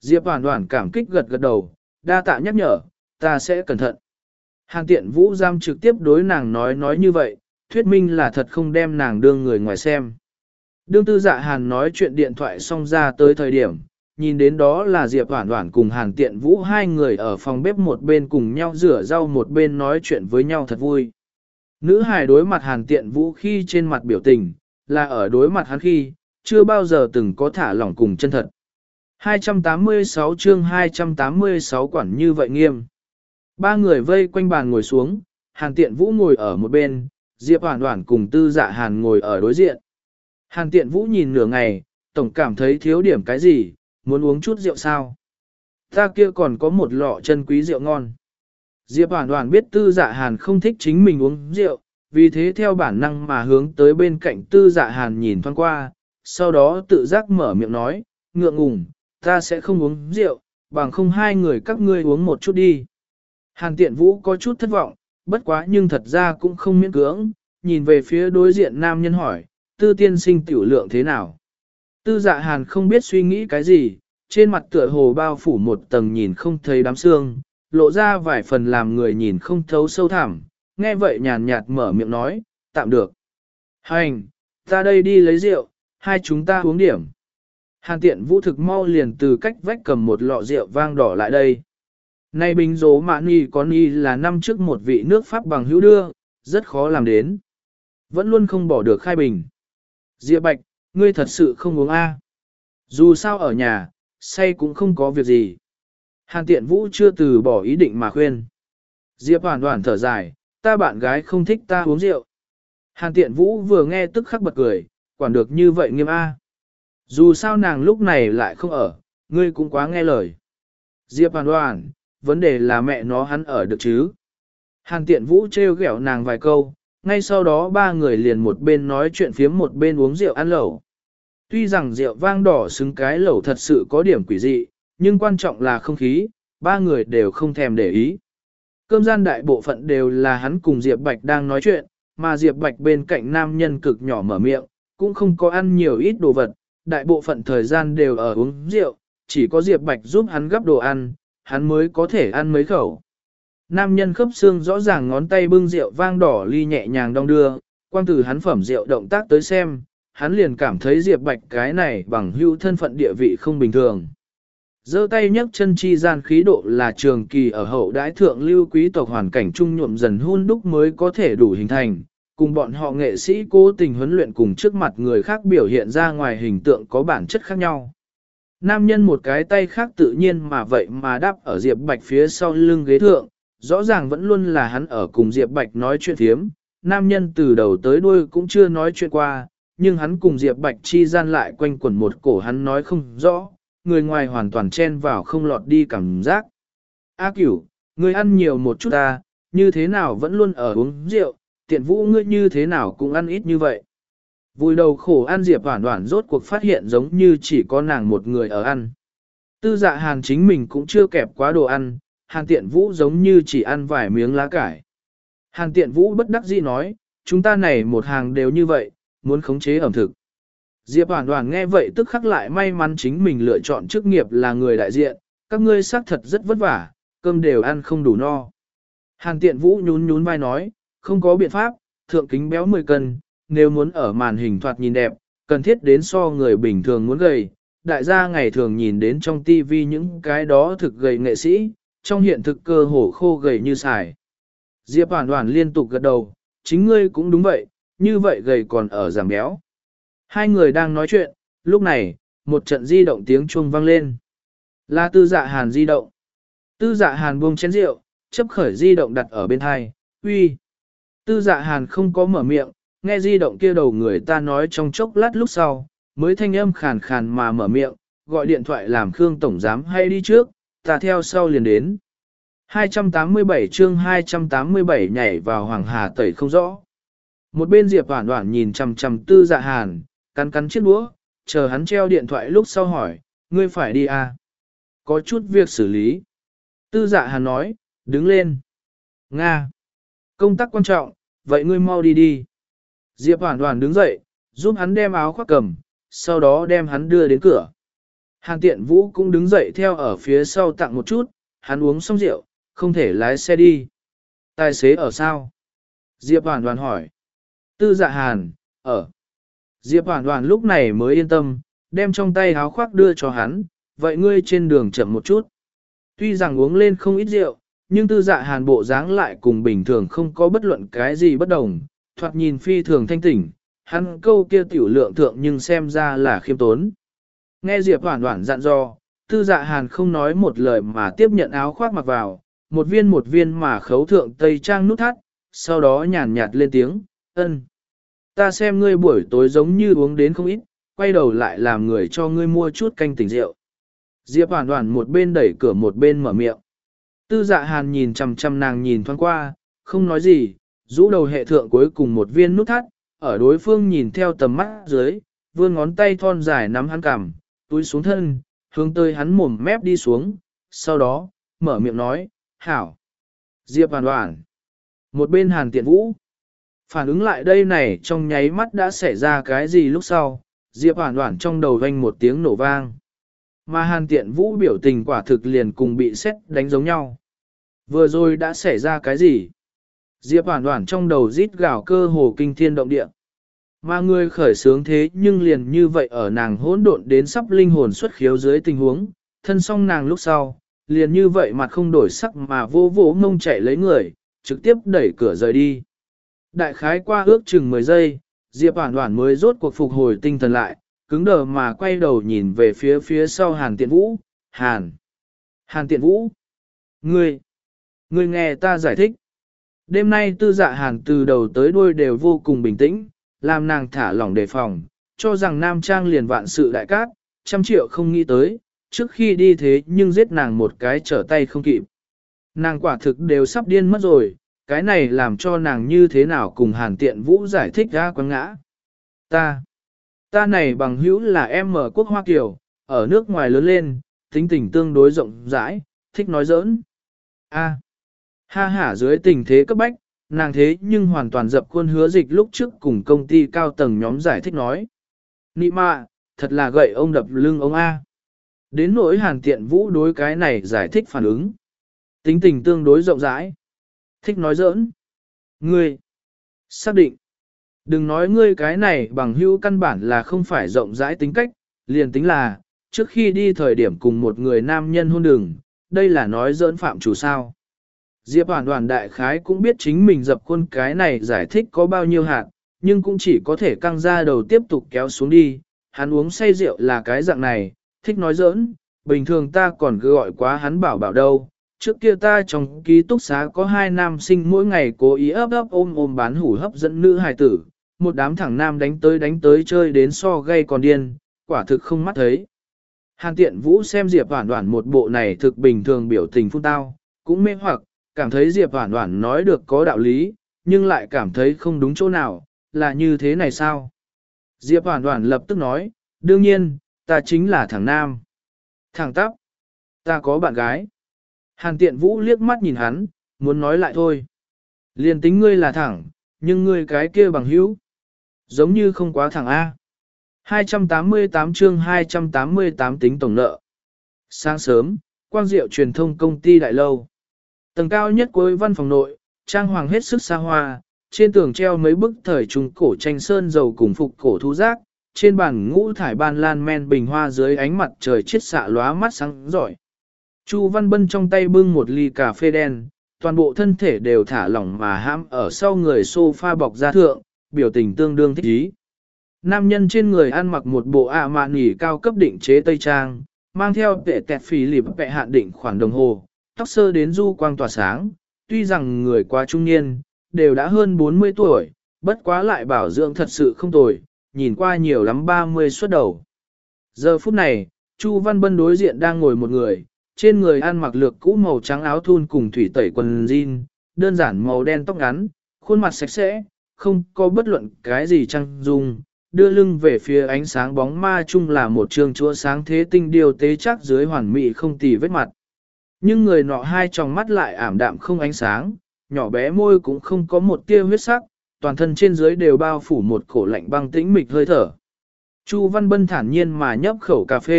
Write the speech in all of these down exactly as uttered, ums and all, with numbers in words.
Diệp Hoàn Hoàn cảm kích gật gật đầu, đa tạ nhắc nhở, ta sẽ cẩn thận. Hàn Tiện Vũ giam trực tiếp đối nàng nói nói như vậy, thuyết minh là thật không đem nàng đương người ngoài xem. Đương Tư Dạ Hàn nói chuyện điện thoại xong ra tới thời điểm, nhìn đến đó là Diệp Hoản Hoản cùng Hàn Tiện Vũ hai người ở phòng bếp một bên cùng nhau rửa rau một bên nói chuyện với nhau thật vui. Nữ hài đối mặt Hàn Tiện Vũ khi trên mặt biểu tình, là ở đối mặt hắn khi, chưa bao giờ từng có thả lỏng cùng chân thật. hai trăm tám mươi sáu chương hai trăm tám mươi sáu quản như vậy nghiêm. Ba người vây quanh bàn ngồi xuống, Hàn Tiện Vũ ngồi ở một bên, Diệp Hoản Hoản cùng Tư Dạ Hàn ngồi ở đối diện. Hàn Tiện Vũ nhìn nửa ngày, tổng cảm thấy thiếu điểm cái gì, muốn uống chút rượu sao. Ta kia còn có một lọ chân quý rượu ngon. Diệp Hoản Hoản biết Tư Dạ Hàn không thích chính mình uống rượu, vì thế theo bản năng mà hướng tới bên cạnh Tư Dạ Hàn nhìn thoáng qua, sau đó tự giác mở miệng nói, ngượng ngùng, ta sẽ không uống rượu, bằng không hai người các ngươi uống một chút đi. Hàn Tiện Vũ có chút thất vọng, bất quá nhưng thật ra cũng không miễn cưỡng, nhìn về phía đối diện nam nhân hỏi, Tư tiên sinh tiểu lượng thế nào? Tư Dạ Hàn không biết suy nghĩ cái gì, trên mặt tựa hồ bao phủ một tầng nhìn không thấy đám xương, lộ ra vài phần làm người nhìn không thấu sâu thẳm, nghe vậy nhàn nhạt mở miệng nói, tạm được. Hành, ta đây đi lấy rượu, hai chúng ta uống điểm. Hàn Tiện Vũ thực mau liền từ cách vách cầm một lọ rượu vang đỏ lại đây. Nay bình dố mạ ni có ni là năm trước một vị nước Pháp bằng hữu đưa, rất khó làm đến. Vẫn luôn không bỏ được khai bình. Diệp Bạch, ngươi thật sự không uống A. Dù sao ở nhà, say cũng không có việc gì. Hàn Tiện Vũ chưa từ bỏ ý định mà khuyên. Diệp Hoàn Hoàn thở dài, ta bạn gái không thích ta uống rượu. Hàn Tiện Vũ vừa nghe tức khắc bật cười, quản được như vậy nghiêm A. Dù sao nàng lúc này lại không ở, ngươi cũng quá nghe lời. Diệp Hoàn Hoàn, vấn đề là mẹ nó hắn ở được chứ. Hàn Tiện Vũ trêu ghẹo nàng vài câu, ngay sau đó ba người liền một bên nói chuyện phiếm một bên uống rượu ăn lẩu. Tuy rằng rượu vang đỏ xứng cái lẩu thật sự có điểm quỷ dị, nhưng quan trọng là không khí, ba người đều không thèm để ý. Cơm gian đại bộ phận đều là hắn cùng Diệp Bạch đang nói chuyện, mà Diệp Bạch bên cạnh nam nhân cực nhỏ mở miệng, cũng không có ăn nhiều ít đồ vật, đại bộ phận thời gian đều ở uống rượu, chỉ có Diệp Bạch giúp hắn gắp đồ ăn, hắn mới có thể ăn mấy khẩu. Nam nhân khớp xương rõ ràng ngón tay bưng rượu vang đỏ ly nhẹ nhàng đong đưa, quang từ hắn phẩm rượu động tác tới xem, hắn liền cảm thấy Diệp Bạch cái này bằng hữu thân phận địa vị không bình thường. Giơ tay nhấc chân chi gian khí độ là trường kỳ ở hậu đãi thượng lưu quý tộc hoàn cảnh trung nhuộm dần hun đúc mới có thể đủ hình thành, cùng bọn họ nghệ sĩ cố tình huấn luyện cùng trước mặt người khác biểu hiện ra ngoài hình tượng có bản chất khác nhau. Nam nhân một cái tay khác tự nhiên mà vậy mà đáp ở Diệp Bạch phía sau lưng ghế thượng, rõ ràng vẫn luôn là hắn ở cùng Diệp Bạch nói chuyện thiếm, nam nhân từ đầu tới đuôi cũng chưa nói chuyện qua, nhưng hắn cùng Diệp Bạch chi gian lại quanh quẩn một cổ hắn nói không rõ, người ngoài hoàn toàn chen vào không lọt đi cảm giác. A Cửu, ngươi ăn nhiều một chút ta, như thế nào vẫn luôn ở uống rượu, Tiện Vũ ngươi như thế nào cũng ăn ít như vậy. Vui đầu khổ ăn Diệp Hoản Hoản rốt cuộc phát hiện giống như chỉ có nàng một người ở ăn. Tư Dạ Hàn chính mình cũng chưa kẹp quá đồ ăn, Hàn Tiện Vũ giống như chỉ ăn vài miếng lá cải. Hàn Tiện Vũ bất đắc dĩ nói, chúng ta này một hàng đều như vậy, muốn khống chế ẩm thực. Diệp Hoản Hoản nghe vậy tức khắc lại may mắn chính mình lựa chọn chức nghiệp là người đại diện, các ngươi xác thật rất vất vả, cơm đều ăn không đủ no. Hàn Tiện Vũ nhún nhún vai nói, không có biện pháp, thượng kính béo mười cân, nếu muốn ở màn hình thoạt nhìn đẹp, cần thiết đến so người bình thường muốn gầy. Đại gia ngày thường nhìn đến trong tivi những cái đó thực gầy nghệ sĩ, trong hiện thực cơ hồ khô gầy như xài. Diệp Hoản Hoản liên tục gật đầu, chính ngươi cũng đúng vậy, như vậy gầy còn ở giảm béo. Hai người đang nói chuyện, lúc này, một trận di động tiếng chuông vang lên. Là Tư Dạ Hàn di động. Tư Dạ Hàn buông chén rượu, chấp khởi di động đặt ở bên hai, uy. Tư Dạ Hàn không có mở miệng, nghe di động kia đầu người ta nói trong chốc lát lúc sau, mới thanh âm khàn khàn mà mở miệng, gọi điện thoại làm Khương Tổng Giám hay đi trước, ta theo sau liền đến. hai trăm tám mươi bảy chương hai trăm tám mươi bảy nhảy vào Hoàng Hà tẩy không rõ. Một bên Diệp Hoản Hoản nhìn chằm chằm Tư Dạ Hàn, cắn cắn chiếc đũa, chờ hắn treo điện thoại lúc sau hỏi, ngươi phải đi à? Có chút việc xử lý. Tư Dạ Hàn nói, đứng lên. Nga. Công tác quan trọng, vậy ngươi mau đi đi. Diệp Hoản Hoản đứng dậy, giúp hắn đem áo khoác cầm, sau đó đem hắn đưa đến cửa. Hàn Tiện Vũ cũng đứng dậy theo ở phía sau tặng một chút, hắn uống xong rượu, không thể lái xe đi. Tài xế ở sao? Diệp Hoàn Hoàn hỏi. Tư Dạ Hàn, ở. Diệp Hoàn Hoàn lúc này mới yên tâm, đem trong tay áo khoác đưa cho hắn, vậy ngươi trên đường chậm một chút. Tuy rằng uống lên không ít rượu, nhưng Tư Dạ Hàn bộ dáng lại cùng bình thường không có bất luận cái gì bất đồng, thoạt nhìn phi thường thanh tỉnh, hắn câu kia tiểu lượng thượng nhưng xem ra là khiêm tốn. Nghe Diệp Hoàn Hoàn dặn dò, Tư Dạ Hàn không nói một lời mà tiếp nhận áo khoác mặc vào, một viên một viên mà khấu thượng tây trang nút thắt, sau đó nhàn nhạt lên tiếng, ân. Ta xem ngươi buổi tối giống như uống đến không ít, quay đầu lại làm người cho ngươi mua chút canh tỉnh rượu. Diệp Hoàn Hoàn một bên đẩy cửa một bên mở miệng. Tư Dạ Hàn nhìn chằm chằm nàng nhìn thoáng qua, không nói gì, rũ đầu hệ thượng cuối cùng một viên nút thắt, ở đối phương nhìn theo tầm mắt dưới, vươn ngón tay thon dài nắm hắn cằm, túi xuống thân, hướng tới hắn mồm mép đi xuống, sau đó, mở miệng nói, hảo. Diệp Hoàn Hoàn. Một bên Hàn Tiện Vũ. Phản ứng lại đây này trong nháy mắt đã xảy ra cái gì lúc sau, Diệp Hoàn Hoàn trong đầu vang một tiếng nổ vang. Mà Hàn Tiện Vũ biểu tình quả thực liền cùng bị sét đánh giống nhau. Vừa rồi đã xảy ra cái gì? Diệp Hoàn Hoàn trong đầu rít gào cơ hồ kinh thiên động địa. Mà người khởi sướng thế nhưng liền như vậy ở nàng hỗn độn đến sắp linh hồn xuất khiếu dưới tình huống, thân song nàng lúc sau, liền như vậy mặt không đổi sắc mà vô vỗ ngông chạy lấy người, trực tiếp đẩy cửa rời đi. Đại khái qua ước chừng mười giây, Diệp Hoàn Hoàn mới rốt cuộc phục hồi tinh thần lại, cứng đờ mà quay đầu nhìn về phía phía sau Hàn Tiện Vũ, Hàn. Hàn Tiện Vũ. Ngươi. Ngươi nghe ta giải thích. Đêm nay Tư Dạ Hàn từ đầu tới đuôi đều vô cùng bình tĩnh, làm nàng thả lỏng đề phòng, cho rằng Nam Trang liền vạn sự đại cát, trăm triệu không nghĩ tới, trước khi đi thế nhưng giết nàng một cái trở tay không kịp. Nàng quả thực đều sắp điên mất rồi, cái này làm cho nàng như thế nào cùng Hàn Tiện Vũ giải thích ra quăng ngã. Ta, ta này bằng hữu là em ở quốc Hoa Kiều, ở nước ngoài lớn lên, tính tình tương đối rộng rãi, thích nói giỡn. A, ha hả dưới tình thế cấp bách, nàng thế nhưng hoàn toàn dập khuôn hứa dịch lúc trước cùng công ty cao tầng nhóm giải thích nói. Nị mạ, thật là gậy ông đập lưng ông A. Đến nỗi Hàn Tiện Vũ đối cái này giải thích phản ứng. Tính tình tương đối rộng rãi. Thích nói giỡn. Ngươi. Xác định. Đừng nói ngươi cái này bằng hữu căn bản là không phải rộng rãi tính cách, liền tính là, trước khi đi thời điểm cùng một người nam nhân hôn đường, đây là nói giỡn phạm chủ sao. Diệp Hoàn Hoàn đại khái cũng biết chính mình dập khuôn cái này giải thích có bao nhiêu hạt, nhưng cũng chỉ có thể căng ra đầu tiếp tục kéo xuống đi. Hắn uống say rượu là cái dạng này, thích nói giỡn, bình thường ta còn cứ gọi quá hắn bảo bảo đâu. Trước kia ta trong ký túc xá có hai nam sinh mỗi ngày cố ý ấp ấp ôm ôm bán hủ hấp dẫn nữ hài tử, một đám thẳng nam đánh tới đánh tới chơi đến so gây còn điên, quả thực không mắt thấy. Hàn Tiện Vũ xem Diệp Hoàn Hoàn một bộ này thực bình thường biểu tình phun tao, cũng mê hoặc, cảm thấy Diệp Hoàn Hoàn nói được có đạo lý, nhưng lại cảm thấy không đúng chỗ nào, là như thế này sao? Diệp Hoàn Hoàn lập tức nói, đương nhiên, ta chính là thằng nam. Thằng tắp, ta có bạn gái. Hàn Tiện Vũ liếc mắt nhìn hắn, muốn nói lại thôi. Liền tính ngươi là thẳng, nhưng ngươi cái kia bằng hữu, giống như không quá thẳng A. hai trăm tám mươi tám chương hai trăm tám mươi tám tính tổng nợ. Sáng sớm, Quang Diệu truyền thông công ty đại lâu. Tầng cao nhất cuối văn phòng nội, trang hoàng hết sức xa hoa, trên tường treo mấy bức thời trung cổ tranh sơn dầu cùng phục cổ thú giác, trên bàn ngũ thải ban lan men bình hoa dưới ánh mặt trời chiết xạ lóa mắt sáng giỏi. Chu Văn Bân trong tay bưng một ly cà phê đen, toàn bộ thân thể đều thả lỏng mà hãm ở sau người sofa bọc da thượng, biểu tình tương đương thích ý. Nam nhân trên người ăn mặc một bộ ạ mạn nỉ cao cấp định chế tây trang, mang theo tệ tẹt phì lịp vẹ hạn định khoản đồng hồ, tóc sơ đến du quang tỏa sáng, tuy rằng người quá trung niên, đều đã hơn bốn mươi tuổi, bất quá lại bảo dưỡng thật sự không tồi, nhìn qua nhiều lắm ba mươi xuất đầu. Giờ phút này, Chu Văn Bân đối diện đang ngồi một người, trên người ăn mặc lược cũ màu trắng áo thun cùng thủy tẩy quần jean, đơn giản màu đen tóc ngắn, khuôn mặt sạch sẽ, không có bất luận cái gì trang dung, đưa lưng về phía ánh sáng bóng ma chung là một trường chúa sáng thế tinh điều tế chắc dưới hoàn mỹ không tì vết mặt. Nhưng người nọ hai tròng mắt lại ảm đạm không ánh sáng, nhỏ bé môi cũng không có một tia huyết sắc, toàn thân trên dưới đều bao phủ một cổ lạnh băng tĩnh mịch hơi thở. Chu Văn Bân thản nhiên mà nhấp khẩu cà phê,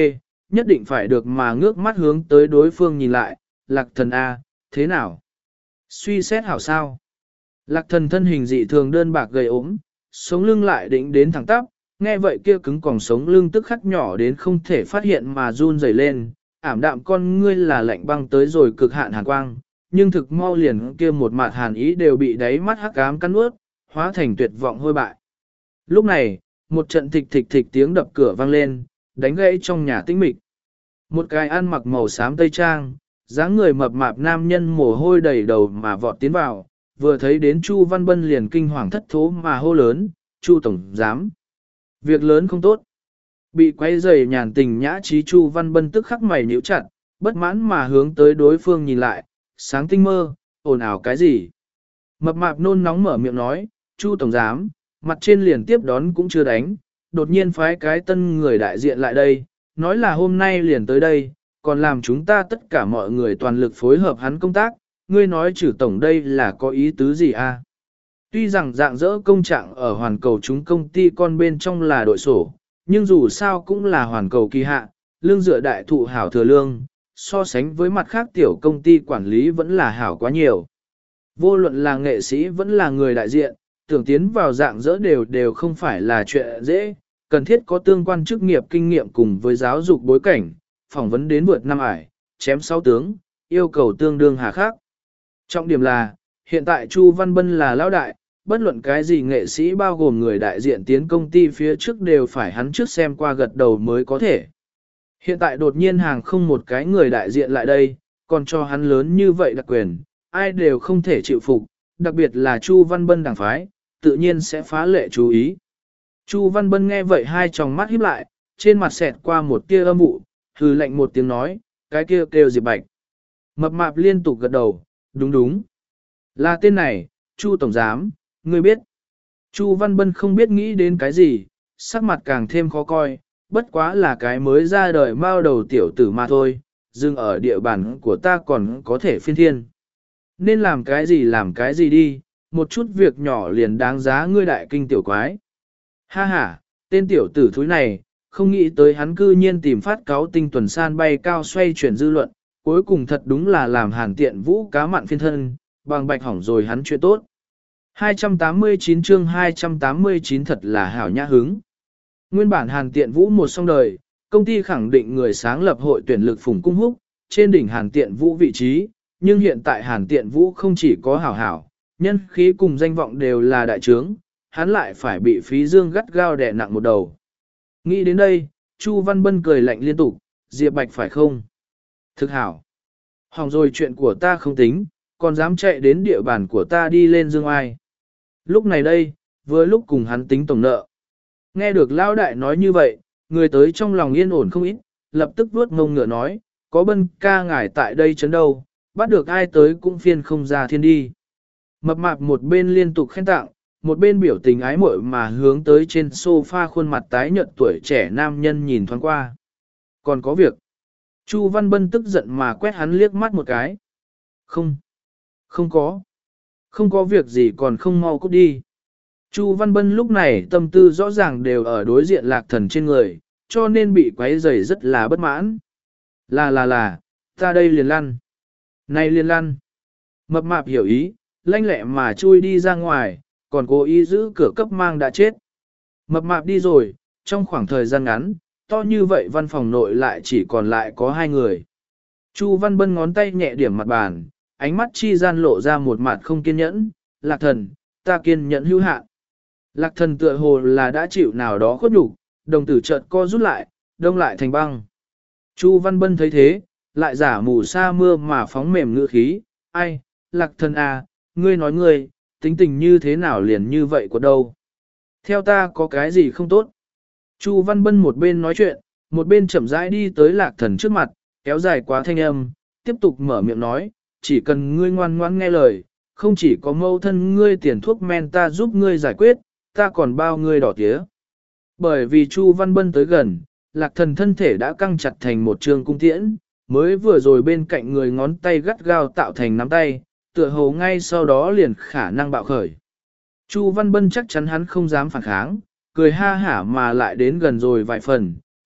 nhất định phải được mà ngước mắt hướng tới đối phương nhìn lại, lạc thần A, thế nào? Suy xét hảo sao? Lạc thần thân hình dị thường đơn bạc gầy ốm, sống lưng lại đỉnh đến thẳng tắp, nghe vậy kia cứng còng sống lưng tức khắc nhỏ đến không thể phát hiện mà run rẩy lên, ảm đạm con ngươi là lạnh băng tới rồi cực hạn hàn quang, nhưng thực mau liền kia một mặt hàn ý đều bị đáy mắt hắc ám cắn nuốt, hóa thành tuyệt vọng hôi bại. Lúc này, một trận thịch thịch thịch tiếng đập cửa vang lên, đánh gãy trong nhà tĩnh mịch. Một cái ăn mặc màu xám tây trang, dáng người mập mạp nam nhân mồ hôi đầy đầu mà vọt tiến vào, vừa thấy đến Chu Văn Bân liền kinh hoàng thất thố mà hô lớn, Chu Tổng Giám. Việc lớn không tốt. Bị quay rầy nhàn tình nhã trí Chu Văn Bân tức khắc mày nhíu chặt, bất mãn mà hướng tới đối phương nhìn lại, sáng tinh mơ, ồn ào cái gì. Mập mạp nôn nóng mở miệng nói, Chu Tổng Giám, mặt trên liền tiếp đón cũng chưa đánh, đột nhiên phái cái tân người đại diện lại đây, nói là hôm nay liền tới đây, còn làm chúng ta tất cả mọi người toàn lực phối hợp hắn công tác, ngươi nói chử tổng đây là có ý tứ gì à? Tuy rằng dạng dỡ công trạng ở hoàn cầu chúng công ty con bên trong là đội sổ, nhưng dù sao cũng là hoàn cầu kỳ hạ, lương dựa đại thụ hảo thừa lương, so sánh với mặt khác tiểu công ty quản lý vẫn là hảo quá nhiều. Vô luận là nghệ sĩ vẫn là người đại diện, tưởng tiến vào dạng dỡ đều đều không phải là chuyện dễ, cần thiết có tương quan chức nghiệp kinh nghiệm cùng với giáo dục bối cảnh, phỏng vấn đến vượt năm ải, chém sáu tướng, yêu cầu tương đương hà khắc. Trọng điểm là, hiện tại Chu Văn Bân là lão đại, bất luận cái gì nghệ sĩ bao gồm người đại diện tiến công ty phía trước đều phải hắn trước xem qua gật đầu mới có thể. Hiện tại đột nhiên hàng không một cái người đại diện lại đây, còn cho hắn lớn như vậy đặc quyền, ai đều không thể chịu phục, đặc biệt là Chu Văn Bân đảng phái, tự nhiên sẽ phá lệ chú ý. Chu Văn Bân nghe vậy hai tròng mắt híp lại, trên mặt xẹt qua một tia âm vụ, hừ lạnh một tiếng nói, cái kia kêu, kêu Diệp Bạch. Mập mạp liên tục gật đầu, đúng đúng. Là tên này, Chu Tổng Giám, ngươi biết. Chu Văn Bân không biết nghĩ đến cái gì, sắc mặt càng thêm khó coi, bất quá là cái mới ra đời mao đầu tiểu tử mà thôi, dừng ở địa bàn của ta còn có thể phiên thiên. Nên làm cái gì làm cái gì đi, một chút việc nhỏ liền đáng giá ngươi đại kinh tiểu quái. Ha ha, tên tiểu tử thúi này, không nghĩ tới hắn cư nhiên tìm phát cáo tinh tuần san bay cao xoay chuyển dư luận, cuối cùng thật đúng là làm Hàn Tiện Vũ cá mặn phiên thân, bằng bạch hỏng rồi hắn chuyện tốt. hai trăm tám mươi chín chương hai trăm tám mươi chín thật là hảo nhã hứng. Nguyên bản Hàn Tiện Vũ một song đời, công ty khẳng định người sáng lập hội tuyển lực Phùng Cung Húc, trên đỉnh Hàn Tiện Vũ vị trí, nhưng hiện tại Hàn Tiện Vũ không chỉ có hảo hảo, nhân khí cùng danh vọng đều là đại trướng, hắn lại phải bị phí dương gắt gao đè nặng một đầu. Nghĩ đến đây, Chu Văn Bân cười lạnh liên tục, Diệp Bạch phải không? Thực hảo. Hỏng rồi chuyện của ta không tính, còn dám chạy đến địa bàn của ta đi lên dương ai. Lúc này đây, vừa lúc cùng hắn tính tổng nợ. Nghe được Lão đại nói như vậy, người tới trong lòng yên ổn không ít, lập tức vuốt ngông ngựa nói, có Bân ca ngải tại đây chấn đâu, bắt được ai tới cũng phiên không ra thiên đi. Mập mạp một bên liên tục khen tặng, một bên biểu tình ái muội mà hướng tới trên sofa khuôn mặt tái nhợt tuổi trẻ nam nhân nhìn thoáng qua. Còn có việc. Chu Văn Bân tức giận mà quét hắn liếc mắt một cái. Không. Không có. Không có việc gì còn không mau cút đi. Chu Văn Bân lúc này tâm tư rõ ràng đều ở đối diện lạc thần trên người, cho nên bị quấy rầy rất là bất mãn. Là là là, ta đây liền lăn. Này liền lăn. Mập mạp hiểu ý, lanh lẹ mà chui đi ra ngoài, còn cố ý giữ cửa cấp mang đã chết. Mập mạp đi rồi, trong khoảng thời gian ngắn, to như vậy văn phòng nội lại chỉ còn lại có hai người. Chu Văn Bân ngón tay nhẹ điểm mặt bàn, ánh mắt chi gian lộ ra một mặt không kiên nhẫn, lạc thần, ta kiên nhẫn hữu hạn. Lạc thần tựa hồ là đã chịu nào đó khuất nhục, đồng tử chợt co rút lại, đông lại thành băng. Chu Văn Bân thấy thế, lại giả mù sa mưa mà phóng mềm ngữ khí, ai, lạc thần à, ngươi nói ngươi, tính tình như thế nào liền như vậy của đâu. Theo ta có cái gì không tốt. Chu Văn Bân một bên nói chuyện, một bên chậm rãi đi tới lạc thần trước mặt, kéo dài quá thanh âm, tiếp tục mở miệng nói, chỉ cần ngươi ngoan ngoãn nghe lời, không chỉ có mâu thân ngươi tiền thuốc men ta giúp ngươi giải quyết, ta còn bao ngươi đỏ tía. Bởi vì Chu Văn Bân tới gần, lạc thần thân thể đã căng chặt thành một trường cung tiễn, mới vừa rồi bên cạnh người ngón tay gắt gao tạo thành nắm tay, tựa hồ ngay sau đó liền khả năng bạo khởi. Chu Văn Bân chắc chắn hắn không dám phản kháng, cười ha hả mà lại đến gần rồi vài phần,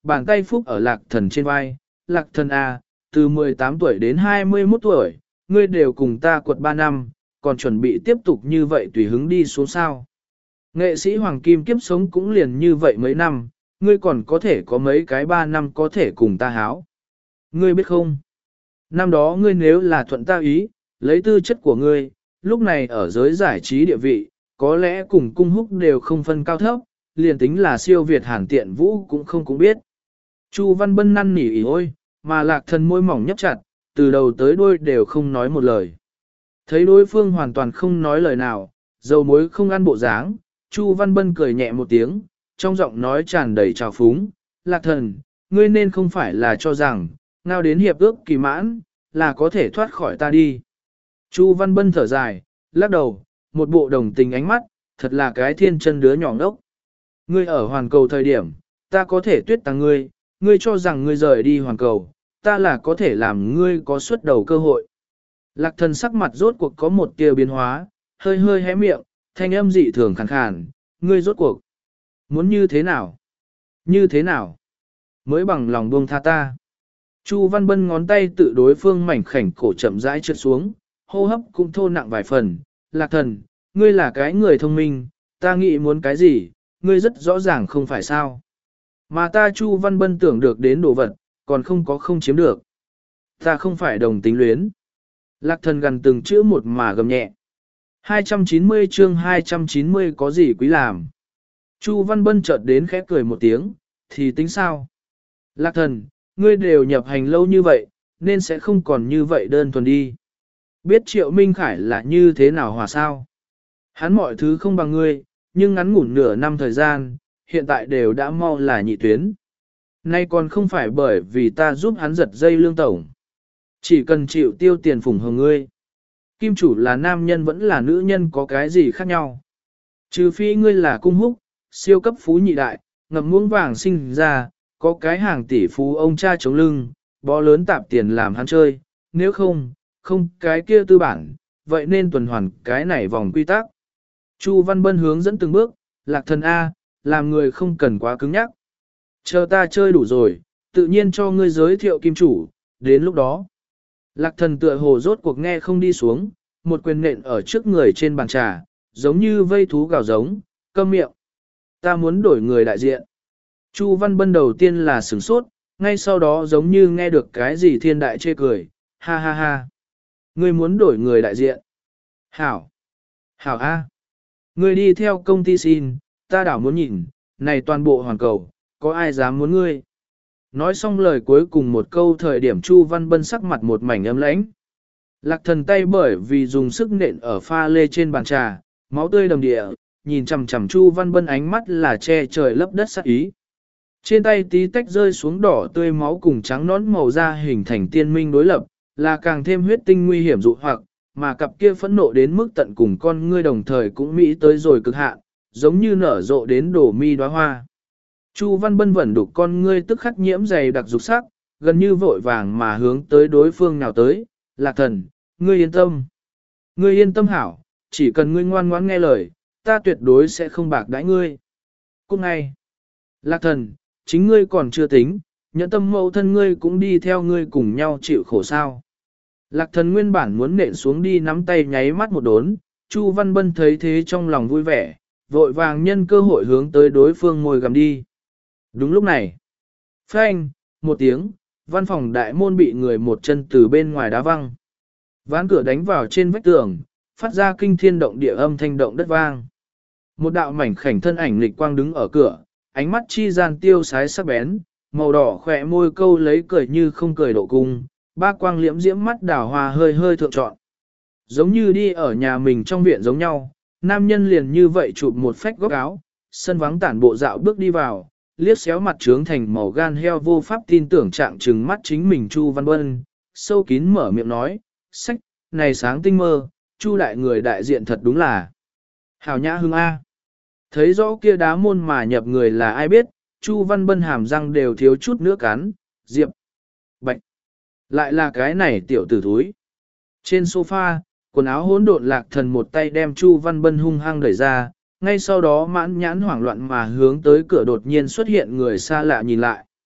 bàn tay phúc ở lạc thần trên vai, lạc thần à, từ mười tám tuổi đến hai mươi mốt tuổi, ngươi đều cùng ta quật ba năm, còn chuẩn bị tiếp tục như vậy tùy hứng đi xuống sao. Nghệ sĩ Hoàng Kim kiếp sống cũng liền như vậy mấy năm, ngươi còn có thể có mấy cái ba năm có thể cùng ta háo. Ngươi biết không? Năm đó ngươi nếu là thuận ta ý, lấy tư chất của ngươi, lúc này ở giới giải trí địa vị, có lẽ cùng cung húc đều không phân cao thấp, liền tính là siêu Việt Hàn Tiện Vũ cũng không cũng biết. Chu Văn Bân năn nỉ ỉ ôi, mà lạc thần môi mỏng nhấp chặt, từ đầu tới đuôi đều không nói một lời. Thấy đối phương hoàn toàn không nói lời nào, dầu muối không ăn bộ dáng, Chu Văn Bân cười nhẹ một tiếng, trong giọng nói tràn đầy trào phúng, lạc thần, ngươi nên không phải là cho rằng, ngao đến hiệp ước kỳ mãn, là có thể thoát khỏi ta đi. Chu Văn Bân thở dài, lắc đầu, một bộ đồng tình ánh mắt, thật là cái thiên chân đứa nhỏ ngốc. Ngươi ở hoàn cầu thời điểm, ta có thể tuyết tàng ngươi, ngươi cho rằng ngươi rời đi hoàn cầu, ta là có thể làm ngươi có xuất đầu cơ hội. Lạc thần sắc mặt rốt cuộc có một tia biến hóa, hơi hơi hé miệng, thanh âm dị thường khàn khàn, ngươi rốt cuộc. Muốn như thế nào? Như thế nào? Mới bằng lòng buông tha ta. Chu Văn Bân ngón tay tự đối phương mảnh khảnh cổ chậm rãi trượt xuống, hô hấp cũng thô nặng vài phần. Lạc thần, ngươi là cái người thông minh, ta nghĩ muốn cái gì, ngươi rất rõ ràng không phải sao. Mà ta Chu Văn Bân tưởng được đến đồ vật, còn không có không chiếm được. Ta không phải đồng tính luyến. Lạc thần gần từng chữ một mà gầm nhẹ. hai trăm chín mươi chương hai trăm chín mươi có gì quý làm. Chu Văn Bân chợt đến khẽ cười một tiếng, thì tính sao? Lạc thần, ngươi đều nhập hành lâu như vậy, nên sẽ không còn như vậy đơn thuần đi. Biết Triệu Minh Khải là như thế nào hòa sao? Hắn mọi thứ không bằng ngươi, nhưng ngắn ngủn nửa năm thời gian, hiện tại đều đã mau là nhị tuyến. Nay còn không phải bởi vì ta giúp hắn giật dây lương tổng. Chỉ cần chịu tiêu tiền phủng hồng ngươi. Kim chủ là nam nhân vẫn là nữ nhân có cái gì khác nhau. Trừ phi ngươi là cung húc, siêu cấp phú nhị đại, ngậm muỗng vàng sinh ra, có cái hàng tỷ phú ông cha chống lưng, bó lớn tạp tiền làm hắn chơi, nếu không, không cái kia tư bản, vậy nên tuần hoàn cái này vòng quy tắc. Chu Văn Bân hướng dẫn từng bước, lạc thần A, làm người không cần quá cứng nhắc. Chờ ta chơi đủ rồi, tự nhiên cho ngươi giới thiệu kim chủ, đến lúc đó. Lạc thần tựa hồ rốt cuộc nghe không đi xuống, một quyền nện ở trước người trên bàn trà, giống như vây thú gào giống, câm miệng. Ta muốn đổi người đại diện. Chu Văn Bân đầu tiên là sửng sốt, ngay sau đó giống như nghe được cái gì thiên đại chê cười, ha ha ha. Ngươi muốn đổi người đại diện. Hảo. Hảo A. Ngươi đi theo công ty xin, ta đảo muốn nhìn, này toàn bộ hoàn cầu, có ai dám muốn ngươi. Nói xong lời cuối cùng một câu thời điểm Chu Văn Bân sắc mặt một mảnh ấm lãnh. Lạc thần tay bởi vì dùng sức nện ở pha lê trên bàn trà, máu tươi đầm địa, nhìn chằm chằm Chu Văn Bân ánh mắt là che trời lấp đất sát ý. Trên tay tí tách rơi xuống đỏ tươi máu cùng trắng nón màu da hình thành tiên minh đối lập, là càng thêm huyết tinh nguy hiểm dụ hoặc, mà cặp kia phẫn nộ đến mức tận cùng con ngươi đồng thời cũng mỹ tới rồi cực hạn, giống như nở rộ đến đổ mi đóa hoa. Chu Văn Bân vẩn đục con ngươi tức khắc nhiễm dày đặc dục sắc, gần như vội vàng mà hướng tới đối phương nào tới, lạc thần, ngươi yên tâm. Ngươi yên tâm hảo, chỉ cần ngươi ngoan ngoãn nghe lời, ta tuyệt đối sẽ không bạc đãi ngươi. Cút ngay. Lạc thần, chính ngươi còn chưa tính, nhẫn tâm mẫu thân ngươi cũng đi theo ngươi cùng nhau chịu khổ sao. Lạc thần nguyên bản muốn nện xuống đi nắm tay nháy mắt một đốn, Chu Văn Bân thấy thế trong lòng vui vẻ, vội vàng nhân cơ hội hướng tới đối phương ngồi gầm đi. Đúng lúc này, phanh, một tiếng, văn phòng đại môn bị người một chân từ bên ngoài đá văng. Ván cửa đánh vào trên vách tường, phát ra kinh thiên động địa âm thanh động đất vang. Một đạo mảnh khảnh thân ảnh lịch quang đứng ở cửa, ánh mắt chi gian tiêu sái sắc bén, màu đỏ khỏe môi câu lấy cười như không cười độ cung, ba quang liễm diễm mắt đào hoa hơi hơi thượng trọn. Giống như đi ở nhà mình trong viện giống nhau, nam nhân liền như vậy chụp một phách góc áo, sân vắng tản bộ dạo bước đi vào, liếc xéo mặt trướng thành màu gan heo vô pháp tin tưởng trạng trừng mắt chính mình Chu Văn Bân, sâu kín mở miệng nói, sách, này sáng tinh mơ, Chu đại người đại diện thật đúng là hảo nhã hưng A. Thấy rõ kia đá môn mà nhập người là ai biết, Chu Văn Bân hàm răng đều thiếu chút nữa cắn, diệp, bạch, lại là cái này tiểu tử thúi. Trên sofa, quần áo hỗn độn lạc thần một tay đem Chu Văn Bân hung hăng đẩy ra, ngay sau đó mãn nhãn hoảng loạn mà hướng tới cửa đột nhiên xuất hiện người xa lạ nhìn lại.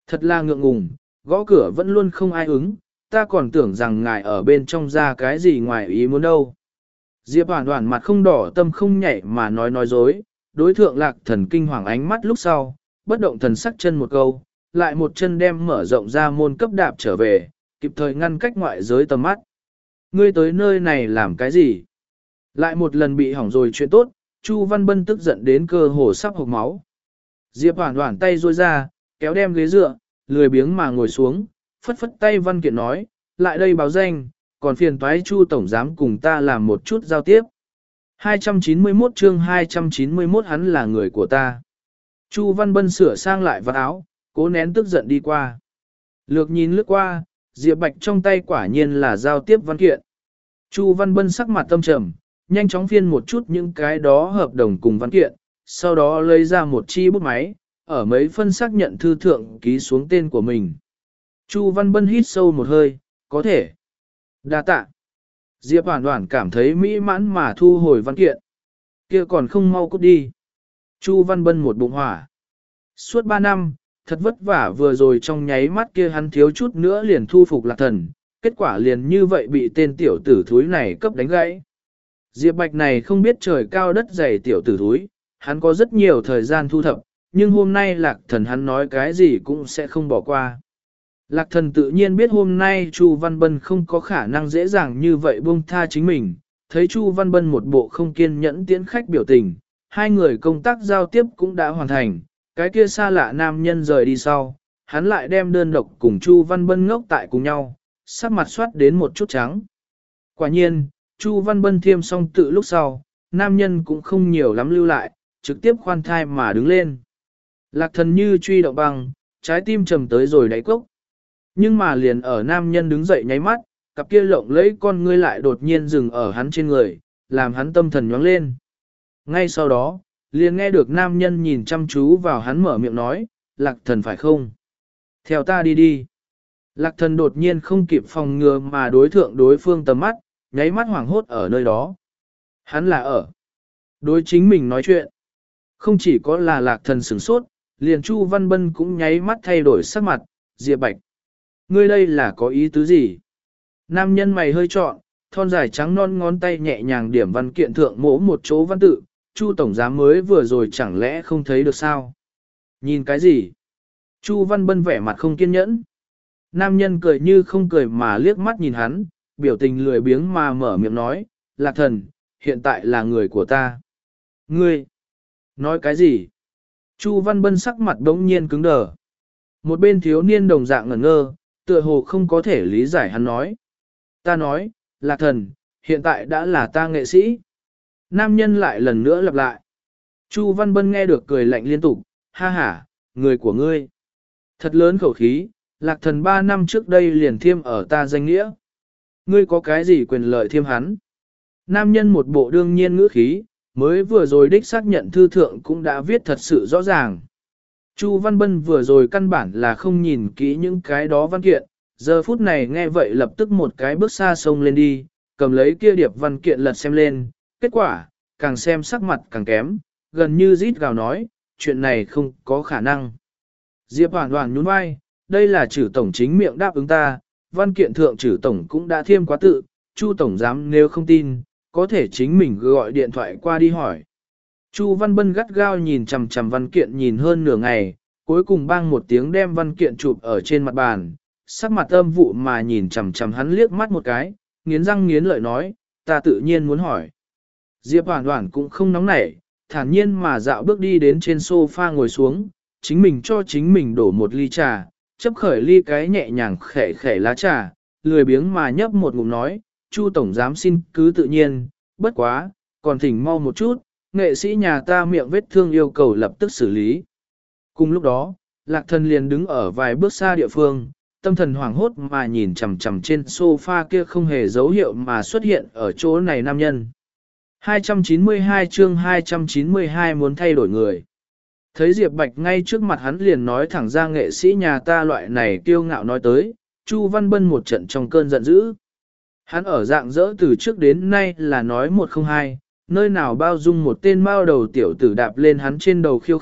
Thật là ngượng ngùng, gõ cửa vẫn luôn không ai ứng, ta còn tưởng rằng ngài ở bên trong ra cái gì ngoài ý muốn đâu. Diệp Hoàn Hoàn mặt không đỏ tâm không nhảy mà nói nói dối, đối thượng Lạc Thần kinh hoàng ánh mắt lúc sau, bất động thần sắc chân một câu, lại một chân đem mở rộng ra môn cấp đạp trở về, kịp thời ngăn cách ngoại giới tầm mắt. Ngươi tới nơi này làm cái gì? Lại một lần bị hỏng rồi chuyện tốt, Chu Văn Bân tức giận đến cơ hồ sắp hộc máu. Diệp Hoàn Hoàn tay duỗi ra, kéo đem ghế dựa, lười biếng mà ngồi xuống, phất phất tay văn kiện nói, lại đây báo danh, còn phiền toái Chu Tổng Giám cùng ta làm một chút giao tiếp. hai trăm chín mươi mốt chương hai trăm chín mươi mốt hắn là người của ta. Chu Văn Bân sửa sang lại vạt áo, cố nén tức giận đi qua. Lược nhìn lướt qua, Diệp Bạch trong tay quả nhiên là giao tiếp văn kiện. Chu Văn Bân sắc mặt tâm trầm, nhanh chóng phiên một chút những cái đó hợp đồng cùng văn kiện, sau đó lấy ra một chi bút máy, ở mấy phân xác nhận thư thượng ký xuống tên của mình. Chu Văn Bân hít sâu một hơi, có thể. Đa tạ. Diệp Hoàn Hoàn cảm thấy mỹ mãn mà thu hồi văn kiện. Kia còn không mau cút đi. Chu Văn Bân một bụng hỏa. Suốt ba năm, thật vất vả vừa rồi trong nháy mắt kia hắn thiếu chút nữa liền thu phục Lạc Thần, kết quả liền như vậy bị tên tiểu tử thúi này cấp đánh gãy. Diệp Bạch này không biết trời cao đất dày tiểu tử thúi, hắn có rất nhiều thời gian thu thập, nhưng hôm nay Lạc Thần hắn nói cái gì cũng sẽ không bỏ qua. Lạc Thần tự nhiên biết hôm nay Chu Văn Bân không có khả năng dễ dàng như vậy buông tha chính mình, thấy Chu Văn Bân một bộ không kiên nhẫn tiễn khách biểu tình, hai người công tác giao tiếp cũng đã hoàn thành, cái kia xa lạ nam nhân rời đi sau, hắn lại đem đơn độc cùng Chu Văn Bân ngốc tại cùng nhau, sắc mặt soát đến một chút trắng. Quả nhiên, Chu Văn Bân thiêm xong tự lúc sau, nam nhân cũng không nhiều lắm lưu lại, trực tiếp khoan thai mà đứng lên. Lạc Thần như truy động băng, trái tim trầm tới rồi đáy cốc. Nhưng mà liền ở nam nhân đứng dậy nháy mắt, cặp kia lộng lẫy con ngươi lại đột nhiên dừng ở hắn trên người, làm hắn tâm thần nhoáng lên. Ngay sau đó, liền nghe được nam nhân nhìn chăm chú vào hắn mở miệng nói, Lạc Thần phải không? Theo ta đi đi. Lạc Thần đột nhiên không kịp phòng ngừa mà đối thượng đối phương tầm mắt, nháy mắt hoảng hốt ở nơi đó. Hắn là ở. Đối chính mình nói chuyện. Không chỉ có là Lạc Thần sửng sốt, liền Chu Văn Bân cũng nháy mắt thay đổi sắc mặt, Diệp Bạch. Ngươi đây là có ý tứ gì? Nam nhân mày hơi trọn, thon dài trắng non ngón tay nhẹ nhàng điểm văn kiện thượng mỗ một chỗ văn tự, Chu Tổng Giám mới vừa rồi chẳng lẽ không thấy được sao? Nhìn cái gì? Chu Văn Bân vẻ mặt không kiên nhẫn. Nam nhân cười như không cười mà liếc mắt nhìn hắn, biểu tình lười biếng mà mở miệng nói, Lạc Thần, hiện tại là người của ta. Ngươi! Nói cái gì? Chu Văn Bân sắc mặt đống nhiên cứng đờ. Một bên thiếu niên đồng dạng ngẩn ngơ, tựa hồ không có thể lý giải hắn nói. Ta nói, Lạc Thần, hiện tại đã là ta nghệ sĩ. Nam nhân lại lần nữa lặp lại. Chu Văn Bân nghe được cười lạnh liên tục, ha ha, người của ngươi. Thật lớn khẩu khí, Lạc Thần ba năm trước đây liền thiêm ở ta danh nghĩa. Ngươi có cái gì quyền lợi thiêm hắn? Nam nhân một bộ đương nhiên ngữ khí, mới vừa rồi đích xác nhận thư thượng cũng đã viết thật sự rõ ràng. Chu Văn Bân vừa rồi căn bản là không nhìn kỹ những cái đó văn kiện, giờ phút này nghe vậy lập tức một cái bước xa sông lên đi, cầm lấy kia điệp văn kiện lật xem lên, kết quả, càng xem sắc mặt càng kém, gần như rít gào nói, chuyện này không có khả năng. Diệp Hoàn Hoàn nhún vai, đây là chử tổng chính miệng đáp ứng ta, văn kiện thượng chử tổng cũng đã thiêm quá tự, Chu Tổng Giám nếu không tin, có thể chính mình gọi điện thoại qua đi hỏi. Chu Văn Bân gắt gao nhìn chằm chằm văn kiện nhìn hơn nửa ngày, cuối cùng bang một tiếng đem văn kiện chụp ở trên mặt bàn, sắc mặt âm vụ mà nhìn chằm chằm hắn liếc mắt một cái, nghiến răng nghiến lợi nói, ta tự nhiên muốn hỏi. Diệp Hoàn Hoàn cũng không nóng nảy, thản nhiên mà dạo bước đi đến trên sofa ngồi xuống, chính mình cho chính mình đổ một ly trà, chấp khởi ly cái nhẹ nhàng khẽ khẽ lá trà, lười biếng mà nhấp một ngụm nói, Chu Tổng Giám xin cứ tự nhiên, bất quá, còn thỉnh mau một chút, nghệ sĩ nhà ta miệng vết thương yêu cầu lập tức xử lý. Cùng lúc đó, Lạc Thần liền đứng ở vài bước xa địa phương, tâm thần hoảng hốt mà nhìn chằm chằm trên sofa kia không hề dấu hiệu mà xuất hiện ở chỗ này nam nhân. hai trăm chín mươi hai chương hai trăm chín mươi hai muốn thay đổi người. Thấy Diệp Bạch ngay trước mặt hắn liền nói thẳng ra nghệ sĩ nhà ta loại này kiêu ngạo nói tới, Chu Văn Bân một trận trong cơn giận dữ. Hắn ở dạng dỡ từ trước đến nay là nói một không hai, nơi nào bao dung một tên mao đầu tiểu tử đạp lên hắn trên đầu khiêu khích,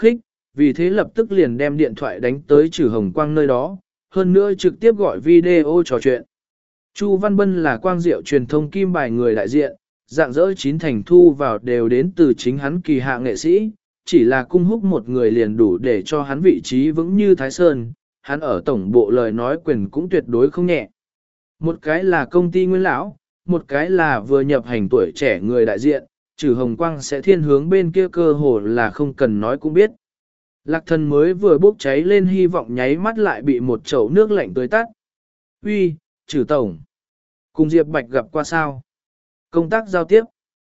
vì thế lập tức liền đem điện thoại đánh tới Trử Hồng Quang nơi đó, hơn nữa trực tiếp gọi video trò chuyện. Chu Văn Bân là Quang Diệu truyền thông kim bài người đại diện, dạng dỡ chín thành thu vào đều đến từ chính hắn kỳ hạ nghệ sĩ, chỉ là cung húc một người liền đủ để cho hắn vị trí vững như Thái Sơn, hắn ở tổng bộ lời nói quyền cũng tuyệt đối không nhẹ. Một cái là công ty nguyên lão, một cái là vừa nhập hành tuổi trẻ người đại diện, Trử Hồng Quang sẽ thiên hướng bên kia cơ hồ là không cần nói cũng biết. Lạc Thần mới vừa bốc cháy lên hy vọng nháy mắt lại bị một chậu nước lạnh tưới tắt. Uy, Trử Tổng. Cùng Diệp Bạch gặp qua sao? Công tác giao tiếp.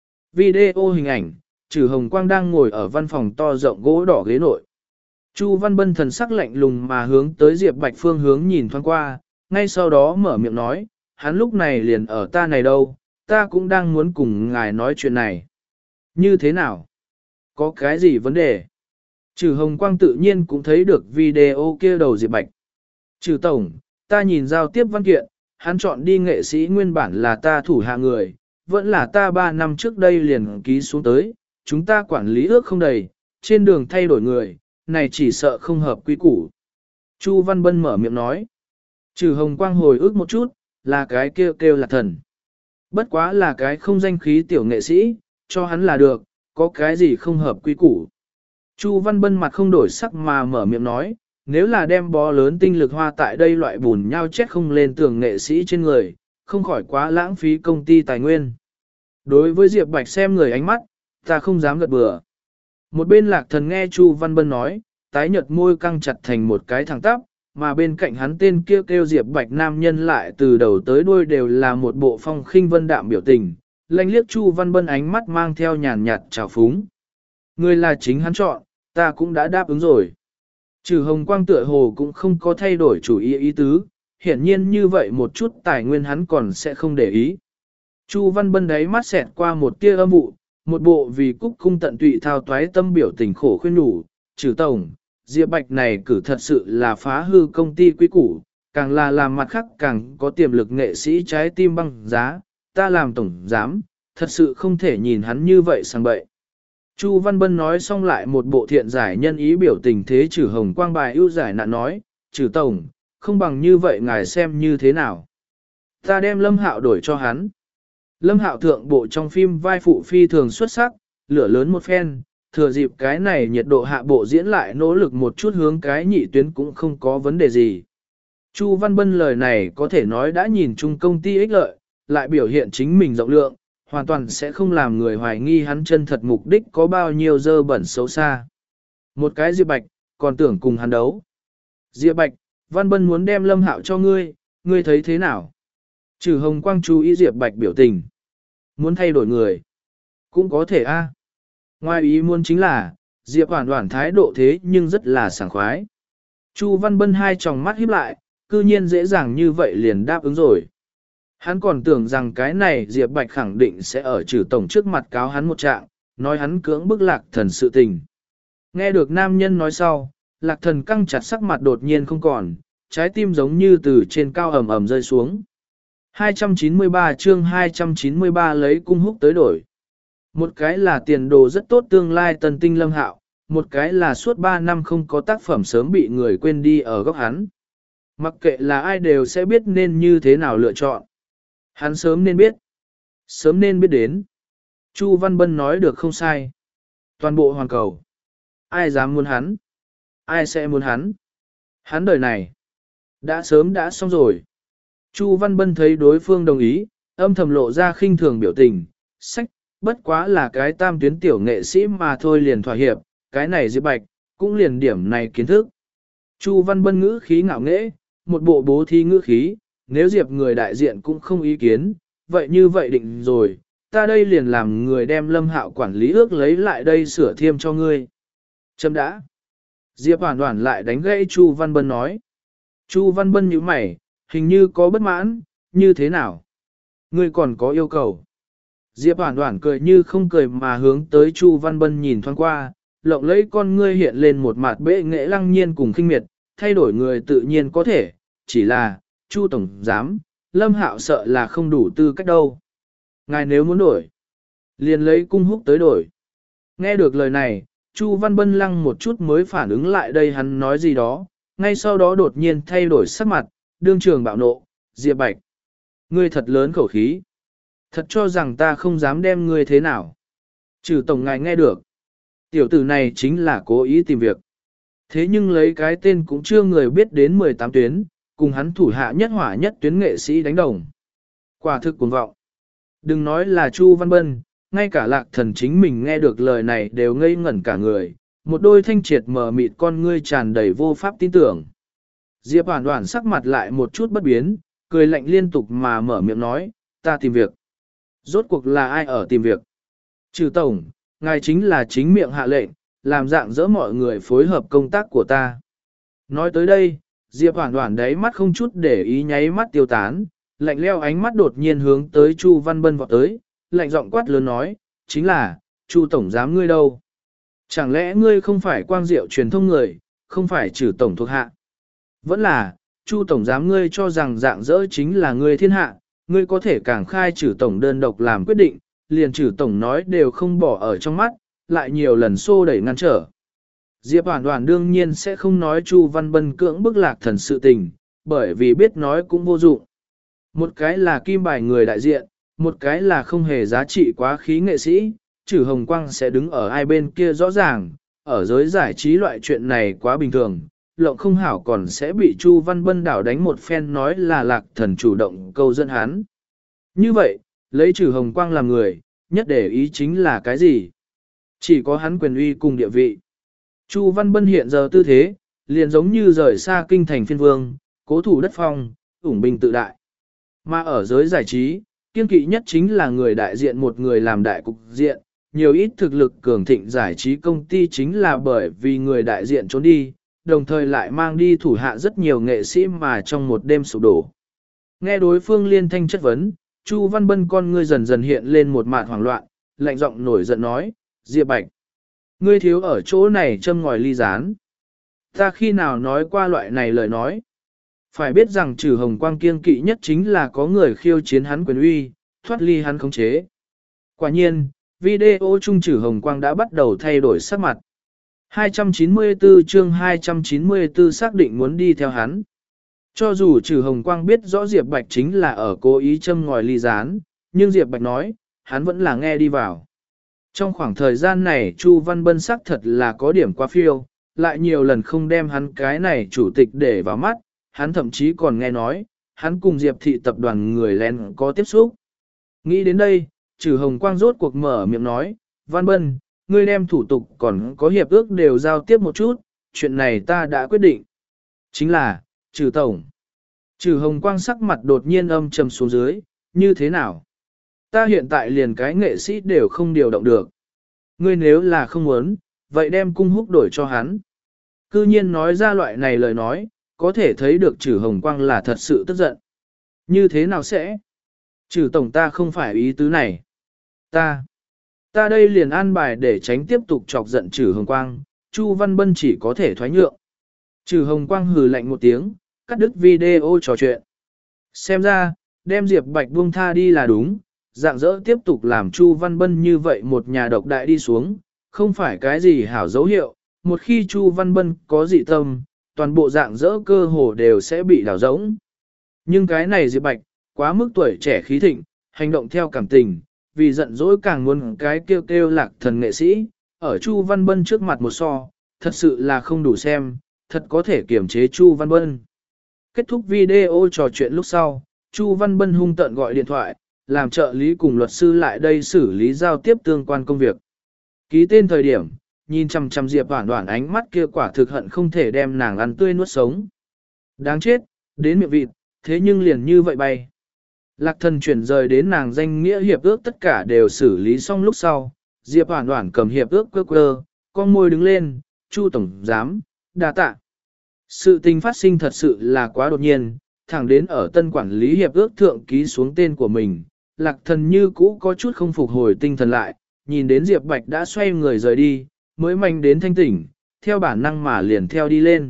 Video hình ảnh, Trử Hồng Quang đang ngồi ở văn phòng to rộng gỗ đỏ ghế nội. Chu Văn Bân thần sắc lạnh lùng mà hướng tới Diệp Bạch phương hướng nhìn thoáng qua, ngay sau đó mở miệng nói, hắn lúc này liền ở ta này đâu, ta cũng đang muốn cùng ngài nói chuyện này. Như thế nào? Có cái gì vấn đề? Trử Hồng Quang tự nhiên cũng thấy được video kia đầu Diệp Bạch. Trử Tổng, ta nhìn giao tiếp văn kiện, hắn chọn đi nghệ sĩ nguyên bản là ta thủ hạ người, vẫn là ta ba năm trước đây liền ký xuống tới, chúng ta quản lý ước không đầy, trên đường thay đổi người, này chỉ sợ không hợp quy củ. Chu Văn Bân mở miệng nói. Trừ Hồng Quang hồi ức một chút, là cái kêu kêu là thần. Bất quá là cái không danh khí tiểu nghệ sĩ, cho hắn là được, có cái gì không hợp quy củ. Chu Văn Bân mặt không đổi sắc mà mở miệng nói, nếu là đem bó lớn tinh lực hoa tại đây loại bùn nhau chết không lên tường nghệ sĩ trên người, không khỏi quá lãng phí công ty tài nguyên. Đối với Diệp Bạch xem người ánh mắt, ta không dám gật bừa. Một bên Lạc Thần nghe Chu Văn Bân nói, tái nhợt môi căng chặt thành một cái thẳng tắp, mà bên cạnh hắn tên kia kêu, kêu Diệp Bạch nam nhân lại từ đầu tới đuôi đều là một bộ phong khinh vân đạm biểu tình, lanh liếc Chu Văn Bân ánh mắt mang theo nhàn nhạt trào phúng. Người là chính hắn chọn, ta cũng đã đáp ứng rồi. Trừ Hồng Quang tựa hồ cũng không có thay đổi chủ ý ý tứ, hiển nhiên như vậy một chút tài nguyên hắn còn sẽ không để ý. Chu Văn Bân đáy mắt xẹt qua một tia âm vụ, một bộ vì cúc cung tận tụy thao toái tâm biểu tình khổ khuyên nhủ, Trừ Tổng, Diệp Bạch này cử thật sự là phá hư công ty quý củ, càng là làm mặt khác càng có tiềm lực nghệ sĩ trái tim băng giá, ta làm tổng giám, thật sự không thể nhìn hắn như vậy sang bậy. Chu Văn Bân nói xong lại một bộ thiện giải nhân ý biểu tình thế Trừ Hồng Quang bài ưu giải nạn nói, Trừ Tổng, không bằng như vậy ngài xem như thế nào. Ta đem Lâm Hạo đổi cho hắn. Lâm Hạo thượng bộ trong phim vai phụ phi thường xuất sắc, lửa lớn một phen, thừa dịp cái này nhiệt độ hạ bộ diễn lại nỗ lực một chút hướng cái nhị tuyến cũng không có vấn đề gì. Chu Văn Bân lời này có thể nói đã nhìn chung công ty ích lợi, lại biểu hiện chính mình rộng lượng, hoàn toàn sẽ không làm người hoài nghi hắn chân thật mục đích có bao nhiêu dơ bẩn xấu xa. Một cái Diệp Bạch, còn tưởng cùng hắn đấu. Diệp Bạch, Văn Bân muốn đem Lâm Hạo cho ngươi, ngươi thấy thế nào? Trừ Hồng Quang chú ý Diệp Bạch biểu tình. Muốn thay đổi người. Cũng có thể a. Ngoài ý muốn chính là, Diệp Hoản Hoản thái độ thế nhưng rất là sảng khoái. Chu Văn Bân hai tròng mắt híp lại, cư nhiên dễ dàng như vậy liền đáp ứng rồi. Hắn còn tưởng rằng cái này Diệp Bạch khẳng định sẽ ở Trừ Tổng trước mặt cáo hắn một trạng, nói hắn cưỡng bức Lạc Thần sự tình. Nghe được nam nhân nói sau, Lạc Thần căng chặt sắc mặt đột nhiên không còn, trái tim giống như từ trên cao ầm ầm rơi xuống. hai trăm chín mươi ba chương hai trăm chín mươi ba lấy cung húc tới đổi. Một cái là tiền đồ rất tốt tương lai tần tinh Lâm Hạo, một cái là suốt ba năm không có tác phẩm sớm bị người quên đi ở góc hắn. Mặc kệ là ai đều sẽ biết nên như thế nào lựa chọn. Hắn sớm nên biết. Sớm nên biết đến. Chu Văn Bân nói được không sai. Toàn bộ hoàn cầu. Ai dám muốn hắn? Ai sẽ muốn hắn? Hắn đời này. Đã sớm đã xong rồi. Chu Văn Bân thấy đối phương đồng ý, âm thầm lộ ra khinh thường biểu tình. Sách, bất quá là cái tam tuyến tiểu nghệ sĩ mà thôi liền thỏa hiệp. Cái này Diệp Bạch, cũng liền điểm này kiến thức. Chu Văn Bân ngữ khí ngạo nghễ, một bộ bố thí ngữ khí. Nếu Diệp người đại diện cũng không ý kiến, vậy như vậy định rồi, ta đây liền làm người đem Lâm Hạo quản lý ước lấy lại đây sửa thêm cho ngươi. Chấm đã. Diệp Hoản Hoản lại đánh gãy Chu Văn Bân nói. Chu Văn Bân nhíu mày, hình như có bất mãn, như thế nào? Ngươi còn có yêu cầu. Diệp Hoản Hoản cười như không cười mà hướng tới Chu Văn Bân nhìn thoáng qua, lộng lẫy con ngươi hiện lên một mặt bệ nghệ lăng nhiên cùng khinh miệt, thay đổi người tự nhiên có thể, chỉ là Chu Tổng Giám, Lâm Hạo sợ là không đủ tư cách đâu. Ngài nếu muốn đổi, liền lấy cung húc tới đổi. Nghe được lời này, Chu Văn Bân lăng một chút mới phản ứng lại đây hắn nói gì đó, ngay sau đó đột nhiên thay đổi sắc mặt, đương trường bạo nộ, Diệp Bạch. Ngươi thật lớn khẩu khí. Thật cho rằng ta không dám đem ngươi thế nào. Trừ tổng ngài nghe được. Tiểu tử này chính là cố ý tìm việc. Thế nhưng lấy cái tên cũng chưa người biết đến mười tám tuyến, cùng hắn thủ hạ nhất hỏa nhất tuyến nghệ sĩ đánh đồng. Quả thực cuồng vọng. Đừng nói là Chu Văn Bân, ngay cả Lạc Thần chính mình nghe được lời này đều ngây ngẩn cả người, một đôi thanh triệt mờ mịt con ngươi tràn đầy vô pháp tin tưởng. Diệp Hoản Hoản sắc mặt lại một chút bất biến, cười lạnh liên tục mà mở miệng nói, ta tìm việc. Rốt cuộc là ai ở tìm việc? Trừ tổng, ngài chính là chính miệng hạ lệnh, làm dạng dỡ mọi người phối hợp công tác của ta. Nói tới đây, Diệp Hoản Hoản đáy mắt không chút để ý nháy mắt tiêu tán, lạnh leo ánh mắt đột nhiên hướng tới Chu Văn Bân vọt tới, lạnh giọng quát lớn nói, chính là, Chu tổng giám ngươi đâu? Chẳng lẽ ngươi không phải quang diệu truyền thông người, không phải trừ tổng thuộc hạ? Vẫn là, Chu tổng giám ngươi cho rằng dạng dỡ chính là ngươi thiên hạ, ngươi có thể càng khai trừ tổng đơn độc làm quyết định, liền trừ tổng nói đều không bỏ ở trong mắt, lại nhiều lần xô đẩy ngăn trở. Diệp Hoản Hoản đương nhiên sẽ không nói Chu Văn Bân cưỡng bức Lạc Thần sự tình, bởi vì biết nói cũng vô dụng. Một cái là kim bài người đại diện, một cái là không hề giá trị quá khí nghệ sĩ, trừ Hồng Quang sẽ đứng ở ai bên kia rõ ràng, ở giới giải trí loại chuyện này quá bình thường, lộng không hảo còn sẽ bị Chu Văn Bân đảo đánh một phen nói là Lạc Thần chủ động câu dẫn hắn. Như vậy, lấy trừ Hồng Quang làm người, nhất để ý chính là cái gì? Chỉ có hắn quyền uy cùng địa vị. Chu Văn Bân hiện giờ tư thế, liền giống như rời xa kinh thành phiên vương, cố thủ đất phong, ủng binh tự đại. Mà ở giới giải trí, kiên kỵ nhất chính là người đại diện một người làm đại cục diện, nhiều ít thực lực cường thịnh giải trí công ty chính là bởi vì người đại diện trốn đi, đồng thời lại mang đi thủ hạ rất nhiều nghệ sĩ mà trong một đêm sụp đổ. Nghe đối phương liên thanh chất vấn, Chu Văn Bân con ngươi dần dần hiện lên một mạt hoảng loạn, lạnh giọng nổi giận nói, Diệp Bạch, ngươi thiếu ở chỗ này châm ngòi ly gián. Ta khi nào nói qua loại này lời nói? Phải biết rằng trừ Hồng Quang kiêng kỵ nhất chính là có người khiêu chiến hắn quyền uy, thoát ly hắn khống chế. Quả nhiên, video chung trừ Hồng Quang đã bắt đầu thay đổi sắc mặt. hai trăm chín mươi tư chương hai trăm chín mươi tư xác định muốn đi theo hắn. Cho dù trừ Hồng Quang biết rõ Diệp Bạch chính là ở cố ý châm ngòi ly gián, nhưng Diệp Bạch nói, hắn vẫn là nghe đi vào. Trong khoảng thời gian này Chu Văn Bân sắc thật là có điểm quá phiêu, lại nhiều lần không đem hắn cái này chủ tịch để vào mắt, hắn thậm chí còn nghe nói, hắn cùng Diệp thị tập đoàn người lén có tiếp xúc. Nghĩ đến đây, trừ Hồng Quang rốt cuộc mở miệng nói, Văn Bân, ngươi đem thủ tục còn có hiệp ước đều giao tiếp một chút, chuyện này ta đã quyết định. Chính là, trừ tổng. Trừ Hồng Quang sắc mặt đột nhiên âm trầm xuống dưới, như thế nào? Ta hiện tại liền cái nghệ sĩ đều không điều động được. Ngươi nếu là không muốn, vậy đem cung húc đổi cho hắn. Cư nhiên nói ra loại này lời nói, có thể thấy được trừ Hồng Quang là thật sự tức giận. Như thế nào sẽ? Trừ tổng ta không phải ý tứ này. Ta, ta đây liền an bài để tránh tiếp tục chọc giận trừ Hồng Quang, Chu Văn Bân chỉ có thể thoái nhượng. Trừ Hồng Quang hừ lạnh một tiếng, cắt đứt video trò chuyện. Xem ra, đem Diệp Bạch buông tha đi là đúng, dạng dỡ tiếp tục làm Chu Văn Bân như vậy một nhà độc đại đi xuống, không phải cái gì hảo dấu hiệu, một khi Chu Văn Bân có dị tâm, toàn bộ dạng dỡ cơ hồ đều sẽ bị đảo rỗng. Nhưng cái này Diệp Bạch, quá mức tuổi trẻ khí thịnh, hành động theo cảm tình, vì giận dỗi càng muốn cái kêu kêu Lạc Thần nghệ sĩ, ở Chu Văn Bân trước mặt một so, thật sự là không đủ xem, thật có thể kiểm chế Chu Văn Bân. Kết thúc video trò chuyện lúc sau, Chu Văn Bân hung tợn gọi điện thoại, làm trợ lý cùng luật sư lại đây xử lý giao tiếp tương quan công việc. Ký tên thời điểm, nhìn chằm chằm Diệp Hoản Hoản ánh mắt kia quả thực hận không thể đem nàng ăn tươi nuốt sống. Đáng chết, đến miệng vịt, thế nhưng liền như vậy bay. Lạc Thần chuyển rời đến nàng danh nghĩa hiệp ước tất cả đều xử lý xong lúc sau, Diệp Hoản Hoản cầm hiệp ước quơ quơ, con môi đứng lên, Chu tổng giám, đa tạ. Sự tình phát sinh thật sự là quá đột nhiên, thẳng đến ở tân quản lý hiệp ước thượng ký xuống tên của mình, Lạc Thần như cũ có chút không phục hồi tinh thần lại, nhìn đến Diệp Bạch đã xoay người rời đi, mới manh đến thanh tỉnh, theo bản năng mà liền theo đi lên.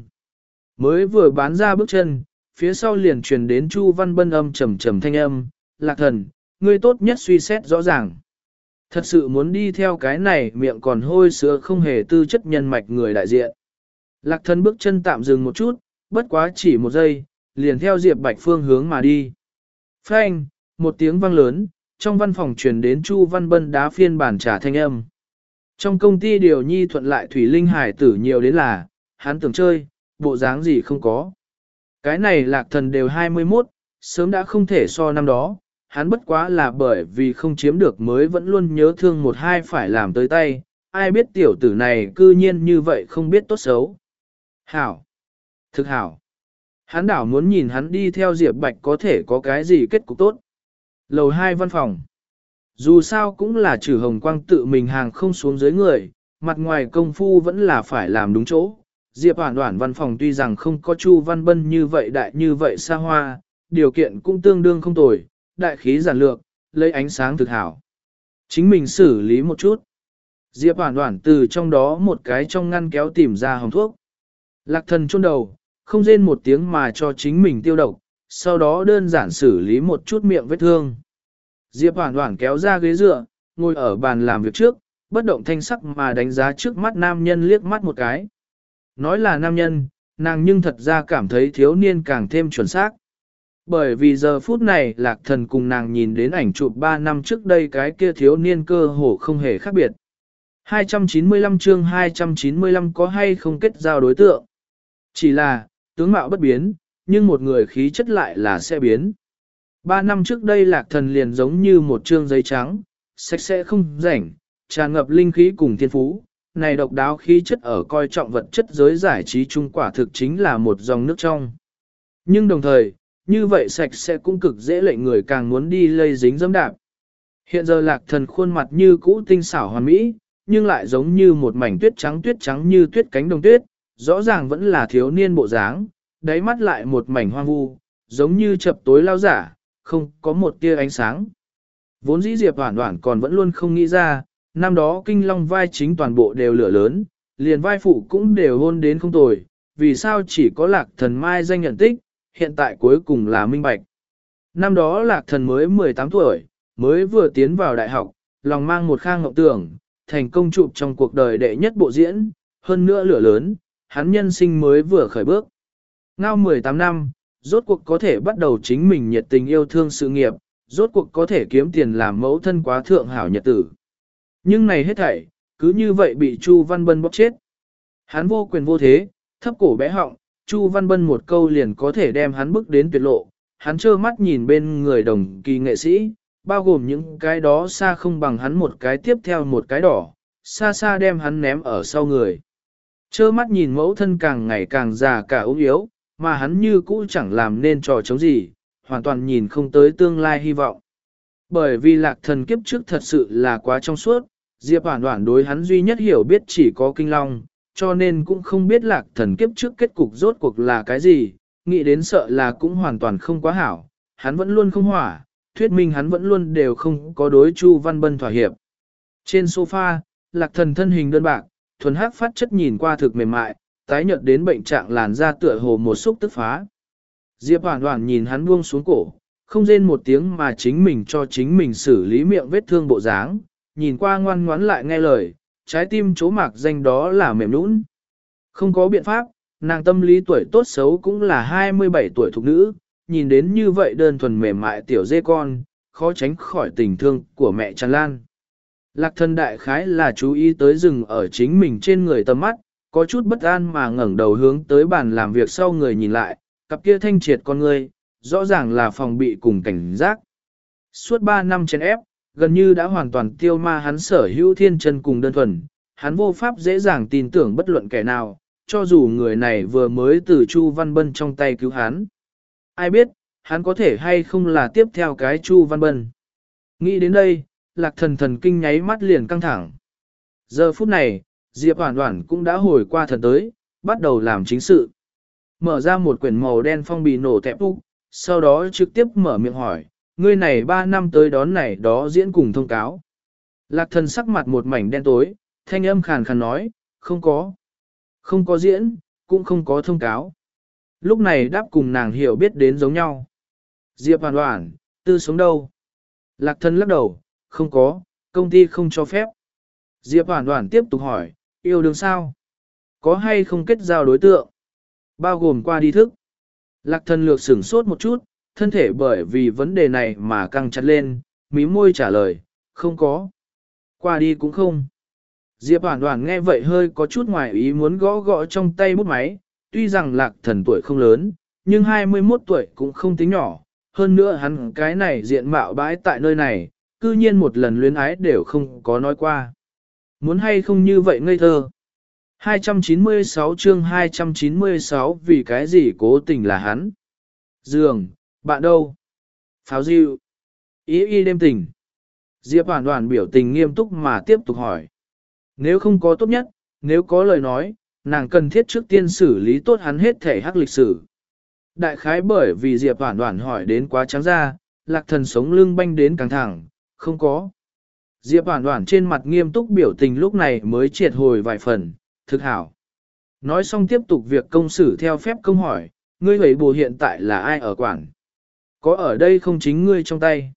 Mới vừa bán ra bước chân, phía sau liền truyền đến Chu Văn Bân âm trầm trầm thanh âm, Lạc Thần, ngươi tốt nhất suy xét rõ ràng. Thật sự muốn đi theo cái này miệng còn hôi sữa không hề tư chất nhân mạch người đại diện. Lạc thần bước chân tạm dừng một chút, bất quá chỉ một giây, liền theo Diệp Bạch phương hướng mà đi. Phanh, một tiếng vang lớn, trong văn phòng truyền đến Chu Văn Bân đá phiên bản trả thanh âm. Trong công ty điều nhi thuận lại Thủy Linh Hải tử nhiều đến là, hắn tưởng chơi, bộ dáng gì không có. Cái này Lạc thần đều hai mươi mốt, sớm đã không thể so năm đó, hắn bất quá là bởi vì không chiếm được mới vẫn luôn nhớ thương một hai phải làm tới tay, ai biết tiểu tử này cư nhiên như vậy không biết tốt xấu. Hảo! Thực hảo! Hắn đảo muốn nhìn hắn đi theo Diệp Bạch có thể có cái gì kết cục tốt. Lầu hai văn phòng. Dù sao cũng là trừ hồng quang tự mình hàng không xuống dưới người, mặt ngoài công phu vẫn là phải làm đúng chỗ. Diệp Hoản Hoản văn phòng tuy rằng không có Chu Văn Bân như vậy đại như vậy xa hoa, điều kiện cũng tương đương không tồi, đại khí giản lược, lấy ánh sáng thực hảo. Chính mình xử lý một chút. Diệp Hoản Hoản từ trong đó một cái trong ngăn kéo tìm ra hồng thuốc. Lạc thần chôn đầu, không rên một tiếng mà cho chính mình tiêu độc, sau đó đơn giản xử lý một chút miệng vết thương. Diệp Hoản Hoản kéo ra ghế dựa, ngồi ở bàn làm việc trước, bất động thanh sắc mà đánh giá trước mắt nam nhân liếc mắt một cái. Nói là nam nhân, nàng nhưng thật ra cảm thấy thiếu niên càng thêm chuẩn xác. Bởi vì giờ phút này Lạc thần cùng nàng nhìn đến ảnh chụp ba năm trước đây cái kia thiếu niên cơ hồ không hề khác biệt. hai trăm chín mươi lăm chương hai trăm chín mươi lăm có hay không kết giao đối tượng. Chỉ là, tướng mạo bất biến, nhưng một người khí chất lại là sẽ biến. Ba năm trước đây Lạc thần liền giống như một trương giấy trắng, sạch sẽ không rảnh, tràn ngập linh khí cùng thiên phú. Này độc đáo khí chất ở coi trọng vật chất giới giải trí trung quả thực chính là một dòng nước trong. Nhưng đồng thời, như vậy sạch sẽ cũng cực dễ lệnh người càng muốn đi lây dính dẫm đạp. Hiện giờ Lạc thần khuôn mặt như cũ tinh xảo hoàn mỹ, nhưng lại giống như một mảnh tuyết trắng tuyết trắng như tuyết cánh đồng tuyết, rõ ràng vẫn là thiếu niên bộ dáng, đáy mắt lại một mảnh hoang vu, giống như chập tối lao giả, không có một tia ánh sáng. Vốn dĩ Diệp Hoản Hoản còn vẫn luôn không nghĩ ra, năm đó kinh long vai chính toàn bộ đều lửa lớn, liền vai phụ cũng đều hôn đến không tồi, vì sao chỉ có Lạc thần mai danh nhận tích, hiện tại cuối cùng là minh bạch. Năm đó Lạc thần mới mười tám tuổi, mới vừa tiến vào đại học, lòng mang một khang ngộng tưởng, thành công chụp trong cuộc đời đệ nhất bộ diễn, hơn nữa lửa lớn, hắn nhân sinh mới vừa khởi bước. Ngao mười tám năm, rốt cuộc có thể bắt đầu chính mình nhiệt tình yêu thương sự nghiệp, rốt cuộc có thể kiếm tiền làm mẫu thân quá thượng hảo nhật tử. Nhưng này hết thảy, cứ như vậy bị Chu Văn Bân bóp chết. Hắn vô quyền vô thế, thấp cổ bé họng, Chu Văn Bân một câu liền có thể đem hắn bước đến tuyệt lộ. Hắn trơ mắt nhìn bên người đồng kỳ nghệ sĩ, bao gồm những cái đó xa không bằng hắn một cái tiếp theo một cái đỏ, xa xa đem hắn ném ở sau người. Trơ mắt nhìn mẫu thân càng ngày càng già cả ốm yếu, mà hắn như cũ chẳng làm nên trò chống gì, hoàn toàn nhìn không tới tương lai hy vọng. Bởi vì Lạc thần kiếp trước thật sự là quá trong suốt, Diệp Hoản Hoản đối hắn duy nhất hiểu biết chỉ có kinh long, cho nên cũng không biết Lạc thần kiếp trước kết cục rốt cuộc là cái gì, nghĩ đến sợ là cũng hoàn toàn không quá hảo, hắn vẫn luôn không hỏa, thuyết minh hắn vẫn luôn đều không có đối Chu Văn Bân thỏa hiệp. Trên sofa, Lạc thần thân hình đơn bạc, thuần hắc phát chất nhìn qua thực mềm mại, tái nhợt đến bệnh trạng làn da tựa hồ một xúc tức phá. Diệp Hoản Hoản nhìn hắn buông xuống cổ, không rên một tiếng mà chính mình cho chính mình xử lý miệng vết thương bộ dáng, nhìn qua ngoan ngoãn lại nghe lời, trái tim chỗ mạc danh đó là mềm nũng. Không có biện pháp, nàng tâm lý tuổi tốt xấu cũng là hai mươi bảy tuổi thục nữ, nhìn đến như vậy đơn thuần mềm mại tiểu dê con, khó tránh khỏi tình thương của mẹ tràn lan. Lạc thần đại khái là chú ý tới rừng ở chính mình trên người tầm mắt, có chút bất an mà ngẩng đầu hướng tới bàn làm việc sau người nhìn lại, cặp kia thanh triệt con người, rõ ràng là phòng bị cùng cảnh giác. Suốt ba năm chèn ép, gần như đã hoàn toàn tiêu ma hắn sở hữu thiên chân cùng đơn thuần, hắn vô pháp dễ dàng tin tưởng bất luận kẻ nào, cho dù người này vừa mới từ Chu Văn Bân trong tay cứu hắn. Ai biết, hắn có thể hay không là tiếp theo cái Chu Văn Bân. Nghĩ đến đây, Lạc thần thần kinh nháy mắt liền căng thẳng. Giờ phút này, Diệp Hoản Hoản cũng đã hồi qua thần tới, bắt đầu làm chính sự. Mở ra một quyển màu đen phong bì nổ tẹp úc, sau đó trực tiếp mở miệng hỏi, ngươi này ba năm tới đón này đó diễn cùng thông cáo. Lạc thần sắc mặt một mảnh đen tối, thanh âm khàn khàn nói, không có. Không có diễn, cũng không có thông cáo. Lúc này đáp cùng nàng hiểu biết đến giống nhau. Diệp Hoản Hoản, tư sống đâu? Lạc thần lắc đầu, không có, Công ty không cho phép. Diệp Hoản Hoản tiếp tục hỏi, yêu đương sao? Có hay không kết giao đối tượng? Bao gồm qua đi thức. Lạc thần lược sửng sốt một chút, thân thể bởi vì vấn đề này mà căng chặt lên, mí môi trả lời, không có. Qua đi cũng không. Diệp Hoản Hoản nghe vậy hơi có chút ngoài ý muốn gõ gõ trong tay bút máy, tuy rằng lạc thần tuổi không lớn, nhưng hai mươi mốt tuổi cũng không tính nhỏ, hơn nữa hắn cái này diện mạo bãi tại nơi này, cư nhiên một lần luyến ái đều không có nói qua. Muốn hay không như vậy ngây thơ. hai trăm chín mươi sáu chương hai trăm chín mươi sáu vì cái gì cố tình là hắn. Giường, bạn đâu? Pháo diệu. Ý y đêm tình. Diệp Hoản Hoản biểu tình nghiêm túc mà tiếp tục hỏi. Nếu không có tốt nhất, nếu có lời nói, nàng cần thiết trước tiên xử lý tốt hắn hết thể hắc lịch sử. Đại khái bởi vì Diệp Hoản Hoản hỏi đến quá trắng ra, lạc thần sống lưng banh đến căng thẳng, không có. Diệp Hoản Hoản trên mặt nghiêm túc biểu tình lúc này mới triệt hồi vài phần, thực hảo. Nói xong tiếp tục việc công xử theo phép công hỏi, ngươi hủy bù hiện tại là ai ở quản? Có ở đây không chính ngươi trong tay?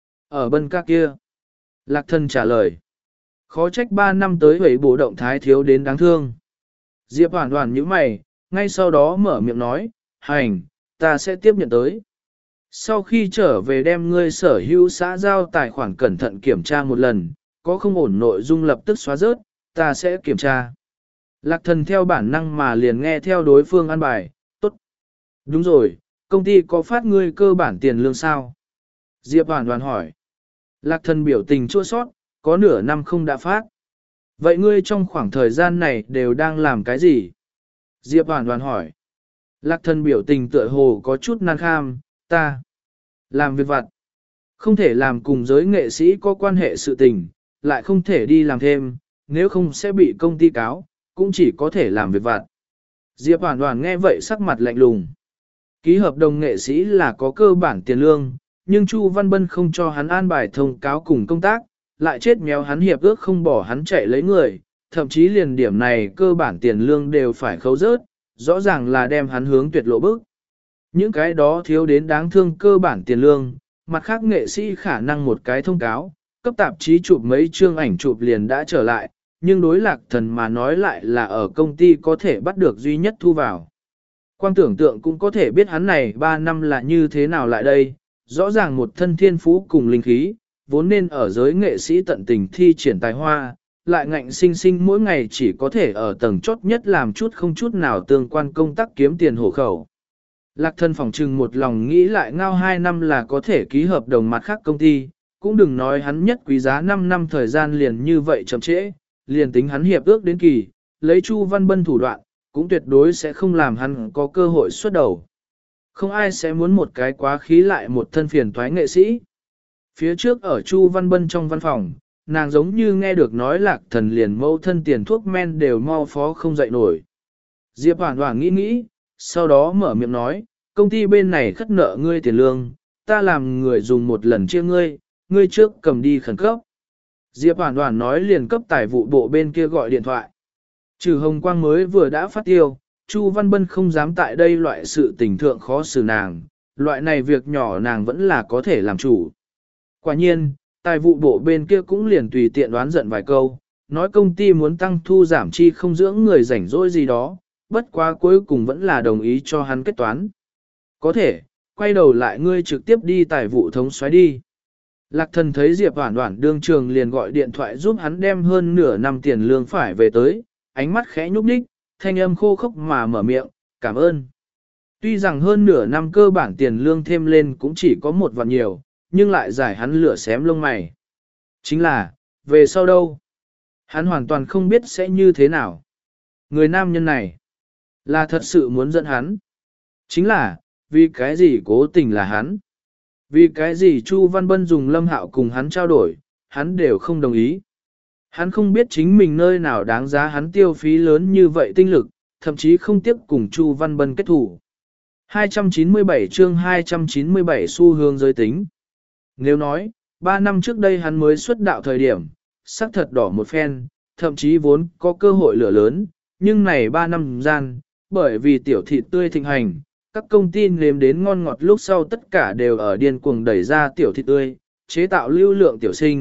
Ở bên ca kia. Lạc thần trả lời. Khó trách ba năm tới hủy bù động thái thiếu đến đáng thương. Diệp Hoản Hoản nhíu mày, ngay sau đó mở miệng nói, hành, ta sẽ tiếp nhận tới. Sau khi trở về đem ngươi sở hữu xã giao tài khoản cẩn thận kiểm tra một lần, có không ổn nội dung lập tức xóa rớt, ta sẽ kiểm tra. Lạc thần theo bản năng mà liền nghe theo đối phương an bài, tốt. Đúng rồi, công ty có phát ngươi cơ bản tiền lương sao? Diệp Hoản Hoản hỏi. Lạc thần biểu tình chua sót, có nửa năm không đã phát. Vậy ngươi trong khoảng thời gian này đều đang làm cái gì? Diệp Hoản Hoản hỏi. Lạc thần biểu tình tựa hồ có chút nan kham, ta làm việc vặt. Không thể làm cùng giới nghệ sĩ có quan hệ sự tình, lại không thể đi làm thêm, nếu không sẽ bị công ty cáo, cũng chỉ có thể làm việc vặt. Diệp Hoản Hoản nghe vậy sắc mặt lạnh lùng. Ký hợp đồng nghệ sĩ là có cơ bản tiền lương, nhưng Chu Văn Bân không cho hắn an bài thông cáo cùng công tác, lại chết méo hắn hiệp ước không bỏ hắn chạy lấy người, thậm chí liền điểm này cơ bản tiền lương đều phải khấu rớt, rõ ràng là đem hắn hướng tuyệt lộ bức. Những cái đó thiếu đến đáng thương cơ bản tiền lương, mặt khác nghệ sĩ khả năng một cái thông cáo, cấp tạp chí chụp mấy chương ảnh chụp liền đã trở lại, nhưng đối lạc thần mà nói lại là ở công ty có thể bắt được duy nhất thu vào. Quang tưởng tượng cũng có thể biết hắn này ba năm là như thế nào lại đây, rõ ràng một thân thiên phú cùng linh khí, vốn nên ở giới nghệ sĩ tận tình thi triển tài hoa, lại ngạnh sinh sinh mỗi ngày chỉ có thể ở tầng chốt nhất làm chút không chút nào tương quan công tác kiếm tiền hộ khẩu. Lạc thân phòng trừng một lòng nghĩ lại ngao hai năm là có thể ký hợp đồng mặt khác công ty, cũng đừng nói hắn nhất quý giá năm năm thời gian liền như vậy chậm trễ, liền tính hắn hiệp ước đến kỳ, lấy Chu Văn Bân thủ đoạn, cũng tuyệt đối sẽ không làm hắn có cơ hội xuất đầu. Không ai sẽ muốn một cái quá khí lại một thân phiền toái nghệ sĩ. Phía trước ở Chu Văn Bân trong văn phòng, nàng giống như nghe được nói lạc thần liền mâu thân tiền thuốc men đều mau phó không dậy nổi. Diệp Hoản Hoản nghĩ nghĩ, sau đó mở miệng nói, công ty bên này khất nợ ngươi tiền lương, ta làm người dùng một lần chia ngươi, ngươi trước cầm đi khẩn cấp. Diệp Hoản Hoản nói liền cấp tài vụ bộ bên kia gọi điện thoại. Trừ hồng quang mới vừa đã phát tiêu, Chu Văn Bân không dám tại đây loại sự tình thượng khó xử nàng, loại này việc nhỏ nàng vẫn là có thể làm chủ. Quả nhiên, tài vụ bộ bên kia cũng liền tùy tiện đoán giận vài câu, nói công ty muốn tăng thu giảm chi không dưỡng người rảnh rỗi gì đó, bất quá cuối cùng vẫn là đồng ý cho hắn kết toán. Có thể, quay đầu lại ngươi trực tiếp đi tài vụ thống soái đi. Lạc thần thấy Diệp Hoản Hoản đương trường liền gọi điện thoại giúp hắn đem hơn nửa năm tiền lương phải về tới, ánh mắt khẽ nhúc nhích, thanh âm khô khốc mà mở miệng, cảm ơn. Tuy rằng hơn nửa năm cơ bản tiền lương thêm lên cũng chỉ có một vạn nhiều, nhưng lại giải hắn lửa xém lông mày. Chính là, về sau đâu? Hắn hoàn toàn không biết sẽ như thế nào. Người nam nhân này, là thật sự muốn dẫn hắn. Chính là, vì cái gì cố tình là hắn? Vì cái gì Chu Văn Bân dùng Lâm Hạo cùng hắn trao đổi, hắn đều không đồng ý. Hắn không biết chính mình nơi nào đáng giá hắn tiêu phí lớn như vậy tinh lực, thậm chí không tiếc cùng Chu Văn Bân kết thủ. hai trăm chín mươi bảy chương hai trăm chín mươi bảy xu hướng giới tính. Nếu nói, ba năm trước đây hắn mới xuất đạo thời điểm, sắc thật đỏ một phen, thậm chí vốn có cơ hội lửa lớn, nhưng này ba năm gian, bởi vì tiểu thịt tươi thịnh hành, các công ty nếm đến ngon ngọt lúc sau tất cả đều ở điên cuồng đẩy ra tiểu thịt tươi, chế tạo lưu lượng tiểu sinh,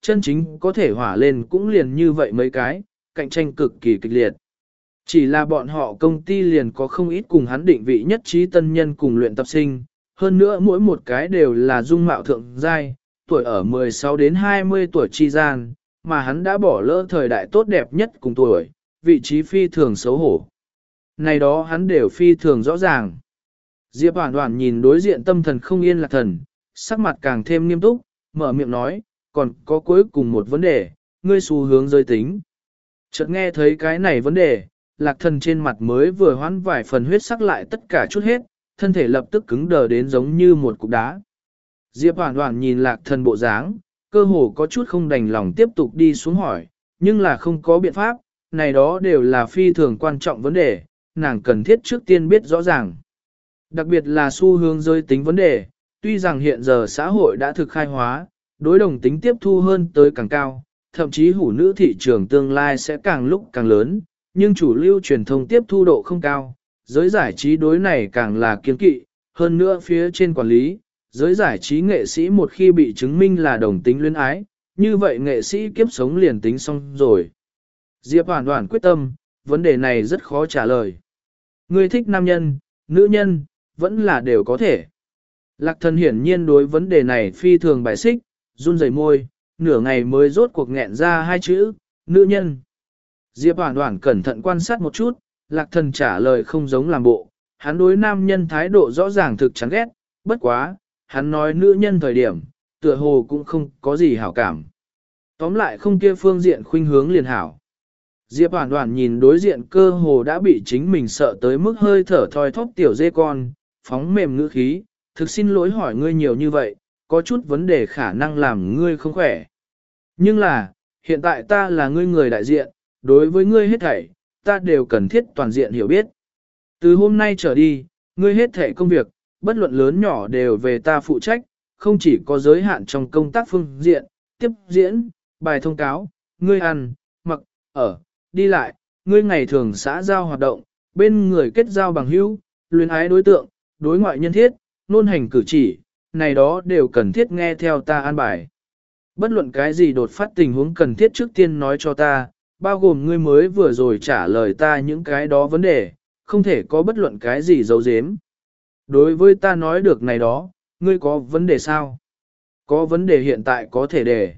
chân chính có thể hỏa lên cũng liền như vậy mấy cái, cạnh tranh cực kỳ kịch liệt. Chỉ là bọn họ công ty liền có không ít cùng hắn định vị nhất trí tân nhân cùng luyện tập sinh, hơn nữa mỗi một cái đều là dung mạo thượng giai, tuổi ở mười sáu đến hai mươi tuổi chi gian, mà hắn đã bỏ lỡ thời đại tốt đẹp nhất cùng tuổi, vị trí phi thường xấu hổ. Này đó hắn đều phi thường rõ ràng. Diệp Hoản Hoản nhìn đối diện tâm thần không yên Lạc Thần, sắc mặt càng thêm nghiêm túc, mở miệng nói, còn có cuối cùng một vấn đề, ngươi xu hướng giới tính. Chợt nghe thấy cái này vấn đề, Lạc Thần trên mặt mới vừa hoãn vài phần huyết sắc lại tất cả chút hết, thân thể lập tức cứng đờ đến giống như một cục đá. Diệp Hoản Hoản nhìn Lạc Thần bộ dáng, cơ hồ có chút không đành lòng tiếp tục đi xuống hỏi, nhưng là không có biện pháp, này đó đều là phi thường quan trọng vấn đề, nàng cần thiết trước tiên biết rõ ràng. Đặc biệt là xu hướng giới tính vấn đề, tuy rằng hiện giờ xã hội đã thực khai hóa, đối đồng tính tiếp thu hơn tới càng cao, thậm chí hủ nữ thị trường tương lai sẽ càng lúc càng lớn, nhưng chủ lưu truyền thông tiếp thu độ không cao, giới giải trí đối này càng là kiêng kỵ, hơn nữa phía trên quản lý, giới giải trí nghệ sĩ một khi bị chứng minh là đồng tính luyến ái, như vậy nghệ sĩ kiếp sống liền tính xong rồi. Diệp Hoản Hoản quyết tâm, vấn đề này rất khó trả lời. Ngươi thích nam nhân, nữ nhân, vẫn là đều có thể. Lạc Thần hiển nhiên đối vấn đề này phi thường bài xích, run rẩy môi, nửa ngày mới rốt cuộc nghẹn ra hai chữ, nữ nhân. Diệp Hoản Hoản cẩn thận quan sát một chút, Lạc Thần trả lời không giống làm bộ, hắn đối nam nhân thái độ rõ ràng thực chán ghét, bất quá, hắn nói nữ nhân thời điểm, tựa hồ cũng không có gì hảo cảm. Tóm lại không kia phương diện khuynh hướng liền hảo. Diệp Hoản Hoản nhìn đối diện cơ hồ đã bị chính mình sợ tới mức hơi thở thoi thóp tiểu dê con, phóng mềm ngữ khí, thực xin lỗi hỏi ngươi nhiều như vậy, có chút vấn đề khả năng làm ngươi không khỏe. Nhưng là, hiện tại ta là ngươi người đại diện, đối với ngươi hết thảy, ta đều cần thiết toàn diện hiểu biết. Từ hôm nay trở đi, ngươi hết thảy công việc, bất luận lớn nhỏ đều về ta phụ trách, không chỉ có giới hạn trong công tác phương diện, tiếp diễn, bài thông cáo, ngươi ăn, mặc, ở, đi lại, ngươi ngày thường xã giao hoạt động, bên người kết giao bằng hữu, luyến ái đối tượng, đối ngoại nhân thiết, nôn hành cử chỉ, này đó đều cần thiết nghe theo ta an bài. Bất luận cái gì đột phát tình huống cần thiết trước tiên nói cho ta, bao gồm ngươi mới vừa rồi trả lời ta những cái đó vấn đề, không thể có bất luận cái gì giấu giếm. Đối với ta nói được này đó, ngươi có vấn đề sao? Có vấn đề hiện tại có thể để.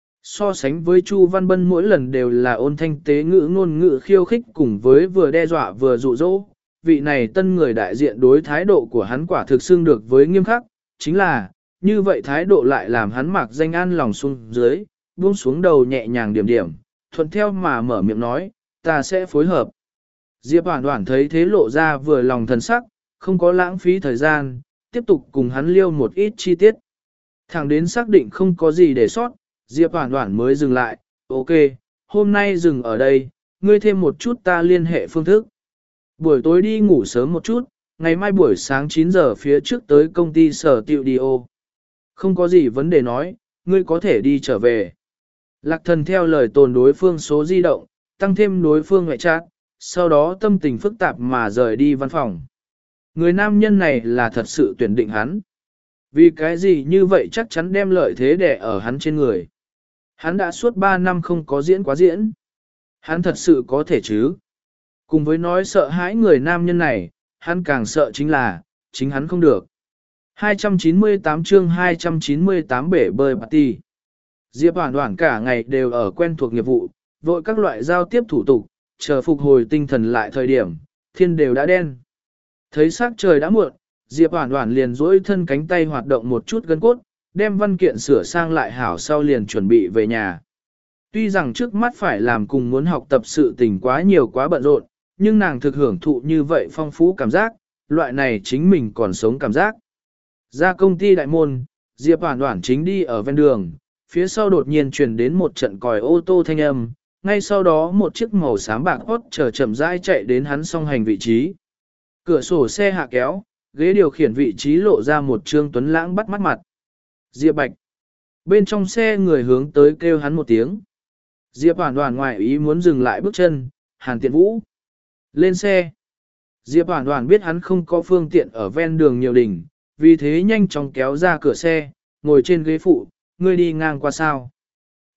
So sánh với Chu Văn Bân mỗi lần đều là ôn thanh tế ngữ ngôn ngữ khiêu khích cùng với vừa đe dọa vừa dụ dỗ, vị này tân người đại diện đối thái độ của hắn quả thực xưng được với nghiêm khắc, chính là, như vậy thái độ lại làm hắn mặc danh an lòng xuống dưới, buông xuống đầu nhẹ nhàng điểm điểm, thuận theo mà mở miệng nói, ta sẽ phối hợp. Diệp Hoản Hoản thấy thế lộ ra vừa lòng thần sắc, không có lãng phí thời gian, tiếp tục cùng hắn liêu một ít chi tiết. Thẳng đến xác định không có gì để sót, Diệp Hoản Hoản mới dừng lại, ok, hôm nay dừng ở đây, ngươi thêm một chút ta liên hệ phương thức. Buổi tối đi ngủ sớm một chút, ngày mai buổi sáng chín giờ phía trước tới công ty sở tiệu đi ô. Không có gì vấn đề nói, ngươi có thể đi trở về. Lạc Thần theo lời tồn đối phương số di động, tăng thêm đối phương ngoại chat, sau đó tâm tình phức tạp mà rời đi văn phòng. Người nam nhân này là thật sự tuyển định hắn. Vì cái gì như vậy chắc chắn đem lợi thế để ở hắn trên người. Hắn đã suốt ba năm không có diễn quá diễn. Hắn thật sự có thể chứ. Cùng với nói sợ hãi người nam nhân này, hắn càng sợ chính là, chính hắn không được. hai trăm chín mươi tám chương hai trăm chín mươi tám bể bơi party. Diệp Hoản Hoản cả ngày đều ở quen thuộc nghiệp vụ, vội các loại giao tiếp thủ tục, chờ phục hồi tinh thần lại thời điểm, thiên đều đã đen. Thấy sắc trời đã muộn, Diệp Hoản Hoản liền duỗi thân cánh tay hoạt động một chút gân cốt, đem văn kiện sửa sang lại hảo sau liền chuẩn bị về nhà. Tuy rằng trước mắt phải làm cùng muốn học tập sự tình quá nhiều quá bận rộn, nhưng nàng thực hưởng thụ như vậy phong phú cảm giác, loại này chính mình còn sống cảm giác. Ra công ty đại môn, Diệp Hoản Hoản chính đi ở ven đường, phía sau đột nhiên truyền đến một trận còi ô tô thanh âm, ngay sau đó một chiếc màu xám bạc hot chờ chậm rãi chạy đến hắn song hành vị trí. Cửa sổ xe hạ kéo, ghế điều khiển vị trí lộ ra một trương tuấn lãng bắt mắt mặt. Diệp Bạch. Bên trong xe người hướng tới kêu hắn một tiếng. Diệp Hoản Hoản ngoài ý muốn dừng lại bước chân, Hàn Tiện Vũ. Lên xe. Diệp Hoản Hoản biết hắn không có phương tiện ở ven đường nhiều đỉnh, vì thế nhanh chóng kéo ra cửa xe, ngồi trên ghế phụ, ngươi đi ngang qua sao.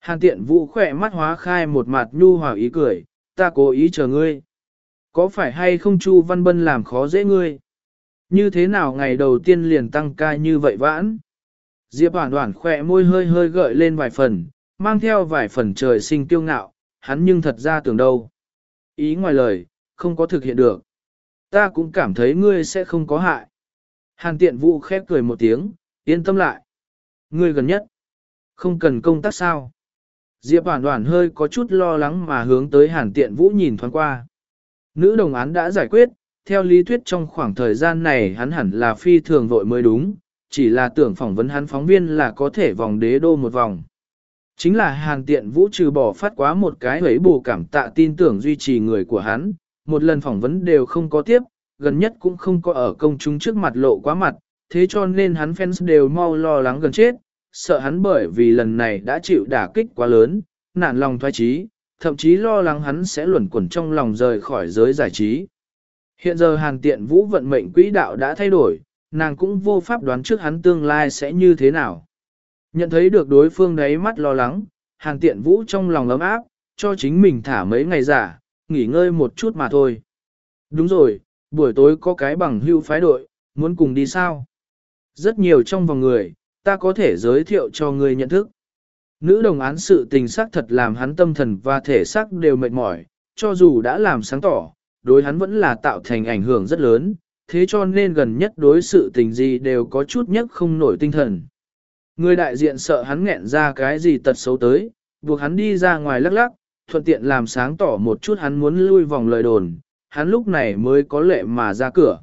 Hàn tiện vũ khỏe mắt hóa khai một mặt nhu hòa ý cười, ta cố ý chờ ngươi. Có phải hay không Chu Văn Bân làm khó dễ ngươi? Như thế nào ngày đầu tiên liền tăng ca như vậy vãn? Diệp Hoản Hoản khỏe môi hơi hơi gợi lên vài phần, mang theo vài phần trời sinh kiêu ngạo, hắn nhưng thật ra tưởng đâu. Ý ngoài lời, không có thực hiện được. Ta cũng cảm thấy ngươi sẽ không có hại. Hàn tiện vũ khép cười một tiếng, yên tâm lại. Ngươi gần nhất, không cần công tác sao? Diệp Hoản Hoản hơi có chút lo lắng mà hướng tới Hàn tiện vũ nhìn thoáng qua. Nữ đồng án đã giải quyết, theo lý thuyết trong khoảng thời gian này hắn hẳn là phi thường vội mới đúng, chỉ là tưởng phỏng vấn hắn phóng viên là có thể vòng đế đô một vòng. Chính là Hàn tiện vũ trừ bỏ phát quá một cái ấy bù cảm tạ tin tưởng duy trì người của hắn, một lần phỏng vấn đều không có tiếp, gần nhất cũng không có ở công chúng trước mặt lộ quá mặt, thế cho nên hắn fans đều mau lo lắng gần chết, sợ hắn bởi vì lần này đã chịu đả kích quá lớn, nản lòng thoái chí, thậm chí lo lắng hắn sẽ luẩn quẩn trong lòng rời khỏi giới giải trí. Hiện giờ Hàn tiện vũ vận mệnh quỹ đạo đã thay đổi, nàng cũng vô pháp đoán trước hắn tương lai sẽ như thế nào. Nhận thấy được đối phương đáy mắt lo lắng, Hàn tiện vũ trong lòng ấm áp, cho chính mình thả mấy ngày giả, nghỉ ngơi một chút mà thôi. Đúng rồi, buổi tối có cái bằng hưu phái đội, muốn cùng đi sao? Rất nhiều trong vòng người, ta có thể giới thiệu cho người nhận thức. Nữ đồng án sự tình xác thật làm hắn tâm thần và thể xác đều mệt mỏi, cho dù đã làm sáng tỏ, đối hắn vẫn là tạo thành ảnh hưởng rất lớn, thế cho nên gần nhất đối sự tình gì đều có chút nhất không nổi tinh thần. Người đại diện sợ hắn nghẹn ra cái gì tật xấu tới, buộc hắn đi ra ngoài lắc lắc, thuận tiện làm sáng tỏ một chút hắn muốn lui vòng lời đồn, hắn lúc này mới có lệ mà ra cửa.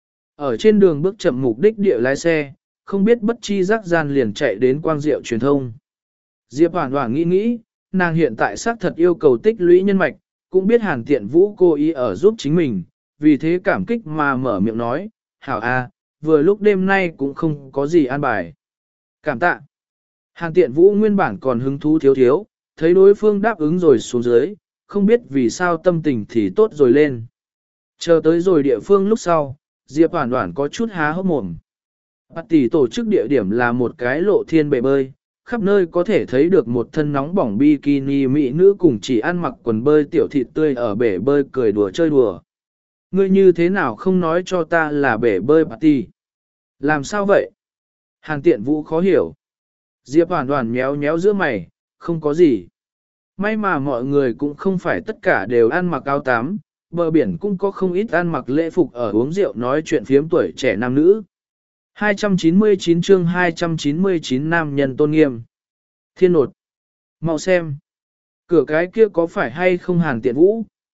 Ở trên đường bước chậm mục đích địa lái xe, không biết bất chi giác gian liền chạy đến Quang Diệu truyền thông. Diệp Hoản Hoản nghĩ nghĩ, nàng hiện tại xác thật yêu cầu tích lũy nhân mạch, cũng biết Hàn tiện vũ cố ý ở giúp chính mình, vì thế cảm kích mà mở miệng nói, hảo a, vừa lúc đêm nay cũng không có gì an bài. Cảm tạ. Hàn tiện vũ nguyên bản còn hứng thú thiếu thiếu, thấy đối phương đáp ứng rồi xuống dưới, không biết vì sao tâm tình thì tốt rồi lên. Chờ tới rồi địa phương lúc sau, Diệp Hoản Hoản có chút há hốc mồm. Party tổ chức địa điểm là một cái lộ thiên bể bơi, khắp nơi có thể thấy được một thân nóng bỏng bikini mỹ nữ cùng chỉ ăn mặc quần bơi tiểu thịt tươi ở bể bơi cười đùa chơi đùa. Ngươi như thế nào không nói cho ta là bể bơi party? Làm sao vậy? Hàn tiện vũ khó hiểu. Diệp Hoản Hoản méo méo giữa mày, không có gì. May mà mọi người cũng không phải tất cả đều ăn mặc áo tắm, bờ biển cũng có không ít ăn mặc lễ phục ở uống rượu nói chuyện phiếm tuổi trẻ nam nữ. hai trăm chín mươi chín chương hai trăm chín mươi chín nam nhân tôn nghiêm. Thiên nột. Mau xem. Cửa cái kia có phải hay không Hàn tiện vũ?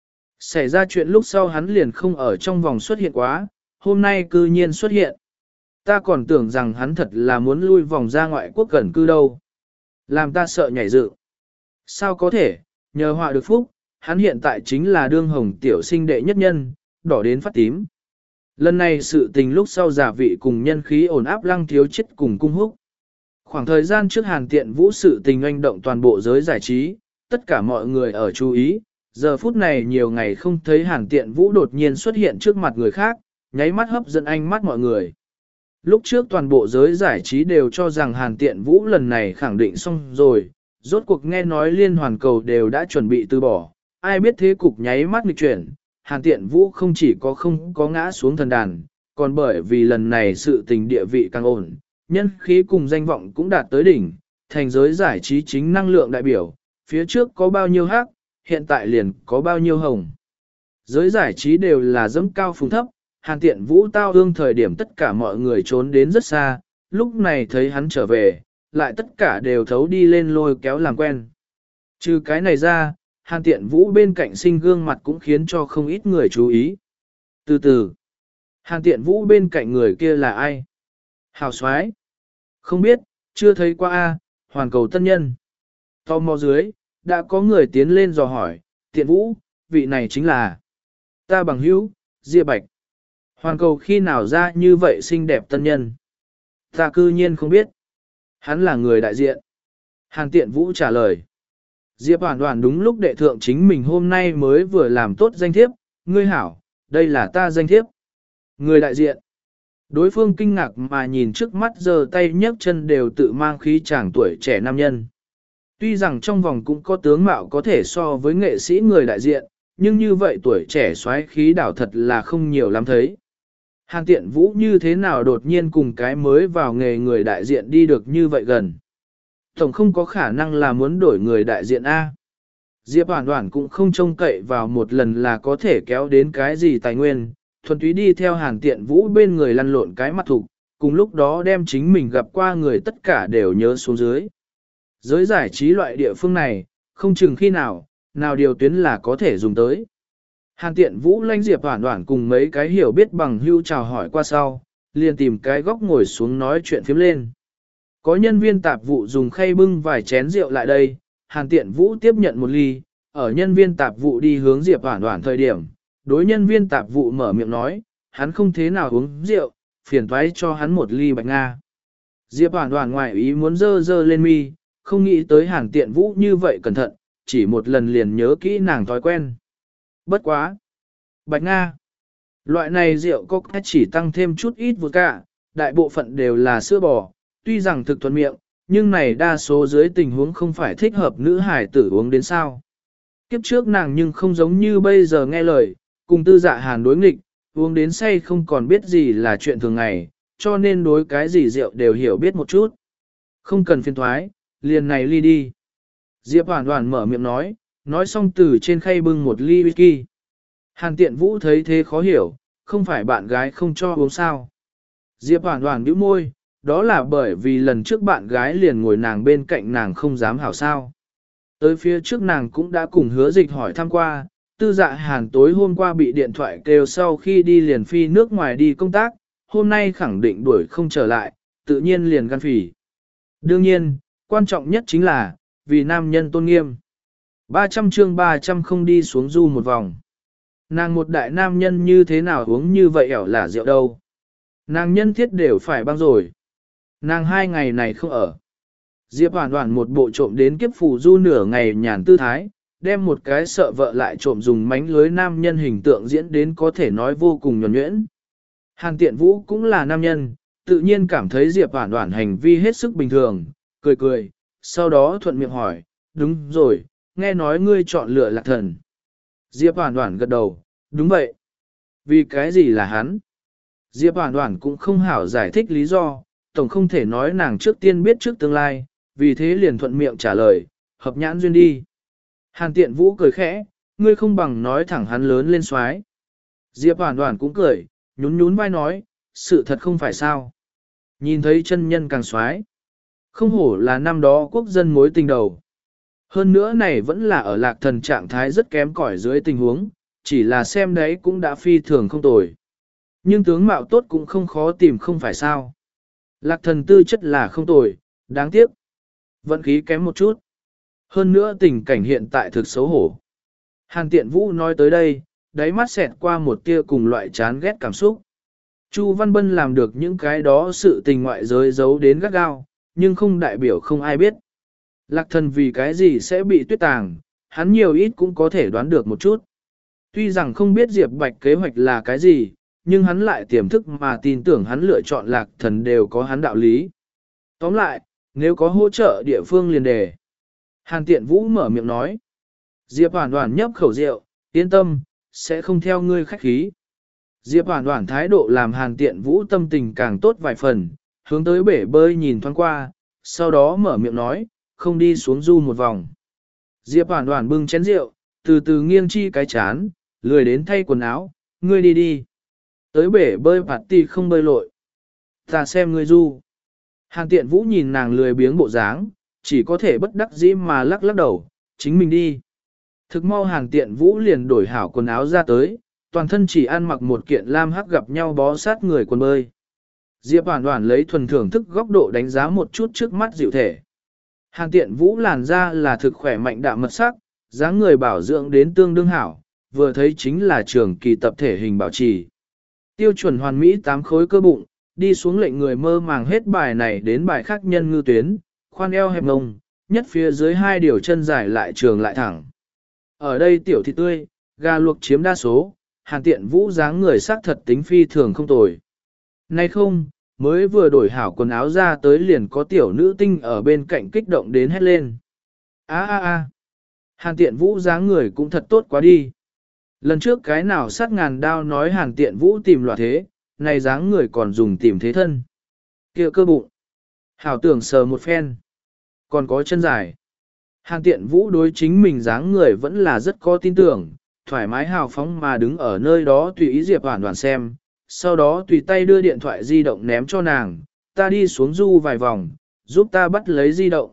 Xảy ra chuyện lúc sau hắn liền không ở trong vòng xuất hiện quá, hôm nay cư nhiên xuất hiện. Ta còn tưởng rằng hắn thật là muốn lui vòng ra ngoại quốc gần cư đâu. Làm ta sợ nhảy dựng. Sao có thể, nhờ họa được phúc, hắn hiện tại chính là đương hồng tiểu sinh đệ nhất nhân, đỏ đến phát tím. Lần này sự tình lúc sau giả vị cùng nhân khí ổn áp lăng thiếu chết cùng cung húc. Khoảng thời gian trước Hàn tiện vũ sự tình oanh động toàn bộ giới giải trí, tất cả mọi người ở chú ý, giờ phút này nhiều ngày không thấy Hàn tiện vũ đột nhiên xuất hiện trước mặt người khác, nháy mắt hấp dẫn ánh mắt mọi người. Lúc trước toàn bộ giới giải trí đều cho rằng Hàn tiện vũ lần này khẳng định xong rồi, rốt cuộc nghe nói liên hoàn cầu đều đã chuẩn bị từ bỏ, ai biết thế cục nháy mắt nghịch chuyển, Hàn tiện vũ không chỉ có không có ngã xuống thần đàn, còn bởi vì lần này sự tình địa vị càng ổn, nhân khí cùng danh vọng cũng đạt tới đỉnh, thành giới giải trí chính năng lượng đại biểu, phía trước có bao nhiêu hắc, hiện tại liền có bao nhiêu hồng. Giới giải trí đều là dẫm cao phùng thấp, Hàn tiện vũ tao ương thời điểm tất cả mọi người trốn đến rất xa, lúc này thấy hắn trở về, lại tất cả đều thấu đi lên lôi kéo làm quen. Trừ cái này ra, Hàn tiện vũ bên cạnh sinh gương mặt cũng khiến cho không ít người chú ý. Từ từ, Hàn tiện vũ bên cạnh người kia là ai? Hào soái, không biết, chưa thấy qua a, hoàn cầu tân nhân. Tò mò dưới, đã có người tiến lên dò hỏi, tiện vũ, vị này chính là ta bằng hữu, Diệp Bạch. Hoàn cầu khi nào ra như vậy xinh đẹp tân nhân? Ta cư nhiên không biết. Hắn là người đại diện. Hàn tiện vũ trả lời. Diệp Hoản Hoản đúng lúc đệ thượng chính mình hôm nay mới vừa làm tốt danh thiếp, ngươi hảo, đây là ta danh thiếp. Người đại diện. Đối phương kinh ngạc mà nhìn trước mắt giờ tay nhấc chân đều tự mang khí chàng tuổi trẻ nam nhân. Tuy rằng trong vòng cũng có tướng mạo có thể so với nghệ sĩ người đại diện, nhưng như vậy tuổi trẻ xoáy khí đảo thật là không nhiều lắm thấy. Hàn Tiện Vũ như thế nào đột nhiên cùng cái mới vào nghề người đại diện đi được như vậy gần. Tổng không có khả năng là muốn đổi người đại diện A. Diệp Hoàn Hoàn cũng không trông cậy vào một lần là có thể kéo đến cái gì tài nguyên, thuần túy đi theo Hàn Tiện Vũ bên người lăn lộn cái mặt thục, cùng lúc đó đem chính mình gặp qua người tất cả đều nhớ xuống dưới. Giới giải trí loại địa phương này, không chừng khi nào, nào điều tuyến là có thể dùng tới. Hàn Tiện Vũ lãnh Diệp Hoàn Hoàn cùng mấy cái hiểu biết bằng hưu chào hỏi qua sau, liền tìm cái góc ngồi xuống nói chuyện phiếm lên. Có nhân viên tạp vụ dùng khay bưng vài chén rượu lại đây, Hàn Tiện Vũ tiếp nhận một ly, ở nhân viên tạp vụ đi hướng Diệp Hoàn Hoàn thời điểm, đối nhân viên tạp vụ mở miệng nói, hắn không thế nào uống rượu, phiền toái cho hắn một ly bạch nga. Diệp Hoàn Hoàn ngoài ý muốn dơ dơ lên mi, không nghĩ tới Hàn Tiện Vũ như vậy cẩn thận, chỉ một lần liền nhớ kỹ nàng thói quen. Bất quá. Bạch Nga. Loại này rượu có chỉ tăng thêm chút ít vodka, đại bộ phận đều là sữa bò, tuy rằng thực thuận miệng, nhưng này đa số dưới tình huống không phải thích hợp nữ hải tử uống đến sao. Kiếp trước nàng nhưng không giống như bây giờ nghe lời, cùng tư dạ Hàn đối nghịch, uống đến say không còn biết gì là chuyện thường ngày, cho nên đối cái gì rượu đều hiểu biết một chút. Không cần phiền thoái, liền này ly đi. Diệp Hoàn Hoàn mở miệng nói, nói xong từ trên khay bưng một ly whisky. Hàn Tiện Vũ thấy thế khó hiểu, không phải bạn gái không cho uống sao. Diệp Hoàn Hoàn bĩu môi, đó là bởi vì lần trước bạn gái liền ngồi nàng bên cạnh nàng không dám hảo sao. Tới phía trước nàng cũng đã cùng Hứa Dịch hỏi thăm qua, tư dạ Hàn tối hôm qua bị điện thoại kêu sau khi đi liền phi nước ngoài đi công tác, hôm nay khẳng định đuổi không trở lại, tự nhiên liền gan phỉ. Đương nhiên, quan trọng nhất chính là, vì nam nhân tôn nghiêm. ba trăm chương ba trăm không đi xuống du một vòng. Nàng một đại nam nhân như thế nào uống như vậy ẻo là rượu đâu. Nàng nhân thiết đều phải băng rồi. Nàng hai ngày này không ở. Diệp Hoàn Hoàn một bộ trộm đến kiếp phù du nửa ngày nhàn tư thái, đem một cái sợ vợ lại trộm dùng mánh lưới nam nhân hình tượng diễn đến có thể nói vô cùng nhuần nhuyễn. Hàn Tiện Vũ cũng là nam nhân, tự nhiên cảm thấy Diệp Hoàn Hoàn hành vi hết sức bình thường, cười cười, sau đó thuận miệng hỏi, đúng rồi, nghe nói ngươi chọn lựa Lạc Thần. Diệp Hoàn Hoàn gật đầu, đúng vậy. Vì cái gì là hắn? Diệp Hoàn Hoàn cũng không hảo giải thích lý do, tổng không thể nói nàng trước tiên biết trước tương lai, vì thế liền thuận miệng trả lời, hợp nhãn duyên đi. Hàn Tiện Vũ cười khẽ, ngươi không bằng nói thẳng hắn lớn lên xoái. Diệp Hoàn Hoàn cũng cười, nhún nhún vai nói, sự thật không phải sao. Nhìn thấy chân nhân càng xoái. Không hổ là năm đó quốc dân mối tình đầu. Hơn nữa này vẫn là ở Lạc Thần trạng thái rất kém cỏi dưới tình huống, chỉ là xem đấy cũng đã phi thường không tồi. Nhưng tướng mạo tốt cũng không khó tìm không phải sao. Lạc Thần tư chất là không tồi, đáng tiếc. Vận khí kém một chút. Hơn nữa tình cảnh hiện tại thực xấu hổ. Hàn Tiện Vũ nói tới đây, đáy mắt xẹt qua một tia cùng loại chán ghét cảm xúc. Chu Văn Bân làm được những cái đó sự tình ngoại giới giấu đến gắt gao, nhưng không đại biểu không ai biết. Lạc Thần vì cái gì sẽ bị tuyết tàng, hắn nhiều ít cũng có thể đoán được một chút. Tuy rằng không biết Diệp Bạch kế hoạch là cái gì, nhưng hắn lại tiềm thức mà tin tưởng hắn lựa chọn Lạc Thần đều có hắn đạo lý. Tóm lại, nếu có hỗ trợ địa phương liền đề. Hàn Tiện Vũ mở miệng nói. Diệp Hoàn Hoàn nhấp khẩu rượu, yên tâm, sẽ không theo ngươi khách khí. Diệp Hoàn Hoàn thái độ làm Hàn Tiện Vũ tâm tình càng tốt vài phần, hướng tới bể bơi nhìn thoáng qua, sau đó mở miệng nói, không đi xuống du một vòng. Diệp Hoàn Hoàn bưng chén rượu, từ từ nghiêng chi cái chán, lười đến thay quần áo, ngươi đi đi. Tới bể bơi party không bơi lội. Ta xem ngươi du. Hàn Tiện Vũ nhìn nàng lười biếng bộ dáng, chỉ có thể bất đắc dĩ mà lắc lắc đầu, chính mình đi. Thực mau Hàn Tiện Vũ liền đổi hảo quần áo ra tới, toàn thân chỉ ăn mặc một kiện lam hắc gặp nhau bó sát người quần bơi. Diệp Hoàn Hoàn lấy thuần thưởng thức góc độ đánh giá một chút trước mắt dịu thể. Hàn Tiện Vũ làn da là thực khỏe mạnh đạm mật sắc, dáng người bảo dưỡng đến tương đương hảo, vừa thấy chính là trường kỳ tập thể hình bảo trì. Tiêu chuẩn hoàn mỹ tám khối cơ bụng, đi xuống lệnh người mơ màng hết bài này đến bài khác nhân ngư tuyến, khoan eo hẹp ngông, nhất phía dưới hai điều chân dài lại trường lại thẳng. Ở đây tiểu thịt tươi, gà luộc chiếm đa số, Hàn Tiện Vũ dáng người sắc thật tính phi thường không tồi. Nay không, mới vừa đổi hảo quần áo ra tới liền có tiểu nữ tinh ở bên cạnh kích động đến hét lên. a a a Hàn Tiện Vũ dáng người cũng thật tốt quá đi. Lần trước cái nào sát ngàn đao nói Hàn Tiện Vũ tìm loạt thế, này dáng người còn dùng tìm thế thân. Kia cơ bụng. Hảo tưởng sờ một phen. Còn có chân dài. Hàn Tiện Vũ đối chính mình dáng người vẫn là rất có tin tưởng, thoải mái hào phóng mà đứng ở nơi đó tùy ý Diệp Hoàn Hoàn xem, sau đó tùy tay đưa điện thoại di động ném cho nàng, ta đi xuống du vài vòng, giúp ta bắt lấy di động.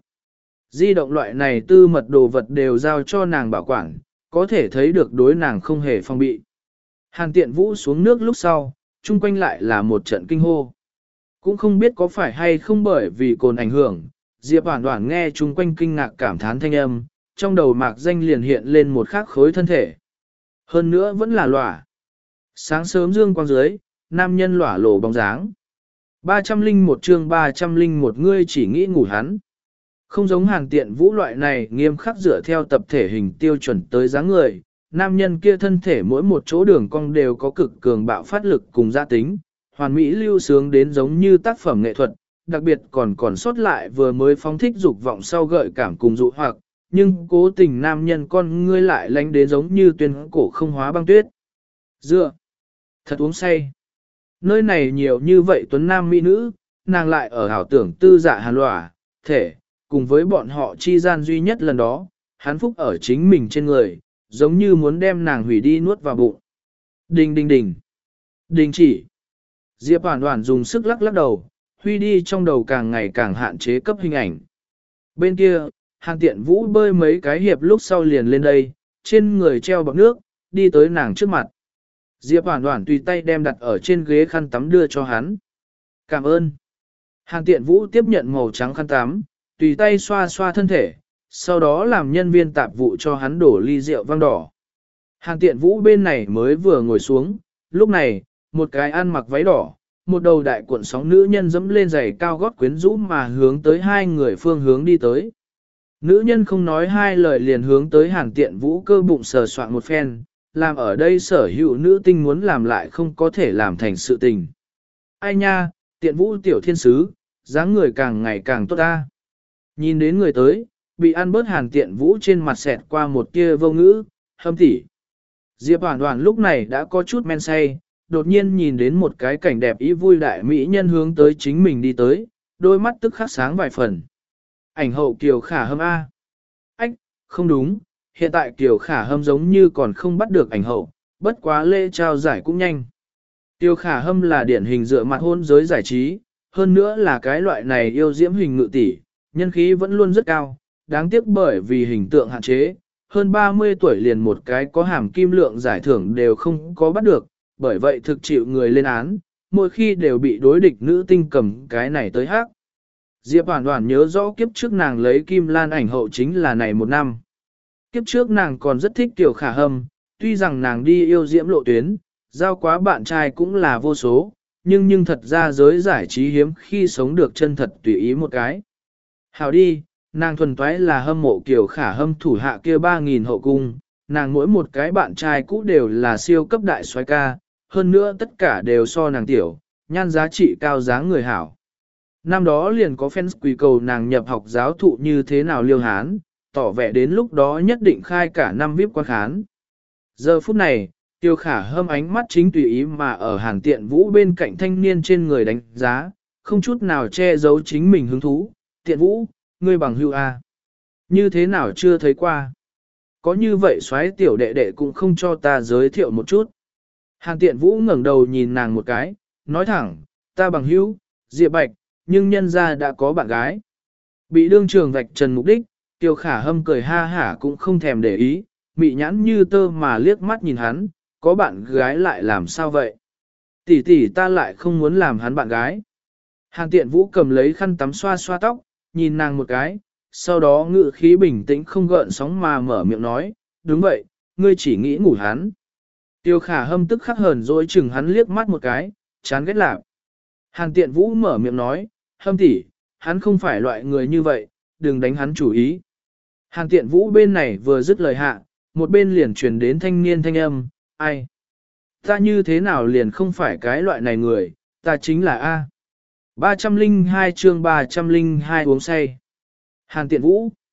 Di động loại này tư mật đồ vật đều giao cho nàng bảo quản, có thể thấy được đối nàng không hề phong bị. Hàn Tiện Vũ xuống nước lúc sau, chung quanh lại là một trận kinh hô. Cũng không biết có phải hay không bởi vì cồn ảnh hưởng, Diệp Hoàn Hoàn nghe chung quanh kinh ngạc cảm thán thanh âm, trong đầu mạc danh liền hiện lên một khắc khối thân thể. Hơn nữa vẫn là lỏa. Sáng sớm dương quang dưới, nam nhân lỏa lộ bóng dáng. ba trăm linh một chương ba trăm linh một ngươi chỉ nghĩ ngủ hắn. Không giống Hàn Tiện Vũ loại này nghiêm khắc dựa theo tập thể hình tiêu chuẩn tới dáng người, nam nhân kia thân thể mỗi một chỗ đường cong đều có cực cường bạo phát lực cùng gia tính, hoàn mỹ lưu sướng đến giống như tác phẩm nghệ thuật, đặc biệt còn còn sót lại vừa mới phóng thích dục vọng sau gợi cảm cùng dụ hoặc, nhưng cố tình nam nhân con ngươi lại lánh đến giống như tuyên cổ không hóa băng tuyết. Dựa, thật uống say. Nơi này nhiều như vậy tuấn nam mỹ nữ, nàng lại ở hảo tưởng tư dạ hàn lỏa, thể, cùng với bọn họ chi gian duy nhất lần đó, hắn phúc ở chính mình trên người, giống như muốn đem nàng hủy đi nuốt vào bụng. Đình đình đình. Đình chỉ. Diệp Hoàn Hoàn dùng sức lắc lắc đầu, huy đi trong đầu càng ngày càng hạn chế cấp hình ảnh. Bên kia, Hàn Tiện Vũ bơi mấy cái hiệp lúc sau liền lên đây, trên người treo bọc nước, đi tới nàng trước mặt. Diệp Hoàn Hoàn tùy tay đem đặt ở trên ghế khăn tắm đưa cho hắn. Cảm ơn. Hàn Tiện Vũ tiếp nhận màu trắng khăn tắm, tùy tay xoa xoa thân thể, sau đó làm nhân viên tạp vụ cho hắn đổ ly rượu vang đỏ. Hàn Tiện Vũ bên này mới vừa ngồi xuống, lúc này, một cái ăn mặc váy đỏ, một đầu đại cuộn sóng nữ nhân dẫm lên giày cao gót quyến rũ mà hướng tới hai người phương hướng đi tới. Nữ nhân không nói hai lời liền hướng tới Hàn Tiện Vũ cơ bụng sờ soạn một phen, làm ở đây sở hữu nữ tinh muốn làm lại không có thể làm thành sự tình. Ai nha, Tiện Vũ tiểu thiên sứ, dáng người càng ngày càng tốt ta. Nhìn đến người tới, bị ăn bớt Hàn Tiện Vũ trên mặt xẹt qua một kia vô ngữ, hâm tỉ. Diệp Hoàn Hoàn lúc này đã có chút men say, đột nhiên nhìn đến một cái cảnh đẹp ý vui đại mỹ nhân hướng tới chính mình đi tới, đôi mắt tức khắc sáng vài phần. Ảnh hậu Kiều Khả Hâm A. Ách, không đúng, hiện tại Kiều Khả Hâm giống như còn không bắt được ảnh hậu, bất quá lễ trao giải cũng nhanh. Kiều Khả Hâm là điển hình dựa mặt hôn giới giải trí, hơn nữa là cái loại này yêu diễm hình ngự tỷ, nhân khí vẫn luôn rất cao, đáng tiếc bởi vì hình tượng hạn chế, hơn ba mươi tuổi liền một cái có hàm kim lượng giải thưởng đều không có bắt được, bởi vậy thực chịu người lên án, mỗi khi đều bị đối địch nữ tinh cầm cái này tới hát. Diệp Hoàn Hoàn nhớ rõ kiếp trước nàng lấy Kim Lan ảnh hậu chính là này một năm. Kiếp trước nàng còn rất thích Tiểu Khả Hâm, tuy rằng nàng đi yêu diễm lộ tuyến, giao quá bạn trai cũng là vô số, nhưng nhưng thật ra giới giải trí hiếm khi sống được chân thật tùy ý một cái. Hảo đi, nàng thuần toái là hâm mộ Kiều Khả Hâm thủ hạ kia ba nghìn hậu cung, nàng mỗi một cái bạn trai cũ đều là siêu cấp đại soái ca, hơn nữa tất cả đều so nàng tiểu, nhan giá trị cao dáng người hảo. Năm đó liền có fans quỳ cầu nàng nhập học giáo thụ như thế nào liêu hán, tỏ vẻ đến lúc đó nhất định khai cả năm vi ai pi quan khán. Giờ phút này, Tiêu Khả Hâm ánh mắt chính tùy ý mà ở Hàn Tiện Vũ bên cạnh thanh niên trên người đánh giá, không chút nào che giấu chính mình hứng thú. Tiện Vũ, ngươi bằng hưu A. Như thế nào chưa thấy qua? Có như vậy soái tiểu đệ đệ cũng không cho ta giới thiệu một chút. Hàn Tiện Vũ ngẩng đầu nhìn nàng một cái, nói thẳng, ta bằng hữu, Diệp Bạch, nhưng nhân gia đã có bạn gái. Bị đương trường vạch trần mục đích, Tiêu Khả Hâm cười ha hả cũng không thèm để ý, mị nhãn như tơ mà liếc mắt nhìn hắn, có bạn gái lại làm sao vậy? Tỷ tỷ ta lại không muốn làm hắn bạn gái. Hàn Tiện Vũ cầm lấy khăn tắm xoa xoa tóc, nhìn nàng một cái, sau đó ngự khí bình tĩnh không gợn sóng mà mở miệng nói, đúng vậy, ngươi chỉ nghĩ ngủ hắn. Tiêu Khả Hâm tức khắc hờn dỗi chừng hắn liếc mắt một cái, chán ghét lạc. Hàn Tiện Vũ mở miệng nói, Hâm tỷ, hắn không phải loại người như vậy, đừng đánh hắn chủ ý. Hàn Tiện Vũ bên này vừa dứt lời hạ, một bên liền truyền đến thanh niên thanh âm, ai? Ta như thế nào liền không phải cái loại này người, ta chính là A. ba trăm linh hai chương ba trăm linh hai uống say. Hàn Tiện Vũ.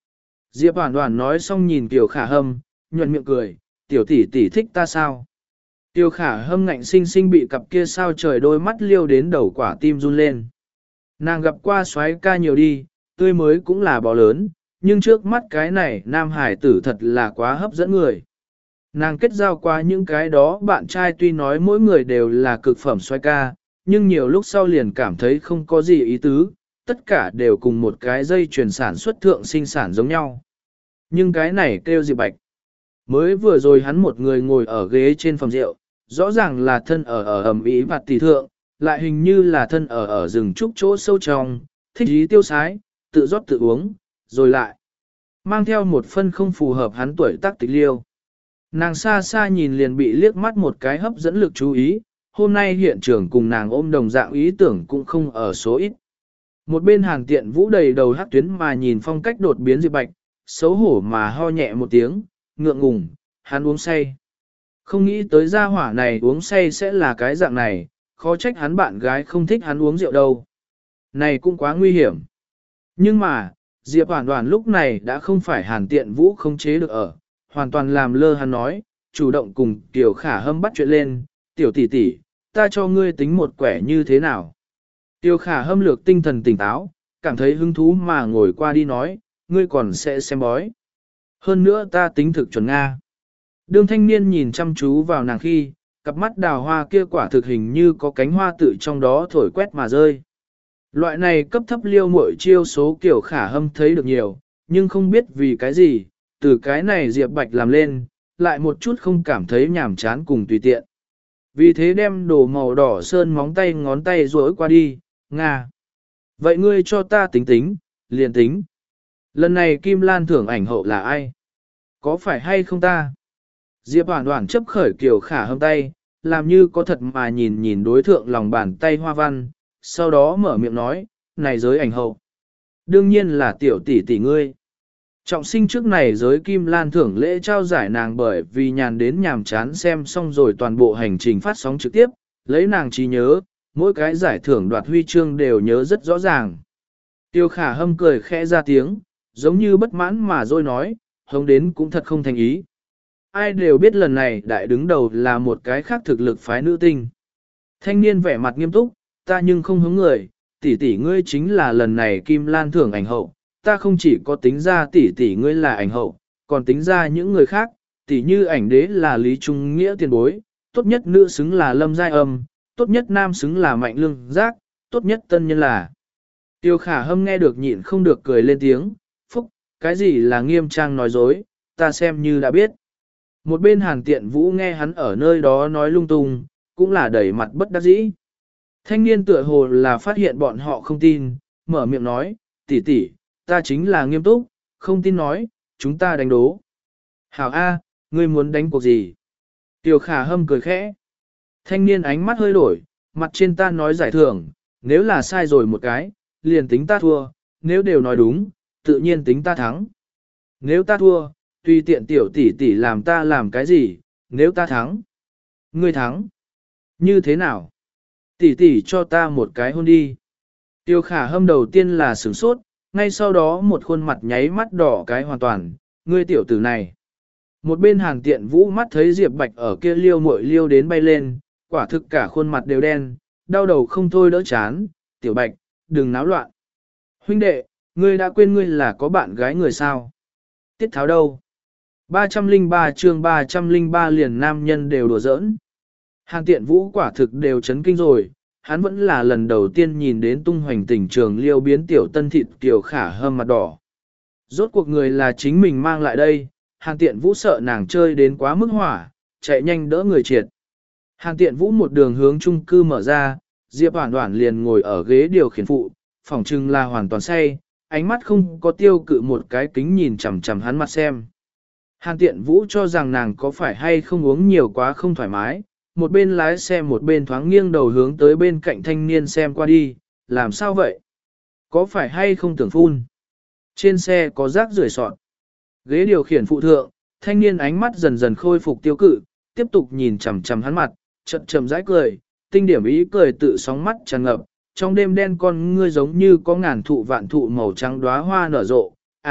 Diệp Hoản Hoản nói xong nhìn Tiểu Khả Hâm, nhuận miệng cười, tiểu tỷ tỷ thích ta sao? Tiểu Khả Hâm ngạnh sinh sinh bị cặp kia sao trời đôi mắt liêu đến đầu quả tim run lên. Nàng gặp qua soái ca nhiều đi, tươi mới cũng là bò lớn, nhưng trước mắt cái này nam hải tử thật là quá hấp dẫn người. Nàng kết giao qua những cái đó bạn trai tuy nói mỗi người đều là cực phẩm soái ca, nhưng nhiều lúc sau liền cảm thấy không có gì ý tứ, tất cả đều cùng một cái dây chuyền sản xuất thượng sinh sản giống nhau. Nhưng cái này kêu Diệp Bạch. Mới vừa rồi hắn một người ngồi ở ghế trên phòng rượu, rõ ràng là thân ở ở ẩm ý vặt tỷ thượng, lại hình như là thân ở ở rừng trúc chỗ sâu trong, thích ý tiêu sái, tự rót tự uống, rồi lại mang theo một phân không phù hợp hắn tuổi tác tịch liêu. Nàng xa xa nhìn liền bị liếc mắt một cái hấp dẫn lực chú ý, hôm nay hiện trường cùng nàng ôm đồng dạng ý tưởng cũng không ở số ít. Một bên Hàn Tiện Vũ đầy đầu hắc tuyến mà nhìn phong cách đột biến Diệp Bạch, xấu hổ mà ho nhẹ một tiếng, ngượng ngùng, hắn uống say. Không nghĩ tới gia hỏa này uống say sẽ là cái dạng này, khó trách hắn bạn gái không thích hắn uống rượu đâu. Này cũng quá nguy hiểm. Nhưng mà, Diệp Hoản Hoản lúc này đã không phải Hàn Tiện Vũ không chế được ở, hoàn toàn làm lơ hắn nói, chủ động cùng Tiểu Khả Hâm bắt chuyện lên, tiểu tỷ tỷ, ta cho ngươi tính một quẻ như thế nào. Tiểu Khả Hâm lược tinh thần tỉnh táo, cảm thấy hứng thú mà ngồi qua đi nói, ngươi còn sẽ xem bói. Hơn nữa ta tính thực chuẩn Nga. Đương thanh niên nhìn chăm chú vào nàng khi, cặp mắt đào hoa kia quả thực hình như có cánh hoa tự trong đó thổi quét mà rơi. Loại này cấp thấp liêu muội chiêu số Tiểu Khả Hâm thấy được nhiều, nhưng không biết vì cái gì, từ cái này Diệp Bạch làm lên, lại một chút không cảm thấy nhàm chán cùng tùy tiện. Vì thế đem đồ màu đỏ sơn móng tay ngón tay rối qua đi, Nga. Vậy ngươi cho ta tính tính, liền tính. Lần này Kim Lan thưởng ảnh hậu là ai? Có phải hay không ta? Diệp Hoản Hoản chấp khởi Kiều Khả Hâm tay, làm như có thật mà nhìn nhìn đối thượng lòng bàn tay hoa văn, sau đó mở miệng nói, này giới ảnh hậu. Đương nhiên là tiểu tỷ tỷ ngươi. Trọng sinh trước này giới Kim Lan thưởng lễ trao giải nàng bởi vì nhàn đến nhàm chán xem xong rồi toàn bộ hành trình phát sóng trực tiếp, lấy nàng trí nhớ, mỗi cái giải thưởng đoạt huy chương đều nhớ rất rõ ràng. Tiêu Khả Hâm cười khẽ ra tiếng, giống như bất mãn mà rồi nói, hống đến cũng thật không thành ý. Ai đều biết lần này đại đứng đầu là một cái khác thực lực phái nữ tinh. Thanh niên vẻ mặt nghiêm túc, ta nhưng không hứng người, tỷ tỷ ngươi chính là lần này Kim Lan thưởng ảnh hậu, ta không chỉ có tính ra tỷ tỷ ngươi là ảnh hậu, còn tính ra những người khác, tỷ như ảnh đế là Lý Trung Nghĩa tiền bối, tốt nhất nữ xứng là Lâm Giai Âm, tốt nhất nam xứng là Mạnh Lương Giác, tốt nhất tân nhân là. Tiêu Khả Hâm nghe được nhịn không được cười lên tiếng, phúc, cái gì là nghiêm trang nói dối, ta xem như đã biết. Một bên Hàn Tiện Vũ nghe hắn ở nơi đó nói lung tung, cũng là đẩy mặt bất đắc dĩ. Thanh niên tựa hồ là phát hiện bọn họ không tin, mở miệng nói, tỷ tỷ, ta chính là nghiêm túc, không tin nói, chúng ta đánh đố. Hảo A, ngươi muốn đánh cuộc gì? Tiểu Khả Hâm cười khẽ. Thanh niên ánh mắt hơi đổi, mặt trên ta nói giải thưởng, nếu là sai rồi một cái, liền tính ta thua, nếu đều nói đúng, tự nhiên tính ta thắng. Nếu ta thua, tùy tiện tiểu tỷ tỷ làm ta làm cái gì, nếu ta thắng. Ngươi thắng. Như thế nào? Tỷ tỷ cho ta một cái hôn đi. Tiêu Khả Hâm đầu tiên là sửng sốt, ngay sau đó một khuôn mặt nháy mắt đỏ cái hoàn toàn, ngươi tiểu tử này. Một bên Hàn Tiện Vũ mắt thấy Diệp Bạch ở kia liêu muội liêu đến bay lên, quả thực cả khuôn mặt đều đen, đau đầu không thôi đỡ chán, tiểu Bạch, đừng náo loạn. Huynh đệ, ngươi đã quên ngươi là có bạn gái người sao? Tiết Tháo đâu? ba trăm lẻ ba chương ba trăm lẻ ba liền nam nhân đều đùa giỡn. Hàn Tiện Vũ quả thực đều chấn kinh rồi, hắn vẫn là lần đầu tiên nhìn đến tung hoành tỉnh trường liêu biến tiểu tân thịt Kiều Khả Hâm mặt đỏ. Rốt cuộc người là chính mình mang lại đây, Hàn Tiện Vũ sợ nàng chơi đến quá mức hỏa, chạy nhanh đỡ người triệt. Hàn Tiện Vũ một đường hướng chung cư mở ra, Diệp Hoản Hoản liền ngồi ở ghế điều khiển phụ, phỏng chừng là hoàn toàn say, ánh mắt không có tiêu cự một cái kính nhìn chằm chằm hắn mặt xem. Hàn Tiện Vũ cho rằng nàng có phải hay không uống nhiều quá không thoải mái, một bên lái xe một bên thoáng nghiêng đầu hướng tới bên cạnh thanh niên xem qua đi, làm sao vậy? Có phải hay không tưởng phun? Trên xe có rác rưởi sọt. Ghế điều khiển phụ thượng, thanh niên ánh mắt dần dần khôi phục tiêu cự, tiếp tục nhìn chằm chằm hắn mặt, chậm chậm rãi cười, tinh điểm ý cười tự sóng mắt tràn ngập, trong đêm đen con ngươi giống như có ngàn thụ vạn thụ màu trắng đóa hoa nở rộ, à,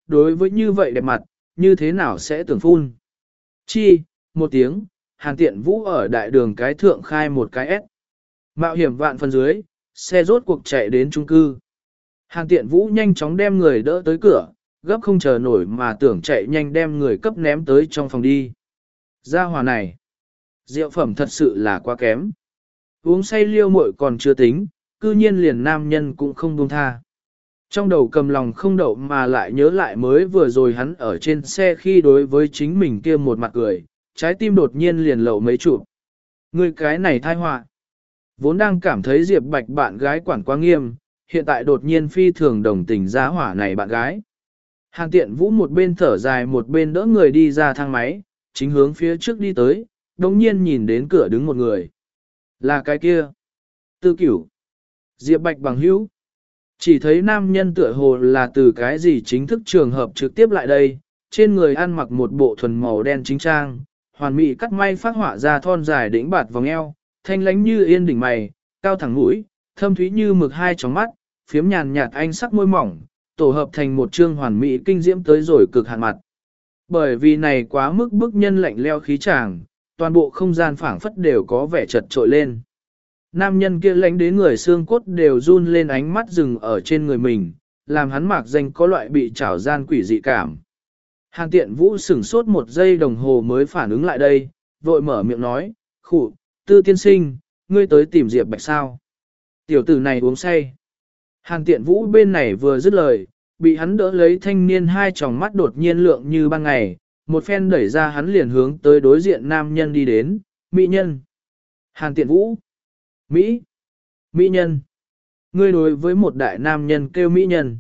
đối với như vậy đẹp mặt, như thế nào sẽ tưởng phun. Chi, một tiếng, Hàn Tiện Vũ ở đại đường cái thượng khai một cái S. Mạo hiểm vạn phần dưới, xe rốt cuộc chạy đến chung cư. Hàn Tiện Vũ nhanh chóng đem người đỡ tới cửa, gấp không chờ nổi mà tưởng chạy nhanh đem người cấp ném tới trong phòng đi. Gia hỏa này, rượu phẩm thật sự là quá kém. Uống say liêu muội còn chưa tính, cư nhiên liền nam nhân cũng không buông tha. Trong đầu cầm lòng không đậu mà lại nhớ lại mới vừa rồi hắn ở trên xe khi đối với chính mình kia một mặt cười, trái tim đột nhiên liền lậu mấy chụp. Người cái này thai họa. Vốn đang cảm thấy Diệp Bạch bạn gái quản quá nghiêm, hiện tại đột nhiên phi thường đồng tình giá hỏa này bạn gái. Hàn Tiện Vũ một bên thở dài một bên đỡ người đi ra thang máy, chính hướng phía trước đi tới, đồng nhiên nhìn đến cửa đứng một người. Là cái kia. Tư Cửu. Diệp Bạch bằng hữu. Chỉ thấy nam nhân tựa hồ là từ cái gì chính thức trường hợp trực tiếp lại đây, trên người ăn mặc một bộ thuần màu đen chính trang, hoàn mỹ cắt may phát họa ra thon dài đỉnh bạt vòng eo, thanh lánh như yên đỉnh mày, cao thẳng mũi, thâm thúy như mực hai tròng mắt, phiếm nhàn nhạt anh sắc môi mỏng, tổ hợp thành một trương hoàn mỹ kinh diễm tới rồi cực hạn mặt. Bởi vì này quá mức bức nhân lạnh leo khí chàng, toàn bộ không gian phảng phất đều có vẻ chật trội lên. Nam nhân kia lánh đến người xương cốt đều run lên, ánh mắt dừng ở trên người mình, làm hắn mạc danh có loại bị trảo gian quỷ dị cảm. Hàn Tiện Vũ sửng sốt một giây đồng hồ mới phản ứng lại đây, vội mở miệng nói, khụ, Tư tiên sinh, ngươi tới tìm Diệp Bạch sao? Tiểu tử này uống say. Hàn Tiện Vũ bên này vừa dứt lời, bị hắn đỡ lấy thanh niên hai tròng mắt đột nhiên lượng như ban ngày, một phen đẩy ra hắn liền hướng tới đối diện nam nhân đi đến, mỹ nhân. Hàn Tiện Vũ. Mỹ. Mỹ nhân. Ngươi đối với một đại nam nhân kêu mỹ nhân.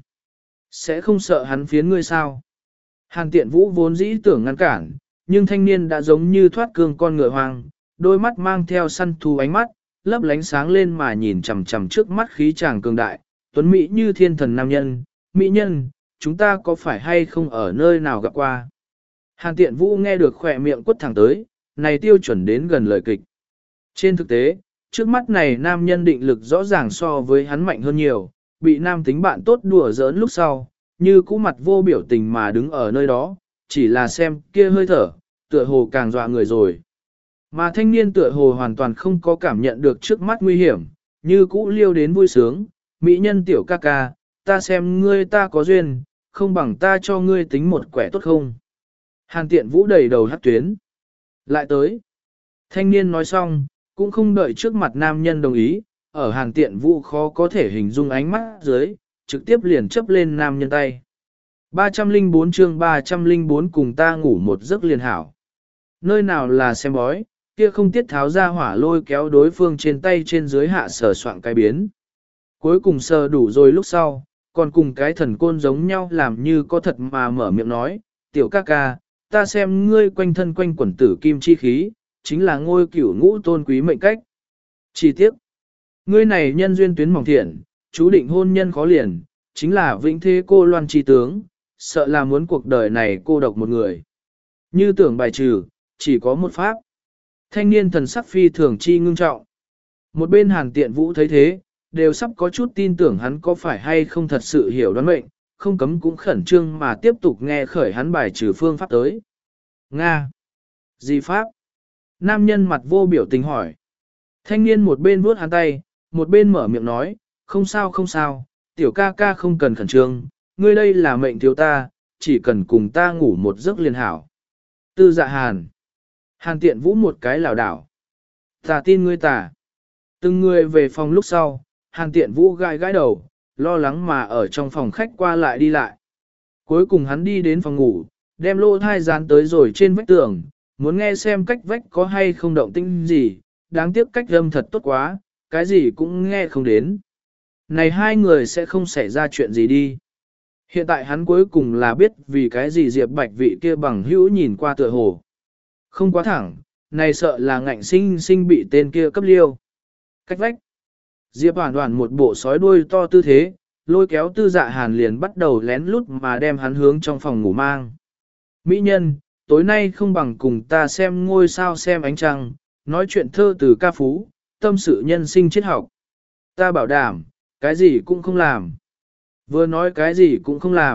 Sẽ không sợ hắn phiến ngươi sao? Hàn Tiện Vũ vốn dĩ tưởng ngăn cản, nhưng thanh niên đã giống như thoát cương con ngựa hoang, đôi mắt mang theo săn thú ánh mắt, lấp lánh sáng lên mà nhìn chằm chằm trước mắt khí chàng cường đại, tuấn mỹ như thiên thần nam nhân, mỹ nhân, chúng ta có phải hay không ở nơi nào gặp qua? Hàn Tiện Vũ nghe được khỏe miệng quất thẳng tới, này tiêu chuẩn đến gần lời kịch. Trên thực tế, trước mắt này nam nhân định lực rõ ràng so với hắn mạnh hơn nhiều, bị nam tính bạn tốt đùa giỡn lúc sau, như cũ mặt vô biểu tình mà đứng ở nơi đó, chỉ là xem kia hơi thở, tựa hồ càng dọa người rồi. Mà thanh niên tựa hồ hoàn toàn không có cảm nhận được trước mắt nguy hiểm, như cũ liêu đến vui sướng, mỹ nhân tiểu ca ca, ta xem ngươi ta có duyên, không bằng ta cho ngươi tính một quẻ tốt không. Hàn Tiện Vũ đầy đầu hắc tuyến. Lại tới. Thanh niên nói xong, cũng không đợi trước mặt nam nhân đồng ý, ở Hàn Tiện Vũ khó có thể hình dung ánh mắt dưới, trực tiếp liền chấp lên nam nhân tay. ba trăm lẻ bốn chương ba trăm lẻ bốn cùng ta ngủ một giấc liền hảo. Nơi nào là xem bói, kia không tiết tháo ra hỏa lôi kéo đối phương trên tay trên dưới hạ sờ soạn cái biến. Cuối cùng sờ đủ rồi lúc sau, còn cùng cái thần côn giống nhau làm như có thật mà mở miệng nói, tiểu ca ca, ta xem ngươi quanh thân quanh quẩn tử kim chi khí, chính là ngôi cửu ngũ tôn quý mệnh cách. Chi tiết, ngươi này nhân duyên tuyến mỏng thiện, chú định hôn nhân khó liền, chính là vĩnh thế cô loan chi tướng, sợ là muốn cuộc đời này cô độc một người. Như tưởng bài trừ, chỉ có một pháp. Thanh niên thần sắc phi thường chi ngưng trọng. Một bên Hàn Tiện Vũ thấy thế, đều sắp có chút tin tưởng hắn có phải hay không thật sự hiểu đoán mệnh, không cấm cũng khẩn trương mà tiếp tục nghe khởi hắn bài trừ phương pháp tới. Nga. Gì pháp? Nam nhân mặt vô biểu tình hỏi. Thanh niên một bên vuốt hắn tay, một bên mở miệng nói, không sao không sao, tiểu ca ca không cần khẩn trương, ngươi đây là mệnh thiếu ta, chỉ cần cùng ta ngủ một giấc liền hảo. Tư Dạ Hàn. Hàn Tiện Vũ một cái lảo đảo. Ta tin ngươi tà. Từng người về phòng lúc sau, Hàn Tiện Vũ gai gãi đầu, lo lắng mà ở trong phòng khách qua lại đi lại. Cuối cùng hắn đi đến phòng ngủ, đem lô thai dán tới rồi trên vách tường, muốn nghe xem cách vách có hay không động tĩnh gì, đáng tiếc cách âm thật tốt quá, cái gì cũng nghe không đến. Này hai người sẽ không xảy ra chuyện gì đi. Hiện tại hắn cuối cùng là biết vì cái gì Diệp Bạch vị kia bằng hữu nhìn qua tựa hồ. Không quá thẳng, này sợ là ngạnh sinh sinh bị tên kia cấp liêu. Cách vách. Diệp Hoàn Hoàn một bộ sói đuôi to tư thế, lôi kéo Tư Dạ Hàn liền bắt đầu lén lút mà đem hắn hướng trong phòng ngủ mang. Mỹ nhân, tối nay không bằng cùng ta xem ngôi sao xem ánh trăng, nói chuyện thơ từ ca phú, tâm sự nhân sinh triết học. Ta bảo đảm, cái gì cũng không làm. Vừa nói cái gì cũng không làm,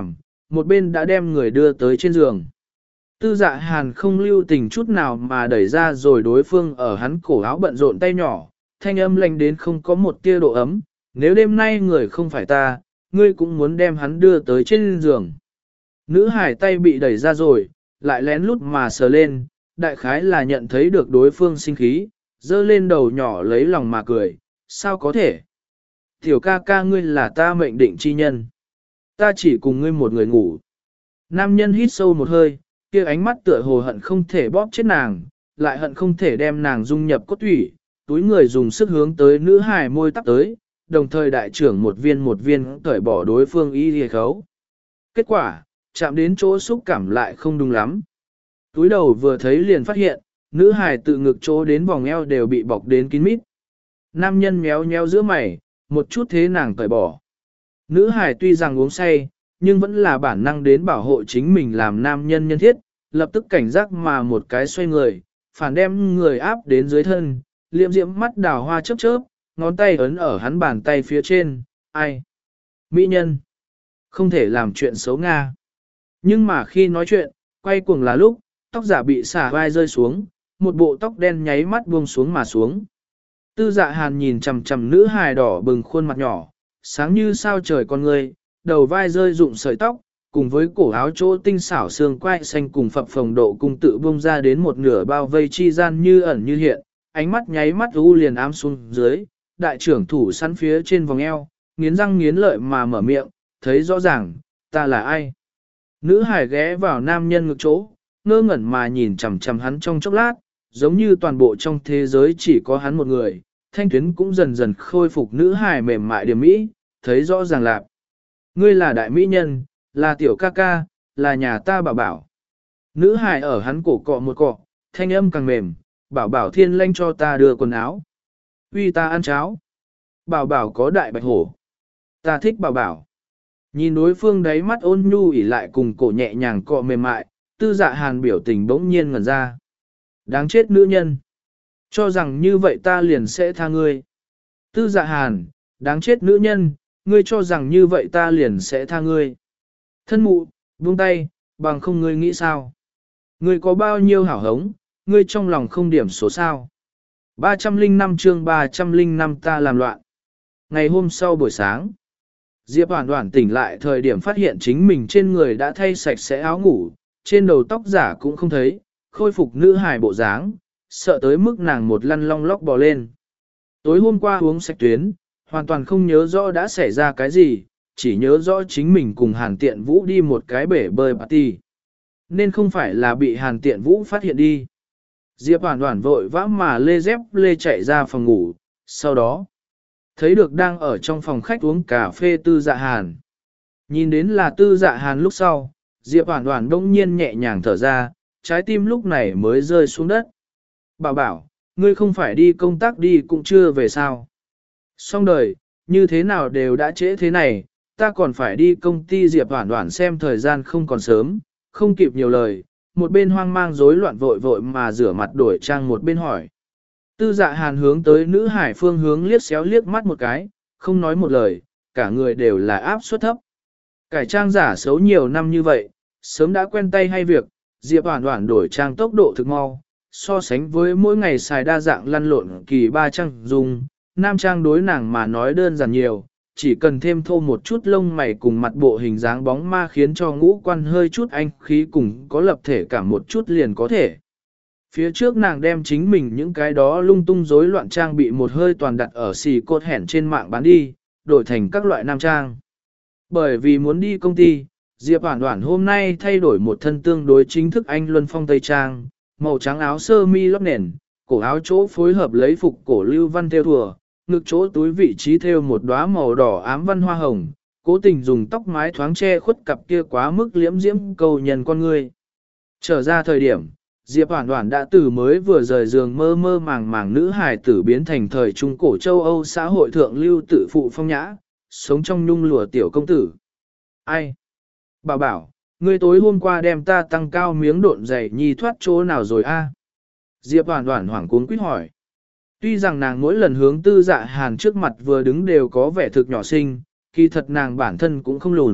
một bên đã đem người đưa tới trên giường. Tư dạ hàn không lưu tình chút nào mà đẩy ra rồi đối phương ở hắn cổ áo bận rộn tay nhỏ, thanh âm lạnh đến không có một tia độ ấm, nếu đêm nay người không phải ta, ngươi cũng muốn đem hắn đưa tới trên giường. Nữ hải tay bị đẩy ra rồi, lại lén lút mà sờ lên, đại khái là nhận thấy được đối phương sinh khí, dơ lên đầu nhỏ lấy lòng mà cười, sao có thể? Tiểu ca ca ngươi là ta mệnh định chi nhân. Ta chỉ cùng ngươi một người ngủ. Nam nhân hít sâu một hơi, kia ánh mắt tựa hồ hận không thể bóp chết nàng, lại hận không thể đem nàng dung nhập cốt thủy, túi người dùng sức hướng tới nữ hài môi tắp tới, đồng thời đại trưởng một viên một viên cởi bỏ đối phương y hề khấu. Kết quả, chạm đến chỗ xúc cảm lại không đúng lắm. Túi đầu vừa thấy liền phát hiện, nữ hài tự ngực chỗ đến vòng eo đều bị bọc đến kín mít. Nam nhân méo méo giữa mày, một chút thế nàng cởi bỏ. Nữ hài tuy rằng uống say, nhưng vẫn là bản năng đến bảo hộ chính mình làm nam nhân nhân thiết, lập tức cảnh giác mà một cái xoay người, phản đem người áp đến dưới thân, liệm diễm mắt đào hoa chớp chớp, ngón tay ấn ở hắn bàn tay phía trên, ai? Mỹ nhân! Không thể làm chuyện xấu Nga. Nhưng mà khi nói chuyện, quay cuồng là lúc, tóc giả bị xả vai rơi xuống, một bộ tóc đen nháy mắt buông xuống mà xuống. Tư dạ hàn nhìn chằm chằm nữ hài đỏ bừng khuôn mặt nhỏ, sáng như sao trời con người, đầu vai rơi rụng sợi tóc, cùng với cổ áo chỗ tinh xảo xương quai xanh cùng phập phồng độ cung tự bông ra đến một nửa bao vây chi gian như ẩn như hiện, ánh mắt nháy mắt u liền ám xuống dưới, đại trưởng thủ săn phía trên vòng eo, nghiến răng nghiến lợi mà mở miệng, thấy rõ ràng, ta là ai. Nữ hải ghé vào nam nhân ngực chỗ, ngơ ngẩn mà nhìn chằm chằm hắn trong chốc lát, giống như toàn bộ trong thế giới chỉ có hắn một người, thanh tuyến cũng dần dần khôi phục nữ hải mềm mại điểm mỹ, thấy rõ ràng lạc. Ngươi là đại mỹ nhân, là tiểu ca ca, là nhà ta bảo bảo. Nữ hải ở hắn cổ cọ một cọ, thanh âm càng mềm, bảo bảo thiên lanh cho ta đưa quần áo. Uy ta ăn cháo. Bảo bảo có đại bạch hổ. Ta thích bảo bảo. Nhìn đối phương đáy mắt ôn nhu ỉ lại cùng cổ nhẹ nhàng cọ mềm mại, tư dạ hàn biểu tình bỗng nhiên ngẩn ra. Đáng chết nữ nhân. Cho rằng như vậy ta liền sẽ tha ngươi. Tư dạ hàn, đáng chết nữ nhân, ngươi cho rằng như vậy ta liền sẽ tha ngươi. Thân mụ, buông tay, bằng không ngươi nghĩ sao? Ngươi có bao nhiêu hảo hống, ngươi trong lòng không điểm số sao? ba trăm lẻ năm chương ba trăm lẻ năm ta làm loạn. Ngày hôm sau buổi sáng, Diệp Hoản Hoản tỉnh lại thời điểm phát hiện chính mình trên người đã thay sạch sẽ áo ngủ, trên đầu tóc giả cũng không thấy, khôi phục nữ hài bộ dáng, sợ tới mức nàng một lăn long lóc bò lên. Tối hôm qua uống sạch tuyến, hoàn toàn không nhớ rõ đã xảy ra cái gì, chỉ nhớ rõ chính mình cùng Hàn Tiện Vũ đi một cái bể bơi party. Nên không phải là bị Hàn Tiện Vũ phát hiện đi. Diệp Hoản Hoản vội vã mà lê dép lê chạy ra phòng ngủ, sau đó thấy được đang ở trong phòng khách uống cà phê Tư Dạ Hàn. Nhìn đến là Tư Dạ Hàn lúc sau, Diệp Hoản Hoản đông nhiên nhẹ nhàng thở ra, trái tim lúc này mới rơi xuống đất. Bảo bảo, ngươi không phải đi công tác đi cũng chưa về sao. Xong đời, như thế nào đều đã trễ thế này, ta còn phải đi công ty. Diệp Hoản Hoản xem thời gian không còn sớm, không kịp nhiều lời, một bên hoang mang rối loạn vội vội mà rửa mặt đổi trang một bên hỏi. Tư Dạ Hàn hướng tới nữ hải phương hướng liếc xéo liếc mắt một cái, không nói một lời, cả người đều là áp suất thấp. Cải trang giả xấu nhiều năm như vậy, sớm đã quen tay hay việc, Diệp Hoản Hoản đổi trang tốc độ thực mau, so sánh với mỗi ngày xài đa dạng lăn lộn kỳ ba trang dùng, nam trang đối nàng mà nói đơn giản nhiều, chỉ cần thêm thô một chút lông mày cùng mặt bộ hình dáng bóng ma khiến cho ngũ quan hơi chút anh khí cùng có lập thể cảm một chút liền có thể. Phía trước nàng đem chính mình những cái đó lung tung rối loạn trang bị một hơi toàn đặt ở xì cột hẻn trên mạng bán đi, đổi thành các loại nam trang. Bởi vì muốn đi công ty, Diệp Hoản Hoản hôm nay thay đổi một thân tương đối chính thức Anh Luân Phong Tây Trang, màu trắng áo sơ mi lót nền, cổ áo chỗ phối hợp lấy phục cổ lưu văn theo thùa, ngực chỗ túi vị trí theo một đóa màu đỏ ám văn hoa hồng, cố tình dùng tóc mái thoáng che khuất cặp kia quá mức liễm diễm cầu nhân con người. Trở ra thời điểm, Diệp Hoản Hoản đã từ mới vừa rời giường mơ mơ màng màng nữ hài tử biến thành thời trung cổ châu Âu xã hội thượng lưu tự phụ phong nhã, sống trong nhung lụa tiểu công tử. Ai? Bảo bảo, ngươi tối hôm qua đem ta tăng cao miếng độn giày nhi thoát chỗ nào rồi a? Diệp Hoản Hoản hoảng cuống quýt hỏi. Tuy rằng nàng mỗi lần hướng Tư Dạ Hàn trước mặt vừa đứng đều có vẻ thực nhỏ xinh, kỳ thật nàng bản thân cũng không lùn,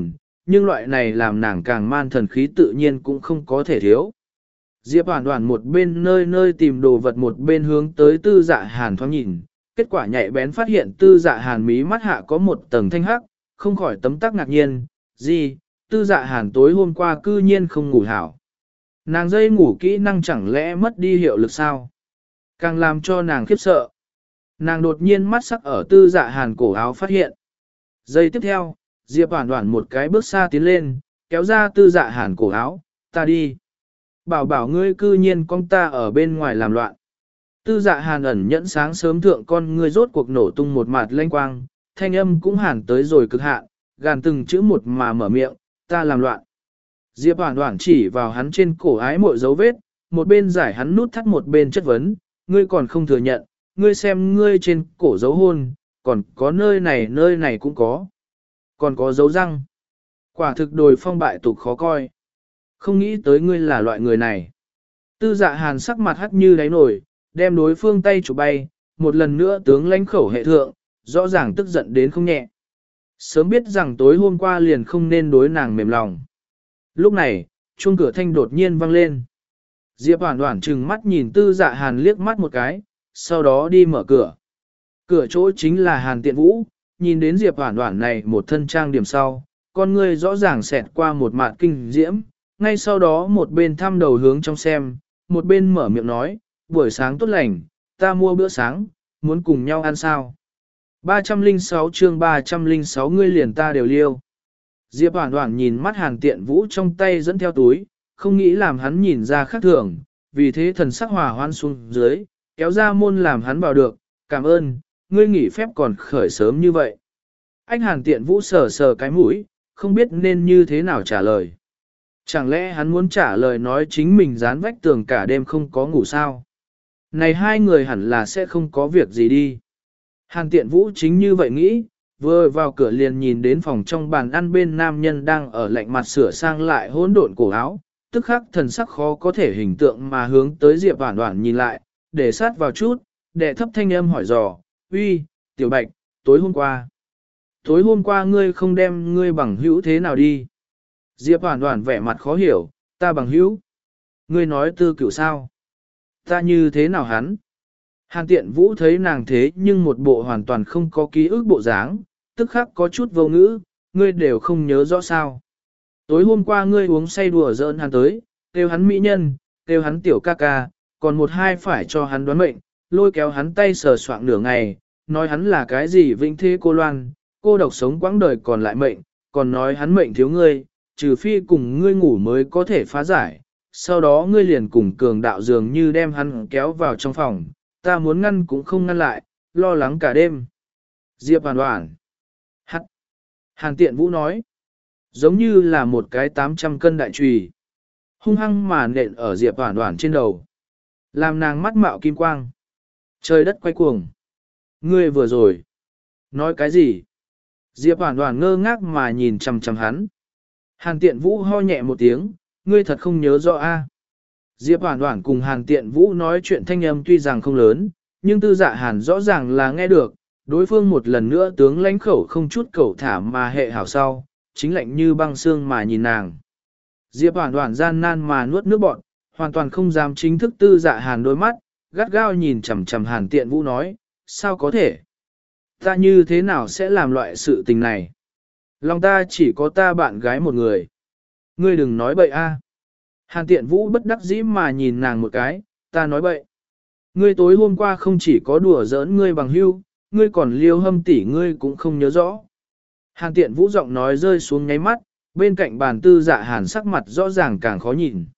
nhưng loại này làm nàng càng man thần khí tự nhiên cũng không có thể thiếu. Diệp Hoàn Hoàn một bên nơi nơi tìm đồ vật một bên hướng tới Tư Dạ Hàn thoáng nhìn, kết quả nhạy bén phát hiện Tư Dạ Hàn mí mắt hạ có một tầng thanh hắc, không khỏi tấm tắc ngạc nhiên, gì, Tư Dạ Hàn tối hôm qua cư nhiên không ngủ hảo. Nàng dây ngủ kỹ năng chẳng lẽ mất đi hiệu lực sao? Càng làm cho nàng khiếp sợ. Nàng đột nhiên mắt sắc ở Tư Dạ Hàn cổ áo phát hiện. Giây tiếp theo, Diệp Hoàn Hoàn một cái bước xa tiến lên, kéo ra Tư Dạ Hàn cổ áo, ta đi. Bảo bảo ngươi cư nhiên con ta ở bên ngoài làm loạn. Tư Dạ Hàn ẩn nhẫn sáng sớm thượng con ngươi rốt cuộc nổ tung một mạt lanh quang, thanh âm cũng hàn tới rồi cực hạn, gàn từng chữ một mà mở miệng, ta làm loạn. Diệp Hoàn Hoàn chỉ vào hắn trên cổ ái mội dấu vết, một bên giải hắn nút thắt một bên chất vấn, ngươi còn không thừa nhận, ngươi xem ngươi trên cổ dấu hôn, còn có nơi này nơi này cũng có. Còn có dấu răng. Quả thực đồi phong bại tục khó coi. Không nghĩ tới ngươi là loại người này. Tư Dạ Hàn sắc mặt hắt như đáy nổi, đem đối phương tay chụp bay, một lần nữa tướng lãnh khẩu hệ thượng, rõ ràng tức giận đến không nhẹ. Sớm biết rằng tối hôm qua liền không nên đối nàng mềm lòng. Lúc này, chuông cửa thanh đột nhiên vang lên. Diệp Hoàn Hoàn trừng mắt nhìn Tư Dạ Hàn liếc mắt một cái, sau đó đi mở cửa. Cửa chỗ chính là Hàn Tiện Vũ, nhìn đến Diệp Hoàn Hoàn này một thân trang điểm sau, con ngươi rõ ràng xẹt qua một mạt kinh diễm, ngay sau đó một bên thăm đầu hướng trong xem, một bên mở miệng nói, buổi sáng tốt lành, ta mua bữa sáng, muốn cùng nhau ăn sao. ba trăm lẻ sáu chương ba trăm lẻ sáu ngươi liền ta đều liêu. Diệp Hoàn Hoàn nhìn mắt Hàn Tiện Vũ trong tay dẫn theo túi, không nghĩ làm hắn nhìn ra khác thường, vì thế thần sắc hòa hoan xuống dưới, kéo ra môn làm hắn vào được, cảm ơn, ngươi nghỉ phép còn khởi sớm như vậy. Anh Hàn Tiện Vũ sờ sờ cái mũi, không biết nên như thế nào trả lời. Chẳng lẽ hắn muốn trả lời nói chính mình dán vách tường cả đêm không có ngủ sao? Này hai người hẳn là sẽ không có việc gì đi. Hàn Tiện Vũ chính như vậy nghĩ, vừa vào cửa liền nhìn đến phòng trong bàn ăn bên nam nhân đang ở lạnh mặt sửa sang lại hỗn độn cổ áo, tức khắc thần sắc khó có thể hình tượng mà hướng tới Diệp Hoàn Hoàn nhìn lại, để sát vào chút, để thấp thanh âm hỏi dò, uy, Tiểu Bạch, tối hôm qua. Tối hôm qua ngươi không đem ngươi bằng hữu thế nào đi? Diệp Hoàn Hoàn vẻ mặt khó hiểu, ta bằng hữu. Ngươi nói Tư Cửu sao? Ta như thế nào hắn? Hàn Tiện Vũ thấy nàng thế nhưng một bộ hoàn toàn không có ký ức bộ dáng, tức khắc có chút vô ngữ, ngươi đều không nhớ rõ sao. Tối hôm qua ngươi uống say đùa giỡn hắn tới, kêu hắn mỹ nhân, kêu hắn tiểu ca ca, còn một hai phải cho hắn đoán mệnh, lôi kéo hắn tay sờ soạng nửa ngày, nói hắn là cái gì vĩnh thế cô loan, cô độc sống quãng đời còn lại mệnh, còn nói hắn mệnh thiếu ngươi, trừ phi cùng ngươi ngủ mới có thể phá giải, sau đó ngươi liền cùng cường đạo dường như đem hắn kéo vào trong phòng, ta muốn ngăn cũng không ngăn lại, lo lắng cả đêm. Diệp Hoàn Hoàn. Hắt. Hàn Tiện Vũ nói. Giống như là một cái tám trăm cân đại trùy. Hung hăng mà nện ở Diệp Hoàn Hoàn trên đầu. Làm nàng mắt mạo kim quang. Trời đất quay cuồng. Ngươi vừa rồi. Nói cái gì? Diệp Hoàn Hoàn ngơ ngác mà nhìn chằm chằm hắn. Hàn Tiện Vũ ho nhẹ một tiếng. Ngươi thật không nhớ rõ a? Diệp Hoàn Hoàn cùng Hàn Tiện Vũ nói chuyện thanh âm tuy rằng không lớn, nhưng Tư Dạ Hàn rõ ràng là nghe được, đối phương một lần nữa tướng lãnh khẩu không chút cẩu thả mà hệ hảo sau, chính lạnh như băng xương mà nhìn nàng. Diệp Hoàn Hoàn gian nan mà nuốt nước bọt, hoàn toàn không dám chính thức Tư Dạ Hàn đôi mắt, gắt gao nhìn chằm chằm Hàn Tiện Vũ nói, sao có thể? Ta như thế nào sẽ làm loại sự tình này? Lòng ta chỉ có ta bạn gái một người. Ngươi đừng nói bậy a. Hàn Tiện Vũ bất đắc dĩ mà nhìn nàng một cái, ta nói bậy. Ngươi tối hôm qua không chỉ có đùa giỡn ngươi bằng hưu, ngươi còn liêu hâm tỉ ngươi cũng không nhớ rõ. Hàn Tiện Vũ giọng nói rơi xuống nháy mắt, bên cạnh bàn Tư Dạ Hàn sắc mặt rõ ràng càng khó nhìn.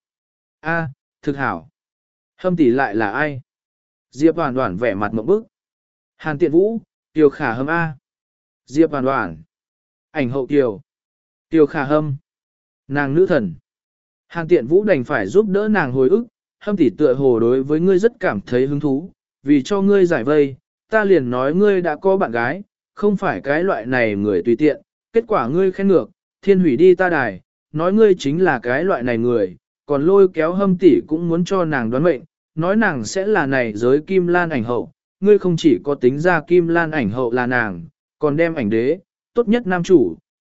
A, thực hảo. Hâm tỉ lại là ai? Diệp Hoàn Hoàn vẻ mặt mộng bức. Hàn Tiện Vũ, Tiêu Khả Hâm A. Diệp Hoàn Hoàn. Ảnh hậu Tiêu. Tiêu Khả Hâm. Nàng nữ thần. Hàn Tiện Vũ đành phải giúp đỡ nàng hồi ức, Hâm tỉ tựa hồ đối với ngươi rất cảm thấy hứng thú, vì cho ngươi giải vây, ta liền nói ngươi đã có bạn gái, không phải cái loại này người tùy tiện, kết quả ngươi khen ngược, thiên hủy đi ta đài, nói ngươi chính là cái loại này người, còn lôi kéo Hâm tỉ cũng muốn cho nàng đoán mệnh, nói nàng sẽ là này giới Kim Lan ảnh hậu, ngươi không chỉ có tính ra Kim Lan ảnh hậu là nàng, còn đem ảnh đế, tốt nhất nam chủ,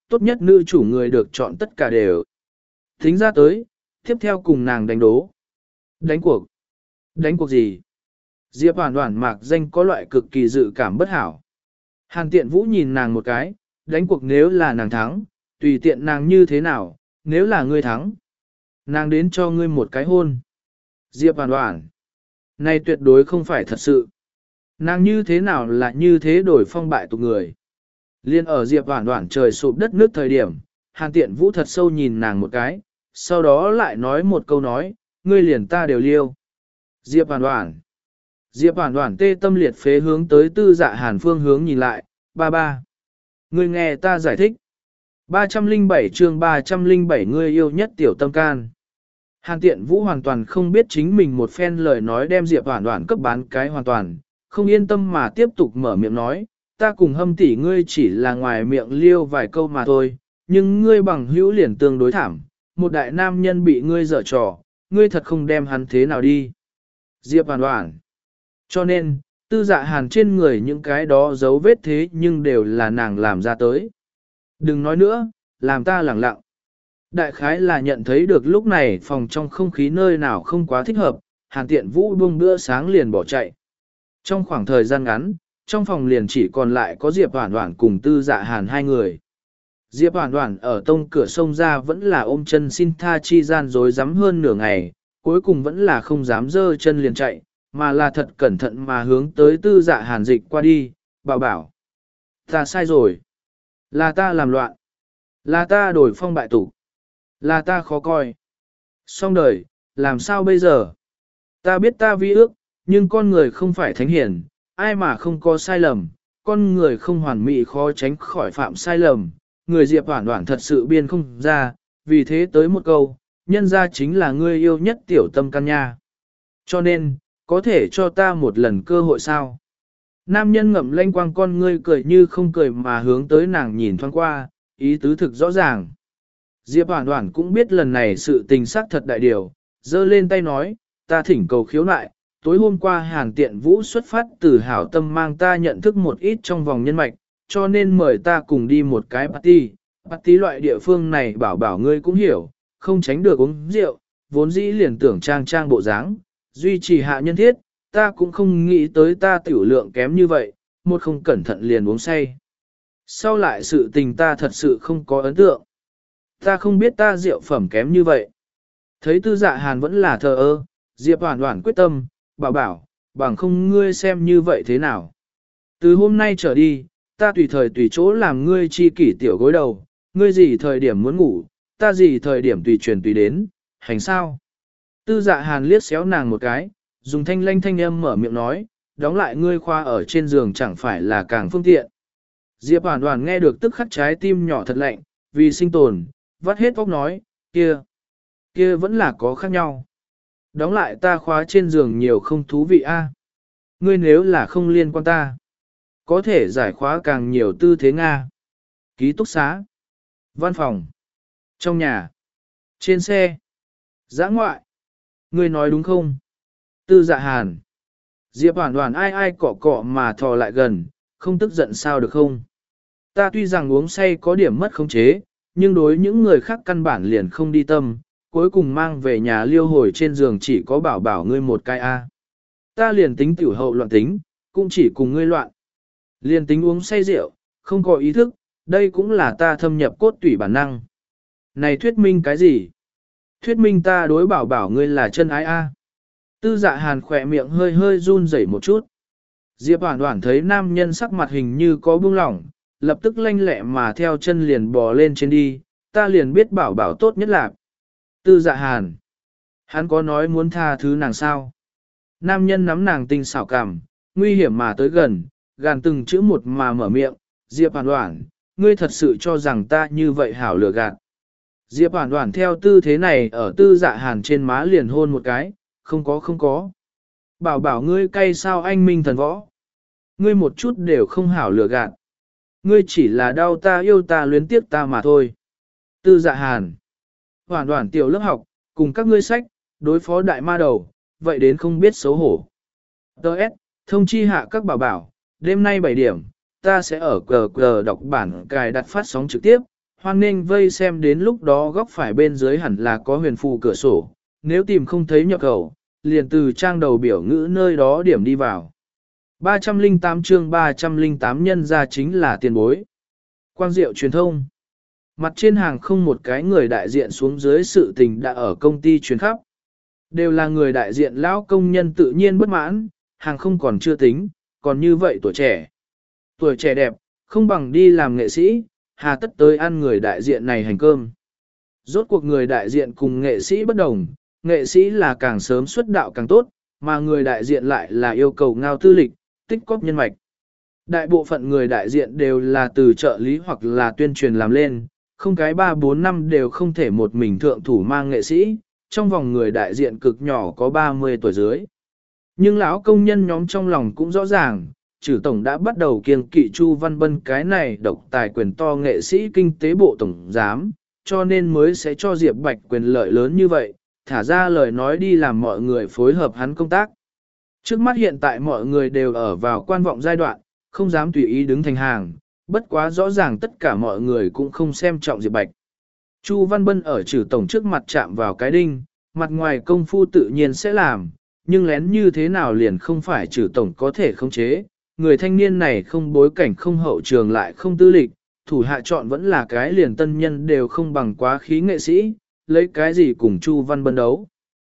tốt nhất nữ chủ người được chọn tất cả đều. Tính ra tới, tiếp theo cùng nàng đánh đố. Đánh cuộc. Đánh cuộc gì? Diệp Hoàn Hoàn mạc danh có loại cực kỳ dự cảm bất hảo. Hàn Tiện Vũ nhìn nàng một cái, đánh cuộc nếu là nàng thắng, tùy tiện nàng như thế nào, nếu là ngươi thắng. Nàng đến cho ngươi một cái hôn. Diệp Hoàn Hoàn. Này tuyệt đối không phải thật sự. Nàng như thế nào là như thế đổi phong bại tục người. Liên ở Diệp Hoàn Hoàn trời sụp đất nước thời điểm, Hàn Tiện Vũ thật sâu nhìn nàng một cái, sau đó lại nói một câu nói, ngươi liền ta đều liêu. Diệp Hoàn Hoàn. Diệp Hoàn Hoàn tê tâm liệt phế hướng tới Tư Dạ Hàn phương hướng nhìn lại, ba ba. Ngươi nghe ta giải thích. ba trăm lẻ bảy chương ba trăm lẻ bảy ngươi yêu nhất tiểu tâm can. Hàn Tiện Vũ hoàn toàn không biết chính mình một phen lời nói đem Diệp Hoàn Hoàn cấp bán cái hoàn toàn, không yên tâm mà tiếp tục mở miệng nói, ta cùng Hâm tỷ ngươi chỉ là ngoài miệng liêu vài câu mà thôi, nhưng ngươi bằng hữu liền tương đối thảm, một đại nam nhân bị ngươi dở trò, ngươi thật không đem hắn thế nào đi. Diệp Hoàn Hoàn. Cho nên, Tư Dạ Hàn trên người những cái đó dấu vết thế nhưng đều là nàng làm ra tới. Đừng nói nữa, làm ta lẳng lặng. Đại khái là nhận thấy được lúc này phòng trong không khí nơi nào không quá thích hợp, Hàn Tiện Vũ buông bữa sáng liền bỏ chạy. Trong khoảng thời gian ngắn, trong phòng liền chỉ còn lại có Diệp Hoàn Hoàn cùng Tư Dạ Hàn hai người. Diệp Hoàn Hoàn ở tông cửa sông ra vẫn là ôm chân xin tha chi gian dối rắm hơn nửa ngày, cuối cùng vẫn là không dám dơ chân liền chạy, mà là thật cẩn thận mà hướng tới Tư Dạ Hàn dịch qua đi, bảo bảo. Ta sai rồi. Là ta làm loạn. Là ta đổi phong bại tục. Là ta khó coi. Xong đời, làm sao bây giờ? Ta biết ta vi ước, nhưng con người không phải thánh hiển, ai mà không có sai lầm, con người không hoàn mỹ khó tránh khỏi phạm sai lầm. Người Diệp Hoàn Hoàn thật sự biên không ra, vì thế tới một câu, nhân ra chính là ngươi yêu nhất tiểu tâm căn nha. Cho nên, có thể cho ta một lần cơ hội sao? Nam nhân ngậm lanh quang con ngươi cười như không cười mà hướng tới nàng nhìn thoáng qua, ý tứ thực rõ ràng. Diệp Hoàn Hoàn cũng biết lần này sự tình xác thật đại điều, giơ lên tay nói, ta thỉnh cầu khiếu nại, tối hôm qua Hàn Tiện Vũ xuất phát từ hảo tâm mang ta nhận thức một ít trong vòng nhân mạch, cho nên mời ta cùng đi một cái party. Party loại địa phương này bảo bảo ngươi cũng hiểu, không tránh được uống rượu, vốn dĩ liền tưởng trang trang bộ dáng, duy trì hạ nhân thiết, ta cũng không nghĩ tới ta tiểu lượng kém như vậy, một không cẩn thận liền uống say. Sau lại sự tình ta thật sự không có ấn tượng. Ta không biết ta rượu phẩm kém như vậy. Thấy Tư Dạ Hàn vẫn là thờ ơ, Diệp Hoàn Hoàn quyết tâm, bảo bảo, bằng không ngươi xem như vậy thế nào. Từ hôm nay trở đi, ta tùy thời tùy chỗ làm ngươi chi kỷ tiểu gối đầu, ngươi gì thời điểm muốn ngủ, ta gì thời điểm tùy truyền tùy đến, hành sao. Tư Dạ Hàn liếc xéo nàng một cái, dùng thanh lanh thanh âm mở miệng nói, đóng lại ngươi khoa ở trên giường chẳng phải là càng phương tiện. Diệp Hoàn Hoàn nghe được tức khắc trái tim nhỏ thật lạnh, vì sinh tồn, vắt hết óc nói, kia, kia vẫn là có khác nhau. Đóng lại ta khóa trên giường nhiều không thú vị a. Ngươi nếu là không liên quan ta, có thể giải khóa càng nhiều tư thế Nga. Ký túc xá, văn phòng, trong nhà, trên xe, dã ngoại. Ngươi nói đúng không? Tư Dạ Hàn. Diệp Hoàn Hoàn ai ai cọ cọ mà thò lại gần, không tức giận sao được không? Ta tuy rằng uống say có điểm mất khống chế, nhưng đối những người khác căn bản liền không đi tâm, cuối cùng mang về nhà liêu hồi trên giường chỉ có bảo bảo ngươi một cái A. Ta liền tính tiểu hậu loạn tính, cũng chỉ cùng ngươi loạn. Liền tính uống say rượu, không có ý thức, đây cũng là ta thâm nhập cốt tủy bản năng. Này thuyết minh cái gì? Thuyết minh ta đối bảo bảo ngươi là chân ái A. Tư Dạ Hàn khỏe miệng hơi hơi run rẩy một chút. Diệp Hoàn Hoàn thấy nam nhân sắc mặt hình như có buông lỏng, lập tức lanh lẹ mà theo chân liền bò lên trên đi, ta liền biết bảo bảo tốt nhất là. Tư Dạ Hàn. Hắn có nói muốn tha thứ nàng sao? Nam nhân nắm nàng tinh xảo cảm, nguy hiểm mà tới gần, gàn từng chữ một mà mở miệng, Diệp Hoàn Hoàn, ngươi thật sự cho rằng ta như vậy hảo lừa gạt. Diệp Hoàn Hoàn theo tư thế này ở Tư Dạ Hàn trên má liền hôn một cái, không có không có. Bảo bảo ngươi cay sao anh minh thần võ. Ngươi một chút đều không hảo lừa gạt. Ngươi chỉ là đau ta yêu ta luyến tiếc ta mà thôi. Tư Dạ Hàn. Hoàn Hoàn tiểu lớp học, cùng các ngươi sách, đối phó đại ma đầu, vậy đến không biết xấu hổ. Đợt, thông chi hạ các bảo bảo, đêm nay bảy điểm, ta sẽ ở cờ cờ đọc bản cài đặt phát sóng trực tiếp, hoan nên vây xem đến lúc đó góc phải bên dưới hẳn là có huyền phù cửa sổ, nếu tìm không thấy nhập khẩu, liền từ trang đầu biểu ngữ nơi đó điểm đi vào. ba trăm lẻ tám chương ba trăm lẻ tám nhân ra chính là tiền bối. Quang Diệu truyền thông. Mặt trên hàng không một cái người đại diện xuống dưới sự tình đã ở công ty truyền khắp. Đều là người đại diện lão công nhân tự nhiên bất mãn, hàng không còn chưa tính, còn như vậy tuổi trẻ. Tuổi trẻ đẹp, không bằng đi làm nghệ sĩ, hà tất tới ăn người đại diện này hành cơm. Rốt cuộc người đại diện cùng nghệ sĩ bất đồng, nghệ sĩ là càng sớm xuất đạo càng tốt, mà người đại diện lại là yêu cầu ngao tư lịch, tích cóp nhân mạch. Đại bộ phận người đại diện đều là từ trợ lý hoặc là tuyên truyền làm lên, không cái ba bốn năm đều không thể một mình thượng thủ mang nghệ sĩ, trong vòng người đại diện cực nhỏ có ba mươi tuổi dưới. Nhưng lão công nhân nhóm trong lòng cũng rõ ràng, trừ tổng đã bắt đầu kiêng kỵ Chu Văn Bân cái này độc tài quyền to nghệ sĩ kinh tế bộ tổng giám, cho nên mới sẽ cho Diệp Bạch quyền lợi lớn như vậy, thả ra lời nói đi làm mọi người phối hợp hắn công tác. Trước mắt hiện tại mọi người đều ở vào quan vọng giai đoạn, không dám tùy ý đứng thành hàng, bất quá rõ ràng tất cả mọi người cũng không xem trọng Diệp Bạch. Chu Văn Bân ở trừ tổng trước mặt chạm vào cái đinh, mặt ngoài công phu tự nhiên sẽ làm, nhưng lén như thế nào liền không phải trừ tổng có thể khống chế. Người thanh niên này không bối cảnh không hậu trường lại không tư lịch, thủ hạ chọn vẫn là cái liền tân nhân đều không bằng quá khí nghệ sĩ, lấy cái gì cùng Chu Văn Bân đấu.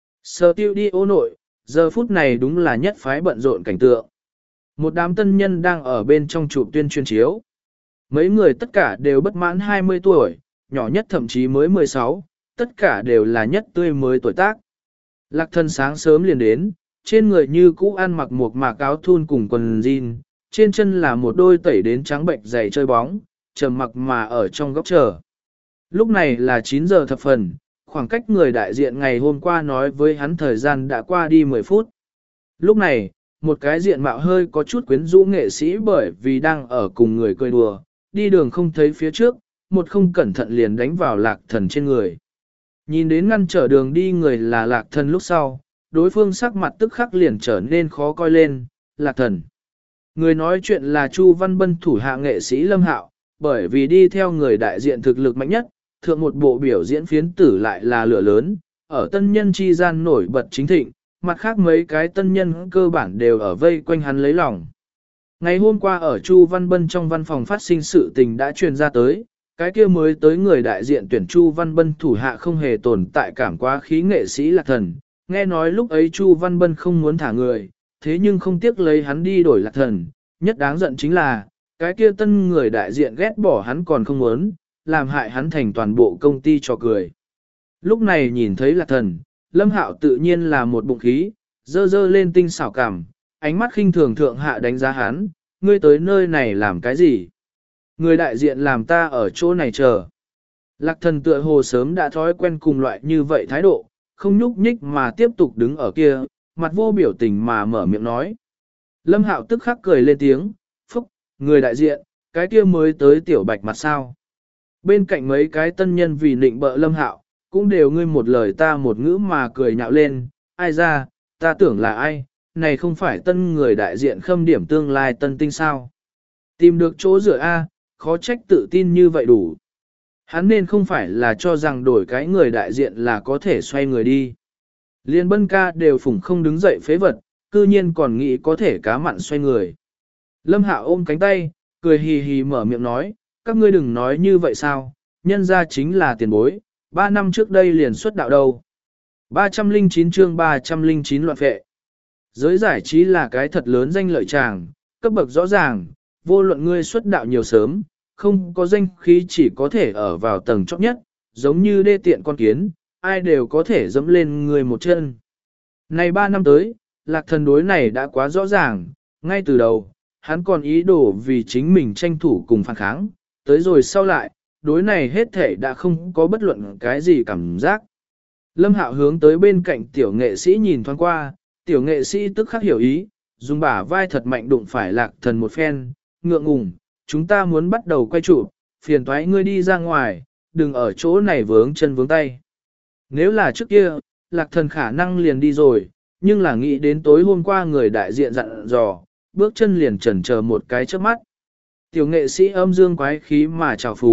Sở tiêu đi ô nội, giờ phút này đúng là nhất phái bận rộn cảnh tượng. Một đám tân nhân đang ở bên trong chụp tuyên truyền chiếu. Mấy người tất cả đều bất mãn hai mươi tuổi, nhỏ nhất thậm chí mới mười sáu, tất cả đều là nhất tươi mới tuổi tác. Lạc Thần sáng sớm liền đến, trên người như cũ ăn mặc một mạc áo thun cùng quần jean, trên chân là một đôi tẩy đến trắng bệnh giày chơi bóng, trầm mặc mà ở trong góc chờ. Lúc này là chín giờ thập phần, khoảng cách người đại diện ngày hôm qua nói với hắn thời gian đã qua đi mười phút. Lúc này, một cái diện mạo hơi có chút quyến rũ nghệ sĩ bởi vì đang ở cùng người cười đùa, đi đường không thấy phía trước, một không cẩn thận liền đánh vào Lạc Thần trên người. Nhìn đến ngăn trở đường đi người là Lạc Thần lúc sau, đối phương sắc mặt tức khắc liền trở nên khó coi lên, Lạc Thần. Người nói chuyện là Chu Văn Bân thủ hạ nghệ sĩ Lâm Hạo, bởi vì đi theo người đại diện thực lực mạnh nhất, thượng một bộ biểu diễn phiến tử lại là lửa lớn, ở tân nhân chi gian nổi bật chính thịnh, mặt khác mấy cái tân nhân cơ bản đều ở vây quanh hắn lấy lòng. Ngày hôm qua ở Chu Văn Bân trong văn phòng phát sinh sự tình đã truyền ra tới, cái kia mới tới người đại diện tuyển Chu Văn Bân thủ hạ không hề tồn tại cảm quá khí nghệ sĩ Lạc Thần, nghe nói lúc ấy Chu Văn Bân không muốn thả người, thế nhưng không tiếc lấy hắn đi đổi Lạc Thần, nhất đáng giận chính là, cái kia tân người đại diện ghét bỏ hắn còn không muốn, làm hại hắn thành toàn bộ công ty cho cười. Lúc này nhìn thấy Lạc Thần, Lâm Hạo tự nhiên là một bụng khí, dơ dơ lên tinh xảo cảm, ánh mắt khinh thường thượng hạ đánh giá hắn, ngươi tới nơi này làm cái gì? Người đại diện làm ta ở chỗ này chờ. Lạc Thần tựa hồ sớm đã thói quen cùng loại như vậy thái độ, không nhúc nhích mà tiếp tục đứng ở kia, mặt vô biểu tình mà mở miệng nói. Lâm Hạo tức khắc cười lên tiếng, phúc, người đại diện, cái kia mới tới tiểu bạch mặt sao. Bên cạnh mấy cái tân nhân vì nịnh bợ Lâm Hạo, cũng đều ngươi một lời ta một ngữ mà cười nhạo lên, ai ra, ta tưởng là ai, này không phải tân người đại diện khâm điểm tương lai tân tinh sao. Tìm được chỗ dựa A, khó trách tự tin như vậy đủ. Hắn nên không phải là cho rằng đổi cái người đại diện là có thể xoay người đi. Liên Bân ca đều phủng không đứng dậy phế vật, cư nhiên còn nghĩ có thể cá mặn xoay người. Lâm Hạo ôm cánh tay, cười hì hì mở miệng nói, các ngươi đừng nói như vậy sao, nhân ra chính là tiền bối, ba năm trước đây liền xuất đạo đâu. ba trăm lẻ chín chương ba trăm lẻ chín loạn phệ. Giới giải trí là cái thật lớn danh lợi tràng, cấp bậc rõ ràng, vô luận ngươi xuất đạo nhiều sớm, không có danh khí chỉ có thể ở vào tầng chót nhất, giống như đê tiện con kiến, ai đều có thể dẫm lên người một chân. Này ba năm tới, Lạc Thần đối này đã quá rõ ràng, ngay từ đầu, hắn còn ý đồ vì chính mình tranh thủ cùng phản kháng, tới rồi sau lại, đối này hết thể đã không có bất luận cái gì cảm giác. Lâm Hạo hướng tới bên cạnh tiểu nghệ sĩ nhìn thoáng qua, tiểu nghệ sĩ tức khắc hiểu ý, dùng bả vai thật mạnh đụng phải Lạc Thần một phen, ngượng ngùng, chúng ta muốn bắt đầu quay chụp, phiền toái ngươi đi ra ngoài, đừng ở chỗ này vướng chân vướng tay. Nếu là trước kia, Lạc Thần khả năng liền đi rồi, nhưng là nghĩ đến tối hôm qua người đại diện dặn dò, bước chân liền chần chờ một cái trước mắt. Tiểu nghệ sĩ âm dương quái khí mà trào phúng,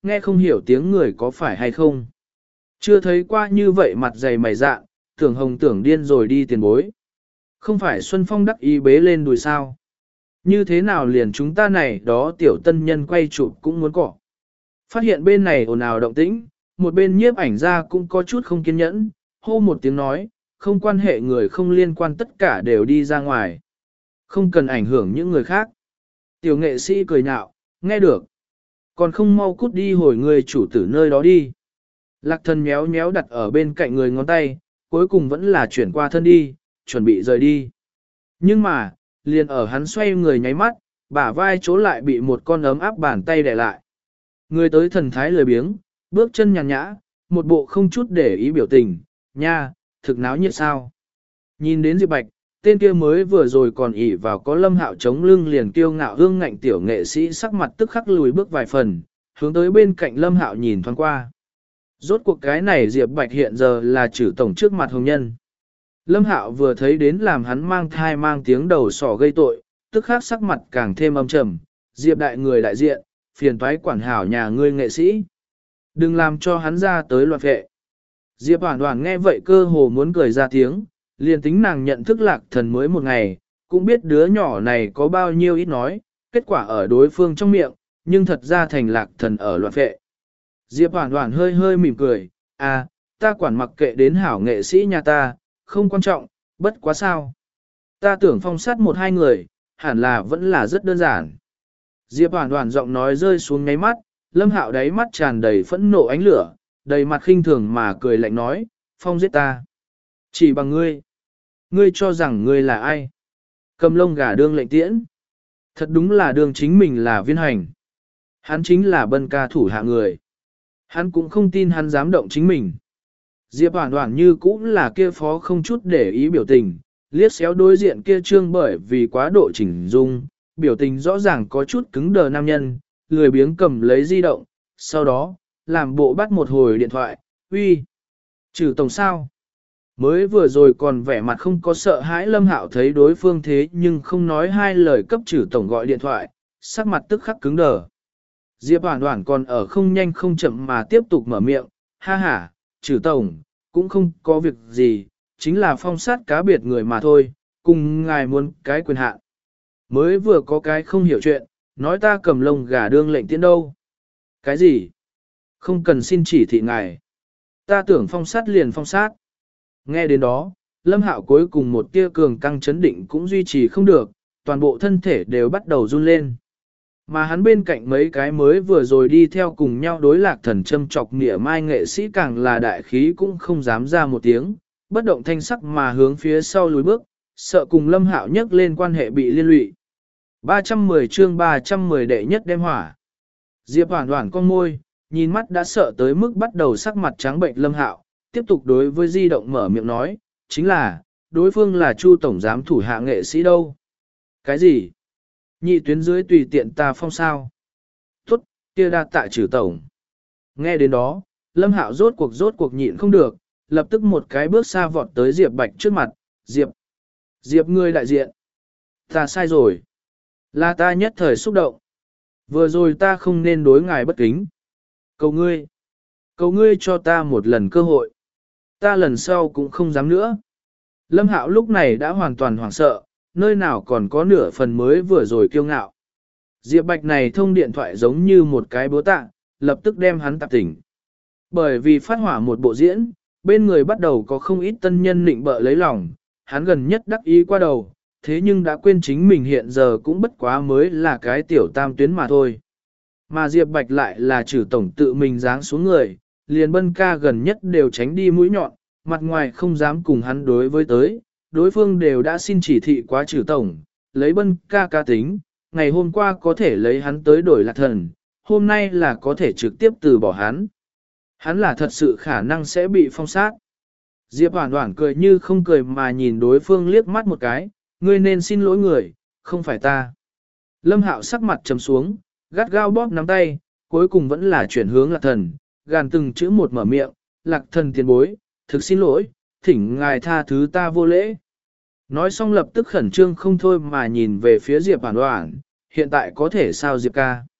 nghe không hiểu tiếng người có phải hay không. Chưa thấy qua như vậy mặt dày mày dạ, tưởng hồng tưởng điên rồi đi tiền bối. Không phải Xuân Phong đắc ý bế lên đùi sao. Như thế nào liền chúng ta này đó tiểu tân nhân quay chụp cũng muốn cỏ. Phát hiện bên này ồn ào động tĩnh, một bên nhiếp ảnh ra cũng có chút không kiên nhẫn, hô một tiếng nói, không quan hệ người không liên quan tất cả đều đi ra ngoài. Không cần ảnh hưởng những người khác. Tiểu nghệ sĩ cười nhạo, nghe được. Còn không mau cút đi hồi người chủ tử nơi đó đi. Lạc thần méo méo đặt ở bên cạnh người ngón tay, cuối cùng vẫn là chuyển qua thân đi, chuẩn bị rời đi. Nhưng mà, liền ở hắn xoay người nháy mắt, bả vai chỗ lại bị một con ấm áp bàn tay đè lại. Người tới thần thái lười biếng, bước chân nhàn nhã, một bộ không chút để ý biểu tình, nha, thực náo nhiệt sao. Nhìn đến Diệp Bạch, tên kia mới vừa rồi còn ỉ vào có Lâm Hạo chống lưng liền kiêu ngạo hương ngạnh tiểu nghệ sĩ sắc mặt tức khắc lùi bước vài phần, hướng tới bên cạnh Lâm Hạo nhìn thoáng qua. Rốt cuộc cái này Diệp Bạch hiện giờ là chử tổng trước mặt hồng nhân. Lâm Hạo vừa thấy đến làm hắn mang thai mang tiếng đầu sỏ gây tội, tức khắc sắc mặt càng thêm âm trầm, Diệp đại người đại diện, phiền toái quản hảo nhà ngươi nghệ sĩ. Đừng làm cho hắn ra tới loạt vệ. Diệp Hoản Hoản nghe vậy cơ hồ muốn cười ra tiếng, liền tính nàng nhận thức Lạc Thần mới một ngày, cũng biết đứa nhỏ này có bao nhiêu ít nói, kết quả ở đối phương trong miệng, nhưng thật ra thành Lạc Thần ở loạt vệ. Diệp Hoản Hoản hơi hơi mỉm cười, à, ta quản mặc kệ đến hảo nghệ sĩ nhà ta, không quan trọng, bất quá sao. Ta tưởng phong sát một hai người, hẳn là vẫn là rất đơn giản. Diệp Hoản Hoản giọng nói rơi xuống ngáy mắt, Lâm Hạo đáy mắt tràn đầy phẫn nộ ánh lửa, đầy mặt khinh thường mà cười lạnh nói, phong giết ta. Chỉ bằng ngươi. Ngươi cho rằng ngươi là ai? Cầm lông gà đương lệnh tiễn. Thật đúng là đương chính mình là viên hành. Hắn chính là bân ca thủ hạ người. Hắn cũng không tin hắn dám động chính mình. Diệp Hoản Hoản như cũng là kia phó không chút để ý biểu tình, liếc xéo đối diện kia trương bởi vì quá độ chỉnh dung, biểu tình rõ ràng có chút cứng đờ nam nhân, lười biếng cầm lấy di động, sau đó, làm bộ bắt một hồi điện thoại, uy, trừ tổng sao. Mới vừa rồi còn vẻ mặt không có sợ hãi Lâm Hạo thấy đối phương thế nhưng không nói hai lời cấp trừ tổng gọi điện thoại, sắc mặt tức khắc cứng đờ. Diệp Hoản Hoản còn ở không nhanh không chậm mà tiếp tục mở miệng, ha ha, trừ tổng, cũng không có việc gì, chính là phong sát cá biệt người mà thôi, cùng ngài muốn cái quyền hạn. Mới vừa có cái không hiểu chuyện, nói ta cầm lông gà đương lệnh tiễn đâu. Cái gì? Không cần xin chỉ thị ngài. Ta tưởng phong sát liền phong sát. Nghe đến đó, Lâm Hạo cuối cùng một tia cường căng chấn định cũng duy trì không được, toàn bộ thân thể đều bắt đầu run lên. Mà hắn bên cạnh mấy cái mới vừa rồi đi theo cùng nhau đối Lạc Thần châm chọc nghĩa mai nghệ sĩ càng là đại khí cũng không dám ra một tiếng, bất động thanh sắc mà hướng phía sau lùi bước, sợ cùng Lâm Hạo nhắc lên quan hệ bị liên lụy. ba trăm mười chương ba trăm mười đệ nhất đem hỏa. Diệp Hoản Hoản con môi, nhìn mắt đã sợ tới mức bắt đầu sắc mặt trắng bệnh Lâm Hạo, tiếp tục đối với di động mở miệng nói, chính là, đối phương là Chu tổng giám thủ hạ nghệ sĩ đâu. Cái gì? Nhị tuyến dưới tùy tiện ta phong sao. Tốt, kia đa tạ trừ tổng. Nghe đến đó, Lâm Hạo rốt cuộc rốt cuộc nhịn không được, lập tức một cái bước xa vọt tới Diệp Bạch trước mặt, Diệp. Diệp ngươi đại diện. Ta sai rồi. Là ta nhất thời xúc động. Vừa rồi ta không nên đối ngài bất kính. Cầu ngươi. Cầu ngươi cho ta một lần cơ hội. Ta lần sau cũng không dám nữa. Lâm Hạo lúc này đã hoàn toàn hoảng sợ, nơi nào còn có nửa phần mới vừa rồi kiêu ngạo. Diệp Bạch này thông điện thoại giống như một cái búa tạ, lập tức đem hắn tạp tỉnh. Bởi vì phát hỏa một bộ diễn, bên người bắt đầu có không ít tân nhân nịnh bợ lấy lòng, hắn gần nhất đắc ý qua đầu, thế nhưng đã quên chính mình hiện giờ cũng bất quá mới là cái tiểu tam tuyến mà thôi. Mà Diệp Bạch lại là trừ tổng tự mình giáng xuống người, liền bân ca gần nhất đều tránh đi mũi nhọn, mặt ngoài không dám cùng hắn đối với tới, đối phương đều đã xin chỉ thị quá trừ tổng, lấy bân ca ca tính, ngày hôm qua có thể lấy hắn tới đổi Lạc Thần, hôm nay là có thể trực tiếp từ bỏ hắn. Hắn là thật sự khả năng sẽ bị phong sát. Diệp Hoản Hoản cười như không cười mà nhìn đối phương liếc mắt một cái, ngươi nên xin lỗi người, không phải ta. Lâm Hạo sắc mặt trầm xuống, gắt gao bóp nắm tay, cuối cùng vẫn là chuyển hướng Lạc Thần, gàn từng chữ một mở miệng, Lạc Thần tiền bối, thực xin lỗi, thỉnh ngài tha thứ ta vô lễ. Nói xong lập tức khẩn trương không thôi mà nhìn về phía Diệp Hoản Hoản, hiện tại có thể sao Diệp ca.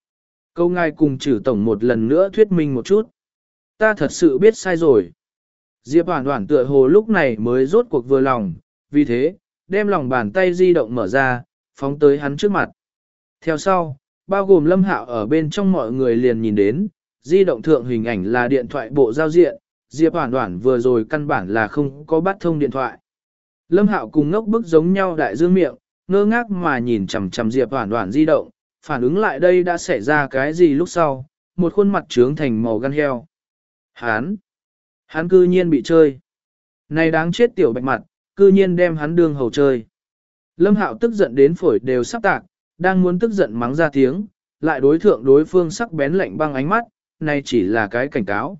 Câu ngài cùng trừ tổng một lần nữa thuyết minh một chút. Ta thật sự biết sai rồi. Diệp Hoản Hoản tựa hồ lúc này mới rốt cuộc vừa lòng, vì thế, đem lòng bàn tay di động mở ra, phóng tới hắn trước mặt. Theo sau, bao gồm Lâm Hạo ở bên trong mọi người liền nhìn đến, di động thượng hình ảnh là điện thoại bộ giao diện, Diệp Hoản Hoản vừa rồi căn bản là không có bắt thông điện thoại. Lâm Hạo cùng ngốc bức giống nhau đại dương miệng, ngơ ngác mà nhìn chằm chằm Diệp Hoản Hoản di động, phản ứng lại đây đã xảy ra cái gì lúc sau, một khuôn mặt trướng thành màu gan heo. Hắn, hắn cư nhiên bị chơi. Này đáng chết tiểu bạch mặt, cư nhiên đem hắn đương hầu chơi. Lâm Hạo tức giận đến phổi đều sắp tạc, đang muốn tức giận mắng ra tiếng, lại đối thượng đối phương sắc bén lạnh băng ánh mắt, này chỉ là cái cảnh cáo.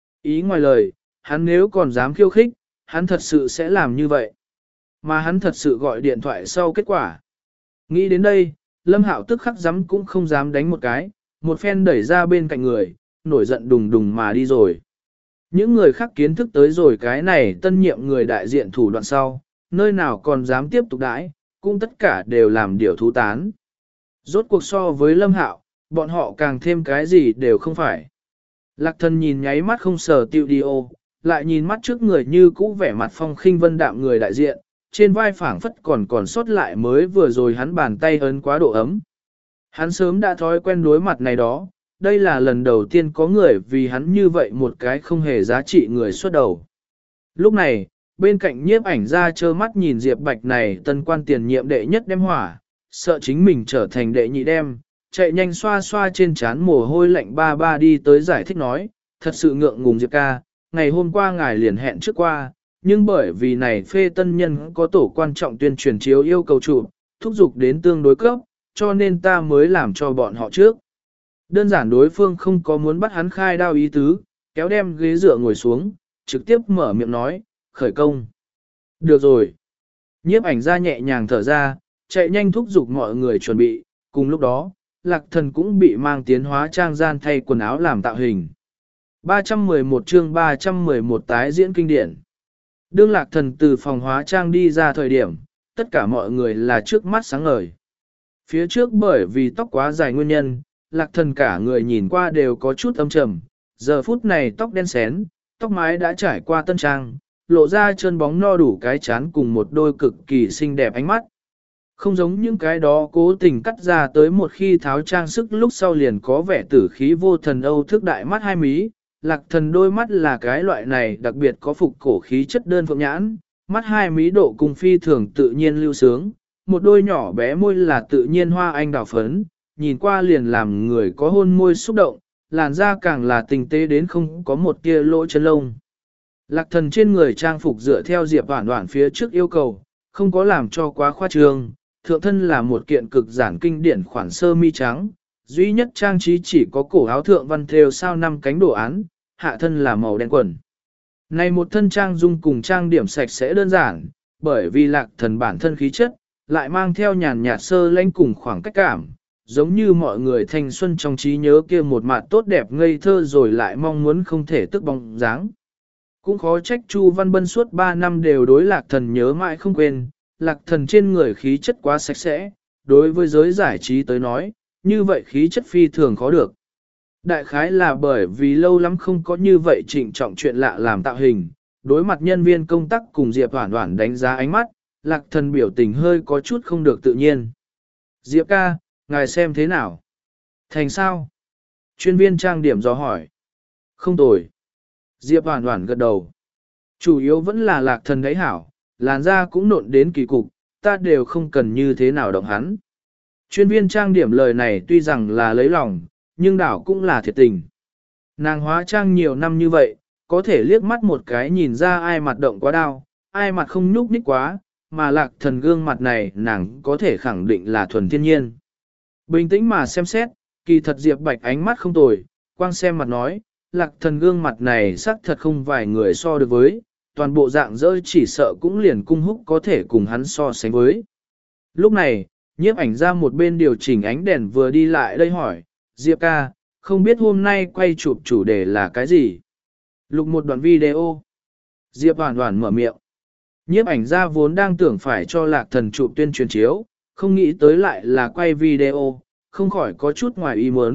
Ý ngoài lời, hắn nếu còn dám khiêu khích, hắn thật sự sẽ làm như vậy. Mà hắn thật sự gọi điện thoại sau kết quả. Nghĩ đến đây, Lâm Hạo tức khắc dám cũng không dám đánh một cái, một phen đẩy ra bên cạnh người, nổi giận đùng đùng mà đi rồi. Những người khác kiến thức tới rồi cái này tân nhiệm người đại diện thủ đoạn sau, nơi nào còn dám tiếp tục đãi, cũng tất cả đều làm điều thú tán. Rốt cuộc so với Lâm Hạo, bọn họ càng thêm cái gì đều không phải. Lạc Thần nhìn nháy mắt không sờ tiêu đi ô, lại nhìn mắt trước người như cũ vẻ mặt phong khinh vân đạm người đại diện, trên vai phảng phất còn còn sót lại mới vừa rồi hắn bàn tay ấn quá độ ấm. Hắn sớm đã thói quen đối mặt này đó, đây là lần đầu tiên có người vì hắn như vậy một cái không hề giá trị người xuất đầu. Lúc này, bên cạnh nhiếp ảnh ra trơ mắt nhìn Diệp Bạch này tân quan tiền nhiệm đệ nhất đem hỏa, sợ chính mình trở thành đệ nhị đem, chạy nhanh xoa xoa trên trán mồ hôi lạnh ba ba đi tới giải thích nói, thật sự ngượng ngùng Diệp ca, ngày hôm qua ngài liền hẹn trước qua, nhưng bởi vì này phê tân nhân có tổ quan trọng tuyên truyền chiếu yêu cầu chụp, thúc giục đến tương đối cấp, cho nên ta mới làm cho bọn họ trước. Đơn giản đối phương không có muốn bắt hắn khai đao ý tứ, kéo đem ghế dựa ngồi xuống, trực tiếp mở miệng nói, khởi công. Được rồi. Nhiếp ảnh ra nhẹ nhàng thở ra, chạy nhanh thúc giục mọi người chuẩn bị, cùng lúc đó, Lạc Thần cũng bị mang tiến hóa trang gian thay quần áo làm tạo hình. ba trăm mười một chương ba trăm mười một tái diễn kinh điển. Đương Lạc Thần từ phòng hóa trang đi ra thời điểm, tất cả mọi người là trước mắt sáng ngời. Phía trước bởi vì tóc quá dài nguyên nhân, Lạc Thần cả người nhìn qua đều có chút âm trầm, giờ phút này tóc đen xén, tóc mái đã trải qua tân trang, lộ ra chân bóng no đủ cái chán cùng một đôi cực kỳ xinh đẹp ánh mắt. Không giống những cái đó cố tình cắt ra tới một khi tháo trang sức lúc sau liền có vẻ tử khí vô thần âu thức đại mắt hai mí, Lạc Thần đôi mắt là cái loại này đặc biệt có phục cổ khí chất đơn phượng nhãn, mắt hai mí độ cùng phi thường tự nhiên lưu sướng, một đôi nhỏ bé môi là tự nhiên hoa anh đào phấn, nhìn qua liền làm người có hôn môi xúc động, làn da càng là tinh tế đến không có một tia lỗ chân lông. Lạc Thần trên người trang phục dựa theo Diệp Hoản Hoản phía trước yêu cầu, không có làm cho quá khoa trương, thượng thân là một kiện cực giản kinh điển khoản sơ mi trắng, duy nhất trang trí chỉ có cổ áo thượng văn thêu sao năm cánh đồ án, hạ thân là màu đen quần. Này một thân trang dung cùng trang điểm sạch sẽ đơn giản, bởi vì Lạc Thần bản thân khí chất, lại mang theo nhàn nhạt sơ lãnh cùng khoảng cách cảm, giống như mọi người thanh xuân trong trí nhớ kia một mặt tốt đẹp ngây thơ rồi lại mong muốn không thể tức bóng dáng. Cũng khó trách Chu Văn Bân suốt ba năm đều đối Lạc Thần nhớ mãi không quên, Lạc Thần trên người khí chất quá sạch sẽ, đối với giới giải trí tới nói, như vậy khí chất phi thường khó được. Đại khái là bởi vì lâu lắm không có như vậy trịnh trọng chuyện lạ làm tạo hình, đối mặt nhân viên công tác cùng Diệp Hoản Hoản đánh giá ánh mắt, Lạc Thần biểu tình hơi có chút không được tự nhiên. Diệp ca, ngài xem thế nào? Thành sao? Chuyên viên trang điểm dò hỏi. Không tồi. Diệp Hoản Hoản gật đầu. Chủ yếu vẫn là Lạc Thần đấy hảo, làn da cũng nộn đến kỳ cục, ta đều không cần như thế nào động hắn. Chuyên viên trang điểm lời này tuy rằng là lấy lòng, nhưng đảo cũng là thiệt tình. Nàng hóa trang nhiều năm như vậy, có thể liếc mắt một cái nhìn ra ai mặt động quá đau, ai mặt không nhúc nhích quá, mà Lạc Thần gương mặt này nàng có thể khẳng định là thuần thiên nhiên. Bình tĩnh mà xem xét, kỳ thật Diệp Bạch ánh mắt không tồi, quang xem mặt nói, Lạc Thần gương mặt này xác thật không vài người so được với, toàn bộ dạng dỡ chỉ sợ cũng liền cung húc có thể cùng hắn so sánh với. Lúc này, nhiếp ảnh ra một bên điều chỉnh ánh đèn vừa đi lại đây hỏi, Diệp ca, không biết hôm nay quay chụp chủ đề là cái gì? Lục một đoạn video. Diệp Hoản Hoản mở miệng. Nhiếp ảnh ra vốn đang tưởng phải cho Lạc Thần chụp tuyên truyền chiếu, không nghĩ tới lại là quay video, không khỏi có chút ngoài ý muốn,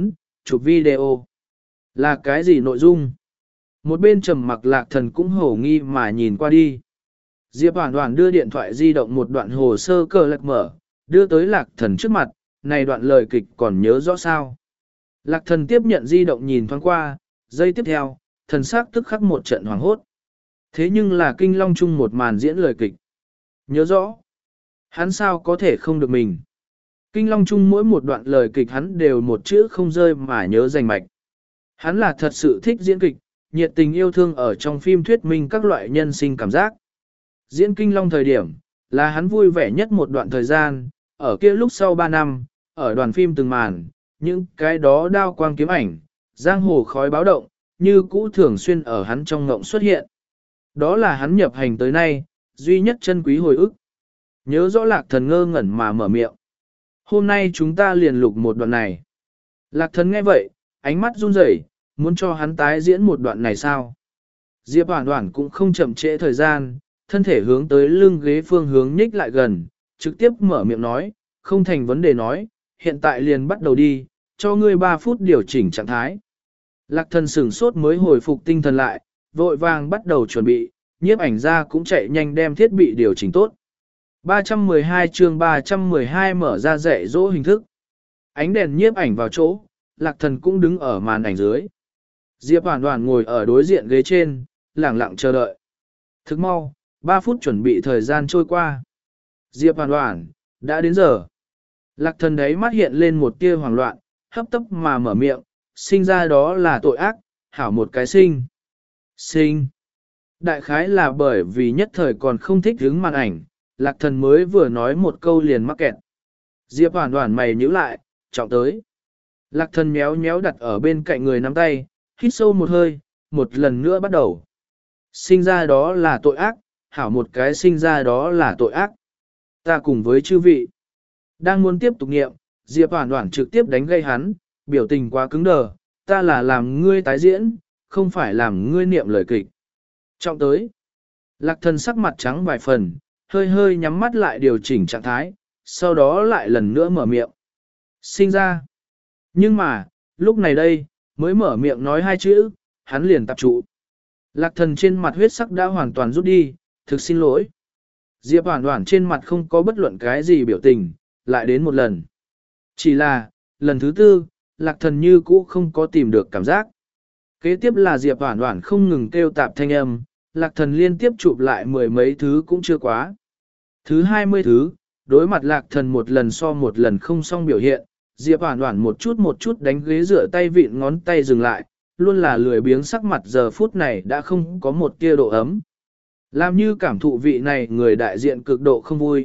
chụp video. Là cái gì nội dung? Một bên trầm mặc Lạc Thần cũng hổ nghi mà nhìn qua đi. Diệp Hoàn Hoàn đưa điện thoại di động một đoạn hồ sơ cờ lạc mở, đưa tới Lạc Thần trước mặt, này đoạn lời kịch còn nhớ rõ sao. Lạc Thần tiếp nhận di động nhìn thoáng qua, giây tiếp theo, thần sắc tức khắc một trận hoảng hốt. Thế nhưng là Kinh Long chung một màn diễn lời kịch. Nhớ rõ. Hắn sao có thể không được mình. Kinh Long chung mỗi một đoạn lời kịch hắn đều một chữ không rơi mà nhớ rành mạch. Hắn là thật sự thích diễn kịch, nhiệt tình yêu thương ở trong phim thuyết minh các loại nhân sinh cảm giác. Diễn Kinh Long thời điểm, là hắn vui vẻ nhất một đoạn thời gian, ở kia lúc sau ba năm, ở đoàn phim từng màn, những cái đó đao quang kiếm ảnh, giang hồ khói báo động, như cũ thường xuyên ở hắn trong ngộng xuất hiện. Đó là hắn nhập hành tới nay, duy nhất chân quý hồi ức. Nhớ rõ Lạc Thần ngơ ngẩn mà mở miệng. Hôm nay chúng ta liền lục một đoạn này. Lạc Thần nghe vậy, ánh mắt run rẩy, muốn cho hắn tái diễn một đoạn này sao? Diệp Hoàn Hoàn cũng không chậm trễ thời gian, thân thể hướng tới lưng ghế phương hướng nhích lại gần, trực tiếp mở miệng nói, không thành vấn đề nói, hiện tại liền bắt đầu đi, cho ngươi ba phút điều chỉnh trạng thái. Lạc Thần sửng sốt mới hồi phục tinh thần lại, vội vàng bắt đầu chuẩn bị, nhiếp ảnh ra cũng chạy nhanh đem thiết bị điều chỉnh tốt. ba trăm mười hai chương ba trăm mười hai mở ra dạy dỗ hình thức. Ánh đèn nhiếp ảnh vào chỗ, Lạc Thần cũng đứng ở màn ảnh dưới. Diệp Hoàn Hoàn ngồi ở đối diện ghế trên, lẳng lặng chờ đợi. Thức mau, ba phút chuẩn bị thời gian trôi qua. Diệp Hoàn Hoàn, đã đến giờ. Lạc Thần đấy mắt hiện lên một tia hoảng loạn, hấp tấp mà mở miệng, sinh ra đó là tội ác, hảo một cái sinh. Sinh. Đại khái là bởi vì nhất thời còn không thích hứng màn ảnh, Lạc Thần mới vừa nói một câu liền mắc kẹt. Diệp Hoàn Hoàn mày nhíu lại, trọng tới. Lạc Thần méo méo đặt ở bên cạnh người nắm tay, hít sâu một hơi, một lần nữa bắt đầu. Sinh ra đó là tội ác, hảo một cái sinh ra đó là tội ác. Ta cùng với chư vị. Đang muốn tiếp tục nghiệm, Diệp Hoàn Hoàn trực tiếp đánh gây hắn, biểu tình quá cứng đờ, ta là làm ngươi tái diễn, không phải làm ngươi niệm lời kịch. Trọng tới. Lạc Thần sắc mặt trắng vài phần, hơi hơi nhắm mắt lại điều chỉnh trạng thái, sau đó lại lần nữa mở miệng. Sinh ra. Nhưng mà, lúc này đây, mới mở miệng nói hai chữ, hắn liền tập trụ. Lạc Thần trên mặt huyết sắc đã hoàn toàn rút đi, thực xin lỗi. Diệp Hoàn Hoàn trên mặt không có bất luận cái gì biểu tình, lại đến một lần. Chỉ là, lần thứ tư, Lạc Thần như cũ không có tìm được cảm giác. Kế tiếp là Diệp Hoàn Hoàn không ngừng kêu tạp thanh âm, Lạc Thần liên tiếp chụp lại mười mấy thứ cũng chưa quá. Thứ hai mươi thứ, đối mặt Lạc Thần một lần so một lần không xong biểu hiện, Diệp Hoàn Hoàn một chút một chút đánh ghế rửa tay vịn ngón tay dừng lại, luôn là lười biếng sắc mặt giờ phút này đã không có một tia độ ấm. Làm như cảm thụ vị này người đại diện cực độ không vui,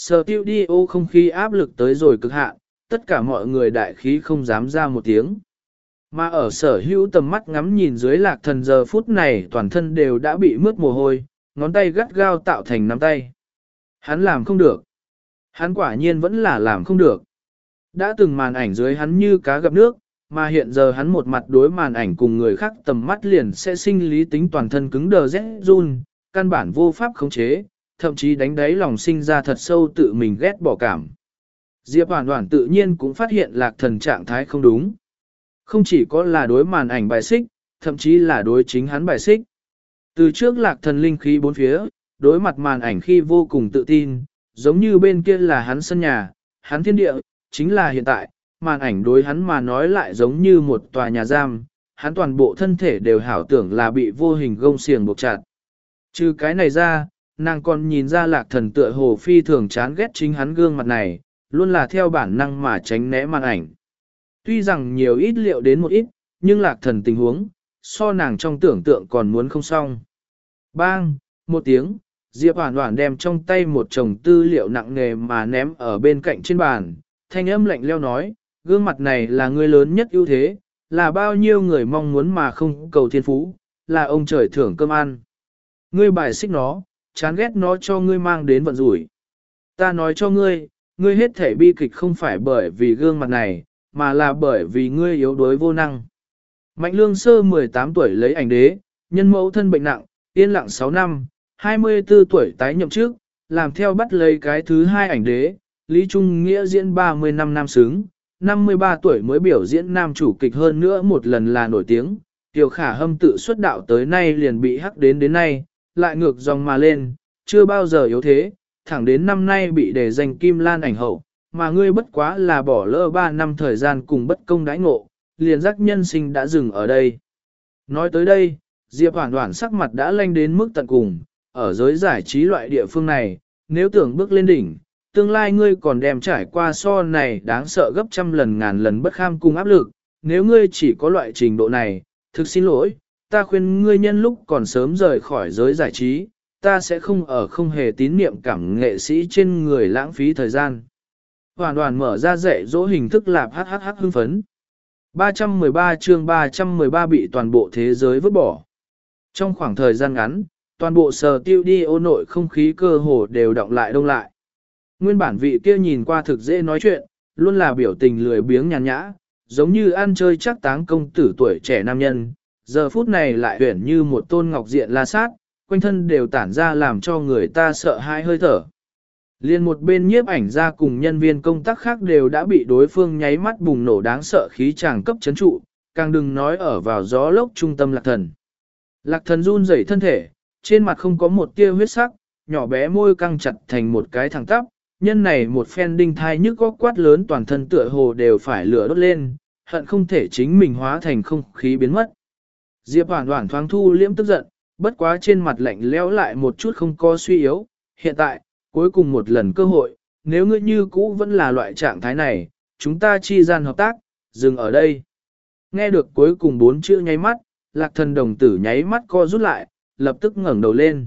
studio không khí áp lực tới rồi cực hạn, tất cả mọi người đại khí không dám ra một tiếng. Mà ở sở hữu tầm mắt ngắm nhìn dưới Lạc Thần giờ phút này toàn thân đều đã bị mướt mồ hôi, ngón tay gắt gao tạo thành nắm tay. Hắn làm không được. Hắn quả nhiên vẫn là làm không được. Đã từng màn ảnh dưới hắn như cá gặp nước, mà hiện giờ hắn một mặt đối màn ảnh cùng người khác tầm mắt liền sẽ sinh lý tính toàn thân cứng đờ rét run, căn bản vô pháp khống chế, thậm chí đánh đáy lòng sinh ra thật sâu tự mình ghét bỏ cảm. Diệp Hoàn Hoàn tự nhiên cũng phát hiện Lạc Thần trạng thái không đúng. Không chỉ có là đối màn ảnh bài xích, thậm chí là đối chính hắn bài xích. Từ trước Lạc Thần linh khí bốn phía, đối mặt màn ảnh khi vô cùng tự tin, giống như bên kia là hắn sân nhà, hắn thiên địa, chính là hiện tại, màn ảnh đối hắn mà nói lại giống như một tòa nhà giam, hắn toàn bộ thân thể đều hảo tưởng là bị vô hình gông xiềng buộc chặt. Trừ cái này ra, nàng còn nhìn ra Lạc Thần tựa hồ phi thường chán ghét chính hắn gương mặt này, luôn là theo bản năng mà tránh né màn ảnh. Tuy rằng nhiều ít liệu đến một ít, nhưng Lạc Thần tình huống, so nàng trong tưởng tượng còn muốn không xong. Bang, một tiếng, Diệp Hoàn Hoàn đem trong tay một chồng tư liệu nặng nề mà ném ở bên cạnh trên bàn, thanh âm lạnh leo nói, gương mặt này là người lớn nhất ưu thế, là bao nhiêu người mong muốn mà không cầu thiên phú, là ông trời thưởng cơm ăn. Ngươi bài xích nó, chán ghét nó cho ngươi mang đến vận rủi. Ta nói cho ngươi, ngươi hết thể bi kịch không phải bởi vì gương mặt này, mà là bởi vì ngươi yếu đuối vô năng. Mạnh Lương Sơ mười tám tuổi lấy ảnh đế, nhân mẫu thân bệnh nặng, yên lặng sáu năm, hai mươi tư tuổi tái nhậm chức, làm theo bắt lấy cái thứ hai ảnh đế, Lý Trung Nghĩa diễn ba mươi năm nam xứng, năm mươi ba tuổi mới biểu diễn nam chủ kịch hơn nữa một lần là nổi tiếng, Tiểu Khả Hâm tự xuất đạo tới nay liền bị hắc đến đến nay, lại ngược dòng mà lên, chưa bao giờ yếu thế, thẳng đến năm nay bị đề danh Kim Lan ảnh hậu, mà ngươi bất quá là bỏ lỡ ba năm thời gian cùng bất công đãi ngộ, liền giác nhân sinh đã dừng ở đây. Nói tới đây, Diệp Hoản Hoản sắc mặt đã lanh đến mức tận cùng, ở giới giải trí loại địa phương này, nếu tưởng bước lên đỉnh, tương lai ngươi còn đem trải qua so này đáng sợ gấp trăm lần ngàn lần bất kham cùng áp lực, nếu ngươi chỉ có loại trình độ này, thực xin lỗi, ta khuyên ngươi nhân lúc còn sớm rời khỏi giới giải trí, ta sẽ không ở không hề tín niệm cảm nghệ sĩ trên người lãng phí thời gian. Hoàn toàn mở ra dạy dỗ hình thức lạp hhh hưng phấn. ba trăm mười ba chương ba trăm mười ba bị toàn bộ thế giới vứt bỏ. Trong khoảng thời gian ngắn, toàn bộ sở tiêu đi ô nội không khí cơ hồ đều động lại đông lại. Nguyên bản vị kia nhìn qua thực dễ nói chuyện, luôn là biểu tình lười biếng nhàn nhã, giống như ăn chơi chắc táng công tử tuổi trẻ nam nhân, giờ phút này lại huyển như một tôn ngọc diện la sát, quanh thân đều tản ra làm cho người ta sợ hãi hơi thở. Liên một bên nhiếp ảnh ra cùng nhân viên công tác khác đều đã bị đối phương nháy mắt bùng nổ đáng sợ khí tràng cấp chấn trụ, càng đừng nói ở vào gió lốc trung tâm lạc thần. Lạc thần run rẩy thân thể, trên mặt không có một tia huyết sắc, nhỏ bé môi căng chặt thành một cái thẳng tắp, nhân này một phen đinh thai nhức góc quát lớn toàn thân tựa hồ đều phải lửa đốt lên, hận không thể chính mình hóa thành không khí biến mất. Diệp Hoản Hoản thoáng thu liễm tức giận, bất quá trên mặt lạnh lẽo lại một chút không có suy yếu, hiện tại, cuối cùng một lần cơ hội, nếu ngươi như cũ vẫn là loại trạng thái này, chúng ta chi gian hợp tác, dừng ở đây. Nghe được cuối cùng bốn chữ nháy mắt, lạc thần đồng tử nháy mắt co rút lại, lập tức ngẩng đầu lên.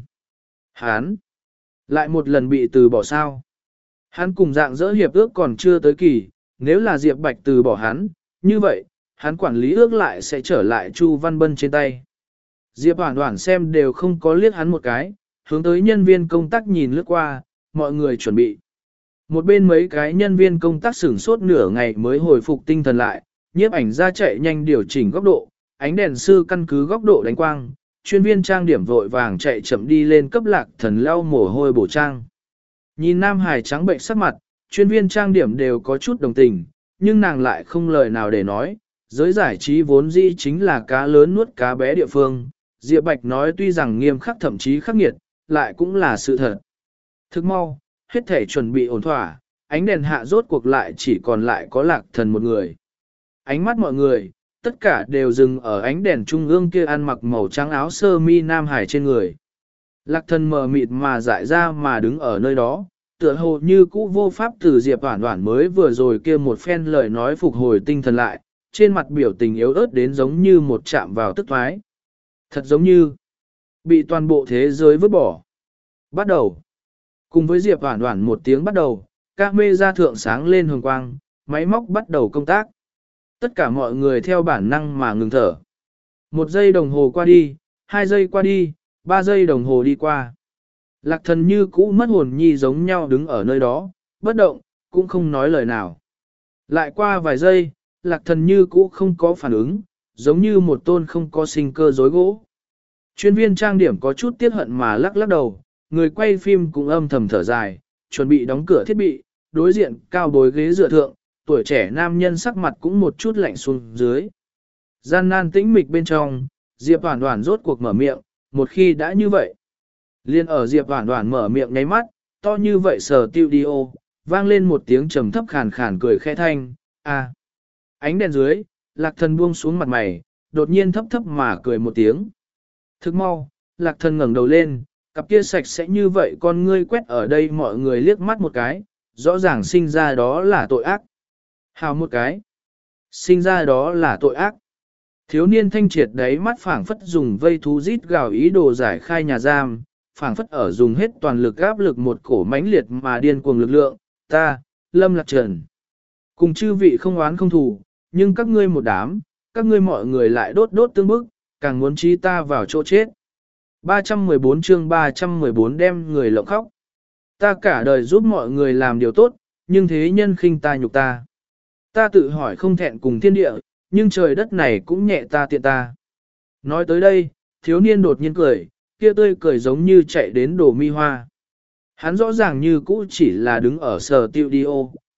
Hán! Lại một lần bị từ bỏ sao? Hắn cùng dạng dỡ hiệp ước còn chưa tới kỳ, nếu là Diệp Bạch từ bỏ hắn, như vậy, hắn quản lý ước lại sẽ trở lại Chu Văn Bân trên tay. Diệp Hoản Hoản xem đều không có liếc hắn một cái, hướng tới nhân viên công tác nhìn lướt qua, mọi người chuẩn bị. Một bên mấy cái nhân viên công tác sửng sốt nửa ngày mới hồi phục tinh thần lại, nhiếp ảnh ra chạy nhanh điều chỉnh góc độ, ánh đèn sư căn cứ góc độ đánh quang, chuyên viên trang điểm vội vàng chạy chậm đi lên cấp lạc thần lau mồ hôi bổ trang. Nhìn Nam Hải trắng bệnh sắc mặt, chuyên viên trang điểm đều có chút đồng tình, nhưng nàng lại không lời nào để nói, giới giải trí vốn dĩ chính là cá lớn nuốt cá bé địa phương, Diệp Bạch nói tuy rằng nghiêm khắc thậm chí khắc nghiệt, lại cũng là sự thật. Thức mau, hết thể chuẩn bị ổn thỏa, ánh đèn hạ rốt cuộc lại chỉ còn lại có lạc thần một người. Ánh mắt mọi người, tất cả đều dừng ở ánh đèn trung ương kia ăn mặc màu trắng áo sơ mi Nam Hải trên người. Lạc thần mờ mịt mà dại ra mà đứng ở nơi đó, tựa hồ như cũ vô pháp từ Diệp Hoản Hoản mới vừa rồi kia một phen lời nói phục hồi tinh thần lại, trên mặt biểu tình yếu ớt đến giống như một chạm vào tức thoái. Thật giống như bị toàn bộ thế giới vứt bỏ. Bắt đầu. Cùng với Diệp Hoản Hoản một tiếng bắt đầu, các mê ra thượng sáng lên hồng quang, máy móc bắt đầu công tác. Tất cả mọi người theo bản năng mà ngừng thở. Một giây đồng hồ qua đi, hai giây qua đi, ba giây đồng hồ đi qua. Lạc thần như cũ mất hồn nhi giống nhau đứng ở nơi đó, bất động, cũng không nói lời nào. Lại qua vài giây, lạc thần như cũ không có phản ứng, giống như một tôn không có sinh cơ rối gỗ. Chuyên viên trang điểm có chút tiếc hận mà lắc lắc đầu, người quay phim cũng âm thầm thở dài, chuẩn bị đóng cửa thiết bị, đối diện cao bối ghế dựa thượng, tuổi trẻ nam nhân sắc mặt cũng một chút lạnh xuống dưới. Gian nan tĩnh mịch bên trong, Diệp Hoản Hoản rốt cuộc mở miệng, một khi đã như vậy. Liên ở Diệp Hoản Hoản mở miệng nháy mắt, to như vậy sở tiêu đi ô, vang lên một tiếng trầm thấp khàn khàn cười khẽ thanh, a. Ánh đèn dưới, lạc thần buông xuống mặt mày, đột nhiên thấp thấp mà cười một tiếng. Thức mau, lạc thần ngẩng đầu lên, cặp kia sạch sẽ như vậy con ngươi quét ở đây mọi người liếc mắt một cái, rõ ràng sinh ra đó là tội ác. Hào một cái. Sinh ra đó là tội ác. Thiếu niên thanh triệt đấy mắt phảng phất dùng vây thú rít gào ý đồ giải khai nhà giam, phảng phất ở dùng hết toàn lực áp lực một cổ mãnh liệt mà điên cuồng lực lượng, ta, Lâm Lạc Trần. Cùng chư vị không oán không thù, nhưng các ngươi một đám, các ngươi mọi người lại đốt đốt tương bức, càng muốn trí ta vào chỗ chết. ba trăm mười bốn chương ba trăm mười bốn đem người lộng khóc. Ta cả đời giúp mọi người làm điều tốt, nhưng thế nhân khinh ta nhục ta. Ta tự hỏi không thẹn cùng thiên địa, nhưng trời đất này cũng nhẹ ta tiện ta. Nói tới đây, thiếu niên đột nhiên cười, kia tươi cười giống như chạy đến đổ mi hoa. Hắn rõ ràng như cũ chỉ là đứng ở sở tiêu đi ô,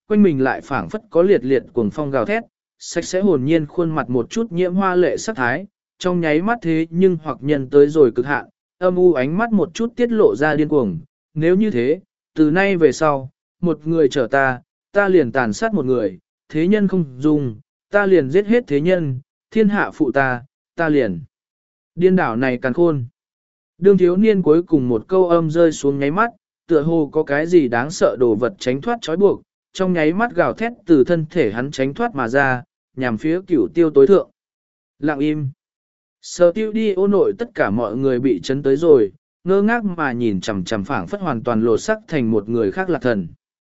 quanh mình lại phảng phất có liệt liệt cuồng phong gào thét, sạch sẽ hồn nhiên khuôn mặt một chút nhiễm hoa lệ sắc thái, trong nháy mắt thế nhưng hoặc nhân tới rồi cực hạn, âm u ánh mắt một chút tiết lộ ra điên cuồng, nếu như thế, từ nay về sau, một người chở ta, ta liền tàn sát một người, thế nhân không dùng, ta liền giết hết thế nhân, thiên hạ phụ ta, ta liền. Điên đảo này càng khôn. Đương thiếu niên cuối cùng một câu âm rơi xuống nháy mắt, tựa hồ có cái gì đáng sợ đồ vật tránh thoát trói buộc, trong nháy mắt gào thét từ thân thể hắn tránh thoát mà ra, nhằm phía cửu tiêu tối thượng. Lặng im. Sở tiêu đi ô nội tất cả mọi người bị chấn tới rồi, ngơ ngác mà nhìn chằm chằm phảng phất hoàn toàn lột sắc thành một người khác lạc thần.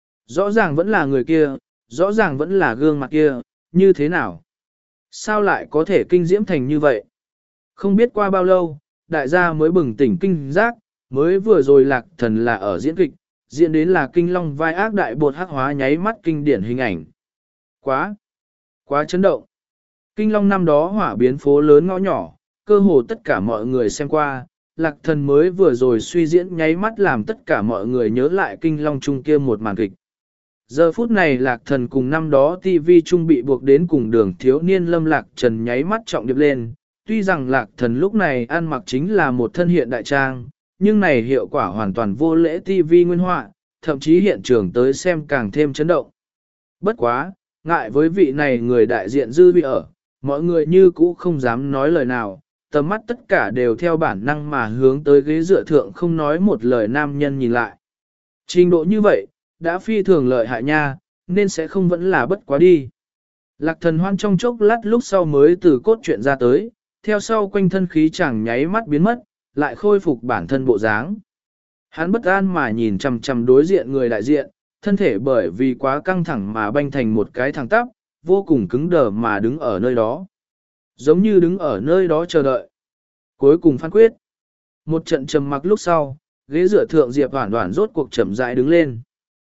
Rõ ràng vẫn là người kia, rõ ràng vẫn là gương mặt kia, như thế nào? Sao lại có thể kinh diễm thành như vậy? Không biết qua bao lâu, đại gia mới bừng tỉnh kinh giác, mới vừa rồi lạc thần là ở diễn kịch, diễn đến là kinh long vai ác đại bột hắc hóa nháy mắt kinh điển hình ảnh. Quá, quá chấn động. Kinh long năm đó hỏa biến phố lớn ngõ nhỏ, cơ hồ tất cả mọi người xem qua, lạc thần mới vừa rồi suy diễn nháy mắt làm tất cả mọi người nhớ lại kinh long chung kia một màn kịch. Giờ phút này lạc thần cùng năm đó ti vi trung bị buộc đến cùng đường thiếu niên lâm lạc trần nháy mắt trọng điệp lên, tuy rằng lạc thần lúc này ăn mặc chính là một thân hiện đại trang, nhưng này hiệu quả hoàn toàn vô lễ ti vi nguyên họa, thậm chí hiện trường tới xem càng thêm chấn động. Bất quá, ngại với vị này người đại diện dư bị ở, mọi người như cũ không dám nói lời nào, tầm mắt tất cả đều theo bản năng mà hướng tới ghế dựa thượng không nói một lời nam nhân nhìn lại. Trình độ như vậy, đã phi thường lợi hại nha, nên sẽ không vẫn là bất quá đi. Lạc thần hoan trong chốc lát lúc sau mới từ cốt truyện ra tới, theo sau quanh thân khí chẳng nháy mắt biến mất, lại khôi phục bản thân bộ dáng. Hắn bất an mà nhìn chằm chằm đối diện người đại diện, thân thể bởi vì quá căng thẳng mà banh thành một cái thẳng tắp, vô cùng cứng đờ mà đứng ở nơi đó. Giống như đứng ở nơi đó chờ đợi. Cuối cùng phán quyết. Một trận trầm mặc lúc sau, ghế dựa thượng Diệp Hoản Hoản rốt cuộc chậm rãi đứng lên.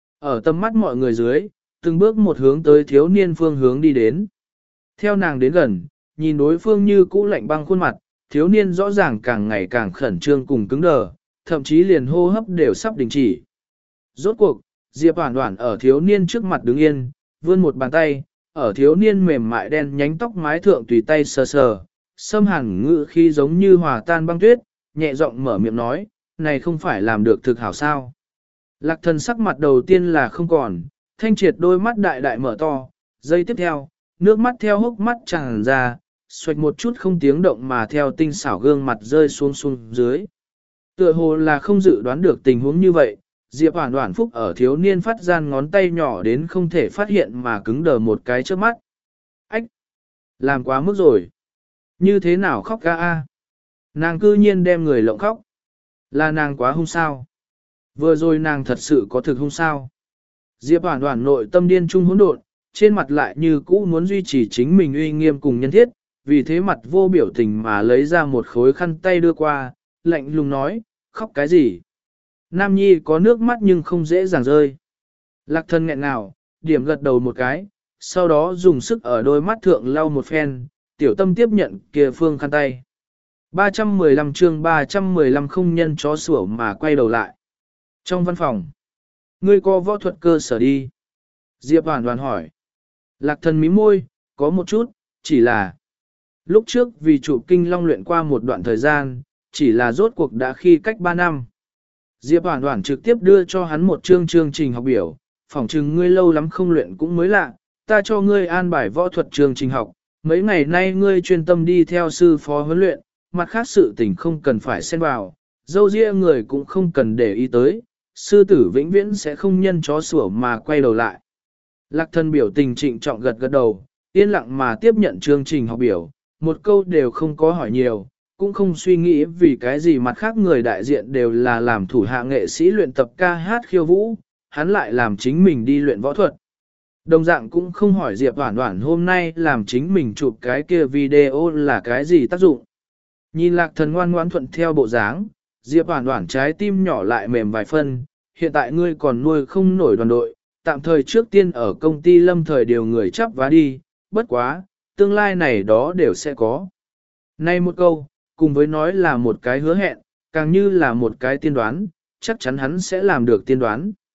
Ở tầm mắt mọi người dưới, từng bước một hướng tới thiếu niên phương hướng đi đến. Theo nàng đến gần, nhìn đối phương như cũ lạnh băng khuôn mặt, thiếu niên rõ ràng càng ngày càng khẩn trương cùng cứng đờ, thậm chí liền hô hấp đều sắp đình chỉ. Rốt cuộc, Diệp Hoản Hoản ở thiếu niên trước mặt đứng yên, vươn một bàn tay, ở thiếu niên mềm mại đen nhánh tóc mái thượng tùy tay sờ sờ, xâm hàn ngữ khi giống như hòa tan băng tuyết, nhẹ giọng mở miệng nói, này không phải làm được thực hảo sao. Lạc thần sắc mặt đầu tiên là không còn, thanh triệt đôi mắt đại đại mở to, giây tiếp theo, nước mắt theo hốc mắt tràn ra, xoạch một chút không tiếng động mà theo tinh xảo gương mặt rơi xuống xuống dưới. Tựa hồ là không dự đoán được tình huống như vậy, Diệp Hoản Hoản phúc ở thiếu niên phát gian ngón tay nhỏ đến không thể phát hiện mà cứng đờ một cái trước mắt. Ách! Làm quá mức rồi. Như thế nào khóc ca a? Nàng cư nhiên đem người lộng khóc. Là nàng quá hung sao? Vừa rồi nàng thật sự có thực hung sao? Diệp Hoản Hoản nội tâm điên trung hỗn độn, trên mặt lại như cũ muốn duy trì chính mình uy nghiêm cùng nhân thiết, vì thế mặt vô biểu tình mà lấy ra một khối khăn tay đưa qua, lạnh lùng nói, khóc cái gì? Nam Nhi có nước mắt nhưng không dễ dàng rơi. Lạc thần nghẹn ngào, điểm gật đầu một cái, sau đó dùng sức ở đôi mắt thượng lau một phen, tiểu tâm tiếp nhận kia phương khăn tay. ba trăm mười lăm chương ba trăm mười lăm không nhân chó sủa mà quay đầu lại. Trong văn phòng, ngươi có võ thuật cơ sở đi. Diệp Hoản Hoản hỏi. Lạc thần mím môi, có một chút, chỉ là lúc trước vì chụp kinh long luyện qua một đoạn thời gian, chỉ là rốt cuộc đã khi cách ba năm. Diệp Hoản Hoản trực tiếp đưa cho hắn một chương chương trình học biểu, phỏng chừng ngươi lâu lắm không luyện cũng mới lạ, ta cho ngươi an bài võ thuật chương trình học, mấy ngày nay ngươi chuyên tâm đi theo sư phó huấn luyện, mặt khác sự tình không cần phải xen vào, dâu ria người cũng không cần để ý tới, sư tử vĩnh viễn sẽ không nhân chó sủa mà quay đầu lại. Lạc thần biểu tình trịnh trọng gật gật đầu, yên lặng mà tiếp nhận chương trình học biểu, một câu đều không có hỏi nhiều, cũng không suy nghĩ vì cái gì mặt khác người đại diện đều là làm thủ hạ nghệ sĩ luyện tập ca hát khiêu vũ, hắn lại làm chính mình đi luyện võ thuật. Đồng dạng cũng không hỏi Diệp Hoản Hoản hôm nay làm chính mình chụp cái kia video là cái gì tác dụng. Nhìn lạc thần ngoan ngoãn thuận theo bộ dáng, Diệp Hoản Hoản trái tim nhỏ lại mềm vài phân, hiện tại ngươi còn nuôi không nổi đoàn đội, tạm thời trước tiên ở công ty lâm thời điều người chắp vá đi, bất quá, tương lai này đó đều sẽ có. Nay một câu, cùng với nói là một cái hứa hẹn, càng như là một cái tiên đoán, chắc chắn hắn sẽ làm được tiên đoán.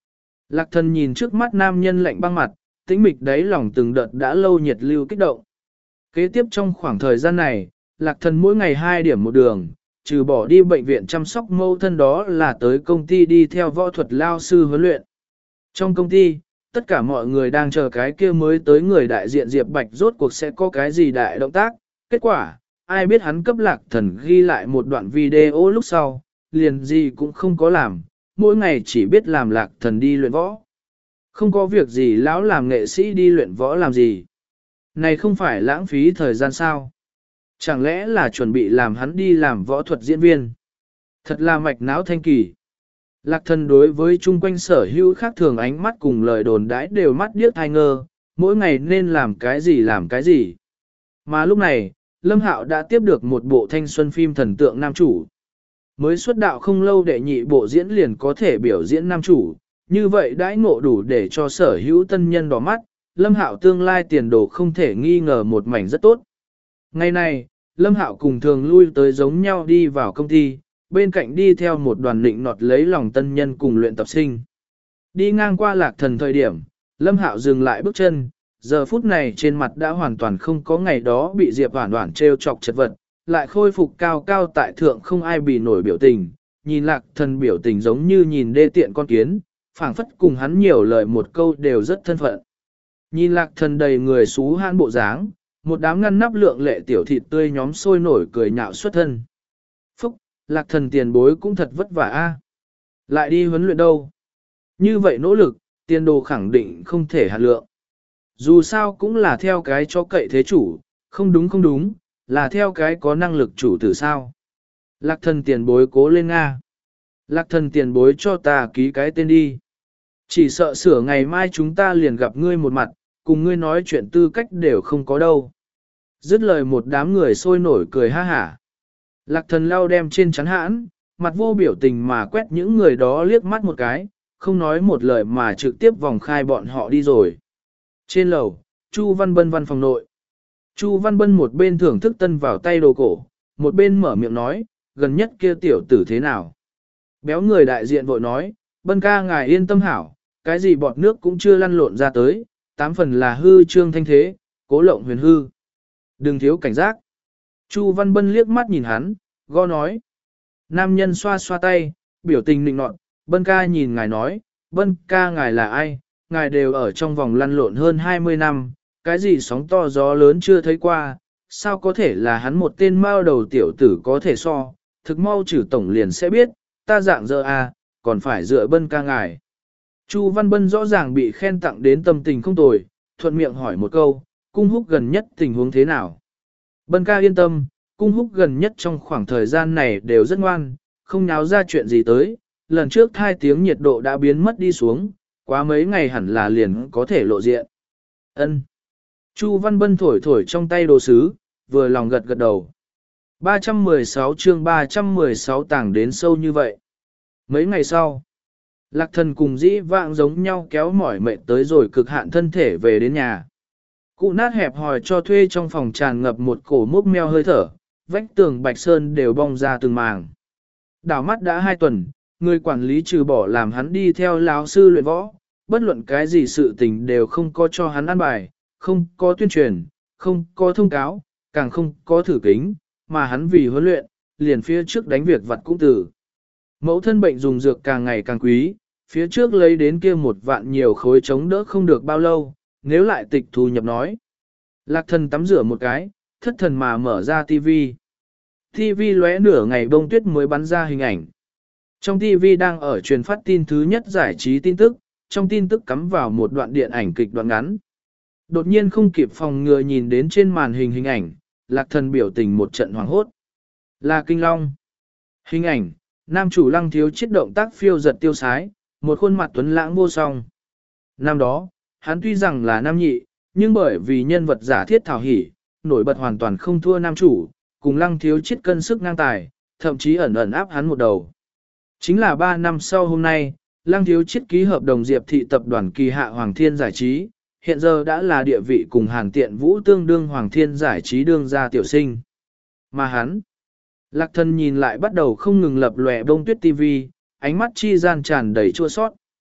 Lạc thần nhìn trước mắt nam nhân lạnh băng mặt, tĩnh mịch đáy lòng từng đợt đã lâu nhiệt lưu kích động. Kế tiếp trong khoảng thời gian này, lạc thần mỗi ngày hai điểm một đường, trừ bỏ đi bệnh viện chăm sóc mâu thân đó là tới công ty đi theo võ thuật lao sư huấn luyện. Trong công ty, tất cả mọi người đang chờ cái kia mới tới người đại diện Diệp Bạch rốt cuộc sẽ có cái gì đại động tác. Kết quả, ai biết hắn cấp lạc thần ghi lại một đoạn video lúc sau, liền gì cũng không có làm, mỗi ngày chỉ biết làm lạc thần đi luyện võ. Không có việc gì lão làm nghệ sĩ đi luyện võ làm gì. Này không phải lãng phí thời gian sao? Chẳng lẽ là chuẩn bị làm hắn đi làm võ thuật diễn viên? Thật là mạch não thanh kỳ. Lạc thần đối với chung quanh sở hữu khác thường ánh mắt cùng lời đồn đãi đều mắt điếc thai ngơ, mỗi ngày nên làm cái gì làm cái gì. Mà lúc này, Lâm Hạo đã tiếp được một bộ thanh xuân phim thần tượng nam chủ. Mới xuất đạo không lâu đệ nhị bộ diễn liền có thể biểu diễn nam chủ, như vậy đãi ngộ đủ để cho sở hữu tân nhân đỏ mắt, Lâm Hạo tương lai tiền đồ không thể nghi ngờ một mảnh rất tốt. Ngày này, Lâm Hạo cùng thường lui tới giống nhau đi vào công ty, bên cạnh đi theo một đoàn định nọt lấy lòng tân nhân cùng luyện tập sinh. Đi ngang qua lạc thần thời điểm, Lâm Hạo dừng lại bước chân, giờ phút này trên mặt đã hoàn toàn không có ngày đó bị Diệp Hoản Hoản trêu chọc chật vật, lại khôi phục cao cao tại thượng không ai bị nổi biểu tình, nhìn lạc thần biểu tình giống như nhìn đê tiện con kiến, phảng phất cùng hắn nhiều lời một câu đều rất thân phận. Nhìn lạc thần đầy người xú hãn bộ dáng, một đám ngăn nắp lượng lệ tiểu thịt tươi nhóm sôi nổi cười nhạo xuất thân. Phúc, lạc thần tiền bối cũng thật vất vả a. Lại đi huấn luyện đâu? Như vậy nỗ lực, tiền đồ khẳng định không thể hạt lượng. Dù sao cũng là theo cái cho cậy thế chủ, không đúng không đúng, là theo cái có năng lực chủ tử sao. Lạc thần tiền bối cố lên Nga. Lạc thần tiền bối cho ta ký cái tên đi. Chỉ sợ sửa ngày mai chúng ta liền gặp ngươi một mặt, cùng ngươi nói chuyện tư cách đều không có đâu. Dứt lời một đám người sôi nổi cười ha hả. Lạc thần lau đem trên chắn hãn, mặt vô biểu tình mà quét những người đó liếc mắt một cái, không nói một lời mà trực tiếp vòng khai bọn họ đi rồi. Trên lầu, Chu Văn Bân văn phòng nội. Chu Văn Bân một bên thưởng thức tân vào tay đồ cổ, một bên mở miệng nói, gần nhất kia tiểu tử thế nào. Béo người đại diện vội nói, Bân ca ngài yên tâm hảo, cái gì bọt nước cũng chưa lăn lộn ra tới, tám phần là hư trương thanh thế, cố lộng huyền hư. Đừng thiếu cảnh giác. Chu Văn Bân liếc mắt nhìn hắn, go nói. Nam nhân xoa xoa tay, biểu tình nịnh nọt, Bân ca nhìn ngài nói, Bân ca ngài là ai, ngài đều ở trong vòng lăn lộn hơn hai mươi năm, cái gì sóng to gió lớn chưa thấy qua, sao có thể là hắn một tên mao đầu tiểu tử có thể so, thực mau trừ tổng liền sẽ biết, ta dạng dơ à, còn phải dựa Bân ca ngài. Chu Văn Bân rõ ràng bị khen tặng đến tâm tình không tồi, thuận miệng hỏi một câu, cung húc gần nhất tình huống thế nào. Bân ca yên tâm, cung húc gần nhất trong khoảng thời gian này đều rất ngoan, không nháo ra chuyện gì tới, lần trước hai tiếng nhiệt độ đã biến mất đi xuống, quá mấy ngày hẳn là liền có thể lộ diện. Ân. Chu Văn Bân thổi thổi trong tay đồ sứ, vừa lòng gật gật đầu. ba trăm mười sáu chương ba trăm mười sáu tảng đến sâu như vậy. Mấy ngày sau, Lạc thần cùng dĩ vãng giống nhau kéo mỏi mệt tới rồi cực hạn thân thể về đến nhà. Cụ nát hẹp hòi cho thuê trong phòng tràn ngập một cổ mốc meo hơi thở, vách tường bạch sơn đều bong ra từng màng. Đảo mắt đã hai tuần, người quản lý trừ bỏ làm hắn đi theo lão sư luyện võ, bất luận cái gì sự tình đều không có cho hắn ăn bài, không có tuyên truyền, không có thông cáo, càng không có thử kính, mà hắn vì huấn luyện, liền phía trước đánh việc vặt cũng tử. Mẫu thân bệnh dùng dược càng ngày càng quý, phía trước lấy đến kia một vạn nhiều khối chống đỡ không được bao lâu, nếu lại tịch thu nhập nói. Lạc thần tắm rửa một cái, thất thần mà mở ra tivi. Tivi lóe nửa ngày bông tuyết mới bắn ra hình ảnh. Trong tivi đang ở truyền phát tin thứ nhất giải trí tin tức, trong tin tức cắm vào một đoạn điện ảnh kịch đoạn ngắn. Đột nhiên không kịp phòng ngừa nhìn đến trên màn hình hình ảnh, lạc thần biểu tình một trận hoảng hốt. Là Kinh Long. Hình ảnh, nam chủ Lăng Thiếu Chiết động tác phiêu giật tiêu sái, một khuôn mặt tuấn lãng vô song. Năm đó, hắn tuy rằng là nam nhị, nhưng bởi vì nhân vật giả thiết thảo hỉ, nổi bật hoàn toàn không thua nam chủ, cùng Lăng Thiếu Chiết cân sức ngang tài, thậm chí ẩn ẩn áp hắn một đầu. Chính là ba năm sau hôm nay, Lăng Thiếu Chiết ký hợp đồng Diệp thị tập đoàn kỳ hạ Hoàng Thiên Giải trí, hiện giờ đã là địa vị cùng Hàn Tiện Vũ tương đương Hoàng Thiên Giải trí đương gia tiểu sinh. Mà hắn, Lạc thần nhìn lại bắt đầu không ngừng lập lòe bông tuyết tivi, ánh mắt chi gian tràn đầy chua sót.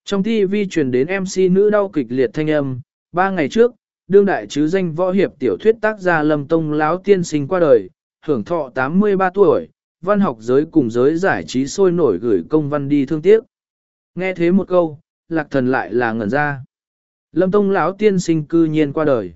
Trong ti vi truyền đến em xê nữ đau kịch liệt thanh âm, ba ngày trước, đương đại chứ danh võ hiệp tiểu thuyết tác gia Lâm Tông Láo tiên sinh qua đời, hưởng thọ tám mươi ba tuổi, văn học giới cùng giới giải trí sôi nổi gửi công văn đi thương tiếc. Nghe thế một câu, Lạc Thần lại là ngẩn ra. Lâm Tông Láo tiên sinh cư nhiên qua đời.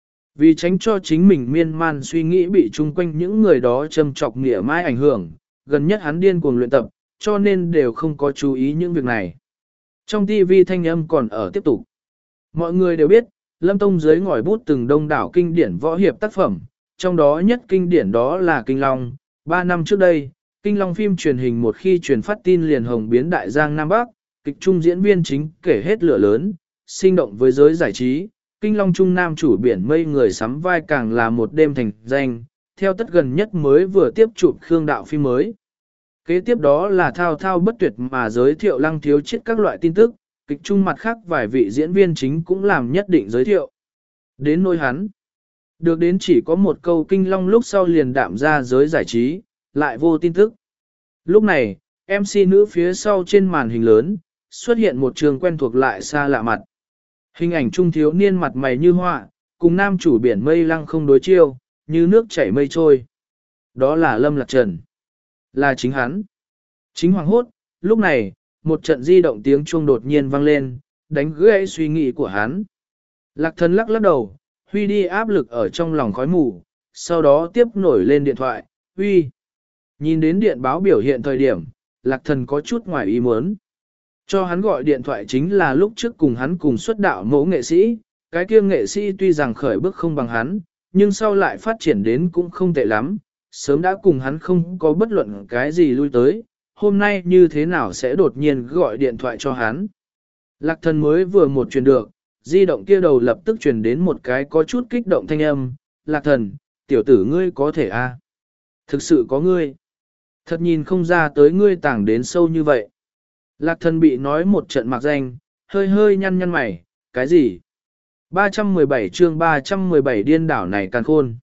Vì tránh cho chính mình miên man suy nghĩ bị chung quanh những người đó châm chọc nghĩa mai ảnh hưởng, gần nhất hắn điên cuồng luyện tập, cho nên đều không có chú ý những việc này. Trong ti vi thanh âm còn ở tiếp tục. Mọi người đều biết, Lâm Tông dưới ngòi bút từng đông đảo kinh điển võ hiệp tác phẩm, trong đó nhất kinh điển đó là Kinh Long. Ba năm trước đây, Kinh Long phim truyền hình một khi truyền phát tin liền hồng biến đại giang Nam Bắc, kịch trung diễn viên chính kể hết lửa lớn, sinh động với giới giải trí. Kinh Long Trung Nam chủ biển mây người sắm vai càng là một đêm thành danh, theo tất gần nhất mới vừa tiếp chụp Khương Đạo phim mới. Kế tiếp đó là thao thao bất tuyệt mà giới thiệu Lăng Thiếu Chiết các loại tin tức, kịch trung mặt khác vài vị diễn viên chính cũng làm nhất định giới thiệu. Đến nỗi hắn, được đến chỉ có một câu Kinh Long lúc sau liền đạm ra giới giải trí, lại vô tin tức. Lúc này, em xê nữ phía sau trên màn hình lớn, xuất hiện một trường quen thuộc lại xa lạ mặt. Hình ảnh trung thiếu niên mặt mày như họa, cùng nam chủ biển mây lăng không đối chiêu, như nước chảy mây trôi. Đó là Lâm Lạc Trần. Là chính hắn. Chính hoàng hốt, lúc này, một trận di động tiếng chuông đột nhiên vang lên, đánh gãy suy nghĩ của hắn. Lạc Thần lắc lắc đầu, huy đi áp lực ở trong lòng khói mù, sau đó tiếp nổi lên điện thoại, huy. Nhìn đến điện báo biểu hiện thời điểm, Lạc Thần có chút ngoài ý muốn. Cho hắn gọi điện thoại chính là lúc trước cùng hắn cùng xuất đạo mẫu nghệ sĩ, cái kia nghệ sĩ tuy rằng khởi bước không bằng hắn, nhưng sau lại phát triển đến cũng không tệ lắm, sớm đã cùng hắn không có bất luận cái gì lui tới, hôm nay như thế nào sẽ đột nhiên gọi điện thoại cho hắn. Lạc Thần mới vừa một truyền được, di động kia đầu lập tức truyền đến một cái có chút kích động thanh âm, Lạc Thần, tiểu tử ngươi có thể a? À? Thực sự có ngươi. Thật nhìn không ra tới ngươi tảng đến sâu như vậy. Lạc Thần bị nói một trận mạc danh, hơi hơi nhăn nhăn mày, cái gì? ba trăm mười bảy chương ba trăm mười bảy điên đảo này càn khôn.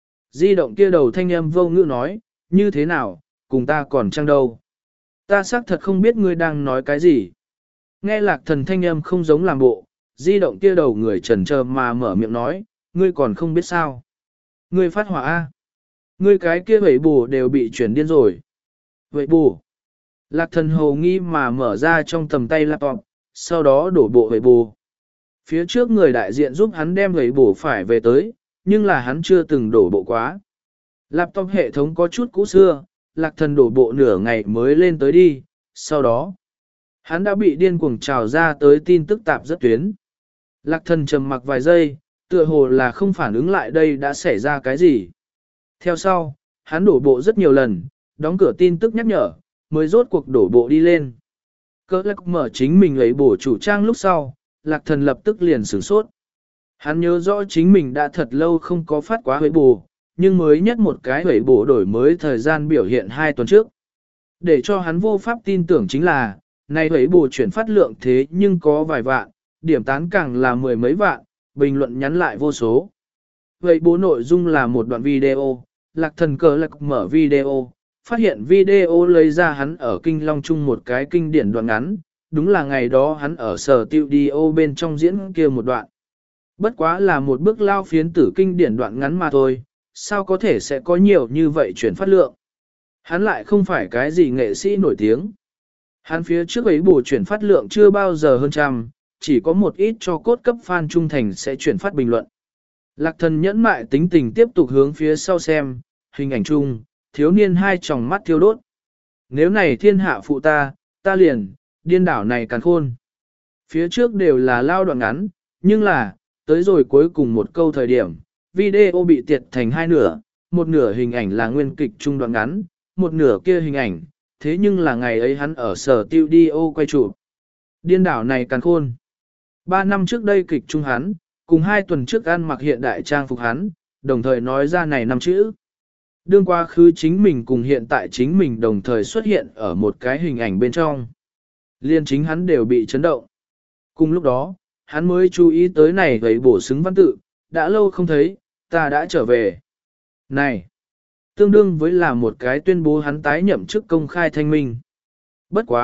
Di động kia đầu thanh âm vô ngữ nói, như thế nào, cùng ta còn chăng đâu. Ta xác thật không biết ngươi đang nói cái gì. Nghe Lạc Thần thanh âm không giống làm bộ, di động kia đầu người chần chờ mà mở miệng nói, ngươi còn không biết sao. Ngươi phát hỏa A. Ngươi cái kia vậy bù đều bị chuyển điên rồi. Vậy bù. Lạc Thần hồ nghi mà mở ra trong tầm tay laptop, sau đó đổ bộ vậy bù. Phía trước người đại diện giúp hắn đem vậy bù phải về tới, nhưng là hắn chưa từng đổ bộ quá. Laptop hệ thống có chút cũ xưa, Lạc Thần đổ bộ nửa ngày mới lên tới đi, sau đó, hắn đã bị điên cuồng trào ra tới tin tức tạp rất tuyến. Lạc Thần trầm mặc vài giây, tựa hồ là không phản ứng lại đây đã xảy ra cái gì. Theo sau, hắn đổ bộ rất nhiều lần, đóng cửa tin tức nhắc nhở, mới rốt cuộc đổ bộ đi lên. Cơ lạc mở chính mình ấy bổ chủ trang lúc sau, Lạc Thần lập tức liền sửng sốt. Hắn nhớ rõ chính mình đã thật lâu không có phát quá huế bổ, nhưng mới nhất một cái huế bổ đổi mới thời gian biểu hiện hai tuần trước. Để cho hắn vô pháp tin tưởng chính là, này huế bổ chuyển phát lượng thế nhưng có vài vạn, điểm tán càng là mười mấy vạn, bình luận nhắn lại vô số. Huế bổ nội dung là một đoạn video, Lạc Thần cờ lạc mở video, phát hiện video lấy ra hắn ở Kinh Long Trung một cái kinh điển đoạn ngắn, đúng là ngày đó hắn ở sở tiêu đi ô bên trong diễn kia một đoạn. Bất quá là một bước lao phiến tử kinh điển đoạn ngắn mà thôi, sao có thể sẽ có nhiều như vậy chuyển phát lượng. Hắn lại không phải cái gì nghệ sĩ nổi tiếng. Hắn phía trước ấy bổ chuyển phát lượng chưa bao giờ hơn trăm, chỉ có một ít cho cốt cấp fan trung thành sẽ chuyển phát bình luận. Lạc Thần nhẫn mại tính tình tiếp tục hướng phía sau xem, hình ảnh chung, thiếu niên hai tròng mắt thiêu đốt. Nếu này thiên hạ phụ ta, ta liền, điên đảo này càn khôn. Phía trước đều là lao đoạn ngắn, nhưng là, tới rồi cuối cùng một câu thời điểm, video bị tiệt thành hai nửa, một nửa hình ảnh là nguyên kịch trung đoạn ngắn, một nửa kia hình ảnh, thế nhưng là ngày ấy hắn ở sở tiêu đi ô quay chụp. Điên đảo này càn khôn. Ba năm trước đây kịch trung hắn, cùng hai tuần trước ăn mặc hiện đại trang phục hắn, đồng thời nói ra này năm chữ. Đương quá khứ chính mình cùng hiện tại chính mình đồng thời xuất hiện ở một cái hình ảnh bên trong. Liên chính hắn đều bị chấn động. Cùng lúc đó, hắn mới chú ý tới này vậy bổ xứng văn tự, đã lâu không thấy, ta đã trở về. Này, tương đương với là một cái tuyên bố hắn tái nhậm chức công khai thanh minh. Bất quá,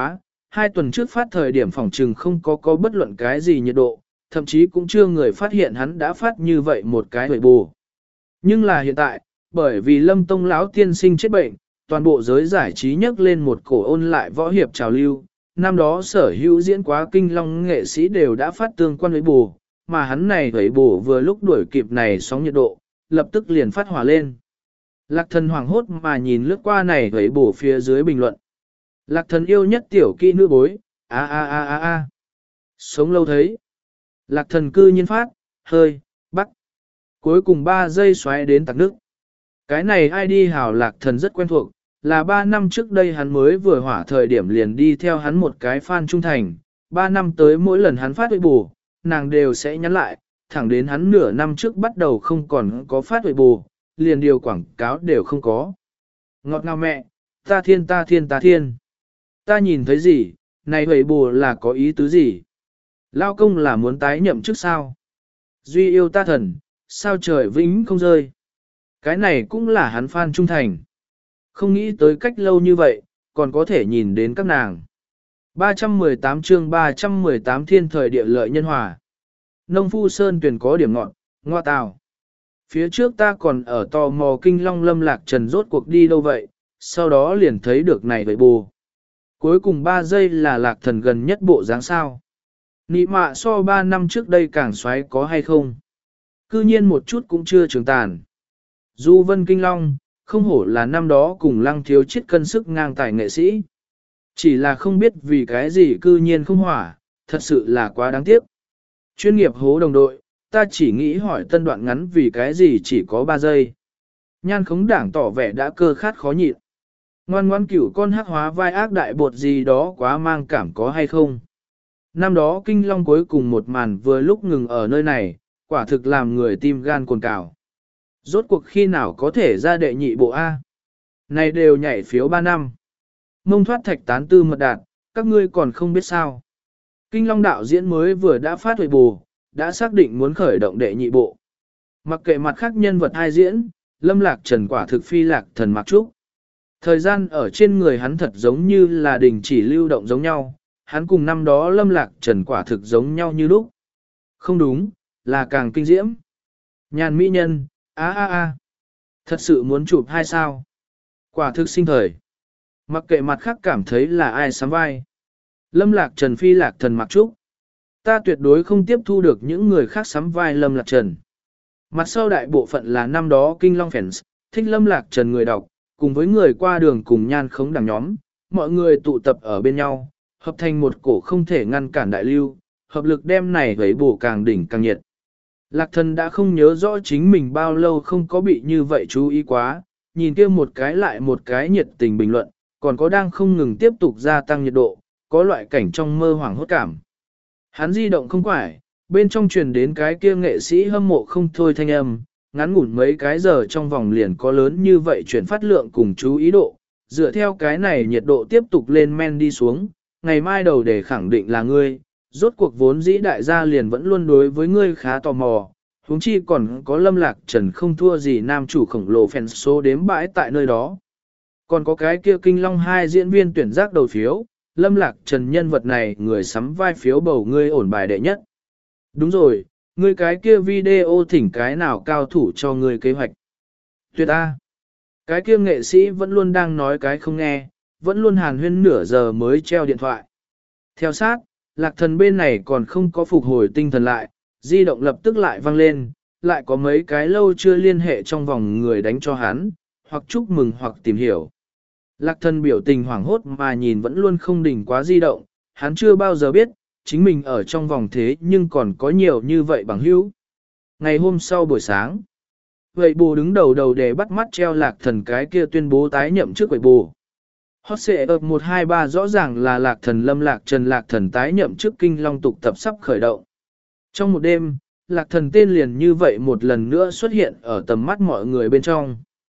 hai tuần trước phát thời điểm phòng trừng không có có bất luận cái gì nhiệt độ, thậm chí cũng chưa người phát hiện hắn đã phát như vậy một cái huệ bù. Nhưng là hiện tại, bởi vì Lâm Tông lão tiên sinh chết bệnh, toàn bộ giới giải trí nhấc lên một cổ ôn lại võ hiệp trào lưu. Năm đó sở hữu diễn quá kinh long nghệ sĩ đều đã phát tương quan huệ bù, mà hắn này huệ bù vừa lúc đuổi kịp này sóng nhiệt độ, lập tức liền phát hỏa lên. Lạc thần hoảng hốt mà nhìn lướt qua này huệ bù phía dưới bình luận. Lạc thần yêu nhất tiểu kỹ nữ bối, a a a a a. Sống lâu thấy. Lạc thần cư nhiên phát, hơi, bắt. Cuối cùng ba giây xoáy đến tạc nước. Cái này ai đi hào lạc thần rất quen thuộc, là ba năm trước đây hắn mới vừa hỏa thời điểm liền đi theo hắn một cái fan trung thành. Ba năm tới mỗi lần hắn phát huệ bù, nàng đều sẽ nhắn lại, thẳng đến hắn nửa năm trước bắt đầu không còn có phát huệ bù, liền điều quảng cáo đều không có. Ngọt ngào mẹ, ta thiên ta thiên ta thiên. Ta nhìn thấy gì, này huệ bù là có ý tứ gì? Lao công là muốn tái nhậm chức sao? Duy yêu ta thần, sao trời vĩnh không rơi? Cái này cũng là hắn fan trung thành. Không nghĩ tới cách lâu như vậy, còn có thể nhìn đến các nàng. ba trăm mười tám chương ba trăm mười tám thiên thời địa lợi nhân hòa. Nông phu sơn tuyển có điểm ngọn, ngoa tào. Phía trước ta còn ở tò mò kinh long Lâm Lạc Trần rốt cuộc đi đâu vậy, sau đó liền thấy được này vậy bù. Cuối cùng ba giây là Lạc Thần gần nhất bộ dáng sao. Nị mạ so ba năm trước đây càng xoáy có hay không? Cư nhiên một chút cũng chưa trường tàn. Du Vân Kinh Long, không hổ là năm đó cùng Lăng Thiếu Chiết cân sức ngang tài nghệ sĩ. Chỉ là không biết vì cái gì cư nhiên không hỏa, thật sự là quá đáng tiếc. Chuyên nghiệp hố đồng đội, ta chỉ nghĩ hỏi tân đoạn ngắn vì cái gì chỉ có ba giây. Nhan khống đảng tỏ vẻ đã cơ khát khó nhịn. Ngoan ngoan cửu con hắc hóa vai ác đại bột gì đó quá mang cảm có hay không. Năm đó Kinh Long cuối cùng một màn vừa lúc ngừng ở nơi này, quả thực làm người tim gan cồn cào. Rốt cuộc khi nào có thể ra đệ nhị bộ A. Này đều nhảy phiếu ba năm. Mông thoát thạch tán tư mật đạt, các ngươi còn không biết sao. Kinh Long đạo diễn mới vừa đã phát huệ bù, đã xác định muốn khởi động đệ nhị bộ. Mặc kệ mặt khác nhân vật hai diễn, Lâm Lạc Trần quả thực phi lạc thần mặc trúc. Thời gian ở trên người hắn thật giống như là đình chỉ lưu động giống nhau, hắn cùng năm đó Lâm Lạc Trần quả thực giống nhau như lúc. Không đúng, là càng kinh diễm. Nhàn mỹ nhân, a a a, thật sự muốn chụp hai sao. Quả thực sinh thời. Mặc kệ mặt khác cảm thấy là ai sắm vai. Lâm Lạc Trần phi lạc thần mặc trúc. Ta tuyệt đối không tiếp thu được những người khác sắm vai Lâm Lạc Trần. Mặt sau đại bộ phận là năm đó Kinh Long fans, thích Lâm Lạc Trần người đọc, cùng với người qua đường cùng nhan khống đảng nhóm, mọi người tụ tập ở bên nhau, hợp thành một cổ không thể ngăn cản đại lưu, hợp lực đem này vấy bổ càng đỉnh càng nhiệt. Lạc Thần đã không nhớ rõ chính mình bao lâu không có bị như vậy chú ý quá, nhìn kia một cái lại một cái nhiệt tình bình luận, còn có đang không ngừng tiếp tục gia tăng nhiệt độ, có loại cảnh trong mơ hoảng hốt cảm. Hắn di động không quải, bên trong truyền đến cái kia nghệ sĩ hâm mộ không thôi thanh âm, ngắn ngủn mấy cái giờ trong vòng liền có lớn như vậy chuyển phát lượng cùng chú ý độ, dựa theo cái này nhiệt độ tiếp tục lên men đi xuống, ngày mai đầu để khẳng định là ngươi, rốt cuộc vốn dĩ đại gia liền vẫn luôn đối với ngươi khá tò mò, huống chi còn có Lâm Lạc Trần không thua gì nam chủ khổng lồ fan số đếm bãi tại nơi đó. Còn có cái kia Kinh Long hai diễn viên tuyển giác đầu phiếu, Lâm Lạc Trần nhân vật này người sắm vai phiếu bầu ngươi ổn bài đệ nhất. Đúng rồi, ngươi cái kia video thỉnh cái nào cao thủ cho ngươi kế hoạch. Tuyệt A. Cái kia nghệ sĩ vẫn luôn đang nói cái không nghe, vẫn luôn hàn huyên nửa giờ mới treo điện thoại. Theo sát, Lạc Thần bên này còn không có phục hồi tinh thần lại, di động lập tức lại vang lên, lại có mấy cái lâu chưa liên hệ trong vòng người đánh cho hắn, hoặc chúc mừng hoặc tìm hiểu. Lạc Thần biểu tình hoảng hốt mà nhìn vẫn luôn không đỉnh quá di động, hắn chưa bao giờ biết, chính mình ở trong vòng thế nhưng còn có nhiều như vậy bằng hữu. Ngày hôm sau buổi sáng, vậy bù đứng đầu đầu để bắt mắt treo Lạc Thần cái kia tuyên bố tái nhậm chức vậy bù. Hot xệ ập một hai ba rõ ràng là Lạc Thần Lâm Lạc Trần Lạc Thần tái nhậm chức Kinh Long tục tập sắp khởi động. Trong một đêm, Lạc Thần tên liền như vậy một lần nữa xuất hiện ở tầm mắt mọi người bên trong.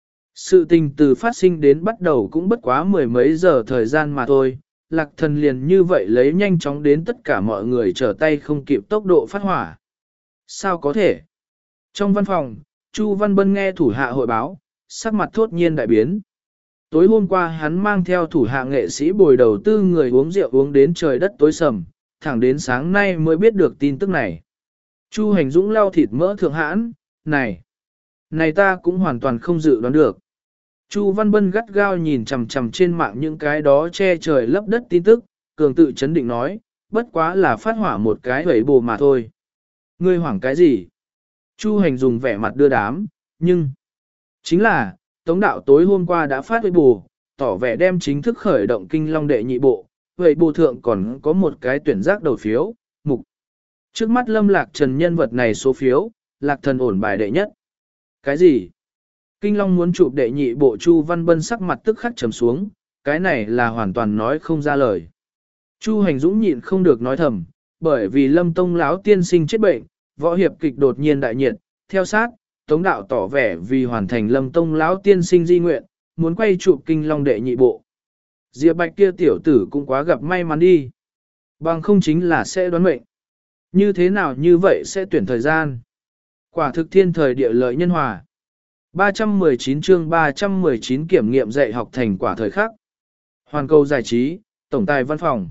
Sự tình từ phát sinh đến bắt đầu cũng bất quá mười mấy giờ thời gian mà thôi, Lạc Thần liền như vậy lấy nhanh chóng đến tất cả mọi người trở tay không kịp tốc độ phát hỏa. Sao có thể? Trong văn phòng, Chu Văn Bân nghe thủ hạ hội báo, sắc mặt thốt nhiên đại biến. Tối hôm qua hắn mang theo thủ hạ nghệ sĩ bồi đầu tư người uống rượu uống đến trời đất tối sầm, thẳng đến sáng nay mới biết được tin tức này. Chu Hành Dũng lau thịt mỡ thượng hãn, này, này ta cũng hoàn toàn không dự đoán được. Chu Văn Bân gắt gao nhìn chằm chằm trên mạng những cái đó che trời lấp đất tin tức, cường tự chấn định nói, bất quá là phát hỏa một cái hẩy bồ mà thôi. Ngươi hoảng cái gì? Chu Hành dùng vẻ mặt đưa đám, nhưng, chính là, Tống đạo tối hôm qua đã phát hẩy bồ, tỏ vẻ đem chính thức khởi động kinh long đệ nhị bộ, hẩy bồ thượng còn có một cái tuyển giác đầu phiếu, mục. Trước mắt Lâm Lạc Trần nhân vật này số phiếu, Lạc Thần ổn bài đệ nhất. Cái gì? Kinh Long muốn chụp đệ nhị bộ, Chu Văn Bân sắc mặt tức khắc trầm xuống, cái này là hoàn toàn nói không ra lời. Chu Hành Dũng nhịn không được nói thầm, bởi vì Lâm Tông lão tiên sinh chết bệnh, võ hiệp kịch đột nhiên đại nhiệt, theo sát, Tống đạo tỏ vẻ vì hoàn thành Lâm Tông lão tiên sinh di nguyện, muốn quay chụp Kinh Long đệ nhị bộ. Diệp Bạch kia tiểu tử cũng quá gặp may mắn đi. Bằng không chính là sẽ đoán mệnh. Như thế nào như vậy sẽ tuyển thời gian. Quả thực thiên thời địa lợi nhân hòa. ba trăm mười chín chương ba trăm mười chín kiểm nghiệm dạy học thành quả thời khắc. Hoàn cầu giải trí, tổng tài văn phòng.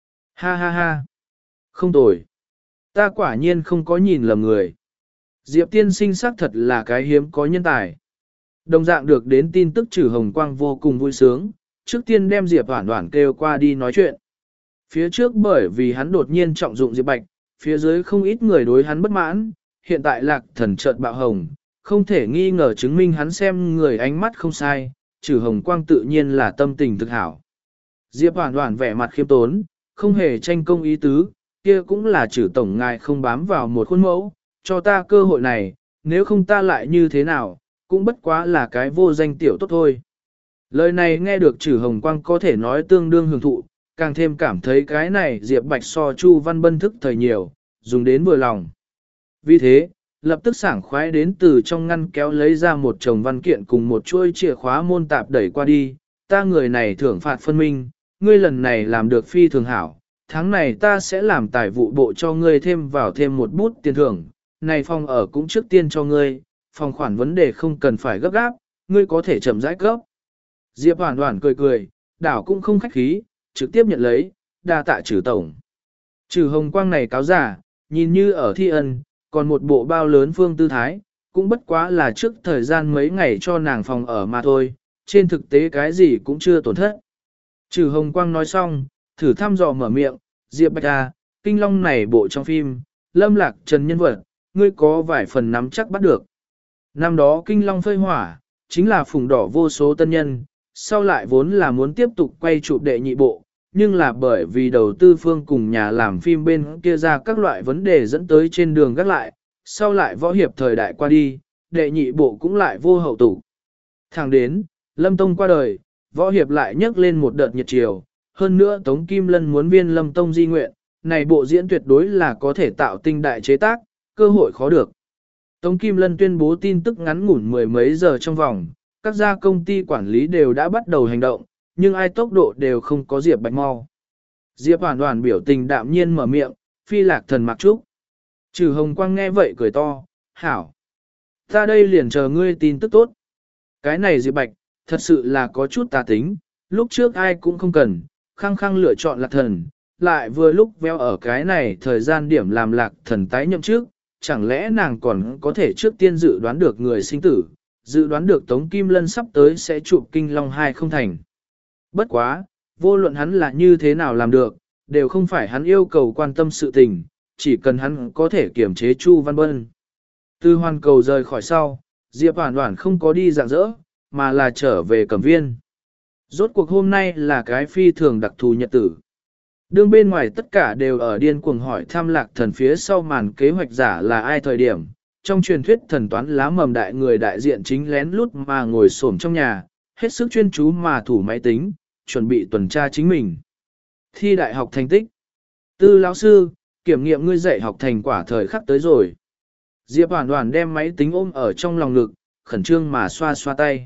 Ha ha ha. Không tồi. Ta quả nhiên không có nhìn lầm người. Diệp tiên sinh xác thật là cái hiếm có nhân tài. Đồng dạng được đến tin tức Trử Hồng Quang vô cùng vui sướng, trước tiên đem Diệp Hoản Hoản kêu qua đi nói chuyện. Phía trước bởi vì hắn đột nhiên trọng dụng Diệp Bạch, phía dưới không ít người đối hắn bất mãn, hiện tại Lạc Thần chợt bạo hồng, không thể nghi ngờ chứng minh hắn xem người ánh mắt không sai, Trử Hồng Quang tự nhiên là tâm tình thực hảo. Diệp Hoản Hoản vẻ mặt khiêm tốn, không hề tranh công ý tứ, kia cũng là Trử tổng ngài không bám vào một khuôn mẫu, cho ta cơ hội này, nếu không ta lại như thế nào, cũng bất quá là cái vô danh tiểu tốt thôi. Lời này nghe được Trử Hồng Quang có thể nói tương đương hưởng thụ, càng thêm cảm thấy cái này Diệp Bạch so Chu Văn Bân thức thời nhiều, dùng đến vừa lòng. Vì thế, lập tức sảng khoái đến từ trong ngăn kéo lấy ra một chồng văn kiện cùng một chuôi chìa khóa môn tạp đẩy qua đi, ta người này thưởng phạt phân minh, ngươi lần này làm được phi thường hảo, tháng này ta sẽ làm tài vụ bộ cho ngươi thêm vào thêm một bút tiền thưởng, này phòng ở cũng trước tiên cho ngươi, phòng khoản vấn đề không cần phải gấp gáp, ngươi có thể chậm rãi cấp. Diệp Hoản Hoản cười cười, đảo cũng không khách khí, trực tiếp nhận lấy, đa tạ Trử tổng. Trử Hồng Quang này cáo giả, nhìn như ở thi ân, còn một bộ bao lớn phương tư thái, cũng bất quá là trước thời gian mấy ngày cho nàng phòng ở mà thôi, trên thực tế cái gì cũng chưa tổn thất. Trử Hồng Quang nói xong, thử thăm dò mở miệng, Diệp Bạch à, Kinh Long này bộ trong phim, Lâm Lạc Trần nhân vật, ngươi có vài phần nắm chắc bắt được. Năm đó Kinh Long phơi hỏa, chính là phùng đỏ vô số tân nhân, sau lại vốn là muốn tiếp tục quay chụp đệ nhị bộ, nhưng là bởi vì đầu tư phương cùng nhà làm phim bên kia ra các loại vấn đề dẫn tới trên đường gác lại, sau lại võ hiệp thời đại qua đi, đệ nhị bộ cũng lại vô hậu tủ. Thẳng đến, Lâm Tông qua đời, võ hiệp lại nhấc lên một đợt nhiệt triều, hơn nữa Tống Kim Lân muốn viên Lâm Tông di nguyện, này bộ diễn tuyệt đối là có thể tạo tinh đại chế tác, cơ hội khó được. Tống Kim Lân tuyên bố tin tức ngắn ngủn mười mấy giờ trong vòng, các gia công ty quản lý đều đã bắt đầu hành động, nhưng ai tốc độ đều không có Diệp Bạch mau. Diệp Hoản Hoản biểu tình đạm nhiên mở miệng, phi Lạc Thần mặc trúc. Trử Hồng Quang nghe vậy cười to, hảo. Ta đây liền chờ ngươi tin tức tốt. Cái này Diệp Bạch, thật sự là có chút tà tính, lúc trước ai cũng không cần, khăng khăng lựa chọn Lạc Thần, lại vừa lúc veo ở cái này thời gian điểm làm Lạc Thần tái nhậm trước, chẳng lẽ nàng còn có thể trước tiên dự đoán được người sinh tử, dự đoán được Tống Kim Lân sắp tới sẽ chụp Kinh Long hai không thành. Bất quá, vô luận hắn là như thế nào làm được, đều không phải hắn yêu cầu quan tâm sự tình, chỉ cần hắn có thể kiểm chế Chu Văn Bân. Từ hoàn cầu rời khỏi sau, Diệp Hoản Hoản không có đi rạng rỡ, mà là trở về Cẩm Viên. Rốt cuộc hôm nay là cái phi thường đặc thù nhật tử. Đương bên ngoài tất cả đều ở điên cuồng hỏi thăm Lạc Thần phía sau màn kế hoạch giả là ai thời điểm. Trong truyền thuyết thần toán lá mầm đại người đại diện chính lén lút mà ngồi xổm trong nhà, hết sức chuyên chú mà thủ máy tính, chuẩn bị tuần tra chính mình. Thi đại học thành tích. Tư lão sư, kiểm nghiệm ngươi dạy học thành quả thời khắc tới rồi. Diệp Hoản Hoản đem máy tính ôm ở trong lòng ngực, khẩn trương mà xoa xoa tay.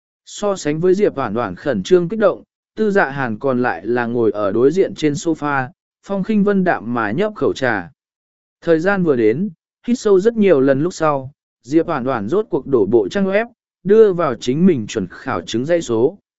So sánh với Diệp Hoản Hoản khẩn trương kích động, Tư Dạ Hàn còn lại là ngồi ở đối diện trên sofa, phong khinh vân đạm mà nhấp khẩu trà. Thời gian vừa đến, hít sâu rất nhiều lần lúc sau, Diệp Hoản Hoản rốt cuộc đổ bộ trang web, đưa vào chính mình chuẩn khảo chứng dãy số.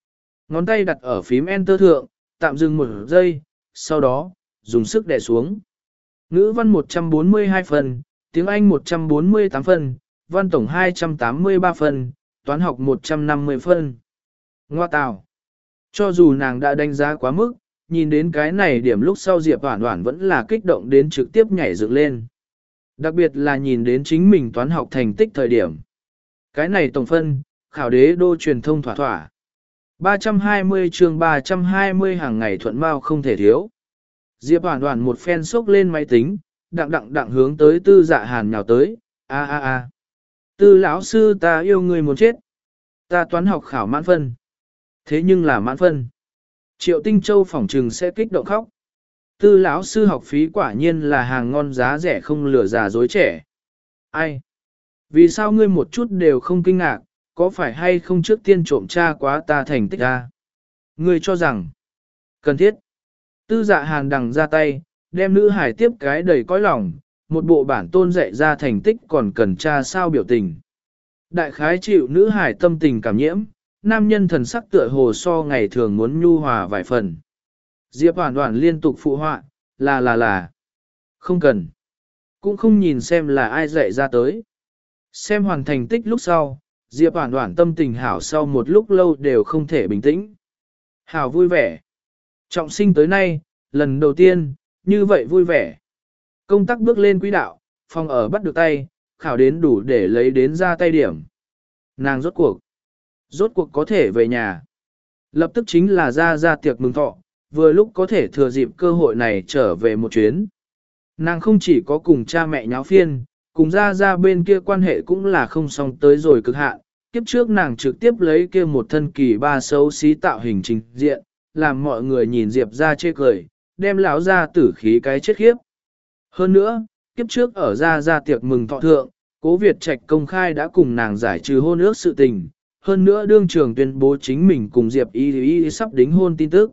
Ngón tay đặt ở phím Enter thượng, tạm dừng một giây, sau đó, dùng sức đè xuống. Ngữ văn một trăm bốn mươi hai phần, tiếng Anh một trăm bốn mươi tám phần, văn tổng hai trăm tám mươi ba phần, toán học một trăm năm mươi phân. Ngoa tào. Cho dù nàng đã đánh giá quá mức, nhìn đến cái này điểm lúc sau Diệp Hoản Hoản vẫn là kích động đến trực tiếp nhảy dựng lên. Đặc biệt là nhìn đến chính mình toán học thành tích thời điểm. Cái này tổng phân, khảo đế đô truyền thông thỏa thỏa. ba trăm hai mươi chương ba trăm hai mươi hàng ngày thuận mau không thể thiếu. Diệp Hoản Hoản một phen xốc lên máy tính, đặng đặng đặng hướng tới Tư Dạ Hàn nhào tới, a a a. Tư lão sư ta yêu người muốn chết. Ta toán học khảo mãn phân. Thế nhưng là mãn phân. Triệu Tinh Châu phỏng trừng sẽ kích động khóc. Tư lão sư học phí quả nhiên là hàng ngon giá rẻ không lừa già dối trẻ. Ai? Vì sao ngươi một chút đều không kinh ngạc, có phải hay không trước tiên trộm tra quá ta thành tích ra? Ngươi cho rằng, cần thiết. Tư Dạ Hàn đằng ra tay, đem nữ hải tiếp cái đầy cõi lòng, một bộ bản tôn dạy ra thành tích còn cần tra sao biểu tình. Đại khái chịu nữ hải tâm tình cảm nhiễm, nam nhân thần sắc tựa hồ so ngày thường muốn nhu hòa vài phần. Diệp Hoản Hoản liên tục phụ họa, là là là. Không cần. Cũng không nhìn xem là ai dạy ra tới. Xem hoàn thành tích lúc sau, Diệp Hoản Hoản tâm tình hảo sau một lúc lâu đều không thể bình tĩnh. Hảo vui vẻ. Trọng sinh tới nay, lần đầu tiên, như vậy vui vẻ. Công tác bước lên quỹ đạo, phòng ở bắt được tay, khảo đến đủ để lấy đến ra tay điểm. Nàng rốt cuộc. Rốt cuộc có thể về nhà. Lập tức chính là ra ra tiệc mừng thọ, vừa lúc có thể thừa dịp cơ hội này trở về một chuyến. Nàng không chỉ có cùng cha mẹ nháo phiên, cùng ra ra bên kia quan hệ cũng là không xong tới rồi cực hạn. Kiếp trước nàng trực tiếp lấy kia một thân kỳ ba xấu xí tạo hình trình diện, làm mọi người nhìn Diệp ra chê cười, đem lão ra tử khí cái chết khiếp. Hơn nữa, kiếp trước ở ra ra tiệc mừng thọ thượng, Cố Việt Trạch công khai đã cùng nàng giải trừ hôn ước sự tình, hơn nữa đương trường tuyên bố chính mình cùng Diệp Y Y sắp đính hôn tin tức.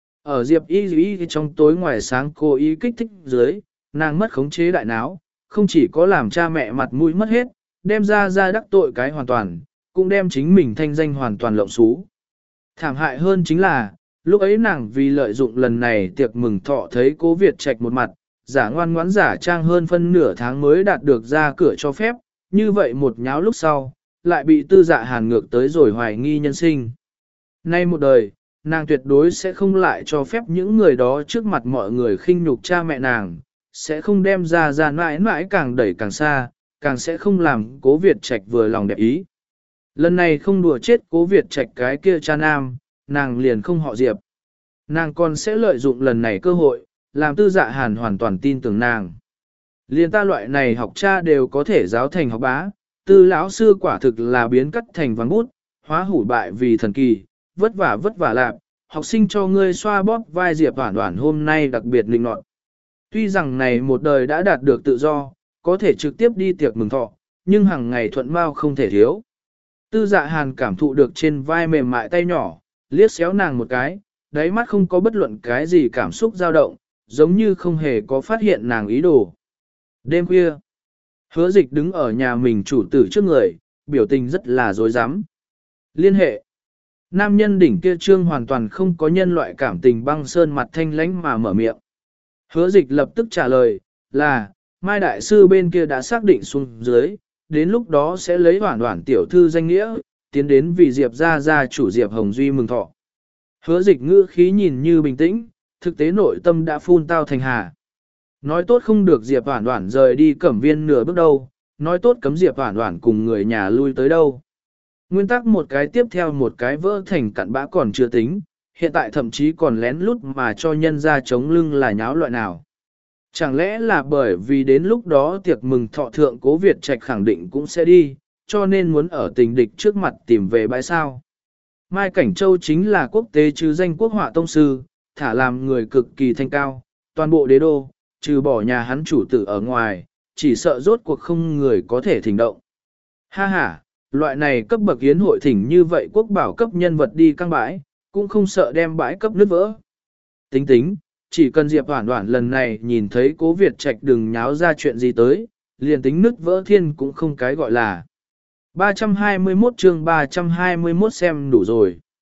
Ở Diệp Y Y trong tối ngoài sáng cố ý kích thích dưới, nàng mất khống chế đại náo, không chỉ có làm cha mẹ mặt mũi mất hết, đem ra ra đắc tội cái hoàn toàn, cũng đem chính mình thanh danh hoàn toàn lộng xú. Thảm hại hơn chính là, lúc ấy nàng vì lợi dụng lần này tiệc mừng thọ thấy Cố Việt Trạch một mặt, giả ngoan ngoãn giả trang hơn phân nửa tháng mới đạt được ra cửa cho phép, như vậy một nháo lúc sau, lại bị Tư Dạ Hàn ngược tới rồi hoài nghi nhân sinh. Nay một đời, nàng tuyệt đối sẽ không lại cho phép những người đó trước mặt mọi người khinh nhục cha mẹ nàng, sẽ không đem ra ra mãi mãi càng đẩy càng xa, càng sẽ không làm Cố Việt Trạch vừa lòng đẹp ý. Lần này không đùa chết Cố Việt Trạch cái kia cha nam, nàng liền không họ Diệp. Nàng còn sẽ lợi dụng lần này cơ hội, làm Tư Dạ Hàn hoàn toàn tin tưởng nàng. Liên ta loại này học cha đều có thể giáo thành học bá, Tư lão sư quả thực là biến cắt thành vàng bút, hóa hủ bại vì thần kỳ, vất vả vất vả lạc, học sinh cho ngươi xoa bóp vai Diệp Hoản Hoản hôm nay đặc biệt linh nọt. Tuy rằng này một đời đã đạt được tự do, có thể trực tiếp đi tiệc mừng thọ, nhưng hàng ngày thuận mau không thể thiếu. Tư Dạ Hàn cảm thụ được trên vai mềm mại tay nhỏ, liếc xéo nàng một cái, đáy mắt không có bất luận cái gì cảm xúc dao động, giống như không hề có phát hiện nàng ý đồ. Đêm khuya, Hứa Dịch đứng ở nhà mình chủ tử trước người, biểu tình rất là dối rắm. Liên hệ. Nam nhân đỉnh kia trương hoàn toàn không có nhân loại cảm tình băng sơn mặt thanh lãnh mà mở miệng. Hứa Dịch lập tức trả lời, là, Mai Đại Sư bên kia đã xác định xuống dưới, đến lúc đó sẽ lấy Hoản Hoản tiểu thư danh nghĩa, tiến đến vì Diệp ra ra chủ Diệp Hồng Duy mừng thọ. Hứa Dịch ngữ khí nhìn như bình tĩnh, thực tế nội tâm đã phun tao thành hà. Nói tốt không được Diệp Hoản Hoản rời đi Cẩm Viên nửa bước đâu, nói tốt cấm Diệp Hoản Hoản cùng người nhà lui tới đâu. Nguyên tắc một cái tiếp theo một cái vỡ thành cặn bã còn chưa tính, hiện tại thậm chí còn lén lút mà cho nhân ra chống lưng là nháo loại nào. Chẳng lẽ là bởi vì đến lúc đó tiệc mừng thọ thượng Cố Việt Trạch khẳng định cũng sẽ đi, cho nên muốn ở tình địch trước mặt tìm về bãi sao. Mai Cảnh Châu chính là quốc tế chứ danh quốc họa tông sư, thả làm người cực kỳ thanh cao, toàn bộ đế đô, trừ bỏ nhà hắn chủ tử ở ngoài, chỉ sợ rốt cuộc không người có thể thỉnh động. Ha ha, loại này cấp bậc yến hội thỉnh như vậy quốc bảo cấp nhân vật đi căng bãi, cũng không sợ đem bãi cấp nứt vỡ. Tính tính, chỉ cần Diệp Hoản Hoản lần này nhìn thấy Cố Việt Trạch đừng nháo ra chuyện gì tới, liền tính nứt vỡ thiên cũng không cái gọi là. ba trăm hai mươi mốt chương ba trăm hai mươi mốt xem đủ rồi.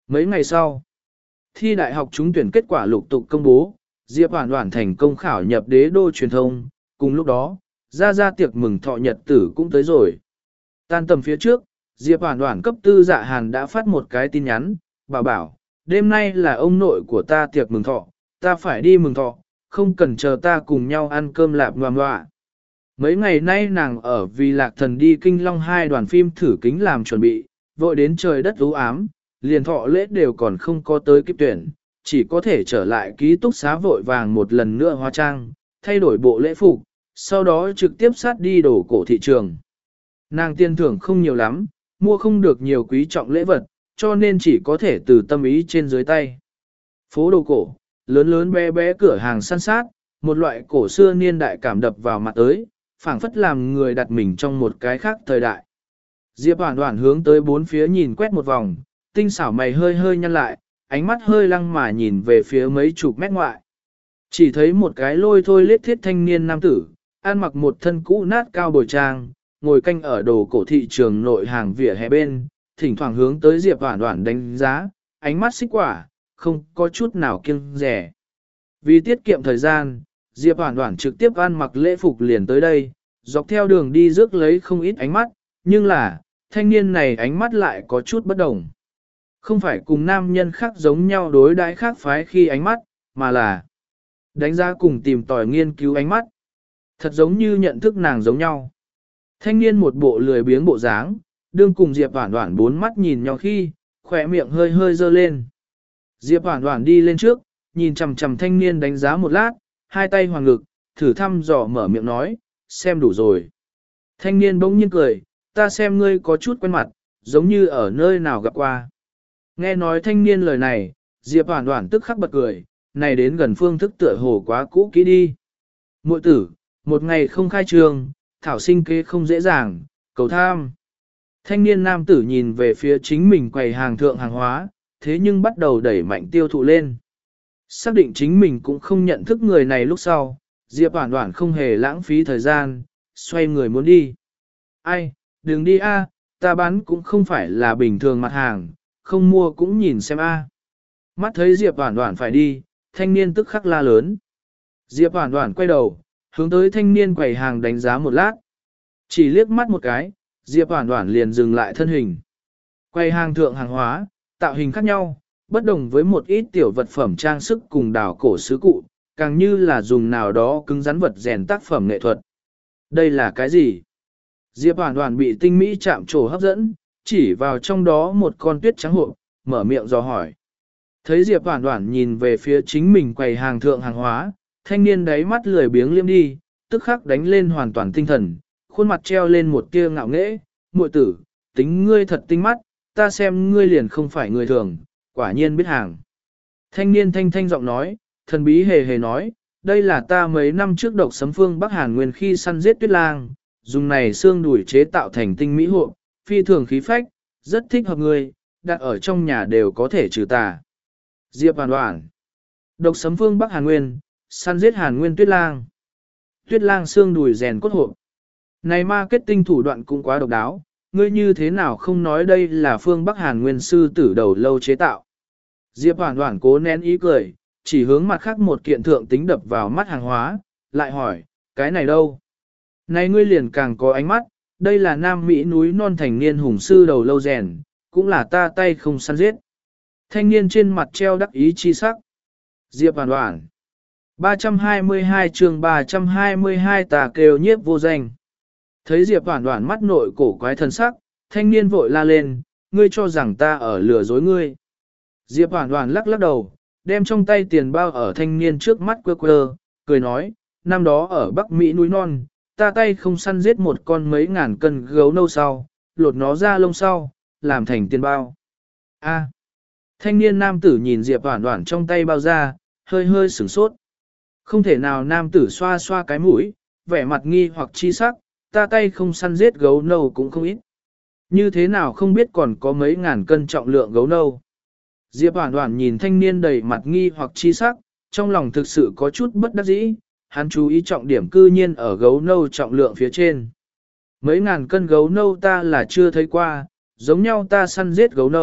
Mấy ngày sau, thi đại học trúng tuyển kết quả lục tục công bố, Diệp Hoản Hoản thành công khảo nhập đế đô truyền thông, cùng lúc đó, ra ra tiệc mừng thọ nhật tử cũng tới rồi. Tan tầm phía trước, Diệp Hoản Hoản cấp tư Dạ Hàn đã phát một cái tin nhắn, bảo bảo, đêm nay là ông nội của ta tiệc mừng thọ, ta phải đi mừng thọ, không cần chờ ta cùng nhau ăn cơm lạp ngoạm ngoạ. Mấy ngày nay nàng ở vì Lạc Thần đi Kinh Long hai đoàn phim thử kính làm chuẩn bị, vội đến trời đất u ám, liền thọ lễ đều còn không có tới kịp tuyển, chỉ có thể trở lại ký túc xá vội vàng một lần nữa hóa trang, thay đổi bộ lễ phục, sau đó trực tiếp sát đi đổ cổ thị trường. Nàng tiền thưởng không nhiều lắm, mua không được nhiều quý trọng lễ vật, cho nên chỉ có thể từ tâm ý trên dưới tay. Phố đồ cổ, lớn lớn bé bé cửa hàng săn sát, một loại cổ xưa niên đại cảm đập vào mặt tới, phảng phất làm người đặt mình trong một cái khác thời đại. Diệp Hoản Hoản hướng tới bốn phía nhìn quét một vòng, tinh xảo mày hơi hơi nhăn lại, ánh mắt hơi lăng mà nhìn về phía mấy chục mét ngoại. Chỉ thấy một cái lôi thôi lết thiết thanh niên nam tử, ăn mặc một thân cũ nát cao bồi trang, ngồi canh ở đồ cổ thị trường nội hàng vỉa hè bên, thỉnh thoảng hướng tới Diệp Hoản Hoản đánh giá, ánh mắt xích quả, không có chút nào kiêng dè. Vì tiết kiệm thời gian, Diệp Hoản Hoản trực tiếp ăn mặc lễ phục liền tới đây, dọc theo đường đi rước lấy không ít ánh mắt, nhưng là, thanh niên này ánh mắt lại có chút bất đồng. Không phải cùng nam nhân khác giống nhau đối đãi khác phái khi ánh mắt, mà là đánh giá cùng tìm tòi nghiên cứu ánh mắt. Thật giống như nhận thức nàng giống nhau. Thanh niên một bộ lười biếng bộ dáng, đương cùng Diệp Hoản Hoản bốn mắt nhìn nhau khi, khỏe miệng hơi hơi dơ lên. Diệp Hoản Hoản đi lên trước, nhìn chằm chằm thanh niên đánh giá một lát, hai tay hoàng ngực, thử thăm dò mở miệng nói, xem đủ rồi. Thanh niên bỗng nhiên cười, ta xem ngươi có chút quen mặt, giống như ở nơi nào gặp qua. Nghe nói thanh niên lời này, Diệp Hoản Hoản tức khắc bật cười, này đến gần phương thức tựa hồ quá cũ kỹ đi. Muội tử, một ngày không khai trường, thảo sinh kế không dễ dàng, cầu tham. Thanh niên nam tử nhìn về phía chính mình quầy hàng thượng hàng hóa, thế nhưng bắt đầu đẩy mạnh tiêu thụ lên. Xác định chính mình cũng không nhận thức người này lúc sau, Diệp Hoản Hoản không hề lãng phí thời gian, xoay người muốn đi. Ai, đừng đi a, ta bán cũng không phải là bình thường mặt hàng, không mua cũng nhìn xem a. Mắt thấy Diệp Hoản Hoản phải đi, thanh niên tức khắc la lớn. Diệp Hoản Hoản quay đầu, hướng tới thanh niên quầy hàng đánh giá một lát. Chỉ liếc mắt một cái, Diệp Hoản Hoản liền dừng lại thân hình. Quầy hàng thượng hàng hóa, tạo hình khác nhau, bất đồng với một ít tiểu vật phẩm trang sức cùng đào cổ sứ cụ, càng như là dùng nào đó cứng rắn vật rèn tác phẩm nghệ thuật. Đây là cái gì? Diệp Hoản Hoản bị tinh mỹ chạm trổ hấp dẫn, chỉ vào trong đó một con tuyết trắng hộp, mở miệng dò hỏi. Thấy Diệp Hoản Hoản nhìn về phía chính mình quầy hàng thượng hàng hóa, thanh niên đáy mắt lười biếng liêm đi, tức khắc đánh lên hoàn toàn tinh thần, khuôn mặt treo lên một tia ngạo nghễ, muội tử, tính ngươi thật tinh mắt, ta xem ngươi liền không phải người thường, quả nhiên biết hàng. Thanh niên thanh thanh giọng nói, thần bí hề hề nói, đây là ta mấy năm trước độc sấm phương Bắc Hàn Nguyên khi săn giết tuyết lang, dùng này xương đùi chế tạo thành tinh mỹ hộ, phi thường khí phách, rất thích hợp ngươi, đặt ở trong nhà đều có thể trừ tà. Diệp Hoản Hoản, độc sấm phương Bắc Hàn Nguyên, săn giết Hàn Nguyên tuyết lang. Tuyết lang xương đùi rèn cốt hộ. Này marketing thủ đoạn cũng quá độc đáo, ngươi như thế nào không nói đây là phương Bắc Hàn Nguyên sư tử đầu lâu chế tạo. Diệp Hoản Hoản cố nén ý cười, chỉ hướng mặt khác một kiện thượng tính đập vào mắt hàng hóa, lại hỏi, cái này đâu? Này ngươi liền càng có ánh mắt, đây là Nam Mỹ núi non thành niên hùng sư đầu lâu rèn, cũng là ta tay không săn giết. Thanh niên trên mặt treo đắc ý chi sắc. Diệp Hoản Hoản. ba trăm hai mươi hai chương ba trăm hai mươi hai tà kêu nhiếp vô danh. Thấy Diệp Hoản Hoản mắt nội cổ quái thần sắc, thanh niên vội la lên, ngươi cho rằng ta ở lừa dối ngươi. Diệp Hoản Hoản lắc lắc đầu, đem trong tay tiền bao ở thanh niên trước mắt quơ quơ, cười nói, năm đó ở Bắc Mỹ núi non, ta tay không săn giết một con mấy ngàn cân gấu nâu sau, lột nó ra lông sau, làm thành tiền bao. A. Thanh niên nam tử nhìn Diệp Hoản Hoản trong tay bao ra, hơi hơi sửng sốt. Không thể nào nam tử xoa xoa cái mũi, vẻ mặt nghi hoặc chi sắc, ta tay không săn giết gấu nâu cũng không ít. Như thế nào không biết còn có mấy ngàn cân trọng lượng gấu nâu. Diệp Hoản Hoản nhìn thanh niên đầy mặt nghi hoặc chi sắc, trong lòng thực sự có chút bất đắc dĩ, hắn chú ý trọng điểm cư nhiên ở gấu nâu trọng lượng phía trên. Mấy ngàn cân gấu nâu ta là chưa thấy qua, giống nhau ta săn giết gấu nâu,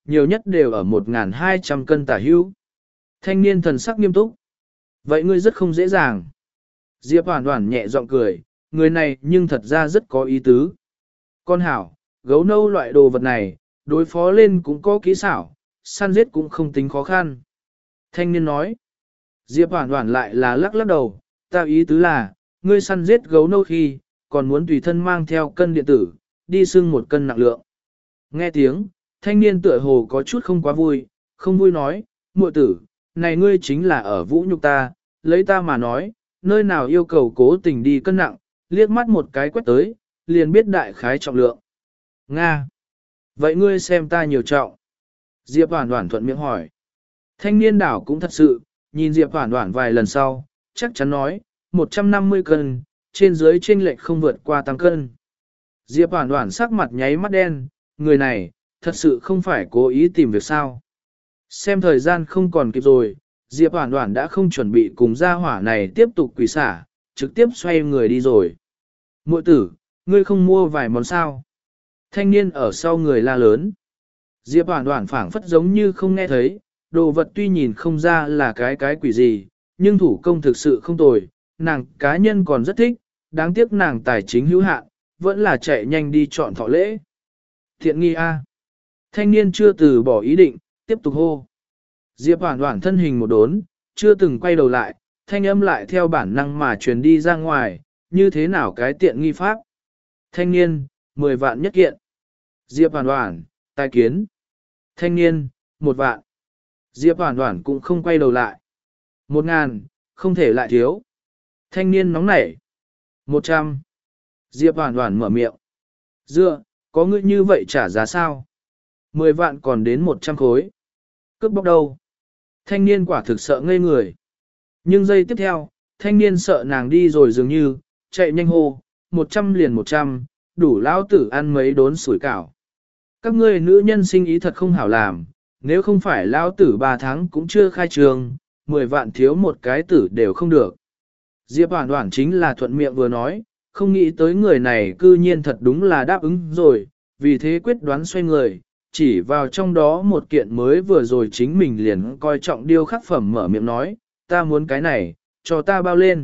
nhiều nhất đều ở một nghìn hai trăm cân tả hữu. Thanh niên thần sắc nghiêm túc. Vậy ngươi rất không dễ dàng. Diệp Hoàn Hoàn nhẹ giọng cười, người này nhưng thật ra rất có ý tứ. Con hảo, gấu nâu loại đồ vật này, đối phó lên cũng có kỹ xảo, săn giết cũng không tính khó khăn. Thanh niên nói. Diệp Hoàn Hoàn lại là lắc lắc đầu, ta ý tứ là, ngươi săn giết gấu nâu khi, còn muốn tùy thân mang theo cân điện tử, đi xưng một cân nặng lượng. Nghe tiếng, thanh niên tựa hồ có chút không quá vui, không vui nói, muội tử, này ngươi chính là ở vũ nhục ta, lấy ta mà nói, nơi nào yêu cầu cố tình đi cân nặng, liếc mắt một cái quét tới, liền biết đại khái trọng lượng. Nga! Vậy ngươi xem ta nhiều trọng. Diệp Hoàn Hoàn thuận miệng hỏi. Thanh niên đảo cũng thật sự, nhìn Diệp Hoàn Hoàn vài lần sau, chắc chắn nói, một trăm năm mươi cân, trên dưới chênh lệch không vượt qua tám cân. Diệp Hoàn Hoàn sắc mặt nháy mắt đen, người này, thật sự không phải cố ý tìm việc sao. Xem thời gian không còn kịp rồi, Diệp Hoàn Hoàn đã không chuẩn bị cùng gia hỏa này tiếp tục quỷ xả, trực tiếp xoay người đi rồi. Muội tử, ngươi không mua vài món sao? Thanh niên ở sau người la lớn. Diệp Hoàn Hoàn phảng phất giống như không nghe thấy, đồ vật tuy nhìn không ra là cái cái quỷ gì, nhưng thủ công thực sự không tồi, nàng cá nhân còn rất thích, đáng tiếc nàng tài chính hữu hạn, vẫn là chạy nhanh đi chọn thọ lễ. Thiện nghi a. Thanh niên chưa từ bỏ ý định, tiếp tục hô. Diệp Hoàn Hoàn thân hình một đốn, chưa từng quay đầu lại, thanh âm lại theo bản năng mà truyền đi ra ngoài, như thế nào cái tiện nghi pháp. Thanh niên, mười vạn nhất kiện. Diệp Hoàn Hoàn, tai kiến. Thanh niên, một vạn. Diệp Hoàn Hoàn cũng không quay đầu lại. Một ngàn, không thể lại thiếu. Thanh niên nóng nảy. Một trăm. Diệp Hoàn Hoàn mở miệng. Dựa, có ngươi như vậy trả giá sao? Mười vạn còn đến một trăm khối. Cướp bóc đâu? Thanh niên quả thực sợ ngây người. Nhưng giây tiếp theo, thanh niên sợ nàng đi rồi dường như, chạy nhanh hô, một trăm liền một trăm, đủ lão tử ăn mấy đốn sủi cảo. Các ngươi nữ nhân sinh ý thật không hảo làm, nếu không phải lão tử ba tháng cũng chưa khai trường, mười vạn thiếu một cái tử đều không được. Diệp Hoàn Hoàn chính là thuận miệng vừa nói, không nghĩ tới người này cư nhiên thật đúng là đáp ứng rồi, vì thế quyết đoán xoay người, chỉ vào trong đó một kiện mới vừa rồi chính mình liền coi trọng điêu khắc phẩm mở miệng nói, ta muốn cái này, cho ta bao lên.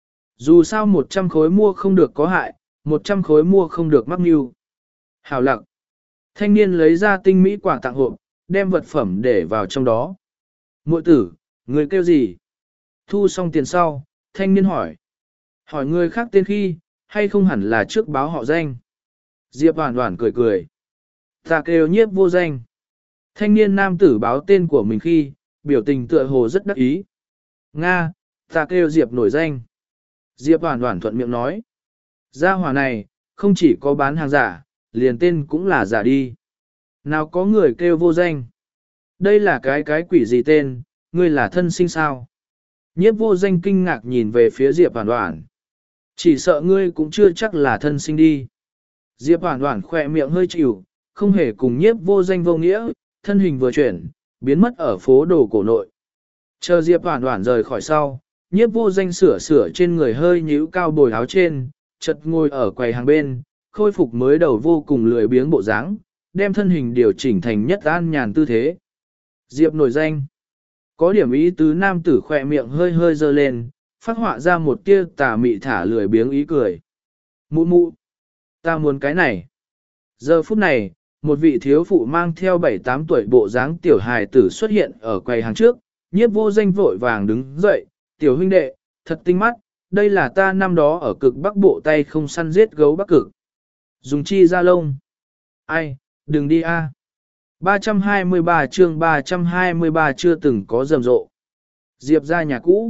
Dù sao một trăm khối mua không được có hại, một trăm khối mua không được mắc mưu. Hảo lặng. Thanh niên lấy ra tinh mỹ quả tặng hộp, đem vật phẩm để vào trong đó. Muội tử, người kêu gì? Thu xong tiền sau, thanh niên hỏi. Hỏi người khác tên khi, hay không hẳn là trước báo họ danh. Diệp Hoàn Hoàn cười cười. Ta kêu nhiếp vô danh. Thanh niên nam tử báo tên của mình khi, biểu tình tựa hồ rất đắc ý. Nga, ta kêu Diệp nổi danh. Diệp Hoàn Hoàn thuận miệng nói. Gia hỏa này, không chỉ có bán hàng giả, liền tên cũng là giả đi. Nào có người kêu vô danh. Đây là cái cái quỷ gì tên, ngươi là thân sinh sao? Nhiếp vô danh kinh ngạc nhìn về phía Diệp Hoàn Hoàn. Chỉ sợ ngươi cũng chưa chắc là thân sinh đi. Diệp Hoàn Hoàn khỏe miệng hơi chịu, không hề cùng nhiếp vô danh vô nghĩa, thân hình vừa chuyển, biến mất ở phố đồ cổ nội. Chờ Diệp Hoàn Hoàn rời khỏi sau, nhiếp vô danh sửa sửa trên người hơi nhíu cao bồi áo trên, chật ngồi ở quầy hàng bên, khôi phục mới đầu vô cùng lười biếng bộ dáng, đem thân hình điều chỉnh thành nhất an nhàn tư thế. Diệp nổi danh. Có điểm ý tứ nam tử khỏe miệng hơi hơi dơ lên, phát họa ra một tia tà mị thả lười biếng ý cười. Mụ mụ, ta muốn cái này. Giờ phút này, một vị thiếu phụ mang theo bảy tám tuổi bộ dáng tiểu hài tử xuất hiện ở quầy hàng trước, nhiếp vô danh vội vàng đứng dậy, tiểu huynh đệ, thật tinh mắt, đây là ta năm đó ở cực bắc bộ tay không săn giết gấu bắc cực. Dùng chi ra lông. Ai, đừng đi a. ba trăm hai mươi ba chương ba trăm hai mươi ba chưa từng có rầm rộ. Diệp ra nhà cũ.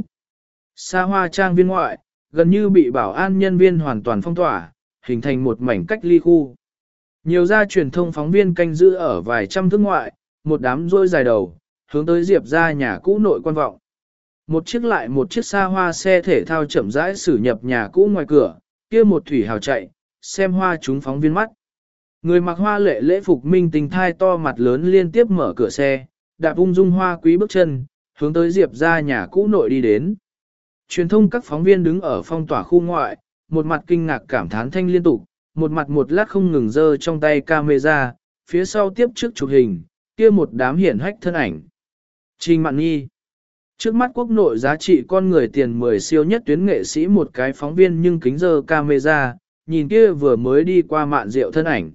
Xa hoa trang viên ngoại, gần như bị bảo an nhân viên hoàn toàn phong tỏa, hình thành một mảnh cách ly khu. Nhiều gia truyền thông phóng viên canh giữ ở vài trăm thước ngoại, một đám rôi dài đầu, hướng tới Diệp ra nhà cũ nội quan vọng. Một chiếc lại một chiếc xa hoa xe thể thao chậm rãi xử nhập nhà cũ ngoài cửa, kia một thủy hào chạy, xem hoa chúng phóng viên mắt. Người mặc hoa lệ lễ phục minh tình thai to mặt lớn liên tiếp mở cửa xe, đạp ung dung hoa quý bước chân, hướng tới Diệp ra nhà cũ nội đi đến. Truyền thông các phóng viên đứng ở phong tỏa khu ngoại, một mặt kinh ngạc cảm thán thanh liên tục, một mặt một lát không ngừng giơ trong tay camera, phía sau tiếp trước chụp hình, kia một đám hiển hách thân ảnh. Trình Mạn Nhi. Trước mắt quốc nội giá trị con người tiền mười siêu nhất tuyến nghệ sĩ một cái phóng viên nhưng kính dơ camera, nhìn kia vừa mới đi qua Mạn Diệu thân ảnh.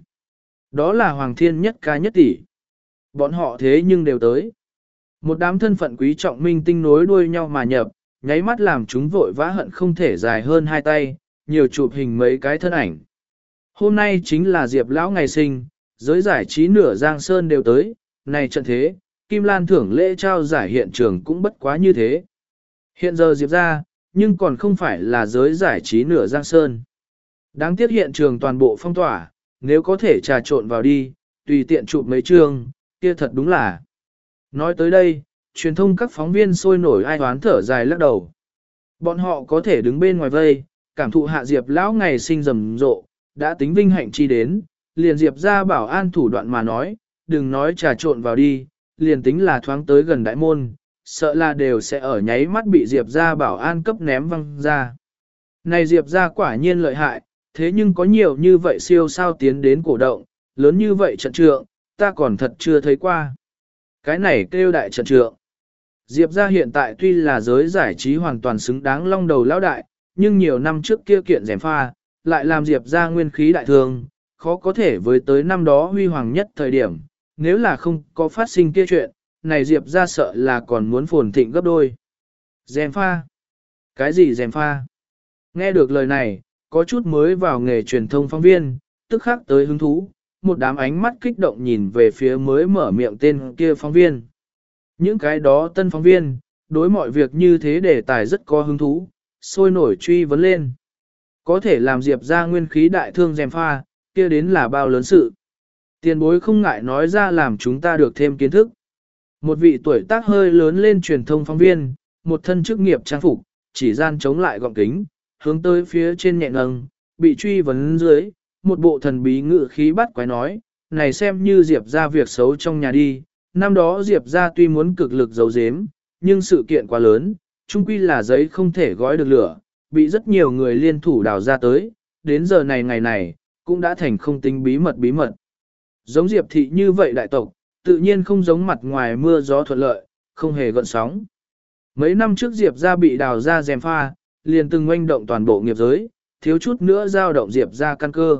Đó là Hoàng Thiên Nhất ca nhất tỷ. Bọn họ thế nhưng đều tới. Một đám thân phận quý trọng minh tinh nối đuôi nhau mà nhập, nháy mắt làm chúng vội vã hận không thể dài hơn hai tay, nhiều chụp hình mấy cái thân ảnh. Hôm nay chính là Diệp Lão ngày sinh, giới giải trí nửa Giang Sơn đều tới, này trận thế, Kim Lan thưởng lễ trao giải hiện trường cũng bất quá như thế. Hiện giờ Diệp ra, nhưng còn không phải là giới giải trí nửa Giang Sơn. Đáng tiếc hiện trường toàn bộ phong tỏa, nếu có thể trà trộn vào đi, tùy tiện chụp mấy chương, kia thật đúng là. Nói tới đây, truyền thông các phóng viên sôi nổi ai oán thở dài lắc đầu. Bọn họ có thể đứng bên ngoài vây, cảm thụ hạ Diệp Lão ngày sinh rầm rộ, đã tính vinh hạnh chi đến, liền Diệp ra bảo an thủ đoạn mà nói, đừng nói trà trộn vào đi, liền tính là thoáng tới gần đại môn, sợ là đều sẽ ở nháy mắt bị Diệp ra bảo an cấp ném văng ra. Này Diệp ra quả nhiên lợi hại, thế nhưng có nhiều như vậy siêu sao tiến đến cổ động, lớn như vậy trận trượng, ta còn thật chưa thấy qua. Cái này kêu đại trận trượng. Diệp ra hiện tại tuy là giới giải trí hoàn toàn xứng đáng long đầu lão đại, nhưng nhiều năm trước kia kiện rèm pha, lại làm Diệp ra nguyên khí đại thường, khó có thể với tới năm đó huy hoàng nhất thời điểm, nếu là không có phát sinh kia chuyện, này Diệp ra sợ là còn muốn phồn thịnh gấp đôi. Rèm pha? Cái gì rèm pha? Nghe được lời này, có chút mới vào nghề truyền thông phóng viên, tức khắc tới hứng thú, một đám ánh mắt kích động nhìn về phía mới mở miệng tên kia phóng viên. Những cái đó tân phóng viên, đối mọi việc như thế đề tài rất có hứng thú, sôi nổi truy vấn lên. Có thể làm Diệp ra nguyên khí đại thương rèm pha, kia đến là bao lớn sự. Tiền bối không ngại nói ra làm chúng ta được thêm kiến thức. Một vị tuổi tác hơi lớn lên truyền thông phóng viên, một thân chức nghiệp trang phục, chỉ gian chống lại gọng kính, hướng tới phía trên nhẹ nâng, bị truy vấn dưới, một bộ thần bí ngự khí bắt quái nói, này xem như Diệp ra việc xấu trong nhà đi, năm đó Diệp ra tuy muốn cực lực giấu giếm, nhưng sự kiện quá lớn, chung quy là giấy không thể gói được lửa, bị rất nhiều người liên thủ đào ra tới, đến giờ này ngày này, cũng đã thành không tính bí mật bí mật. Giống Diệp thị như vậy đại tộc, tự nhiên không giống mặt ngoài mưa gió thuận lợi, không hề gợn sóng. Mấy năm trước Diệp ra bị đào ra rèm pha, liền từng oanh động toàn bộ nghiệp giới, thiếu chút nữa giao động Diệp ra căn cơ.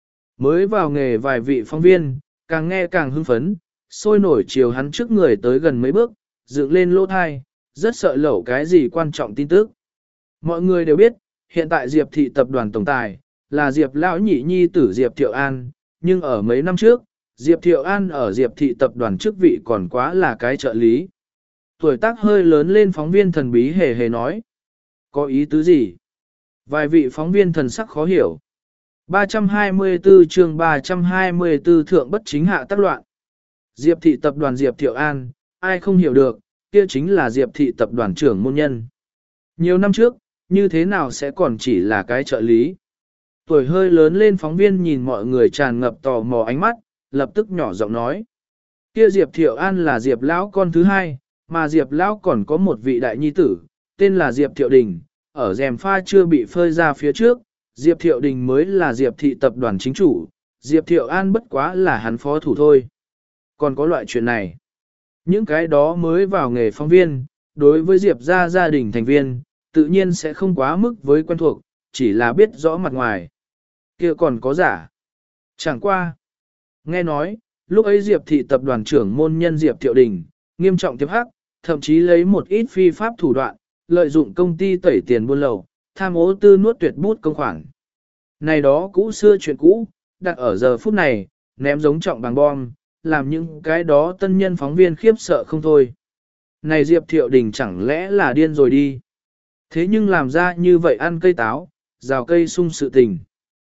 Mới vào nghề vài vị phóng viên, càng nghe càng hưng phấn, sôi nổi chiều hắn trước người tới gần mấy bước, dựng lên lỗ thai, rất sợ lẩu cái gì quan trọng tin tức. Mọi người đều biết, hiện tại Diệp thị tập đoàn tổng tài, là Diệp lão nhị nhi tử Diệp Thiệu An, nhưng ở mấy năm trước, Diệp Thiệu An ở Diệp thị tập đoàn chức vị còn quá là cái trợ lý. Tuổi tác hơi lớn lên phóng viên thần bí hề hề nói. Có ý tứ gì? Vài vị phóng viên thần sắc khó hiểu. ba trăm hai mươi tư chương ba trăm hai mươi tư thượng bất chính hạ tác loạn. Diệp thị tập đoàn Diệp Thiệu An, ai không hiểu được, kia chính là Diệp thị tập đoàn trưởng môn nhân. Nhiều năm trước, như thế nào sẽ còn chỉ là cái trợ lý? Tuổi hơi lớn lên phóng viên nhìn mọi người tràn ngập tò mò ánh mắt, lập tức nhỏ giọng nói. Kia Diệp Thiệu An là Diệp lão con thứ hai, mà Diệp lão còn có một vị đại nhi tử, tên là Diệp Thiệu Đình, ở rèm pha chưa bị phơi ra phía trước, Diệp Thiệu Đình mới là Diệp thị tập đoàn chính chủ, Diệp Thiệu An bất quá là hắn phó thủ thôi. Còn có loại chuyện này. Những cái đó mới vào nghề phóng viên, đối với Diệp gia gia đình thành viên, tự nhiên sẽ không quá mức với quen thuộc, chỉ là biết rõ mặt ngoài. Kia còn có giả. Chẳng qua. Nghe nói, lúc ấy Diệp thị tập đoàn trưởng môn nhân Diệp Thiệu Đình, nghiêm trọng tiếp hắc, thậm chí lấy một ít phi pháp thủ đoạn, lợi dụng công ty tẩy tiền buôn lậu, tham ô tư nuốt tuyệt bút công khoản. Này đó cũ xưa chuyện cũ, đặt ở giờ phút này, ném giống trọng bằng bom, làm những cái đó tân nhân phóng viên khiếp sợ không thôi. Này Diệp Thiệu Đình chẳng lẽ là điên rồi đi. Thế nhưng làm ra như vậy ăn cây táo, rào cây sung sự tình.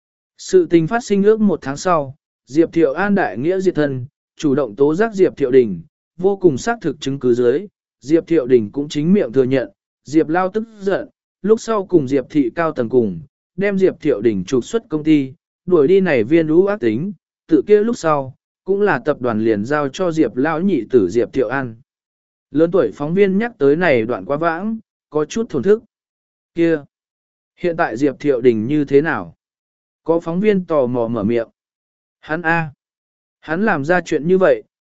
Sự tình phát sinh ước một tháng sau, Diệp Thiệu An đại nghĩa diệt thân, chủ động tố giác Diệp Thiệu Đình, vô cùng xác thực chứng cứ dưới, Diệp Thiệu Đình cũng chính miệng thừa nhận, Diệp Lao tức giận, lúc sau cùng Diệp Thị cao tầng cùng, đem Diệp Thiệu Đình trục xuất công ty, đuổi đi này viên ú ác tính, tự kia lúc sau, cũng là tập đoàn liền giao cho Diệp Lão nhị tử Diệp Thiệu An. Lớn tuổi phóng viên nhắc tới này đoạn quá vãng, có chút thổn thức. Kia! Hiện tại Diệp Thiệu Đình như thế nào? Có phóng viên tò mò mở miệng. Hắn A. Hắn làm ra chuyện như vậy,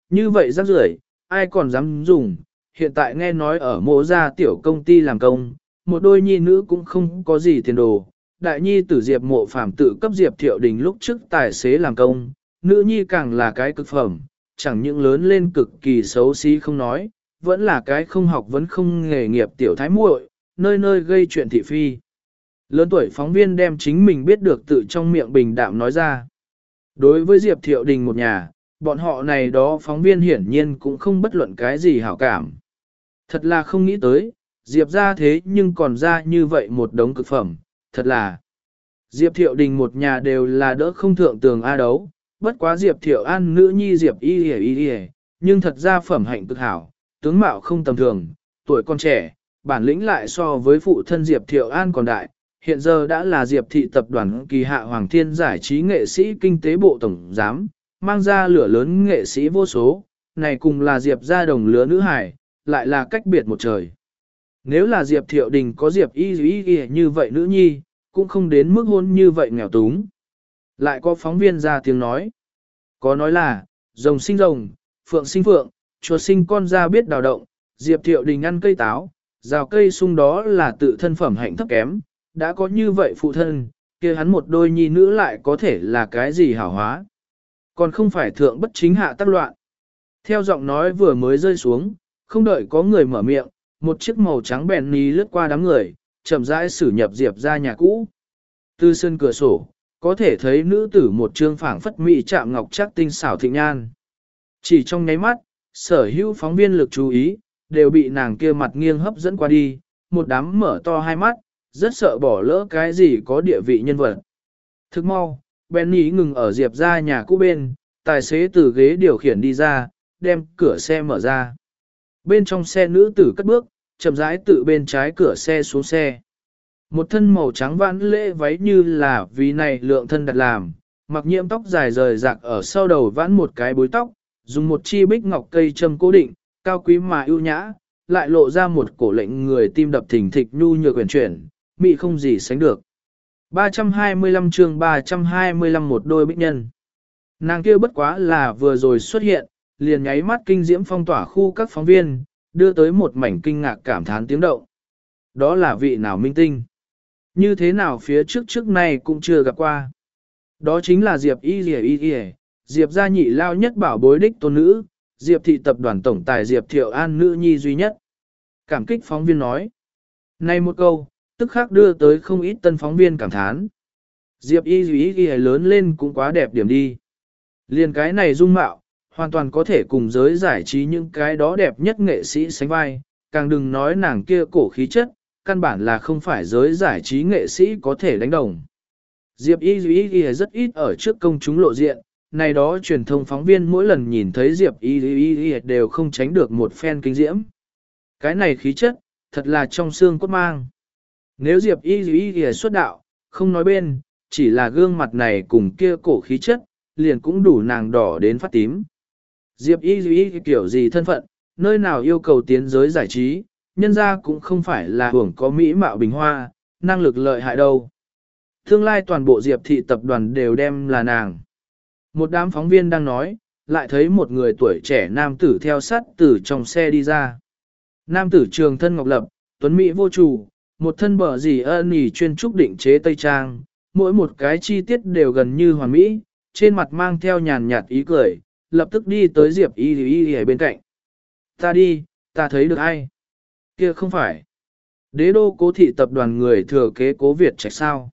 như vậy rác rưởi, ai còn dám dùng, hiện tại nghe nói ở mộ gia tiểu công ty làm công, một đôi nhi nữ cũng không có gì tiền đồ. Đại nhi tử Diệp Mộ Phàm tự cấp Diệp Thiệu Đình lúc trước tài xế làm công, nữ nhi càng là cái cực phẩm, chẳng những lớn lên cực kỳ xấu xí không nói, vẫn là cái không học vẫn không nghề nghiệp tiểu thái muội, nơi nơi gây chuyện thị phi. Lớn tuổi phóng viên đem chính mình biết được tự trong miệng bình đạm nói ra. Đối với Diệp Thiệu Đình một nhà, bọn họ này đó phóng viên hiển nhiên cũng không bất luận cái gì hảo cảm. Thật là không nghĩ tới, Diệp ra thế nhưng còn ra như vậy một đống cực phẩm, thật là. Diệp Thiệu Đình một nhà đều là đỡ không thượng tường A đấu, bất quá Diệp Thiệu An nữ nhi Diệp Y Y Y Y, nhưng thật ra phẩm hạnh cực hảo, tướng mạo không tầm thường, tuổi còn trẻ, bản lĩnh lại so với phụ thân Diệp Thiệu An còn đại, hiện giờ đã là Diệp thị tập đoàn kỳ hạ Hoàng Thiên giải trí nghệ sĩ kinh tế bộ tổng giám, mang ra lửa lớn nghệ sĩ vô số, này cùng là Diệp gia đồng lứa nữ hải, lại là cách biệt một trời. Nếu là Diệp Thiệu Đình có Diệp Y Y Y như vậy nữ nhi, cũng không đến mức hôn như vậy nghèo túng. Lại có phóng viên ra tiếng nói. Có nói là, rồng sinh rồng, phượng sinh phượng, chuột sinh con ra biết đào động, Diệp Thiệu Đình ăn cây táo, rào cây sung đó là tự thân phẩm hạnh thấp kém, đã có như vậy phụ thân, kia hắn một đôi nhi nữ lại có thể là cái gì hảo hóa. Còn không phải thượng bất chính hạ tác loạn. Theo giọng nói vừa mới rơi xuống, không đợi có người mở miệng, một chiếc màu trắng bèn ní lướt qua đám người, chậm rãi xử nhập Diệp ra nhà cũ. Từ sân cửa sổ, có thể thấy nữ tử một trương phảng phất mỹ chạm ngọc chắc tinh xảo thịnh nhan. Chỉ trong nháy mắt, sở hữu phóng viên lực chú ý, đều bị nàng kia mặt nghiêng hấp dẫn qua đi, một đám mở to hai mắt, rất sợ bỏ lỡ cái gì có địa vị nhân vật. Thức mau, Benny ngừng ở Diệp ra nhà cũ bên, tài xế từ ghế điều khiển đi ra, đem cửa xe mở ra. Bên trong xe nữ tử cất bước, chậm rãi tự bên trái cửa xe xuống xe. Một thân màu trắng vãn lễ váy như là vì này lượng thân đặt làm, mặc nhiễm tóc dài rời rạc ở sau đầu vãn một cái bối tóc, dùng một chi bích ngọc cây châm cố định, cao quý mà ưu nhã, lại lộ ra một cổ lệnh người tim đập thình thịch nhu nhược quyển chuyển, mị không gì sánh được. ba trăm hai mươi lăm chương ba trăm hai mươi lăm một đôi bích nhân. Nàng kia bất quá là vừa rồi xuất hiện, liền nháy mắt kinh diễm phong tỏa khu các phóng viên, đưa tới một mảnh kinh ngạc cảm thán tiếng động. Đó là vị nào minh tinh? Như thế nào phía trước trước nay cũng chưa gặp qua. Đó chính là Diệp Y Y Y Y, Diệp gia nhị lao nhất bảo bối đích tôn nữ, Diệp thị tập đoàn tổng tài Diệp Thiệu An nữ nhi duy nhất. Cảm kích phóng viên nói. Này một câu, tức khắc đưa tới không ít tân phóng viên cảm thán. Diệp Y Y Y lớn lên cũng quá đẹp điểm đi. Liền cái này dung mạo, hoàn toàn có thể cùng giới giải trí những cái đó đẹp nhất nghệ sĩ sánh vai, càng đừng nói nàng kia cổ khí chất, căn bản là không phải giới giải trí nghệ sĩ có thể đánh đồng. Diệp Y Y Y rất ít ở trước công chúng lộ diện, này đó truyền thông phóng viên mỗi lần nhìn thấy Diệp Y Y Y đều không tránh được một phen kinh diễm. Cái này khí chất, thật là trong xương cốt mang. Nếu Diệp Y Y Y xuất đạo, không nói bên, chỉ là gương mặt này cùng kia cổ khí chất, liền cũng đủ nàng đỏ đến phát tím. Diệp Y Y kiểu gì thân phận, nơi nào yêu cầu tiến giới giải trí, nhân ra cũng không phải là hưởng có mỹ mạo bình hoa, năng lực lợi hại đâu. Tương lai toàn bộ Diệp thị tập đoàn đều đem là nàng. Một đám phóng viên đang nói, lại thấy một người tuổi trẻ nam tử theo sát từ trong xe đi ra. Nam tử trường thân ngọc lập, tuấn mỹ vô chủ, một thân bờ dì ân ỉ chuyên trúc định chế tây trang, mỗi một cái chi tiết đều gần như hoàn mỹ, trên mặt mang theo nhàn nhạt ý cười, lập tức đi tới Diệp Y Y Y bên cạnh. Ta đi, ta thấy được ai? Kia không phải. Đế đô Cố thị tập đoàn người thừa kế Cố Việt Trạch sao?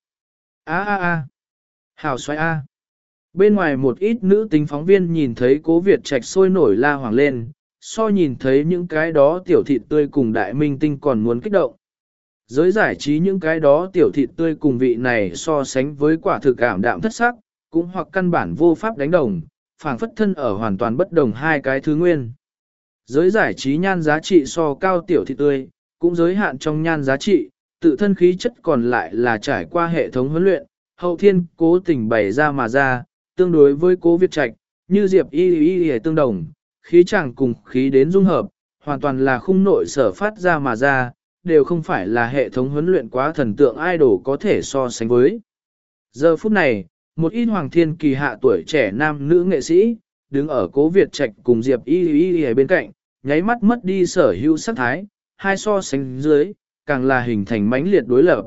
A a a. Hào xoay a. Bên ngoài một ít nữ tính phóng viên nhìn thấy Cố Việt Trạch sôi nổi la hoàng lên, so nhìn thấy những cái đó tiểu thịt tươi cùng đại minh tinh còn muốn kích động. Giới giải trí những cái đó tiểu thịt tươi cùng vị này so sánh với quả thực cảm đạm thất sắc, cũng hoặc căn bản vô pháp đánh đồng, phảng phất thân ở hoàn toàn bất đồng hai cái thứ nguyên. Giới giải trí nhan giá trị so cao tiểu thịt tươi, cũng giới hạn trong nhan giá trị, tự thân khí chất còn lại là trải qua hệ thống huấn luyện, hậu thiên cố tình bày ra mà ra, tương đối với Cố Việt Trạch, như Diệp Y Y Y tương đồng, khí chàng cùng khí đến dung hợp, hoàn toàn là khung nội sở phát ra mà ra, đều không phải là hệ thống huấn luyện quá thần tượng idol có thể so sánh với. Giờ phút này, một ít hoàng thiên kỳ hạ tuổi trẻ nam nữ nghệ sĩ, đứng ở Cố Việt Trạch cùng Diệp Y Y Y bên cạnh, nháy mắt mất đi sở hữu sắc thái, hai so sánh dưới, càng là hình thành mãnh liệt đối lập.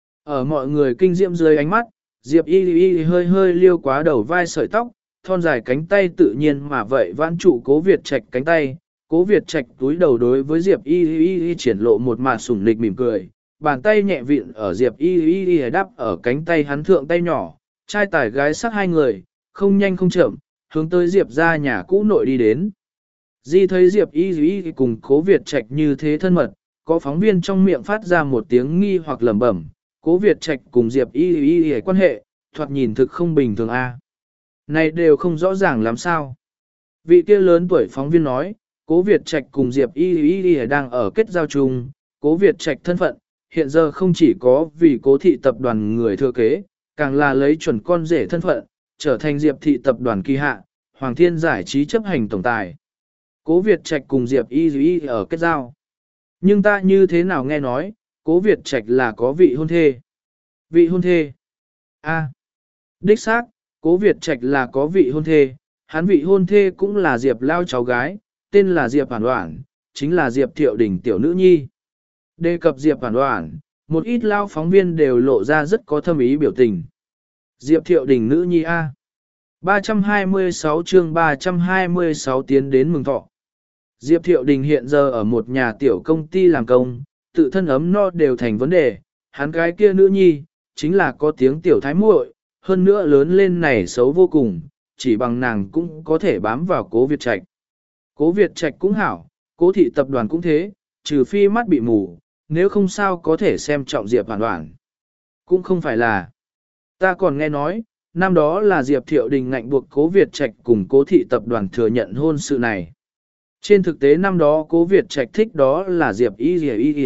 Ở mọi người kinh diễm dưới ánh mắt, Diệp Y Y hơi hơi liêu quá đầu vai sợi tóc, thon dài cánh tay tự nhiên mà vậy vãn trụ Cố Việt Trạch cánh tay. Cố Việt Trạch túi đầu đối với Diệp Y Y Y triển lộ một mạt sủng nịch mỉm cười, bàn tay nhẹ vịn ở Diệp Y Y Y đắp ở cánh tay hắn thượng tay nhỏ, trai tải gái sắc hai người, không nhanh không chậm, hướng tới Diệp ra nhà cũ nội đi đến. Di thấy Diệp Y Y cùng Cố Việt Trạch như thế thân mật, có phóng viên trong miệng phát ra một tiếng nghi hoặc lẩm bẩm, Cố Việt Trạch cùng Diệp Y Y Y quan hệ, thoạt nhìn thực không bình thường a. Này đều không rõ ràng làm sao. Vị kia lớn tuổi phóng viên nói, Cố Việt Trạch cùng Diệp Y Y Y đang ở kết giao chung, Cố Việt Trạch thân phận, hiện giờ không chỉ có vì Cố thị tập đoàn người thừa kế, càng là lấy chuẩn con rể thân phận, trở thành Diệp thị tập đoàn kỳ hạ, Hoàng Thiên giải trí chấp hành tổng tài. Cố Việt Trạch cùng Diệp Y Y ở kết giao. Nhưng ta như thế nào nghe nói, Cố Việt Trạch là có vị hôn thê. Vị hôn thê. A. Đích xác, Cố Việt Trạch là có vị hôn thê, hắn vị hôn thê cũng là Diệp lao cháu gái, tên là Diệp Hoàn Đoản, chính là Diệp Thiệu Đình tiểu nữ nhi. Đề cập Diệp Hoàn Đoản, một ít lao phóng viên đều lộ ra rất có thâm ý biểu tình. Diệp Thiệu Đình nữ nhi A. ba trăm hai mươi sáu chương ba trăm hai mươi sáu tiến đến mừng thọ. Diệp Thiệu Đình hiện giờ ở một nhà tiểu công ty làm công, tự thân ấm no đều thành vấn đề, hắn gái kia nữ nhi, chính là có tiếng tiểu thái muội, hơn nữa lớn lên này xấu vô cùng, chỉ bằng nàng cũng có thể bám vào Cố Việt Trạch. Cố Việt Trạch cũng hảo, Cố thị tập đoàn cũng thế, trừ phi mắt bị mù, nếu không sao có thể xem trọng Diệp Hoàn Đoản. Cũng không phải là. Ta còn nghe nói, năm đó là Diệp Thiệu Đình ngạnh buộc Cố Việt Trạch cùng Cố thị tập đoàn thừa nhận hôn sự này. Trên thực tế năm đó Cố Việt Trạch thích đó là Diệp Y Y Y.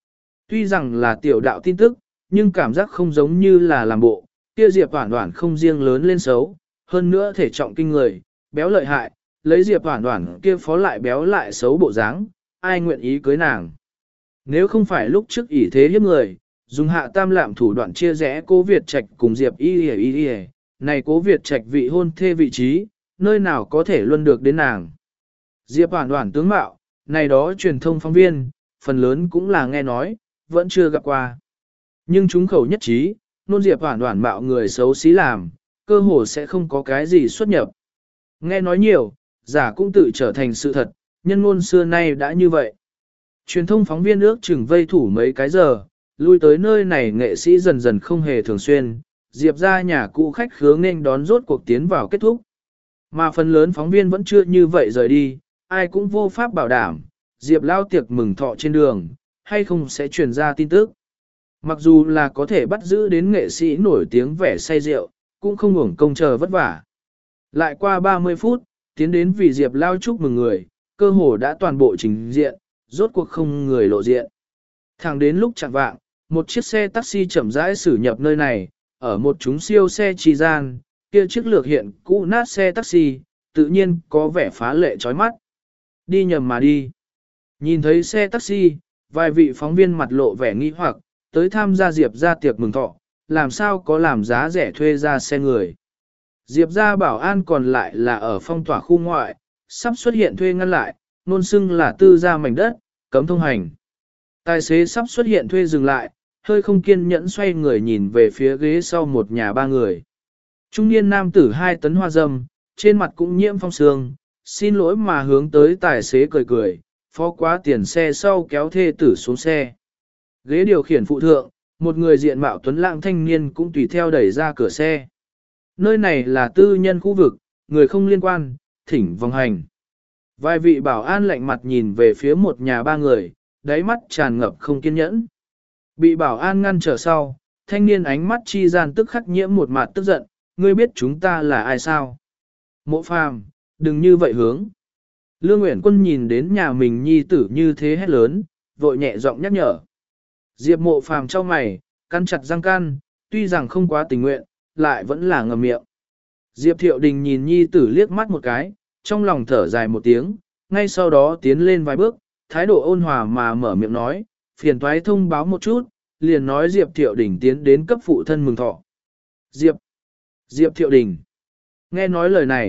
Tuy rằng là tiểu đạo tin tức, nhưng cảm giác không giống như là làm bộ, kia Diệp Hoàn Đoản không riêng lớn lên xấu, hơn nữa thể trọng kinh người, béo lợi hại, lấy Diệp Hoàn Đoản kia phó lại béo lại xấu bộ dáng, ai nguyện ý cưới nàng. Nếu không phải lúc trước ỷ thế hiếp người, dùng hạ tam lạm thủ đoạn chia rẽ Cố Việt Trạch cùng Diệp Y Y Y, này Cố Việt Trạch vị hôn thê vị trí, nơi nào có thể luân được đến nàng. Diệp Hoàn Đoản tướng mạo, này đó truyền thông phóng viên, phần lớn cũng là nghe nói, vẫn chưa gặp qua. Nhưng chúng khẩu nhất trí, nôn Diệp Hoàn Đoản mạo người xấu xí làm, cơ hồ sẽ không có cái gì xuất nhập. Nghe nói nhiều, giả cũng tự trở thành sự thật, nhân ngôn xưa nay đã như vậy. Truyền thông phóng viên ước chừng vây thủ mấy cái giờ, lui tới nơi này nghệ sĩ dần dần không hề thường xuyên, Diệp ra nhà cũ khách khứa nên đón rốt cuộc tiến vào kết thúc. Mà phần lớn phóng viên vẫn chưa như vậy rời đi, ai cũng vô pháp bảo đảm, Diệp lao tiệc mừng thọ trên đường, hay không sẽ truyền ra tin tức. Mặc dù là có thể bắt giữ đến nghệ sĩ nổi tiếng vẻ say rượu, cũng không hưởng công chờ vất vả. Lại qua ba mươi phút, tiến đến vì Diệp lao chúc mừng người, cơ hồ đã toàn bộ trình diện, rốt cuộc không người lộ diện. Thẳng đến lúc chẳng vạng, một chiếc xe taxi chậm rãi xử nhập nơi này, ở một chúng siêu xe trì gian, kia chiếc lược hiện cũ nát xe taxi, tự nhiên có vẻ phá lệ chói mắt. Đi nhầm mà đi. Nhìn thấy xe taxi, vài vị phóng viên mặt lộ vẻ nghi hoặc, tới tham gia Diệp ra tiệc mừng thọ, làm sao có làm giá rẻ thuê ra xe người. Diệp ra bảo an còn lại là ở phong tỏa khu ngoại, sắp xuất hiện thuê ngăn lại, nôn xưng là tư gia mảnh đất, cấm thông hành. Tài xế sắp xuất hiện thuê dừng lại, hơi không kiên nhẫn xoay người nhìn về phía ghế sau một nhà ba người. Trung niên nam tử hai tấn hoa dâm, trên mặt cũng nhiễm phong sương, xin lỗi mà hướng tới tài xế cười cười, phó quá tiền xe sau kéo thê tử xuống xe. Ghế điều khiển phụ thượng, một người diện mạo tuấn lãng thanh niên cũng tùy theo đẩy ra cửa xe. Nơi này là tư nhân khu vực, người không liên quan, thỉnh vòng hành. Vài vị bảo an lạnh mặt nhìn về phía một nhà ba người, đáy mắt tràn ngập không kiên nhẫn. Bị bảo an ngăn trở sau, thanh niên ánh mắt chi gian tức khắc nhiễm một mặt tức giận, ngươi biết chúng ta là ai sao? Mộ Phàm, đừng như vậy hướng. Lương Uyển Quân nhìn đến nhà mình nhi tử như thế hét lớn, vội nhẹ giọng nhắc nhở. Diệp Mộ Phàm trao mày, căn chặt răng can, tuy rằng không quá tình nguyện, lại vẫn là ngậm miệng. Diệp Thiệu Đình nhìn nhi tử liếc mắt một cái, trong lòng thở dài một tiếng, ngay sau đó tiến lên vài bước, thái độ ôn hòa mà mở miệng nói, phiền toái thông báo một chút, liền nói Diệp Thiệu Đình tiến đến cấp phụ thân mừng thọ. Diệp, Diệp Thiệu Đình. Nghe nói lời này,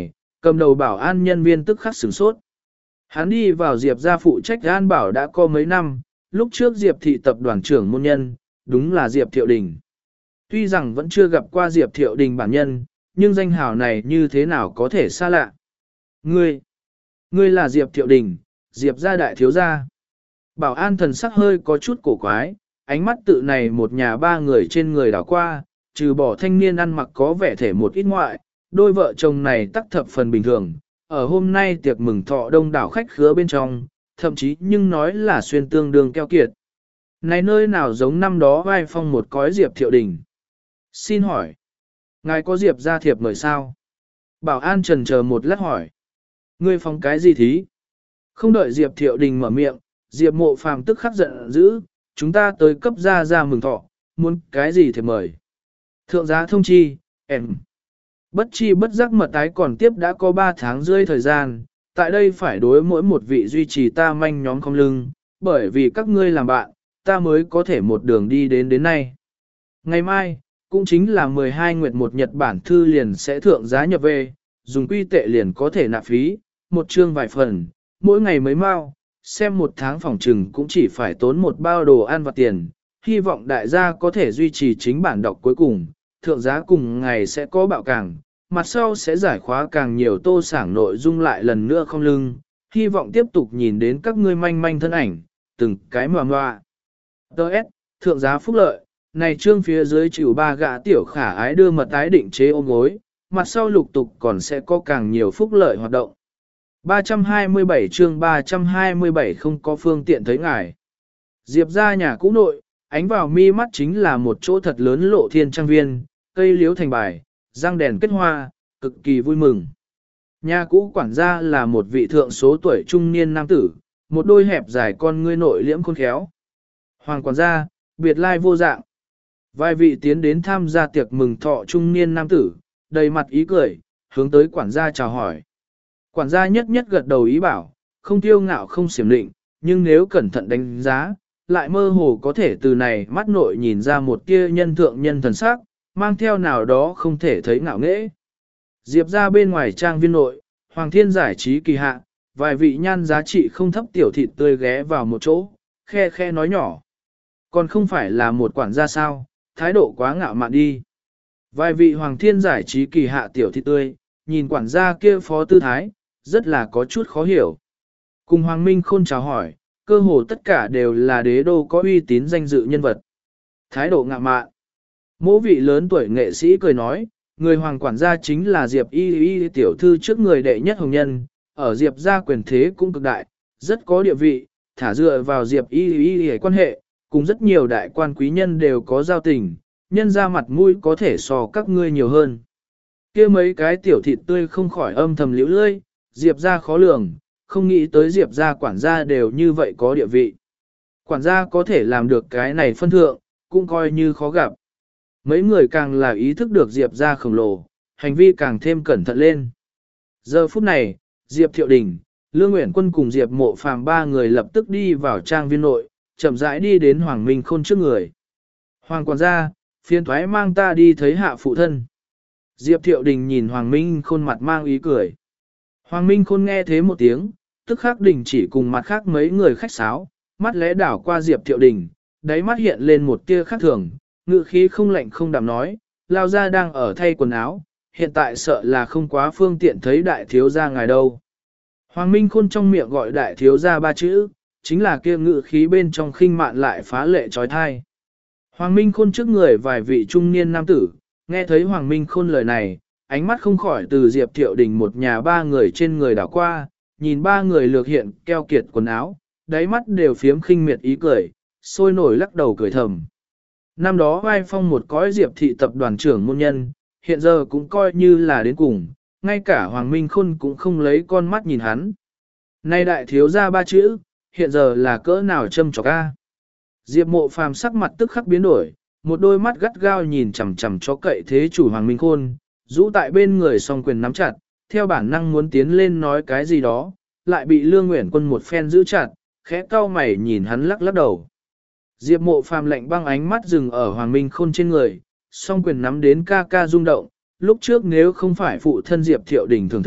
Cầm đầu bảo an nhân viên tức khắc sửng sốt. Hắn đi vào Diệp gia phụ trách an bảo đã có mấy năm, lúc trước Diệp thị tập đoàn trưởng môn nhân, đúng là Diệp Thiệu Đình. Tuy rằng vẫn chưa gặp qua Diệp Thiệu Đình bản nhân, nhưng danh hào này như thế nào có thể xa lạ. Ngươi, ngươi là Diệp Thiệu Đình, Diệp gia đại thiếu gia. Bảo an thần sắc hơi có chút cổ quái, ánh mắt tự này một nhà ba người trên người đảo qua, trừ bỏ thanh niên ăn mặc có vẻ thể một ít ngoại, đôi vợ chồng này tắc thập phần bình thường. Ở hôm nay tiệc mừng thọ đông đảo khách khứa bên trong, thậm chí nhưng nói là xuyên tương đương keo kiệt. Này nơi nào giống năm đó vai phong một cõi Diệp Thiệu Đình. Xin hỏi, ngài có Diệp gia thiệp mời sao? Bảo an trần chờ một lát hỏi. Ngươi phóng cái gì thí? Không đợi Diệp Thiệu Đình mở miệng, Diệp Mộ Phàm tức khắc giận dữ, chúng ta tới cấp gia gia mừng thọ, muốn cái gì thiệp mời? Thượng giá thông chi, em. Bất chi bất giác mật tái còn tiếp đã có ba tháng rưỡi thời gian, tại đây phải đối mỗi một vị duy trì ta manh nhóm không lưng, bởi vì các ngươi làm bạn, ta mới có thể một đường đi đến đến nay. Ngày mai, cũng chính là mười hai nguyệt một Nhật Bản thư liền sẽ thượng giá nhập về, dùng quy tệ liền có thể nạp phí, một chương vài phần, mỗi ngày mấy mao, xem một tháng phòng trừng cũng chỉ phải tốn một bao đồ ăn và tiền, hy vọng đại gia có thể duy trì chính bản đọc cuối cùng, thượng giá cùng ngày sẽ có bạo càng, mặt sau sẽ giải khóa càng nhiều tô sảng nội dung lại lần nữa không lưng, hy vọng tiếp tục nhìn đến các ngươi manh manh thân ảnh, từng cái mòa mòa. Đợt, thượng giá phúc lợi, này trương phía dưới chịu ba gã tiểu khả ái đưa mật tái định chế ôm gối, mặt sau lục tục còn sẽ có càng nhiều phúc lợi hoạt động. ba trăm hai mươi bảy chương ba trăm hai mươi bảy không có phương tiện thấy ngài. Diệp ra nhà cũ nội, ánh vào mi mắt chính là một chỗ thật lớn lộ thiên trang viên, cây liếu thành bài, răng đèn kết hoa, cực kỳ vui mừng. Nhà cũ quản gia là một vị thượng số tuổi trung niên nam tử, một đôi hẹp dài con ngươi nội liễm khôn khéo. Hoàng quản gia, biệt lai vô dạng. Vài vị tiến đến tham gia tiệc mừng thọ trung niên nam tử, đầy mặt ý cười, hướng tới quản gia chào hỏi. Quản gia nhất nhất gật đầu ý bảo, không tiêu ngạo không xiểm định, nhưng nếu cẩn thận đánh giá, lại mơ hồ có thể từ này mắt nội nhìn ra một tia nhân thượng nhân thần sắc, mang theo nào đó không thể thấy ngạo nghễ. Diệp ra bên ngoài trang viên nội, Hoàng Thiên giải trí kỳ hạ, vài vị nhan giá trị không thấp tiểu thịt tươi ghé vào một chỗ, khe khe nói nhỏ. Còn không phải là một quản gia sao, thái độ quá ngạo mạn đi. Vài vị Hoàng Thiên giải trí kỳ hạ tiểu thịt tươi, nhìn quản gia kia phó tư thái, rất là có chút khó hiểu. Cùng Hoàng Minh Khôn chào hỏi, cơ hồ tất cả đều là đế đô có uy tín danh dự nhân vật. Thái độ ngạo mạn. Mỗi vị lớn tuổi nghệ sĩ cười nói, người hoàng quản gia chính là Diệp Y Y tiểu thư trước người đệ nhất hồng nhân, ở Diệp gia quyền thế cũng cực đại, rất có địa vị, thả dựa vào Diệp Y Y Y quan hệ, cùng rất nhiều đại quan quý nhân đều có giao tình, nhân ra mặt mũi có thể so các ngươi nhiều hơn. Kia mấy cái tiểu thịt tươi không khỏi âm thầm liễu lơi, Diệp gia khó lường, không nghĩ tới Diệp gia quản gia đều như vậy có địa vị. Quản gia có thể làm được cái này phân thượng, cũng coi như khó gặp. Mấy người càng là ý thức được Diệp gia khổng lồ, hành vi càng thêm cẩn thận lên. Giờ phút này, Diệp Thiệu Đình, Lương Uyển Quân cùng Diệp Mộ Phàm ba người lập tức đi vào trang viên nội, chậm rãi đi đến Hoàng Minh Khôn trước người. Hoàng quản gia, phiền thoái mang ta đi thấy hạ phụ thân. Diệp Thiệu Đình nhìn Hoàng Minh Khôn mặt mang ý cười. Hoàng Minh Khôn nghe thế một tiếng, tức khắc đình chỉ cùng mặt khác mấy người khách sáo, mắt lẽ đảo qua Diệp Thiệu Đình, đáy mắt hiện lên một tia khác thường, ngự khí không lạnh không đạm nói, lao gia đang ở thay quần áo, hiện tại sợ là không quá phương tiện thấy đại thiếu gia ngài đâu. Hoàng Minh Khôn trong miệng gọi đại thiếu gia ba chữ, chính là kia ngự khí bên trong khinh mạn lại phá lệ trói thai. Hoàng Minh Khôn trước người vài vị trung niên nam tử, nghe thấy Hoàng Minh Khôn lời này, ánh mắt không khỏi từ Diệp Thiệu Đình một nhà ba người trên người đảo qua, nhìn ba người lược hiện keo kiệt quần áo, đáy mắt đều phiếm khinh miệt ý cười, sôi nổi lắc đầu cười thầm. Năm đó vai phong một cõi Diệp thị tập đoàn trưởng môn nhân, hiện giờ cũng coi như là đến cùng, ngay cả Hoàng Minh Khôn cũng không lấy con mắt nhìn hắn. Nay đại thiếu ra ba chữ, hiện giờ là cỡ nào châm chọc a? Diệp Mộ Phàm sắc mặt tức khắc biến đổi, một đôi mắt gắt gao nhìn chằm chằm cho cậy thế chủ Hoàng Minh Khôn, rũ tại bên người song quyền nắm chặt, theo bản năng muốn tiến lên nói cái gì đó, lại bị Lương Uyển Quân một phen giữ chặt, khẽ cau mày nhìn hắn lắc lắc đầu. Diệp Mộ Phàm lạnh băng ánh mắt dừng ở Hoàng Minh Khôn trên người, song quyền nắm đến ca ca rung động, lúc trước nếu không phải phụ thân Diệp Thiệu Đình thưởng thức,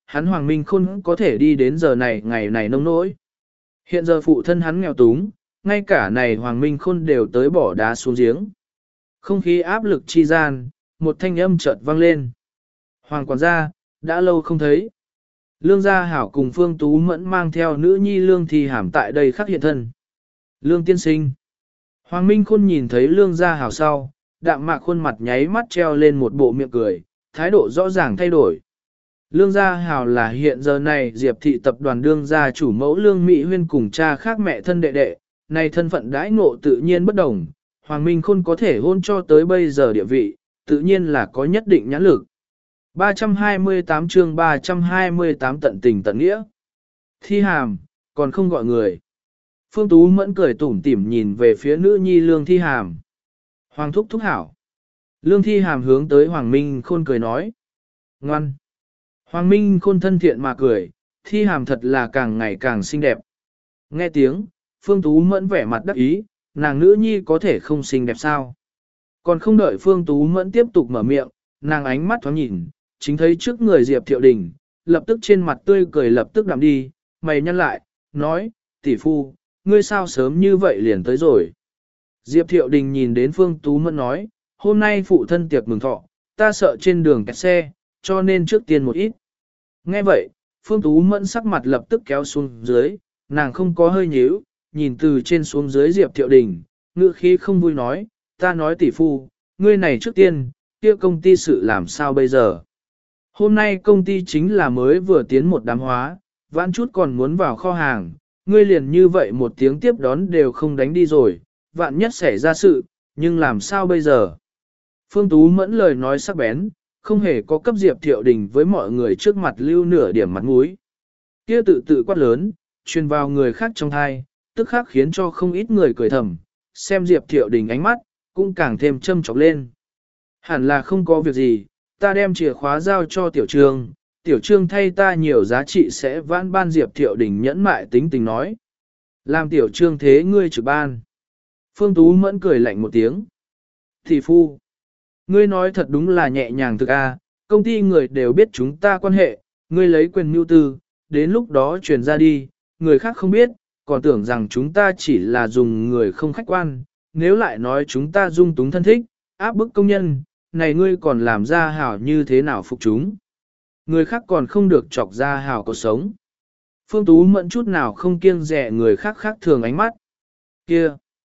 hắn Hoàng Minh Khôn có thể đi đến giờ này ngày này nông nỗi. Hiện giờ phụ thân hắn nghèo túng, ngay cả này Hoàng Minh Khôn đều tới bỏ đá xuống giếng. Không khí áp lực chi gian, một thanh âm chợt vang lên. Hoàng quản gia, đã lâu không thấy. Lương Gia Hảo cùng Phương Tú Mẫn mang theo nữ nhi Lương Thi Hàm tại đây khắc hiện thân. Lương tiên sinh. Hoàng Minh Khôn nhìn thấy Lương Gia Hảo sau, đạm mạc khuôn mặt nháy mắt treo lên một bộ miệng cười, thái độ rõ ràng thay đổi. Lương Gia Hảo là hiện giờ này Diệp thị tập đoàn đương gia chủ mẫu Lương Mỹ Huyên cùng cha khác mẹ thân đệ đệ, này thân phận đãi ngộ tự nhiên bất đồng, Hoàng Minh Khôn có thể hôn cho tới bây giờ địa vị, tự nhiên là có nhất định nhãn lực. ba trăm hai mươi tám chương ba trăm hai mươi tám tận tình tận nghĩa. Thi Hàm, còn không gọi người. Phương Tú Mẫn cười tủm tỉm nhìn về phía nữ nhi Lương Thi Hàm. Hoàng thúc thúc hảo. Lương Thi Hàm hướng tới Hoàng Minh Khôn cười nói. Ngoan. Hoàng Minh Khôn thân thiện mà cười, Thi Hàm thật là càng ngày càng xinh đẹp. Nghe tiếng, Phương Tú Mẫn vẻ mặt đắc ý, nàng nữ nhi có thể không xinh đẹp sao. Còn không đợi Phương Tú Mẫn tiếp tục mở miệng, nàng ánh mắt thoáng nhìn, chính thấy trước người Diệp Thiệu Đình, lập tức trên mặt tươi cười lập tức đạm đi, mày nhăn lại, nói, tỷ phu, ngươi sao sớm như vậy liền tới rồi. Diệp Thiệu Đình nhìn đến Phương Tú Mẫn nói, hôm nay phụ thân tiệc mừng thọ, ta sợ trên đường kẹt xe, cho nên trước tiên một ít. Nghe vậy, Phương Tú Mẫn sắc mặt lập tức kéo xuống dưới, nàng không có hơi nhíu, nhìn từ trên xuống dưới Diệp Thiệu Đình, ngữ khí không vui nói, ta nói tỷ phu, ngươi này trước tiên, kia công ty sự làm sao bây giờ. Hôm nay công ty chính là mới vừa tiến một đám hóa, vãn chút còn muốn vào kho hàng, ngươi liền như vậy một tiếng tiếp đón đều không đánh đi rồi, vạn nhất xảy ra sự, nhưng làm sao bây giờ. Phương Tú Mẫn lời nói sắc bén, không hề có cấp Diệp Thiệu Đình với mọi người trước mặt lưu nửa điểm mặt mũi. Kia tự tự quát lớn, truyền vào người khác trong thai, tức khắc khiến cho không ít người cười thầm, xem Diệp Thiệu Đình ánh mắt, cũng càng thêm châm chọc lên. Hẳn là không có việc gì, ta đem chìa khóa giao cho Tiểu Trương, Tiểu Trương thay ta nhiều giá trị sẽ vãn ban. Diệp Thiệu Đình nhẫn mại tính tình nói. Làm Tiểu Trương thế ngươi trực ban. Phương Tú Mẫn cười lạnh một tiếng. Thị phu, ngươi nói thật đúng là nhẹ nhàng thực a, công ty người đều biết chúng ta quan hệ, ngươi lấy quyền mưu tư, đến lúc đó truyền ra đi, người khác không biết, còn tưởng rằng chúng ta chỉ là dùng người không khách quan, nếu lại nói chúng ta dung túng thân thích, áp bức công nhân, này ngươi còn làm ra hảo như thế nào phục chúng. Người khác còn không được chọc ra hảo cuộc sống. Phương Tú Mẫn chút nào không kiêng dè người khác khác thường ánh mắt. Kia!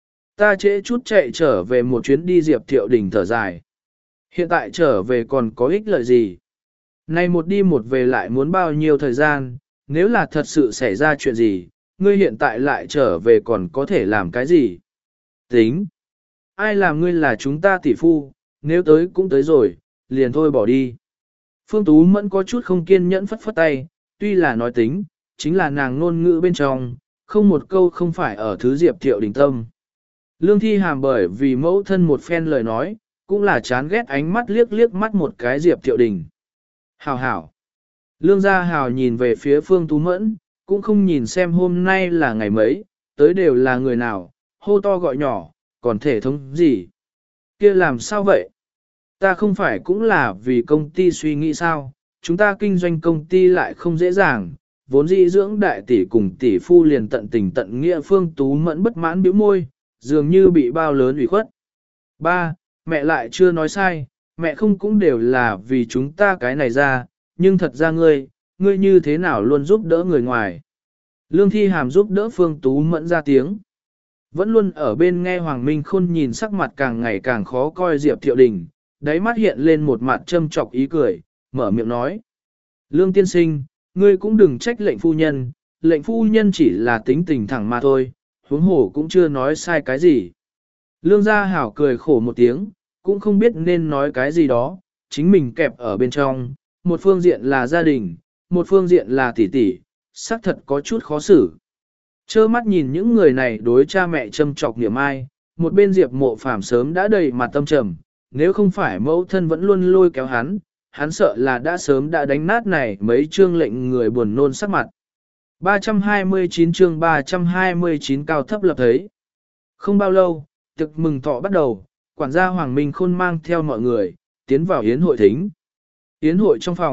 Ta trễ chút chạy trở về một chuyến đi. Diệp Thiệu Đình thở dài. Hiện tại trở về còn có ích lợi gì? Này một đi một về lại muốn bao nhiêu thời gian, nếu là thật sự xảy ra chuyện gì, ngươi hiện tại lại trở về còn có thể làm cái gì? Tính! Ai làm ngươi là chúng ta tỷ phu, nếu tới cũng tới rồi, liền thôi bỏ đi. Phương Tú Mẫn có chút không kiên nhẫn phất phất tay, tuy là nói tính, chính là nàng ngôn ngữ bên trong, không một câu không phải ở thứ Diệp Thiệu Đình tâm. Lương Thi Hàm bởi vì mẫu thân một phen lời nói, cũng là chán ghét ánh mắt liếc liếc mắt một cái Diệp Thiệu Đình. Hảo hảo. Lương Gia Hảo nhìn về phía Phương Tú Mẫn, cũng không nhìn xem hôm nay là ngày mấy, tới đều là người nào, hô to gọi nhỏ, còn thể thống gì. Kia làm sao vậy? Ta không phải cũng là vì công ty suy nghĩ sao, chúng ta kinh doanh công ty lại không dễ dàng, vốn dĩ dưỡng đại tỷ cùng tỷ phu liền tận tình tận nghĩa. Phương Tú Mẫn bất mãn bĩu môi, dường như bị bao lớn ủy khuất. Ba, mẹ lại chưa nói sai, mẹ không cũng đều là vì chúng ta cái này ra, nhưng thật ra ngươi, ngươi như thế nào luôn giúp đỡ người ngoài. Lương Thi Hàm giúp đỡ Phương Tú Mẫn ra tiếng. Vẫn luôn ở bên nghe Hoàng Minh Khôn nhìn sắc mặt càng ngày càng khó coi Diệp Thiệu Đình, đáy mắt hiện lên một mặt châm chọc ý cười, mở miệng nói. Lương tiên sinh, ngươi cũng đừng trách lệnh phu nhân, lệnh phu nhân chỉ là tính tình thẳng mà thôi, huống hồ cũng chưa nói sai cái gì. Lương Gia Hảo cười khổ một tiếng, cũng không biết nên nói cái gì đó, chính mình kẹp ở bên trong, một phương diện là gia đình, một phương diện là tỷ tỷ, xác thật có chút khó xử. Chơ mắt nhìn những người này đối cha mẹ châm chọc niệm ai, một bên Diệp Mộ Phàm sớm đã đầy mặt tâm trầm, nếu không phải mẫu thân vẫn luôn lôi kéo hắn, hắn sợ là đã sớm đã đánh nát này mấy chương lệnh người buồn nôn sắc mặt. ba trăm hai mươi chín chương ba trăm hai mươi chín cao thấp lập thấy. Không bao lâu, tiệc mừng thọ bắt đầu, quản gia Hoàng Minh Khôn mang theo mọi người, tiến vào yến hội thính. Yến hội trong phòng,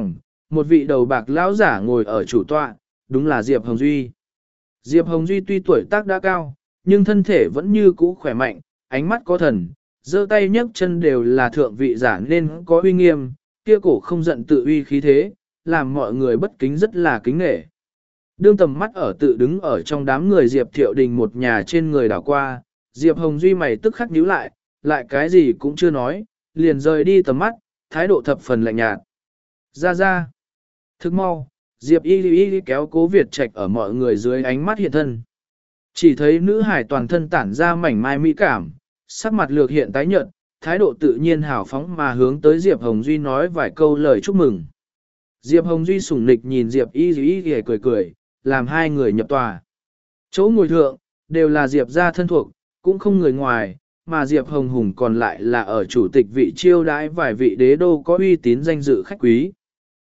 một vị đầu bạc lão giả ngồi ở chủ tọa, đúng là Diệp Hồng Duy. Diệp Hồng Duy tuy tuổi tác đã cao, nhưng thân thể vẫn như cũ khỏe mạnh, ánh mắt có thần, giơ tay nhấc chân đều là thượng vị giả nên có uy nghiêm, kia cổ không giận tự uy khí thế, làm mọi người bất kính rất là kính nể. Đương tầm mắt ở tự đứng ở trong đám người Diệp Thiệu Đình một nhà trên người đảo qua, Diệp Hồng Duy mày tức khắc nhíu lại, lại cái gì cũng chưa nói, liền rời đi tầm mắt, thái độ thập phần lạnh nhạt. Ra ra. Thức mau, Diệp Y Y kéo Cố Việt Trạch ở mọi người dưới ánh mắt hiện thân. Chỉ thấy nữ hải toàn thân tản ra mảnh mai mỹ cảm, sắc mặt lược hiện tái nhợt, thái độ tự nhiên hào phóng mà hướng tới Diệp Hồng Duy nói vài câu lời chúc mừng. Diệp Hồng Duy sủng nịch nhìn Diệp Y Y Y cười cười, làm hai người nhập tòa. Chỗ ngồi thượng, đều là Diệp gia thân thuộc, cũng không người ngoài, mà Diệp Hồng Hùng còn lại là ở chủ tịch vị chiêu đãi vài vị đế đô có uy tín danh dự khách quý.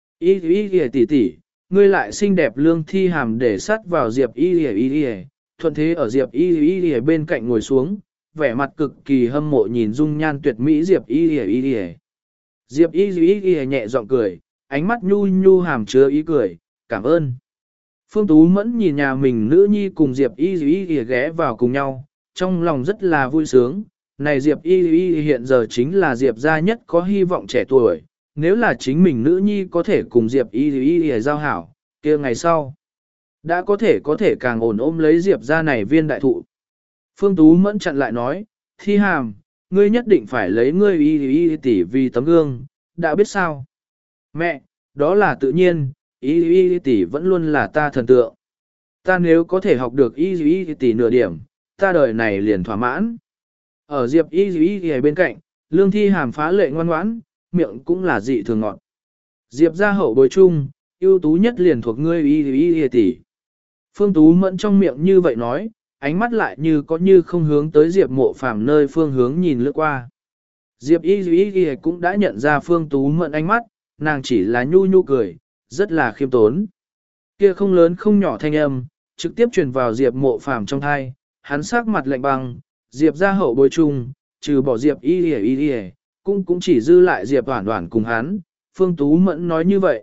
Y Y Y tỷ tỷ, ngươi lại xinh đẹp lương thi hàm để sát vào Diệp Y Y Y, thuận thế ở Diệp Y Y Y bên cạnh ngồi xuống, vẻ mặt cực kỳ hâm mộ nhìn dung nhan tuyệt mỹ Diệp Y Y Y. Diệp Y Y Y nhẹ giọng cười, ánh mắt nhu nhu hàm chứa ý cười, cảm ơn. Phương Tú Mẫn nhìn nhà mình nữ nhi cùng Diệp Y Y Y ghé vào cùng nhau, trong lòng rất là vui sướng. Này Diệp Y Y hiện giờ chính là Diệp gia nhất có hy vọng trẻ tuổi, nếu là chính mình nữ nhi có thể cùng Diệp Y Y Y giao hảo, kia ngày sau đã có thể có thể càng ổn ôm lấy Diệp gia này viên đại thụ. Phương Tú Mẫn chặn lại nói, Thi Hàm, ngươi nhất định phải lấy ngươi Y Y tỷ vì tấm gương, đã biết sao? Mẹ, đó là tự nhiên, Y Y tỷ vẫn luôn là ta thần tượng. Ta nếu có thể học được Y Y tỷ nửa điểm, ta đời này liền thỏa mãn. Ở Diệp Y Y Y bên cạnh, Lương Thi Hàm phá lệ ngoan ngoãn, miệng cũng là dị thường ngọt. Diệp gia hậu bối chung, ưu tú nhất liền thuộc ngươi Y Y Y tỷ. Phương Tú Mẫn trong miệng như vậy nói, ánh mắt lại như có như không hướng tới Diệp Mộ Phàm nơi phương hướng nhìn lướt qua. Diệp Y Y Y cũng đã nhận ra Phương Tú Mẫn ánh mắt, nàng chỉ là nhu nhu cười, rất là khiêm tốn. Kia không lớn không nhỏ thanh âm, trực tiếp truyền vào Diệp Mộ Phàm trong thai, hắn sắc mặt lạnh băng, Diệp gia hậu bối chung, trừ bỏ Diệp Y Y Y, cũng cũng chỉ dư lại Diệp Hoản Hoản cùng hắn. Phương Tú Mẫn nói như vậy.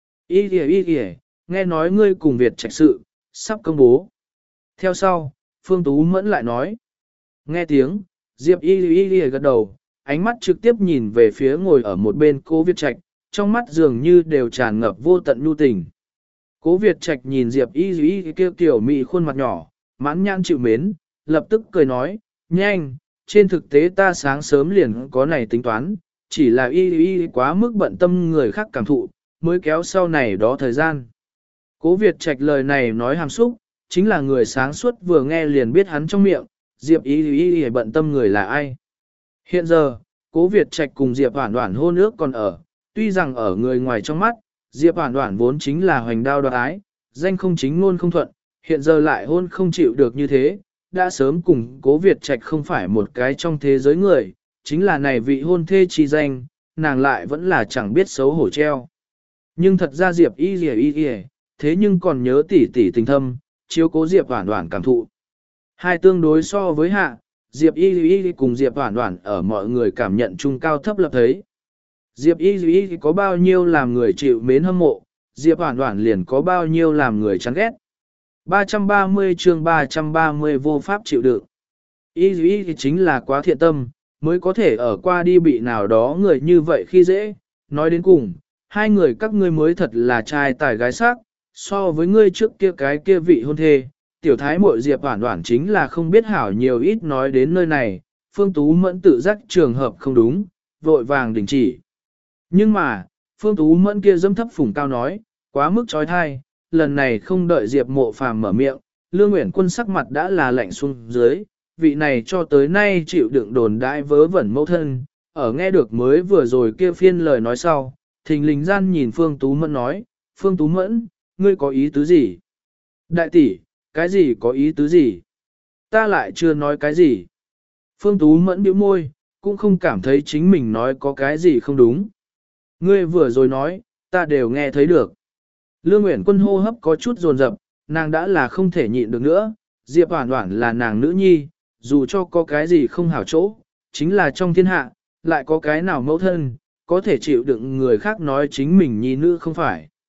Y Y Y Y, nghe nói ngươi cùng Việt Trạch sự, sắp công bố. Theo sau, Phương Tú Mẫn lại nói. Nghe tiếng, Diệp Y Y Y gật đầu, ánh mắt trực tiếp nhìn về phía ngồi ở một bên Cố Việt Trạch, trong mắt dường như đều tràn ngập vô tận nhu tình. Cố Việt Trạch nhìn Diệp Y Y kêu tiểu mị khuôn mặt nhỏ, mãn nhãn chịu mến, lập tức cười nói, nhanh, trên thực tế ta sáng sớm liền có này tính toán, chỉ là Y Y quá mức bận tâm người khác cảm thụ, mới kéo sau này đó thời gian. Cố Việt Trạch lời này nói hàm xúc, chính là người sáng suốt vừa nghe liền biết hắn trong miệng, Diệp Y Y bận tâm người là ai. Hiện giờ, Cố Việt Trạch cùng Diệp Hoản Hoản hôn ước còn ở, tuy rằng ở người ngoài trong mắt, Diệp Hoản Hoản vốn chính là hoành đao đoạt ái, danh không chính ngôn không thuận, hiện giờ lại hôn không chịu được như thế, đã sớm cùng Cố Việt Trạch không phải một cái trong thế giới người, chính là này vị hôn thê chi danh, nàng lại vẫn là chẳng biết xấu hổ treo. Nhưng thật ra Diệp Y Y Y, thế nhưng còn nhớ tỉ tỉ tình thâm, chiếu cố Diệp Hoản Hoản cảm thụ. Hai tương đối so với hạ, Diệp Y Y cùng Diệp Hoản Hoản ở mọi người cảm nhận chung cao thấp lập thấy. Diệp Y Y có bao nhiêu làm người chịu mến hâm mộ, Diệp Hoản Hoản liền có bao nhiêu làm người chán ghét. ba trăm ba mươi chương ba trăm ba mươi vô pháp chịu đựng. Y Y chính là quá thiện tâm, mới có thể ở qua đi bị nào đó người như vậy khi dễ. Nói đến cùng, hai người các ngươi mới thật là trai tài gái sắc, so với ngươi trước kia cái kia vị hôn thê, tiểu thái muội Diệp Hoản Hoản chính là không biết hảo nhiều ít. Nói đến nơi này, Phương Tú Mẫn tự giác trường hợp không đúng, vội vàng đình chỉ. Nhưng mà, Phương Tú Mẫn kia dâm thấp phủng cao nói, quá mức trói thai, lần này không đợi Diệp Mộ Phàm mở miệng, Lương Uyển Quân sắc mặt đã là lạnh xuống dưới, vị này cho tới nay chịu đựng đồn đại vớ vẩn mẫu thân, ở nghe được mới vừa rồi kia phiên lời nói sau, thình lình gian nhìn Phương Tú Mẫn nói, Phương Tú Mẫn, ngươi có ý tứ gì? Đại tỷ, cái gì có ý tứ gì? Ta lại chưa nói cái gì. Phương Tú Mẫn bĩu môi, cũng không cảm thấy chính mình nói có cái gì không đúng. Ngươi vừa rồi nói, ta đều nghe thấy được. Lương Uyển Quân hô hấp có chút dồn dập, nàng đã là không thể nhịn được nữa, Diệp Hoản Hoản là nàng nữ nhi, dù cho có cái gì không hảo chỗ, chính là trong thiên hạ, lại có cái nào mẫu thân, có thể chịu đựng người khác nói chính mình nhi nữ không phải.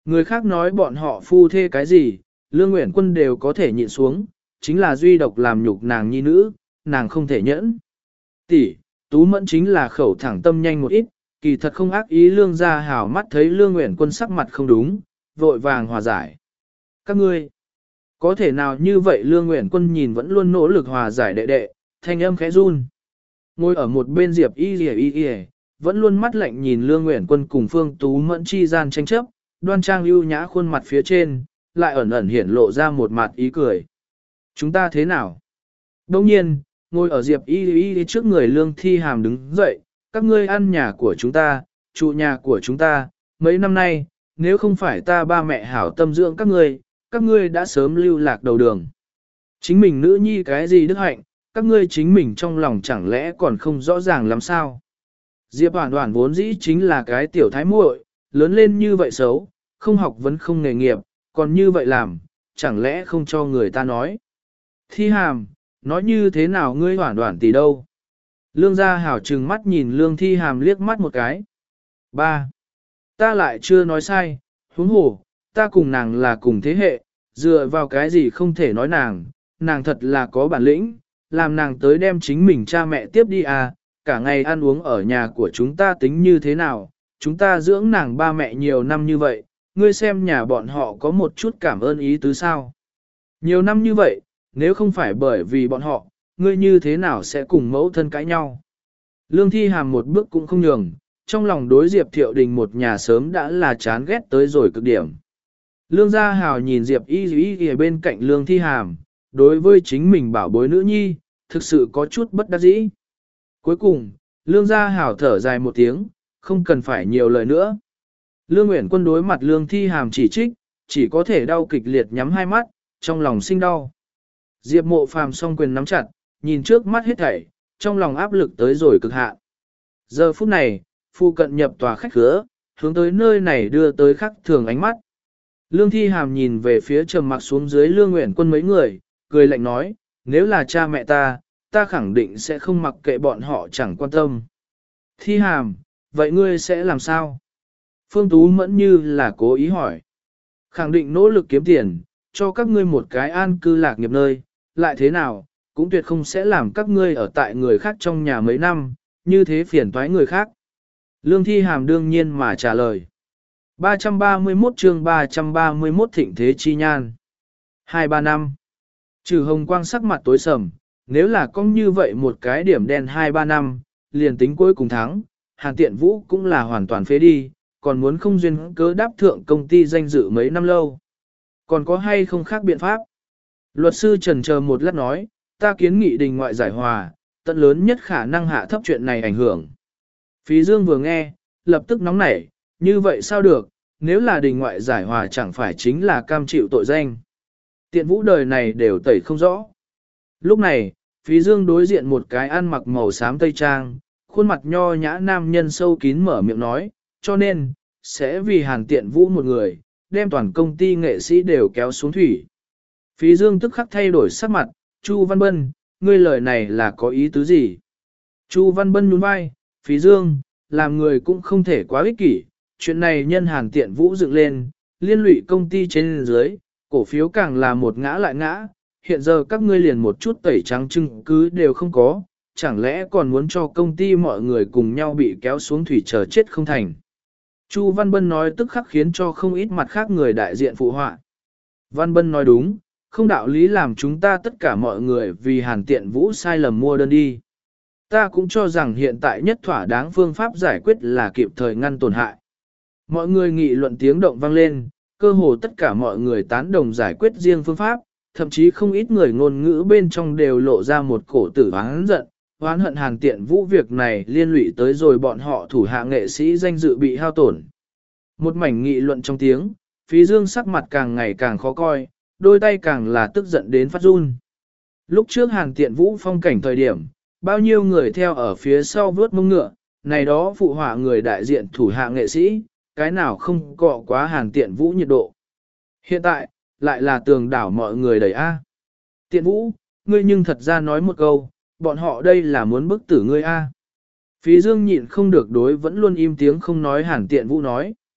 Người khác nói bọn họ phu thê cái gì, Lương Nguyễn Quân đều có thể nhịn xuống, chính là duy độc làm nhục nàng nhi nữ, nàng không thể nhẫn. Tỷ, Tú Mẫn chính là khẩu thẳng tâm nhanh một ít, kỳ thật không ác ý Lương Gia Hảo mắt thấy Lương Nguyễn Quân sắc mặt không đúng, vội vàng hòa giải. Các ngươi, có thể nào như vậy Lương Nguyễn Quân nhìn vẫn luôn nỗ lực hòa giải đệ đệ, thanh âm khẽ run. Ngồi ở một bên Diệp y y y y, vẫn luôn mắt lạnh nhìn Lương Nguyễn Quân cùng Phương Tú Mẫn chi gian tranh chấp, đoan trang ưu nhã khuôn mặt phía trên, lại ẩn ẩn hiển lộ ra một mặt ý cười. Chúng ta thế nào? Đồng nhiên, ngồi ở Diệp y y y trước người Lương Thi Hàm đứng dậy, các ngươi ăn nhà của chúng ta, trụ nhà của chúng ta, mấy năm nay, nếu không phải ta ba mẹ hảo tâm dưỡng các ngươi, các ngươi đã sớm lưu lạc đầu đường. Chính mình nữ nhi cái gì đức hạnh, các ngươi chính mình trong lòng chẳng lẽ còn không rõ ràng làm sao. Diệp Hoản Hoản vốn dĩ chính là cái tiểu thái muội, lớn lên như vậy xấu, không học vấn không nghề nghiệp, còn như vậy làm, chẳng lẽ không cho người ta nói. Thi Hàm, nói như thế nào ngươi Hoản Hoản tỷ đâu? Lương Gia Hảo trừng mắt nhìn Lương Thi Hàm liếc mắt một cái. Ba, ta lại chưa nói sai, huống hồ, ta cùng nàng là cùng thế hệ, dựa vào cái gì không thể nói nàng, nàng thật là có bản lĩnh, làm nàng tới đem chính mình cha mẹ tiếp đi à, cả ngày ăn uống ở nhà của chúng ta tính như thế nào, chúng ta dưỡng nàng ba mẹ nhiều năm như vậy, ngươi xem nhà bọn họ có một chút cảm ơn ý tứ sao. Nhiều năm như vậy, nếu không phải bởi vì bọn họ, ngươi như thế nào sẽ cùng mẫu thân cãi nhau. Lương Thi Hàm một bước cũng không nhường, trong lòng đối Diệp Thiệu Đình một nhà sớm đã là chán ghét tới rồi cực điểm. Lương Gia Hào nhìn Diệp Y Y Y ở bên cạnh Lương Thi Hàm, đối với chính mình bảo bối nữ nhi, thực sự có chút bất đắc dĩ. Cuối cùng, Lương Gia Hào thở dài một tiếng, không cần phải nhiều lời nữa. Lương Nguyễn Quân đối mặt Lương Thi Hàm chỉ trích, chỉ có thể đau kịch liệt nhắm hai mắt, trong lòng sinh đau. Diệp Mộ Phàm song quyền nắm chặt, nhìn trước mắt hết thảy, trong lòng áp lực tới rồi cực hạn. Giờ phút này, phu cận nhập tòa khách khứa, hướng tới nơi này đưa tới khắc thường ánh mắt. Lương Thi Hàm nhìn về phía trầm mặc xuống dưới Lương Nguyễn Quân mấy người, cười lạnh nói, nếu là cha mẹ ta, ta khẳng định sẽ không mặc kệ bọn họ chẳng quan tâm. Thi Hàm, vậy ngươi sẽ làm sao? Phương Tú Mẫn như là cố ý hỏi. Khẳng định nỗ lực kiếm tiền, cho các ngươi một cái an cư lạc nghiệp nơi, lại thế nào, cũng tuyệt không sẽ làm các ngươi ở tại người khác trong nhà mấy năm, như thế phiền toái người khác. Lương Thi Hàm đương nhiên mà trả lời. ba trăm ba mươi mốt chương ba trăm ba mươi mốt thịnh thế chi nhan. Hai ba năm. Trừ hồng quang sắc mặt tối sầm, nếu là có như vậy một cái điểm đen hai ba năm, liền tính cuối cùng thắng, Hàn Tiện Vũ cũng là hoàn toàn phế đi, còn muốn không duyên cớ đáp thượng công ty danh dự mấy năm lâu. Còn có hay không khác biện pháp? Luật sư trần chờ một lát nói, ta kiến nghị đình ngoại giải hòa, tận lớn nhất khả năng hạ thấp chuyện này ảnh hưởng. Phí Dương vừa nghe, lập tức nóng nảy, như vậy sao được, nếu là đình ngoại giải hòa chẳng phải chính là cam chịu tội danh. Tiện Vũ đời này đều tẩy không rõ. Lúc này, Phí Dương đối diện một cái ăn mặc màu xám tây trang, khuôn mặt nho nhã nam nhân sâu kín mở miệng nói, cho nên, sẽ vì Hàn Tiện Vũ một người, đem toàn công ty nghệ sĩ đều kéo xuống thủy. Phí Dương tức khắc thay đổi sắc mặt, Chu Văn Bân, ngươi lời này là có ý tứ gì? Chu Văn Bân nhún vai, Phí Dương, làm người cũng không thể quá ích kỷ, chuyện này nhân Hàn Tiện Vũ dựng lên, liên lụy công ty trên dưới, cổ phiếu càng là một ngã lại ngã, hiện giờ các ngươi liền một chút tẩy trắng chứng cứ đều không có, chẳng lẽ còn muốn cho công ty mọi người cùng nhau bị kéo xuống thủy chờ chết không thành. Chu Văn Bân nói tức khắc khiến cho không ít mặt khác người đại diện phụ họa. Văn Bân nói đúng, không đạo lý làm chúng ta tất cả mọi người vì Hàn Tiện Vũ sai lầm mua đơn đi. Ta cũng cho rằng hiện tại nhất thỏa đáng phương pháp giải quyết là kịp thời ngăn tổn hại. Mọi người nghị luận tiếng động vang lên, cơ hồ tất cả mọi người tán đồng giải quyết riêng phương pháp, thậm chí không ít người ngôn ngữ bên trong đều lộ ra một cổ tử oán giận, oán hận Hàn Tiện Vũ việc này liên lụy tới rồi bọn họ thủ hạ nghệ sĩ danh dự bị hao tổn. Một mảnh nghị luận trong tiếng, Phí Dương sắc mặt càng ngày càng khó coi, đôi tay càng là tức giận đến phát run. Lúc trước Hàn Tiện Vũ phong cảnh thời điểm, bao nhiêu người theo ở phía sau vớt mông ngựa, này đó phụ họa người đại diện thủ hạ nghệ sĩ, cái nào không cọ quá Hàn Tiện Vũ nhiệt độ. Hiện tại, lại là tường đảo mọi người đẩy A. Tiện Vũ, ngươi nhưng thật ra nói một câu, bọn họ đây là muốn bức tử ngươi A. Phí Dương nhịn không được đối vẫn luôn im tiếng không nói Hàn Tiện Vũ nói.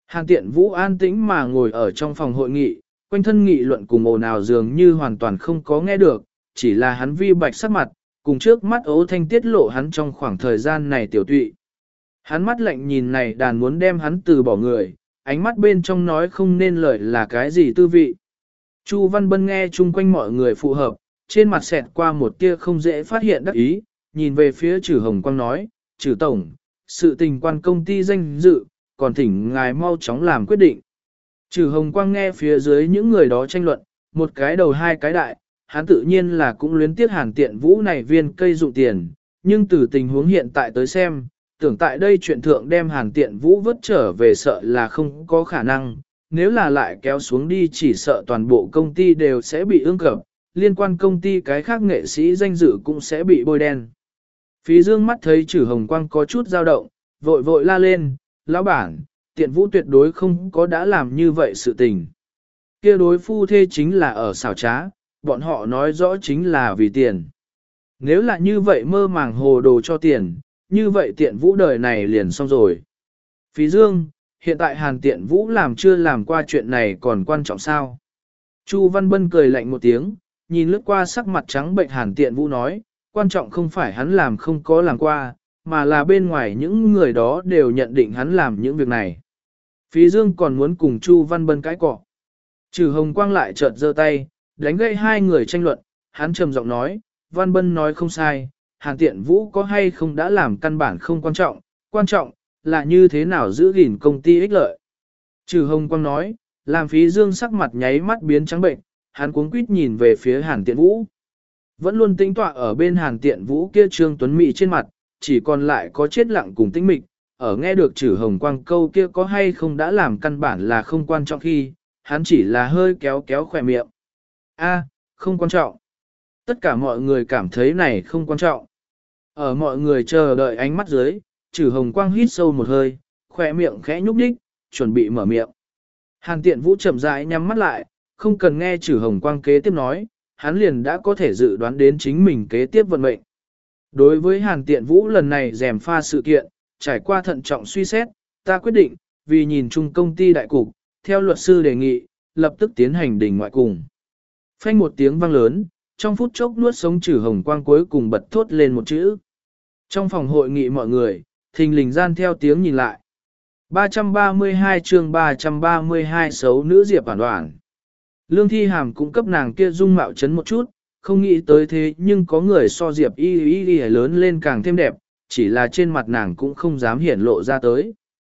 Hàn Tiện Vũ an tĩnh mà ngồi ở trong phòng hội nghị, quanh thân nghị luận cùng ồn ào dường như hoàn toàn không có nghe được, chỉ là hắn vi bạch sắc mặt, cùng trước mắt ố thanh tiết lộ hắn trong khoảng thời gian này tiểu tụy. Hắn mắt lạnh nhìn này đàn muốn đem hắn từ bỏ người, ánh mắt bên trong nói không nên lời là cái gì tư vị. Chu Văn Bân nghe chung quanh mọi người phù hợp, trên mặt xẹt qua một tia không dễ phát hiện đắc ý, nhìn về phía Trử Hồng Quang nói, Trử Tổng, sự tình quan công ty danh dự, còn thỉnh ngài mau chóng làm quyết định. Trử Hồng Quang nghe phía dưới những người đó tranh luận, một cái đầu hai cái đại, hắn tự nhiên là cũng luyến tiếc Hàn Tiện Vũ này viên cây dụng tiền, nhưng từ tình huống hiện tại tới xem, tưởng tại đây chuyện thượng đem Hàn Tiện Vũ vớt trở về sợ là không có khả năng, nếu là lại kéo xuống đi chỉ sợ toàn bộ công ty đều sẽ bị ương cập, liên quan công ty cái khác nghệ sĩ danh dự cũng sẽ bị bôi đen. Phí Dương mắt thấy Trử Hồng Quang có chút dao động, vội vội la lên, lão bản, Tiện Vũ tuyệt đối không có đã làm như vậy sự tình. Kia đối phu thê chính là ở xảo trá, bọn họ nói rõ chính là vì tiền. Nếu là như vậy mơ màng hồ đồ cho tiền, như vậy Tiện Vũ đời này liền xong rồi. Phí Dương, hiện tại Hàn Tiện Vũ làm chưa làm qua chuyện này còn quan trọng sao? Chu Văn Bân cười lạnh một tiếng, nhìn lướt qua sắc mặt trắng bệnh Hàn Tiện Vũ nói, quan trọng không phải hắn làm không có làm qua, mà là bên ngoài những người đó đều nhận định hắn làm những việc này. Phí Dương còn muốn cùng Chu Văn Bân cãi cọ. Trừ Hồng Quang lại chợt giơ tay, đánh gây hai người tranh luận, hắn trầm giọng nói, Văn Bân nói không sai, Hàn Tiện Vũ có hay không đã làm căn bản không quan trọng, quan trọng là như thế nào giữ gìn công ty ích lợi. Trừ Hồng Quang nói, làm Phí Dương sắc mặt nháy mắt biến trắng bệnh, hắn cuống quýt nhìn về phía Hàn Tiện Vũ. Vẫn luôn tĩnh tọa ở bên Hàn Tiện Vũ kia Trương Tuấn Mỹ trên mặt, chỉ còn lại có chết lặng cùng tĩnh mịch, ở nghe được Trử Hồng Quang câu kia có hay không đã làm căn bản là không quan trọng khi, hắn chỉ là hơi kéo kéo khỏe miệng. A, không quan trọng. Tất cả mọi người cảm thấy này không quan trọng. Ở mọi người chờ đợi ánh mắt dưới, Trử Hồng Quang hít sâu một hơi, khỏe miệng khẽ nhúc nhích, chuẩn bị mở miệng. Hàn Tiện Vũ chậm rãi nhắm mắt lại, không cần nghe Trử Hồng Quang kế tiếp nói, hắn liền đã có thể dự đoán đến chính mình kế tiếp vận mệnh. Đối với Hàn Tiện Vũ lần này rèm pha sự kiện, trải qua thận trọng suy xét, ta quyết định, vì nhìn chung công ty đại cục, theo luật sư đề nghị, lập tức tiến hành đình ngoại cùng. Phanh một tiếng vang lớn, trong phút chốc nuốt sống Trử Hồng Quang cuối cùng bật thốt lên một chữ. Trong phòng hội nghị mọi người, thình lình gian theo tiếng nhìn lại. ba trăm ba mươi hai chương ba trăm ba mươi hai xấu nữ Diệp Hoàn Hoàn. Lương Thi Hàm cũng cấp nàng kia dung mạo chấn một chút, không nghĩ tới thế nhưng có người so Diệp y y y lớn lên càng thêm đẹp, chỉ là trên mặt nàng cũng không dám hiển lộ ra tới.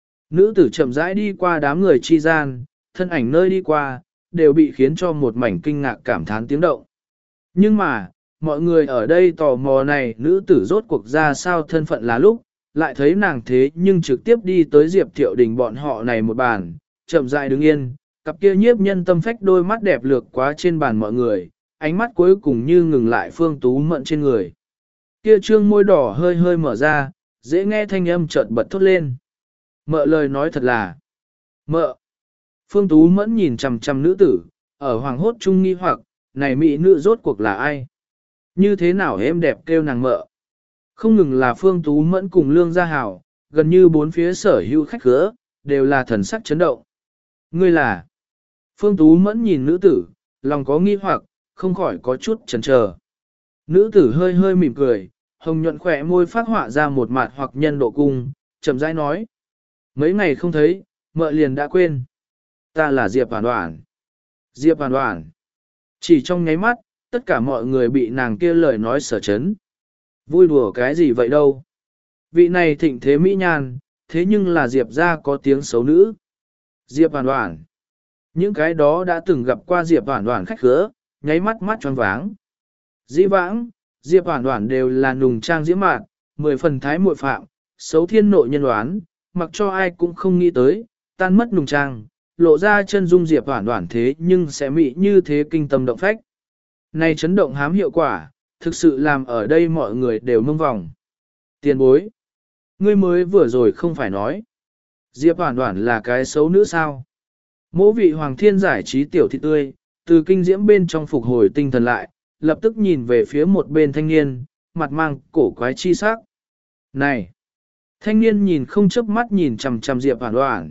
Nữ tử chậm rãi đi qua đám người chi gian, thân ảnh nơi đi qua, đều bị khiến cho một mảnh kinh ngạc cảm thán tiếng động. Nhưng mà, mọi người ở đây tò mò này nữ tử rốt cuộc ra sao thân phận là lúc, lại thấy nàng thế nhưng trực tiếp đi tới Diệp Thiệu Đình bọn họ này một bàn, chậm rãi đứng yên, cặp kia nhiếp nhân tâm phách đôi mắt đẹp lược quá trên bàn mọi người, ánh mắt cuối cùng như ngừng lại Phương Tú Mận trên người. Kia trương môi đỏ hơi hơi mở ra, dễ nghe thanh âm chợt bật thốt lên. Mợ lời nói thật là, mợ. Phương Tú Mẫn nhìn chằm chằm nữ tử, ở hoàng hốt trung nghi hoặc, này mỹ nữ rốt cuộc là ai? Như thế nào em đẹp kêu nàng mợ? Không ngừng là Phương Tú Mẫn cùng Lương Gia Hảo, gần như bốn phía sở hữu khách khứa, đều là thần sắc chấn động. Ngươi là? Phương Tú Mẫn nhìn nữ tử, lòng có nghi hoặc, không khỏi có chút chần chờ. Nữ tử hơi hơi mỉm cười, hồng nhuận khỏe môi phát họa ra một mặt hoặc nhân độ cung, chậm rãi nói. Mấy ngày không thấy, mợ liền đã quên. Ta là Diệp Hoàn Hoàn. Diệp Hoàn Hoàn. Chỉ trong nháy mắt, tất cả mọi người bị nàng kia lời nói sở chấn. Vui đùa cái gì vậy đâu. Vị này thịnh thế mỹ nhan, thế nhưng là Diệp gia có tiếng xấu nữ. Diệp Hoàn Hoàn. Những cái đó đã từng gặp qua Diệp Hoàn Hoàn khách khứa, nháy mắt mắt tròn váng. Dĩ vãng, Diệp Hoàn Hoàn đều là nùng trang diễm mạn, mười phần thái muội phạm, xấu thiên nội nhân đoán, mặc cho ai cũng không nghĩ tới, tan mất nùng trang, lộ ra chân dung Diệp Hoàn Hoàn thế nhưng sẽ mị như thế kinh tâm động phách. Này chấn động hám hiệu quả, thực sự làm ở đây mọi người đều mông vòng. Tiền bối, ngươi mới vừa rồi không phải nói, Diệp Hoàn Hoàn là cái xấu nữ sao? Mỗ vị Hoàng Thiên giải trí tiểu thị tươi, từ kinh diễm bên trong phục hồi tinh thần lại, lập tức nhìn về phía một bên thanh niên, mặt mang cổ quái chi sắc. Này! Thanh niên nhìn không chớp mắt nhìn chằm chằm Diệp Hoàn Hoàn,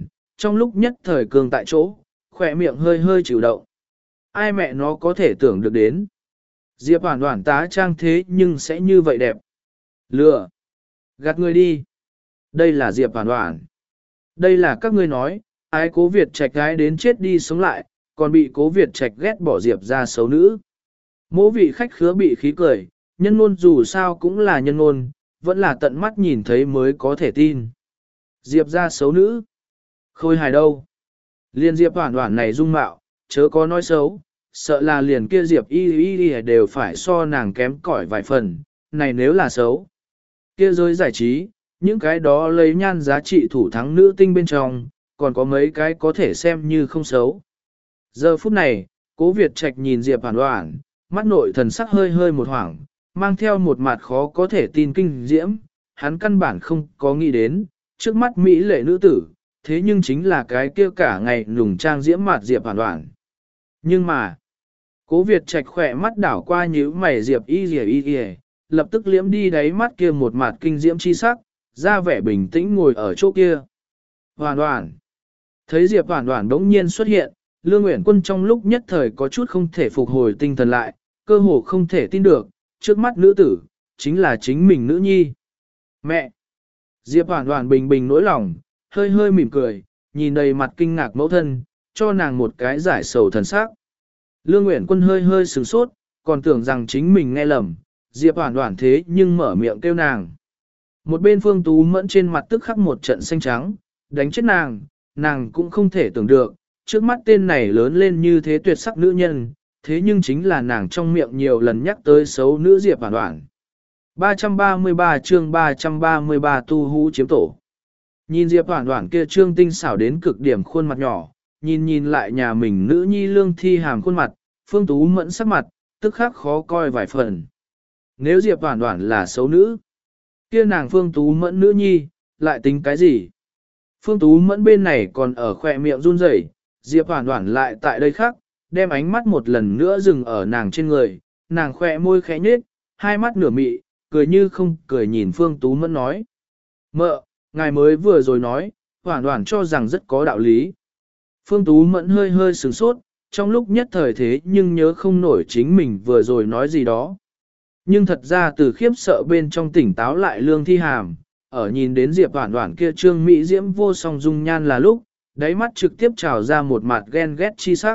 trong lúc nhất thời cường tại chỗ, khỏe miệng hơi hơi chịu động. Ai mẹ nó có thể tưởng được đến. Diệp Hoàn Hoàn tá trang thế nhưng sẽ như vậy đẹp. Lừa. Gạt người đi. Đây là Diệp Hoàn Hoàn. Đây là các ngươi nói, ai Cố Việt Trạch gái đến chết đi sống lại, còn bị Cố Việt Trạch ghét bỏ Diệp ra xấu nữ. Mỗi vị khách khứa bị khí cười, nhân ngôn dù sao cũng là nhân ngôn, vẫn là tận mắt nhìn thấy mới có thể tin. Diệp ra xấu nữ. Khôi hài đâu? Liên Diệp Hoàn Hoàn này dung mạo, chớ có nói xấu, sợ là liền kia Diệp y y y đều phải so nàng kém cỏi vài phần, này nếu là xấu. Kia giới giải trí, những cái đó lấy nhan giá trị thủ thắng nữ tinh bên trong, còn có mấy cái có thể xem như không xấu. Giờ phút này, Cố Việt Trạch nhìn Diệp Hoàn Hoàn, mắt nội thần sắc hơi hơi một hoảng, mang theo một mặt khó có thể tin kinh diễm, hắn căn bản không có nghĩ đến, trước mắt Mỹ lệ nữ tử, thế nhưng chính là cái kia cả ngày nùng trang diễm mặt Diệp Hoàn Hoàn. Nhưng mà, Cố Việt Trạch khỏe mắt đảo qua nhíu mày Diệp y y y, lập tức liễm đi đáy mắt kia một mặt kinh diễm chi sắc, ra vẻ bình tĩnh ngồi ở chỗ kia. Hoàn Hoàn. Thấy Diệp Hoàn Hoàn đống nhiên xuất hiện, Lương Uyển Quân trong lúc nhất thời có chút không thể phục hồi tinh thần lại, cơ hồ không thể tin được, trước mắt nữ tử, chính là chính mình nữ nhi. Mẹ! Diệp Hoàn Hoàn bình bình nỗi lòng, hơi hơi mỉm cười, nhìn đầy mặt kinh ngạc mẫu thân, cho nàng một cái giải sầu thần sắc. Lương Uyển Quân hơi hơi sửng sốt, còn tưởng rằng chính mình nghe lầm, Diệp Hoàn Hoàn thế nhưng mở miệng kêu nàng. Một bên Phương Tú Mẫn trên mặt tức khắc một trận xanh trắng, đánh chết nàng, nàng cũng không thể tưởng được, trước mắt tên này lớn lên như thế tuyệt sắc nữ nhân, thế nhưng chính là nàng trong miệng nhiều lần nhắc tới xấu nữ Diệp Hoàn Hoàn. ba trăm ba mươi ba chương ba trăm ba mươi ba tu hú chiếm tổ. Nhìn Diệp Hoàn Hoàn kia trương tinh xảo đến cực điểm khuôn mặt nhỏ, nhìn nhìn lại nhà mình nữ nhi Lương Thi Hàm khuôn mặt, Phương Tú Mẫn sắc mặt, tức khắc khó coi vài phần. Nếu Diệp Hoàn Hoàn là xấu nữ, kia nàng Phương Tú Mẫn nữ nhi, lại tính cái gì? Phương Tú Mẫn bên này còn ở khỏe miệng run rẩy, Diệp Hoàn Hoàn lại tại đây khác, đem ánh mắt một lần nữa dừng ở nàng trên người, nàng khỏe môi khẽ nhếch, hai mắt nửa mị, cười như không cười nhìn Phương Tú Mẫn nói. Mợ, ngài mới vừa rồi nói, Hoàn Hoàn cho rằng rất có đạo lý. Phương Tú Mẫn hơi hơi sửng sốt, trong lúc nhất thời thế nhưng nhớ không nổi chính mình vừa rồi nói gì đó. Nhưng thật ra từ khiếp sợ bên trong tỉnh táo lại Lương Thi Hàm, ở nhìn đến Diệp Hoàn Hoàn kia trương mỹ diễm vô song dung nhan là lúc, đáy mắt trực tiếp trào ra một mặt ghen ghét chi sắc.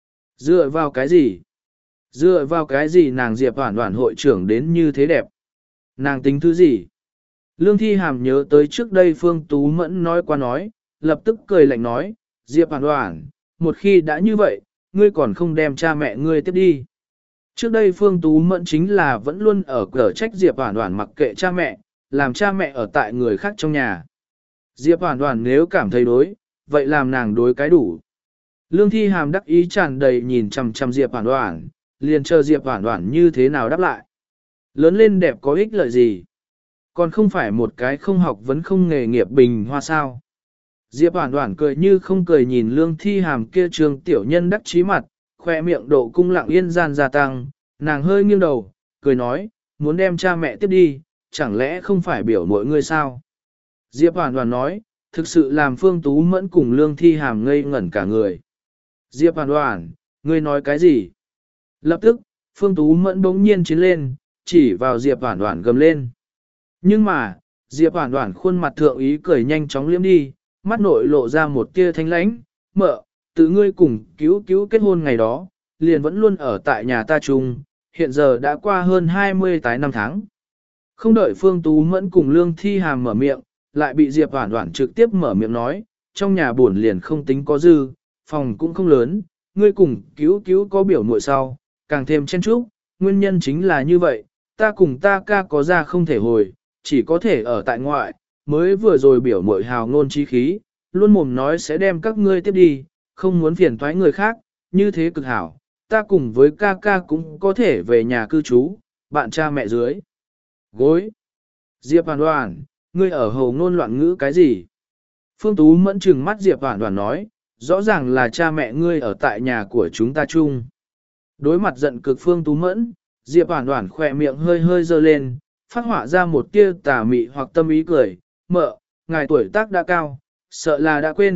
Dựa vào cái gì? Dựa vào cái gì nàng Diệp Hoàn Hoàn hội trưởng đến như thế đẹp? Nàng tính thứ gì? Lương Thi Hàm nhớ tới trước đây Phương Tú Mẫn nói qua nói, lập tức cười lạnh nói, Diệp Hoàn Hoàn, một khi đã như vậy, ngươi còn không đem cha mẹ ngươi tiếp đi. Trước đây Phương Tú Mẫn chính là vẫn luôn ở cửa trách Diệp Hoàn Hoàn mặc kệ cha mẹ, làm cha mẹ ở tại người khác trong nhà. Diệp Hoàn Hoàn nếu cảm thấy đối, vậy làm nàng đối cái đủ. Lương Thi Hàm đắc ý tràn đầy nhìn chằm chằm Diệp Hoàn Hoàn, liền chờ Diệp Hoàn Hoàn như thế nào đáp lại. Lớn lên đẹp có ích lợi gì? Còn không phải một cái không học vấn không nghề nghiệp bình hoa sao. Diệp Hoàn Hoàn cười như không cười nhìn Lương Thi Hàm kia trường tiểu nhân đắc chí mặt, khoe miệng độ cung lặng yên gian gia tăng, nàng hơi nghiêng đầu, cười nói, muốn đem cha mẹ tiếp đi, chẳng lẽ không phải biểu mọi người sao? Diệp Hoàn Hoàn nói, thực sự làm Phương Tú Mẫn cùng Lương Thi Hàm ngây ngẩn cả người. Diệp Hoàn Hoàn, ngươi nói cái gì? Lập tức, Phương Tú Mẫn bỗng nhiên chiến lên, chỉ vào Diệp Hoàn Hoàn gầm lên. Nhưng mà, Diệp Hoàn Hoàn khuôn mặt thượng ý cười nhanh chóng liếm đi, mắt nội lộ ra một tia thanh lãnh, mợ, tự ngươi cùng cứu cứu kết hôn ngày đó, liền vẫn luôn ở tại nhà ta chung, hiện giờ đã qua hơn hai mươi tái năm tháng. Không đợi Phương Tú Mẫn cùng Lương Thi Hàm mở miệng, lại bị Diệp Hoàn Hoàn trực tiếp mở miệng nói, trong nhà buồn liền không tính có dư, phòng cũng không lớn, ngươi cùng cứu cứu có biểu muội sau, càng thêm chen chúc, nguyên nhân chính là như vậy, ta cùng ta ca có ra không thể hồi, chỉ có thể ở tại ngoại, mới vừa rồi biểu muội hào ngôn chí khí, luôn mồm nói sẽ đem các ngươi tiếp đi, không muốn phiền toái người khác, như thế cực hảo, ta cùng với ca ca cũng có thể về nhà cư trú, bạn cha mẹ dưới. Gối. Diệp Hoàn Hoàn, ngươi ở hầu ngôn loạn ngữ cái gì? Phương Tú Mẫn trừng mắt Diệp Hoàn Hoàn nói, rõ ràng là cha mẹ ngươi ở tại nhà của chúng ta chung. Đối mặt giận cực Phương Tú Mẫn, Diệp Hoàn Hoàn khỏe miệng hơi hơi dơ lên, phát họa ra một tia tà mị hoặc tâm ý cười, mợ, ngài tuổi tác đã cao, sợ là đã quên,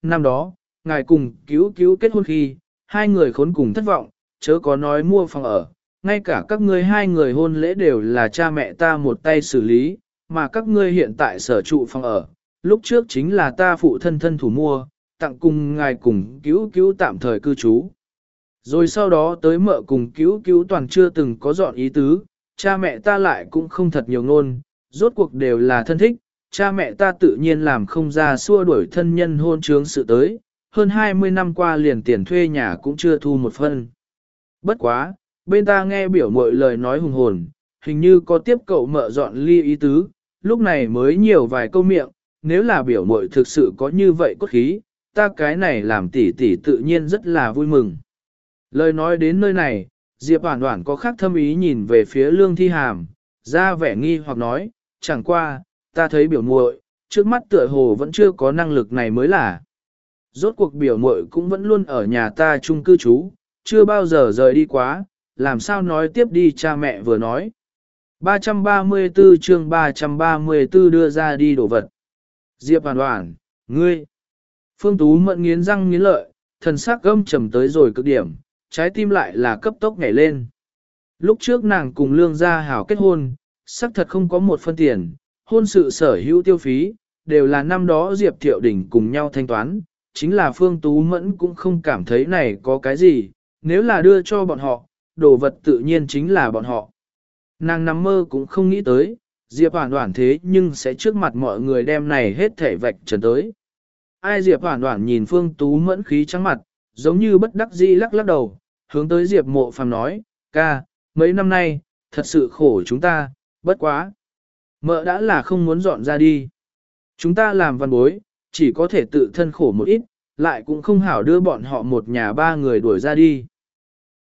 năm đó, ngài cùng cứu cứu kết hôn khi, hai người khốn cùng thất vọng, chớ có nói mua phòng ở, ngay cả các ngươi hai người hôn lễ đều là cha mẹ ta một tay xử lý, mà các ngươi hiện tại sở trụ phòng ở, lúc trước chính là ta phụ thân thân thủ mua, tặng cùng ngài cùng cứu cứu tạm thời cư trú. Rồi sau đó tới mợ cùng cứu cứu toàn chưa từng có dọn ý tứ, cha mẹ ta lại cũng không thật nhiều ngôn, rốt cuộc đều là thân thích, cha mẹ ta tự nhiên làm không ra xua đuổi thân nhân hôn trướng sự tới, hơn hai mươi năm qua liền tiền thuê nhà cũng chưa thu một phân. Bất quá, bên ta nghe biểu mội lời nói hùng hồn, hình như có tiếp cậu mợ dọn ly ý tứ, lúc này mới nhiều vài câu miệng, nếu là biểu mội thực sự có như vậy cốt khí, ta cái này làm tỉ tỉ tự nhiên rất là vui mừng. Lời nói đến nơi này, Diệp Hoản Hoản có khác thâm ý nhìn về phía Lương Thi Hàm, ra vẻ nghi hoặc nói, chẳng qua, ta thấy biểu muội trước mắt tựa hồ vẫn chưa có năng lực này mới là. Rốt cuộc biểu muội cũng vẫn luôn ở nhà ta chung cư trú, chưa bao giờ rời đi quá, làm sao nói tiếp đi cha mẹ vừa nói. ba trăm ba mươi tư chương ba trăm ba mươi tư đưa ra đi đổ vật. Diệp Hoản Hoản, ngươi. Phương Tú Mẫn nghiến răng nghiến lợi, thần sắc gâm trầm tới rồi cực điểm, trái tim lại là cấp tốc nhảy lên. Lúc trước nàng cùng Lương Gia Hảo kết hôn, xác thật không có một phân tiền, hôn sự sở hữu tiêu phí, đều là năm đó Diệp Thiệu Đình cùng nhau thanh toán, chính là Phương Tú Mẫn cũng không cảm thấy này có cái gì, nếu là đưa cho bọn họ, đồ vật tự nhiên chính là bọn họ. Nàng nằm mơ cũng không nghĩ tới, Diệp Hoản Hoản thế nhưng sẽ trước mặt mọi người đem này hết thể vạch trần tới. Ai Diệp Hoản Hoản nhìn Phương Tú Mẫn khí trắng mặt, giống như bất đắc dĩ lắc lắc đầu, hướng tới Diệp Mộ Phàm nói, ca, mấy năm nay, thật sự khổ chúng ta, bất quá. Mợ đã là không muốn dọn ra đi. Chúng ta làm văn bối, chỉ có thể tự thân khổ một ít, lại cũng không hảo đưa bọn họ một nhà ba người đuổi ra đi.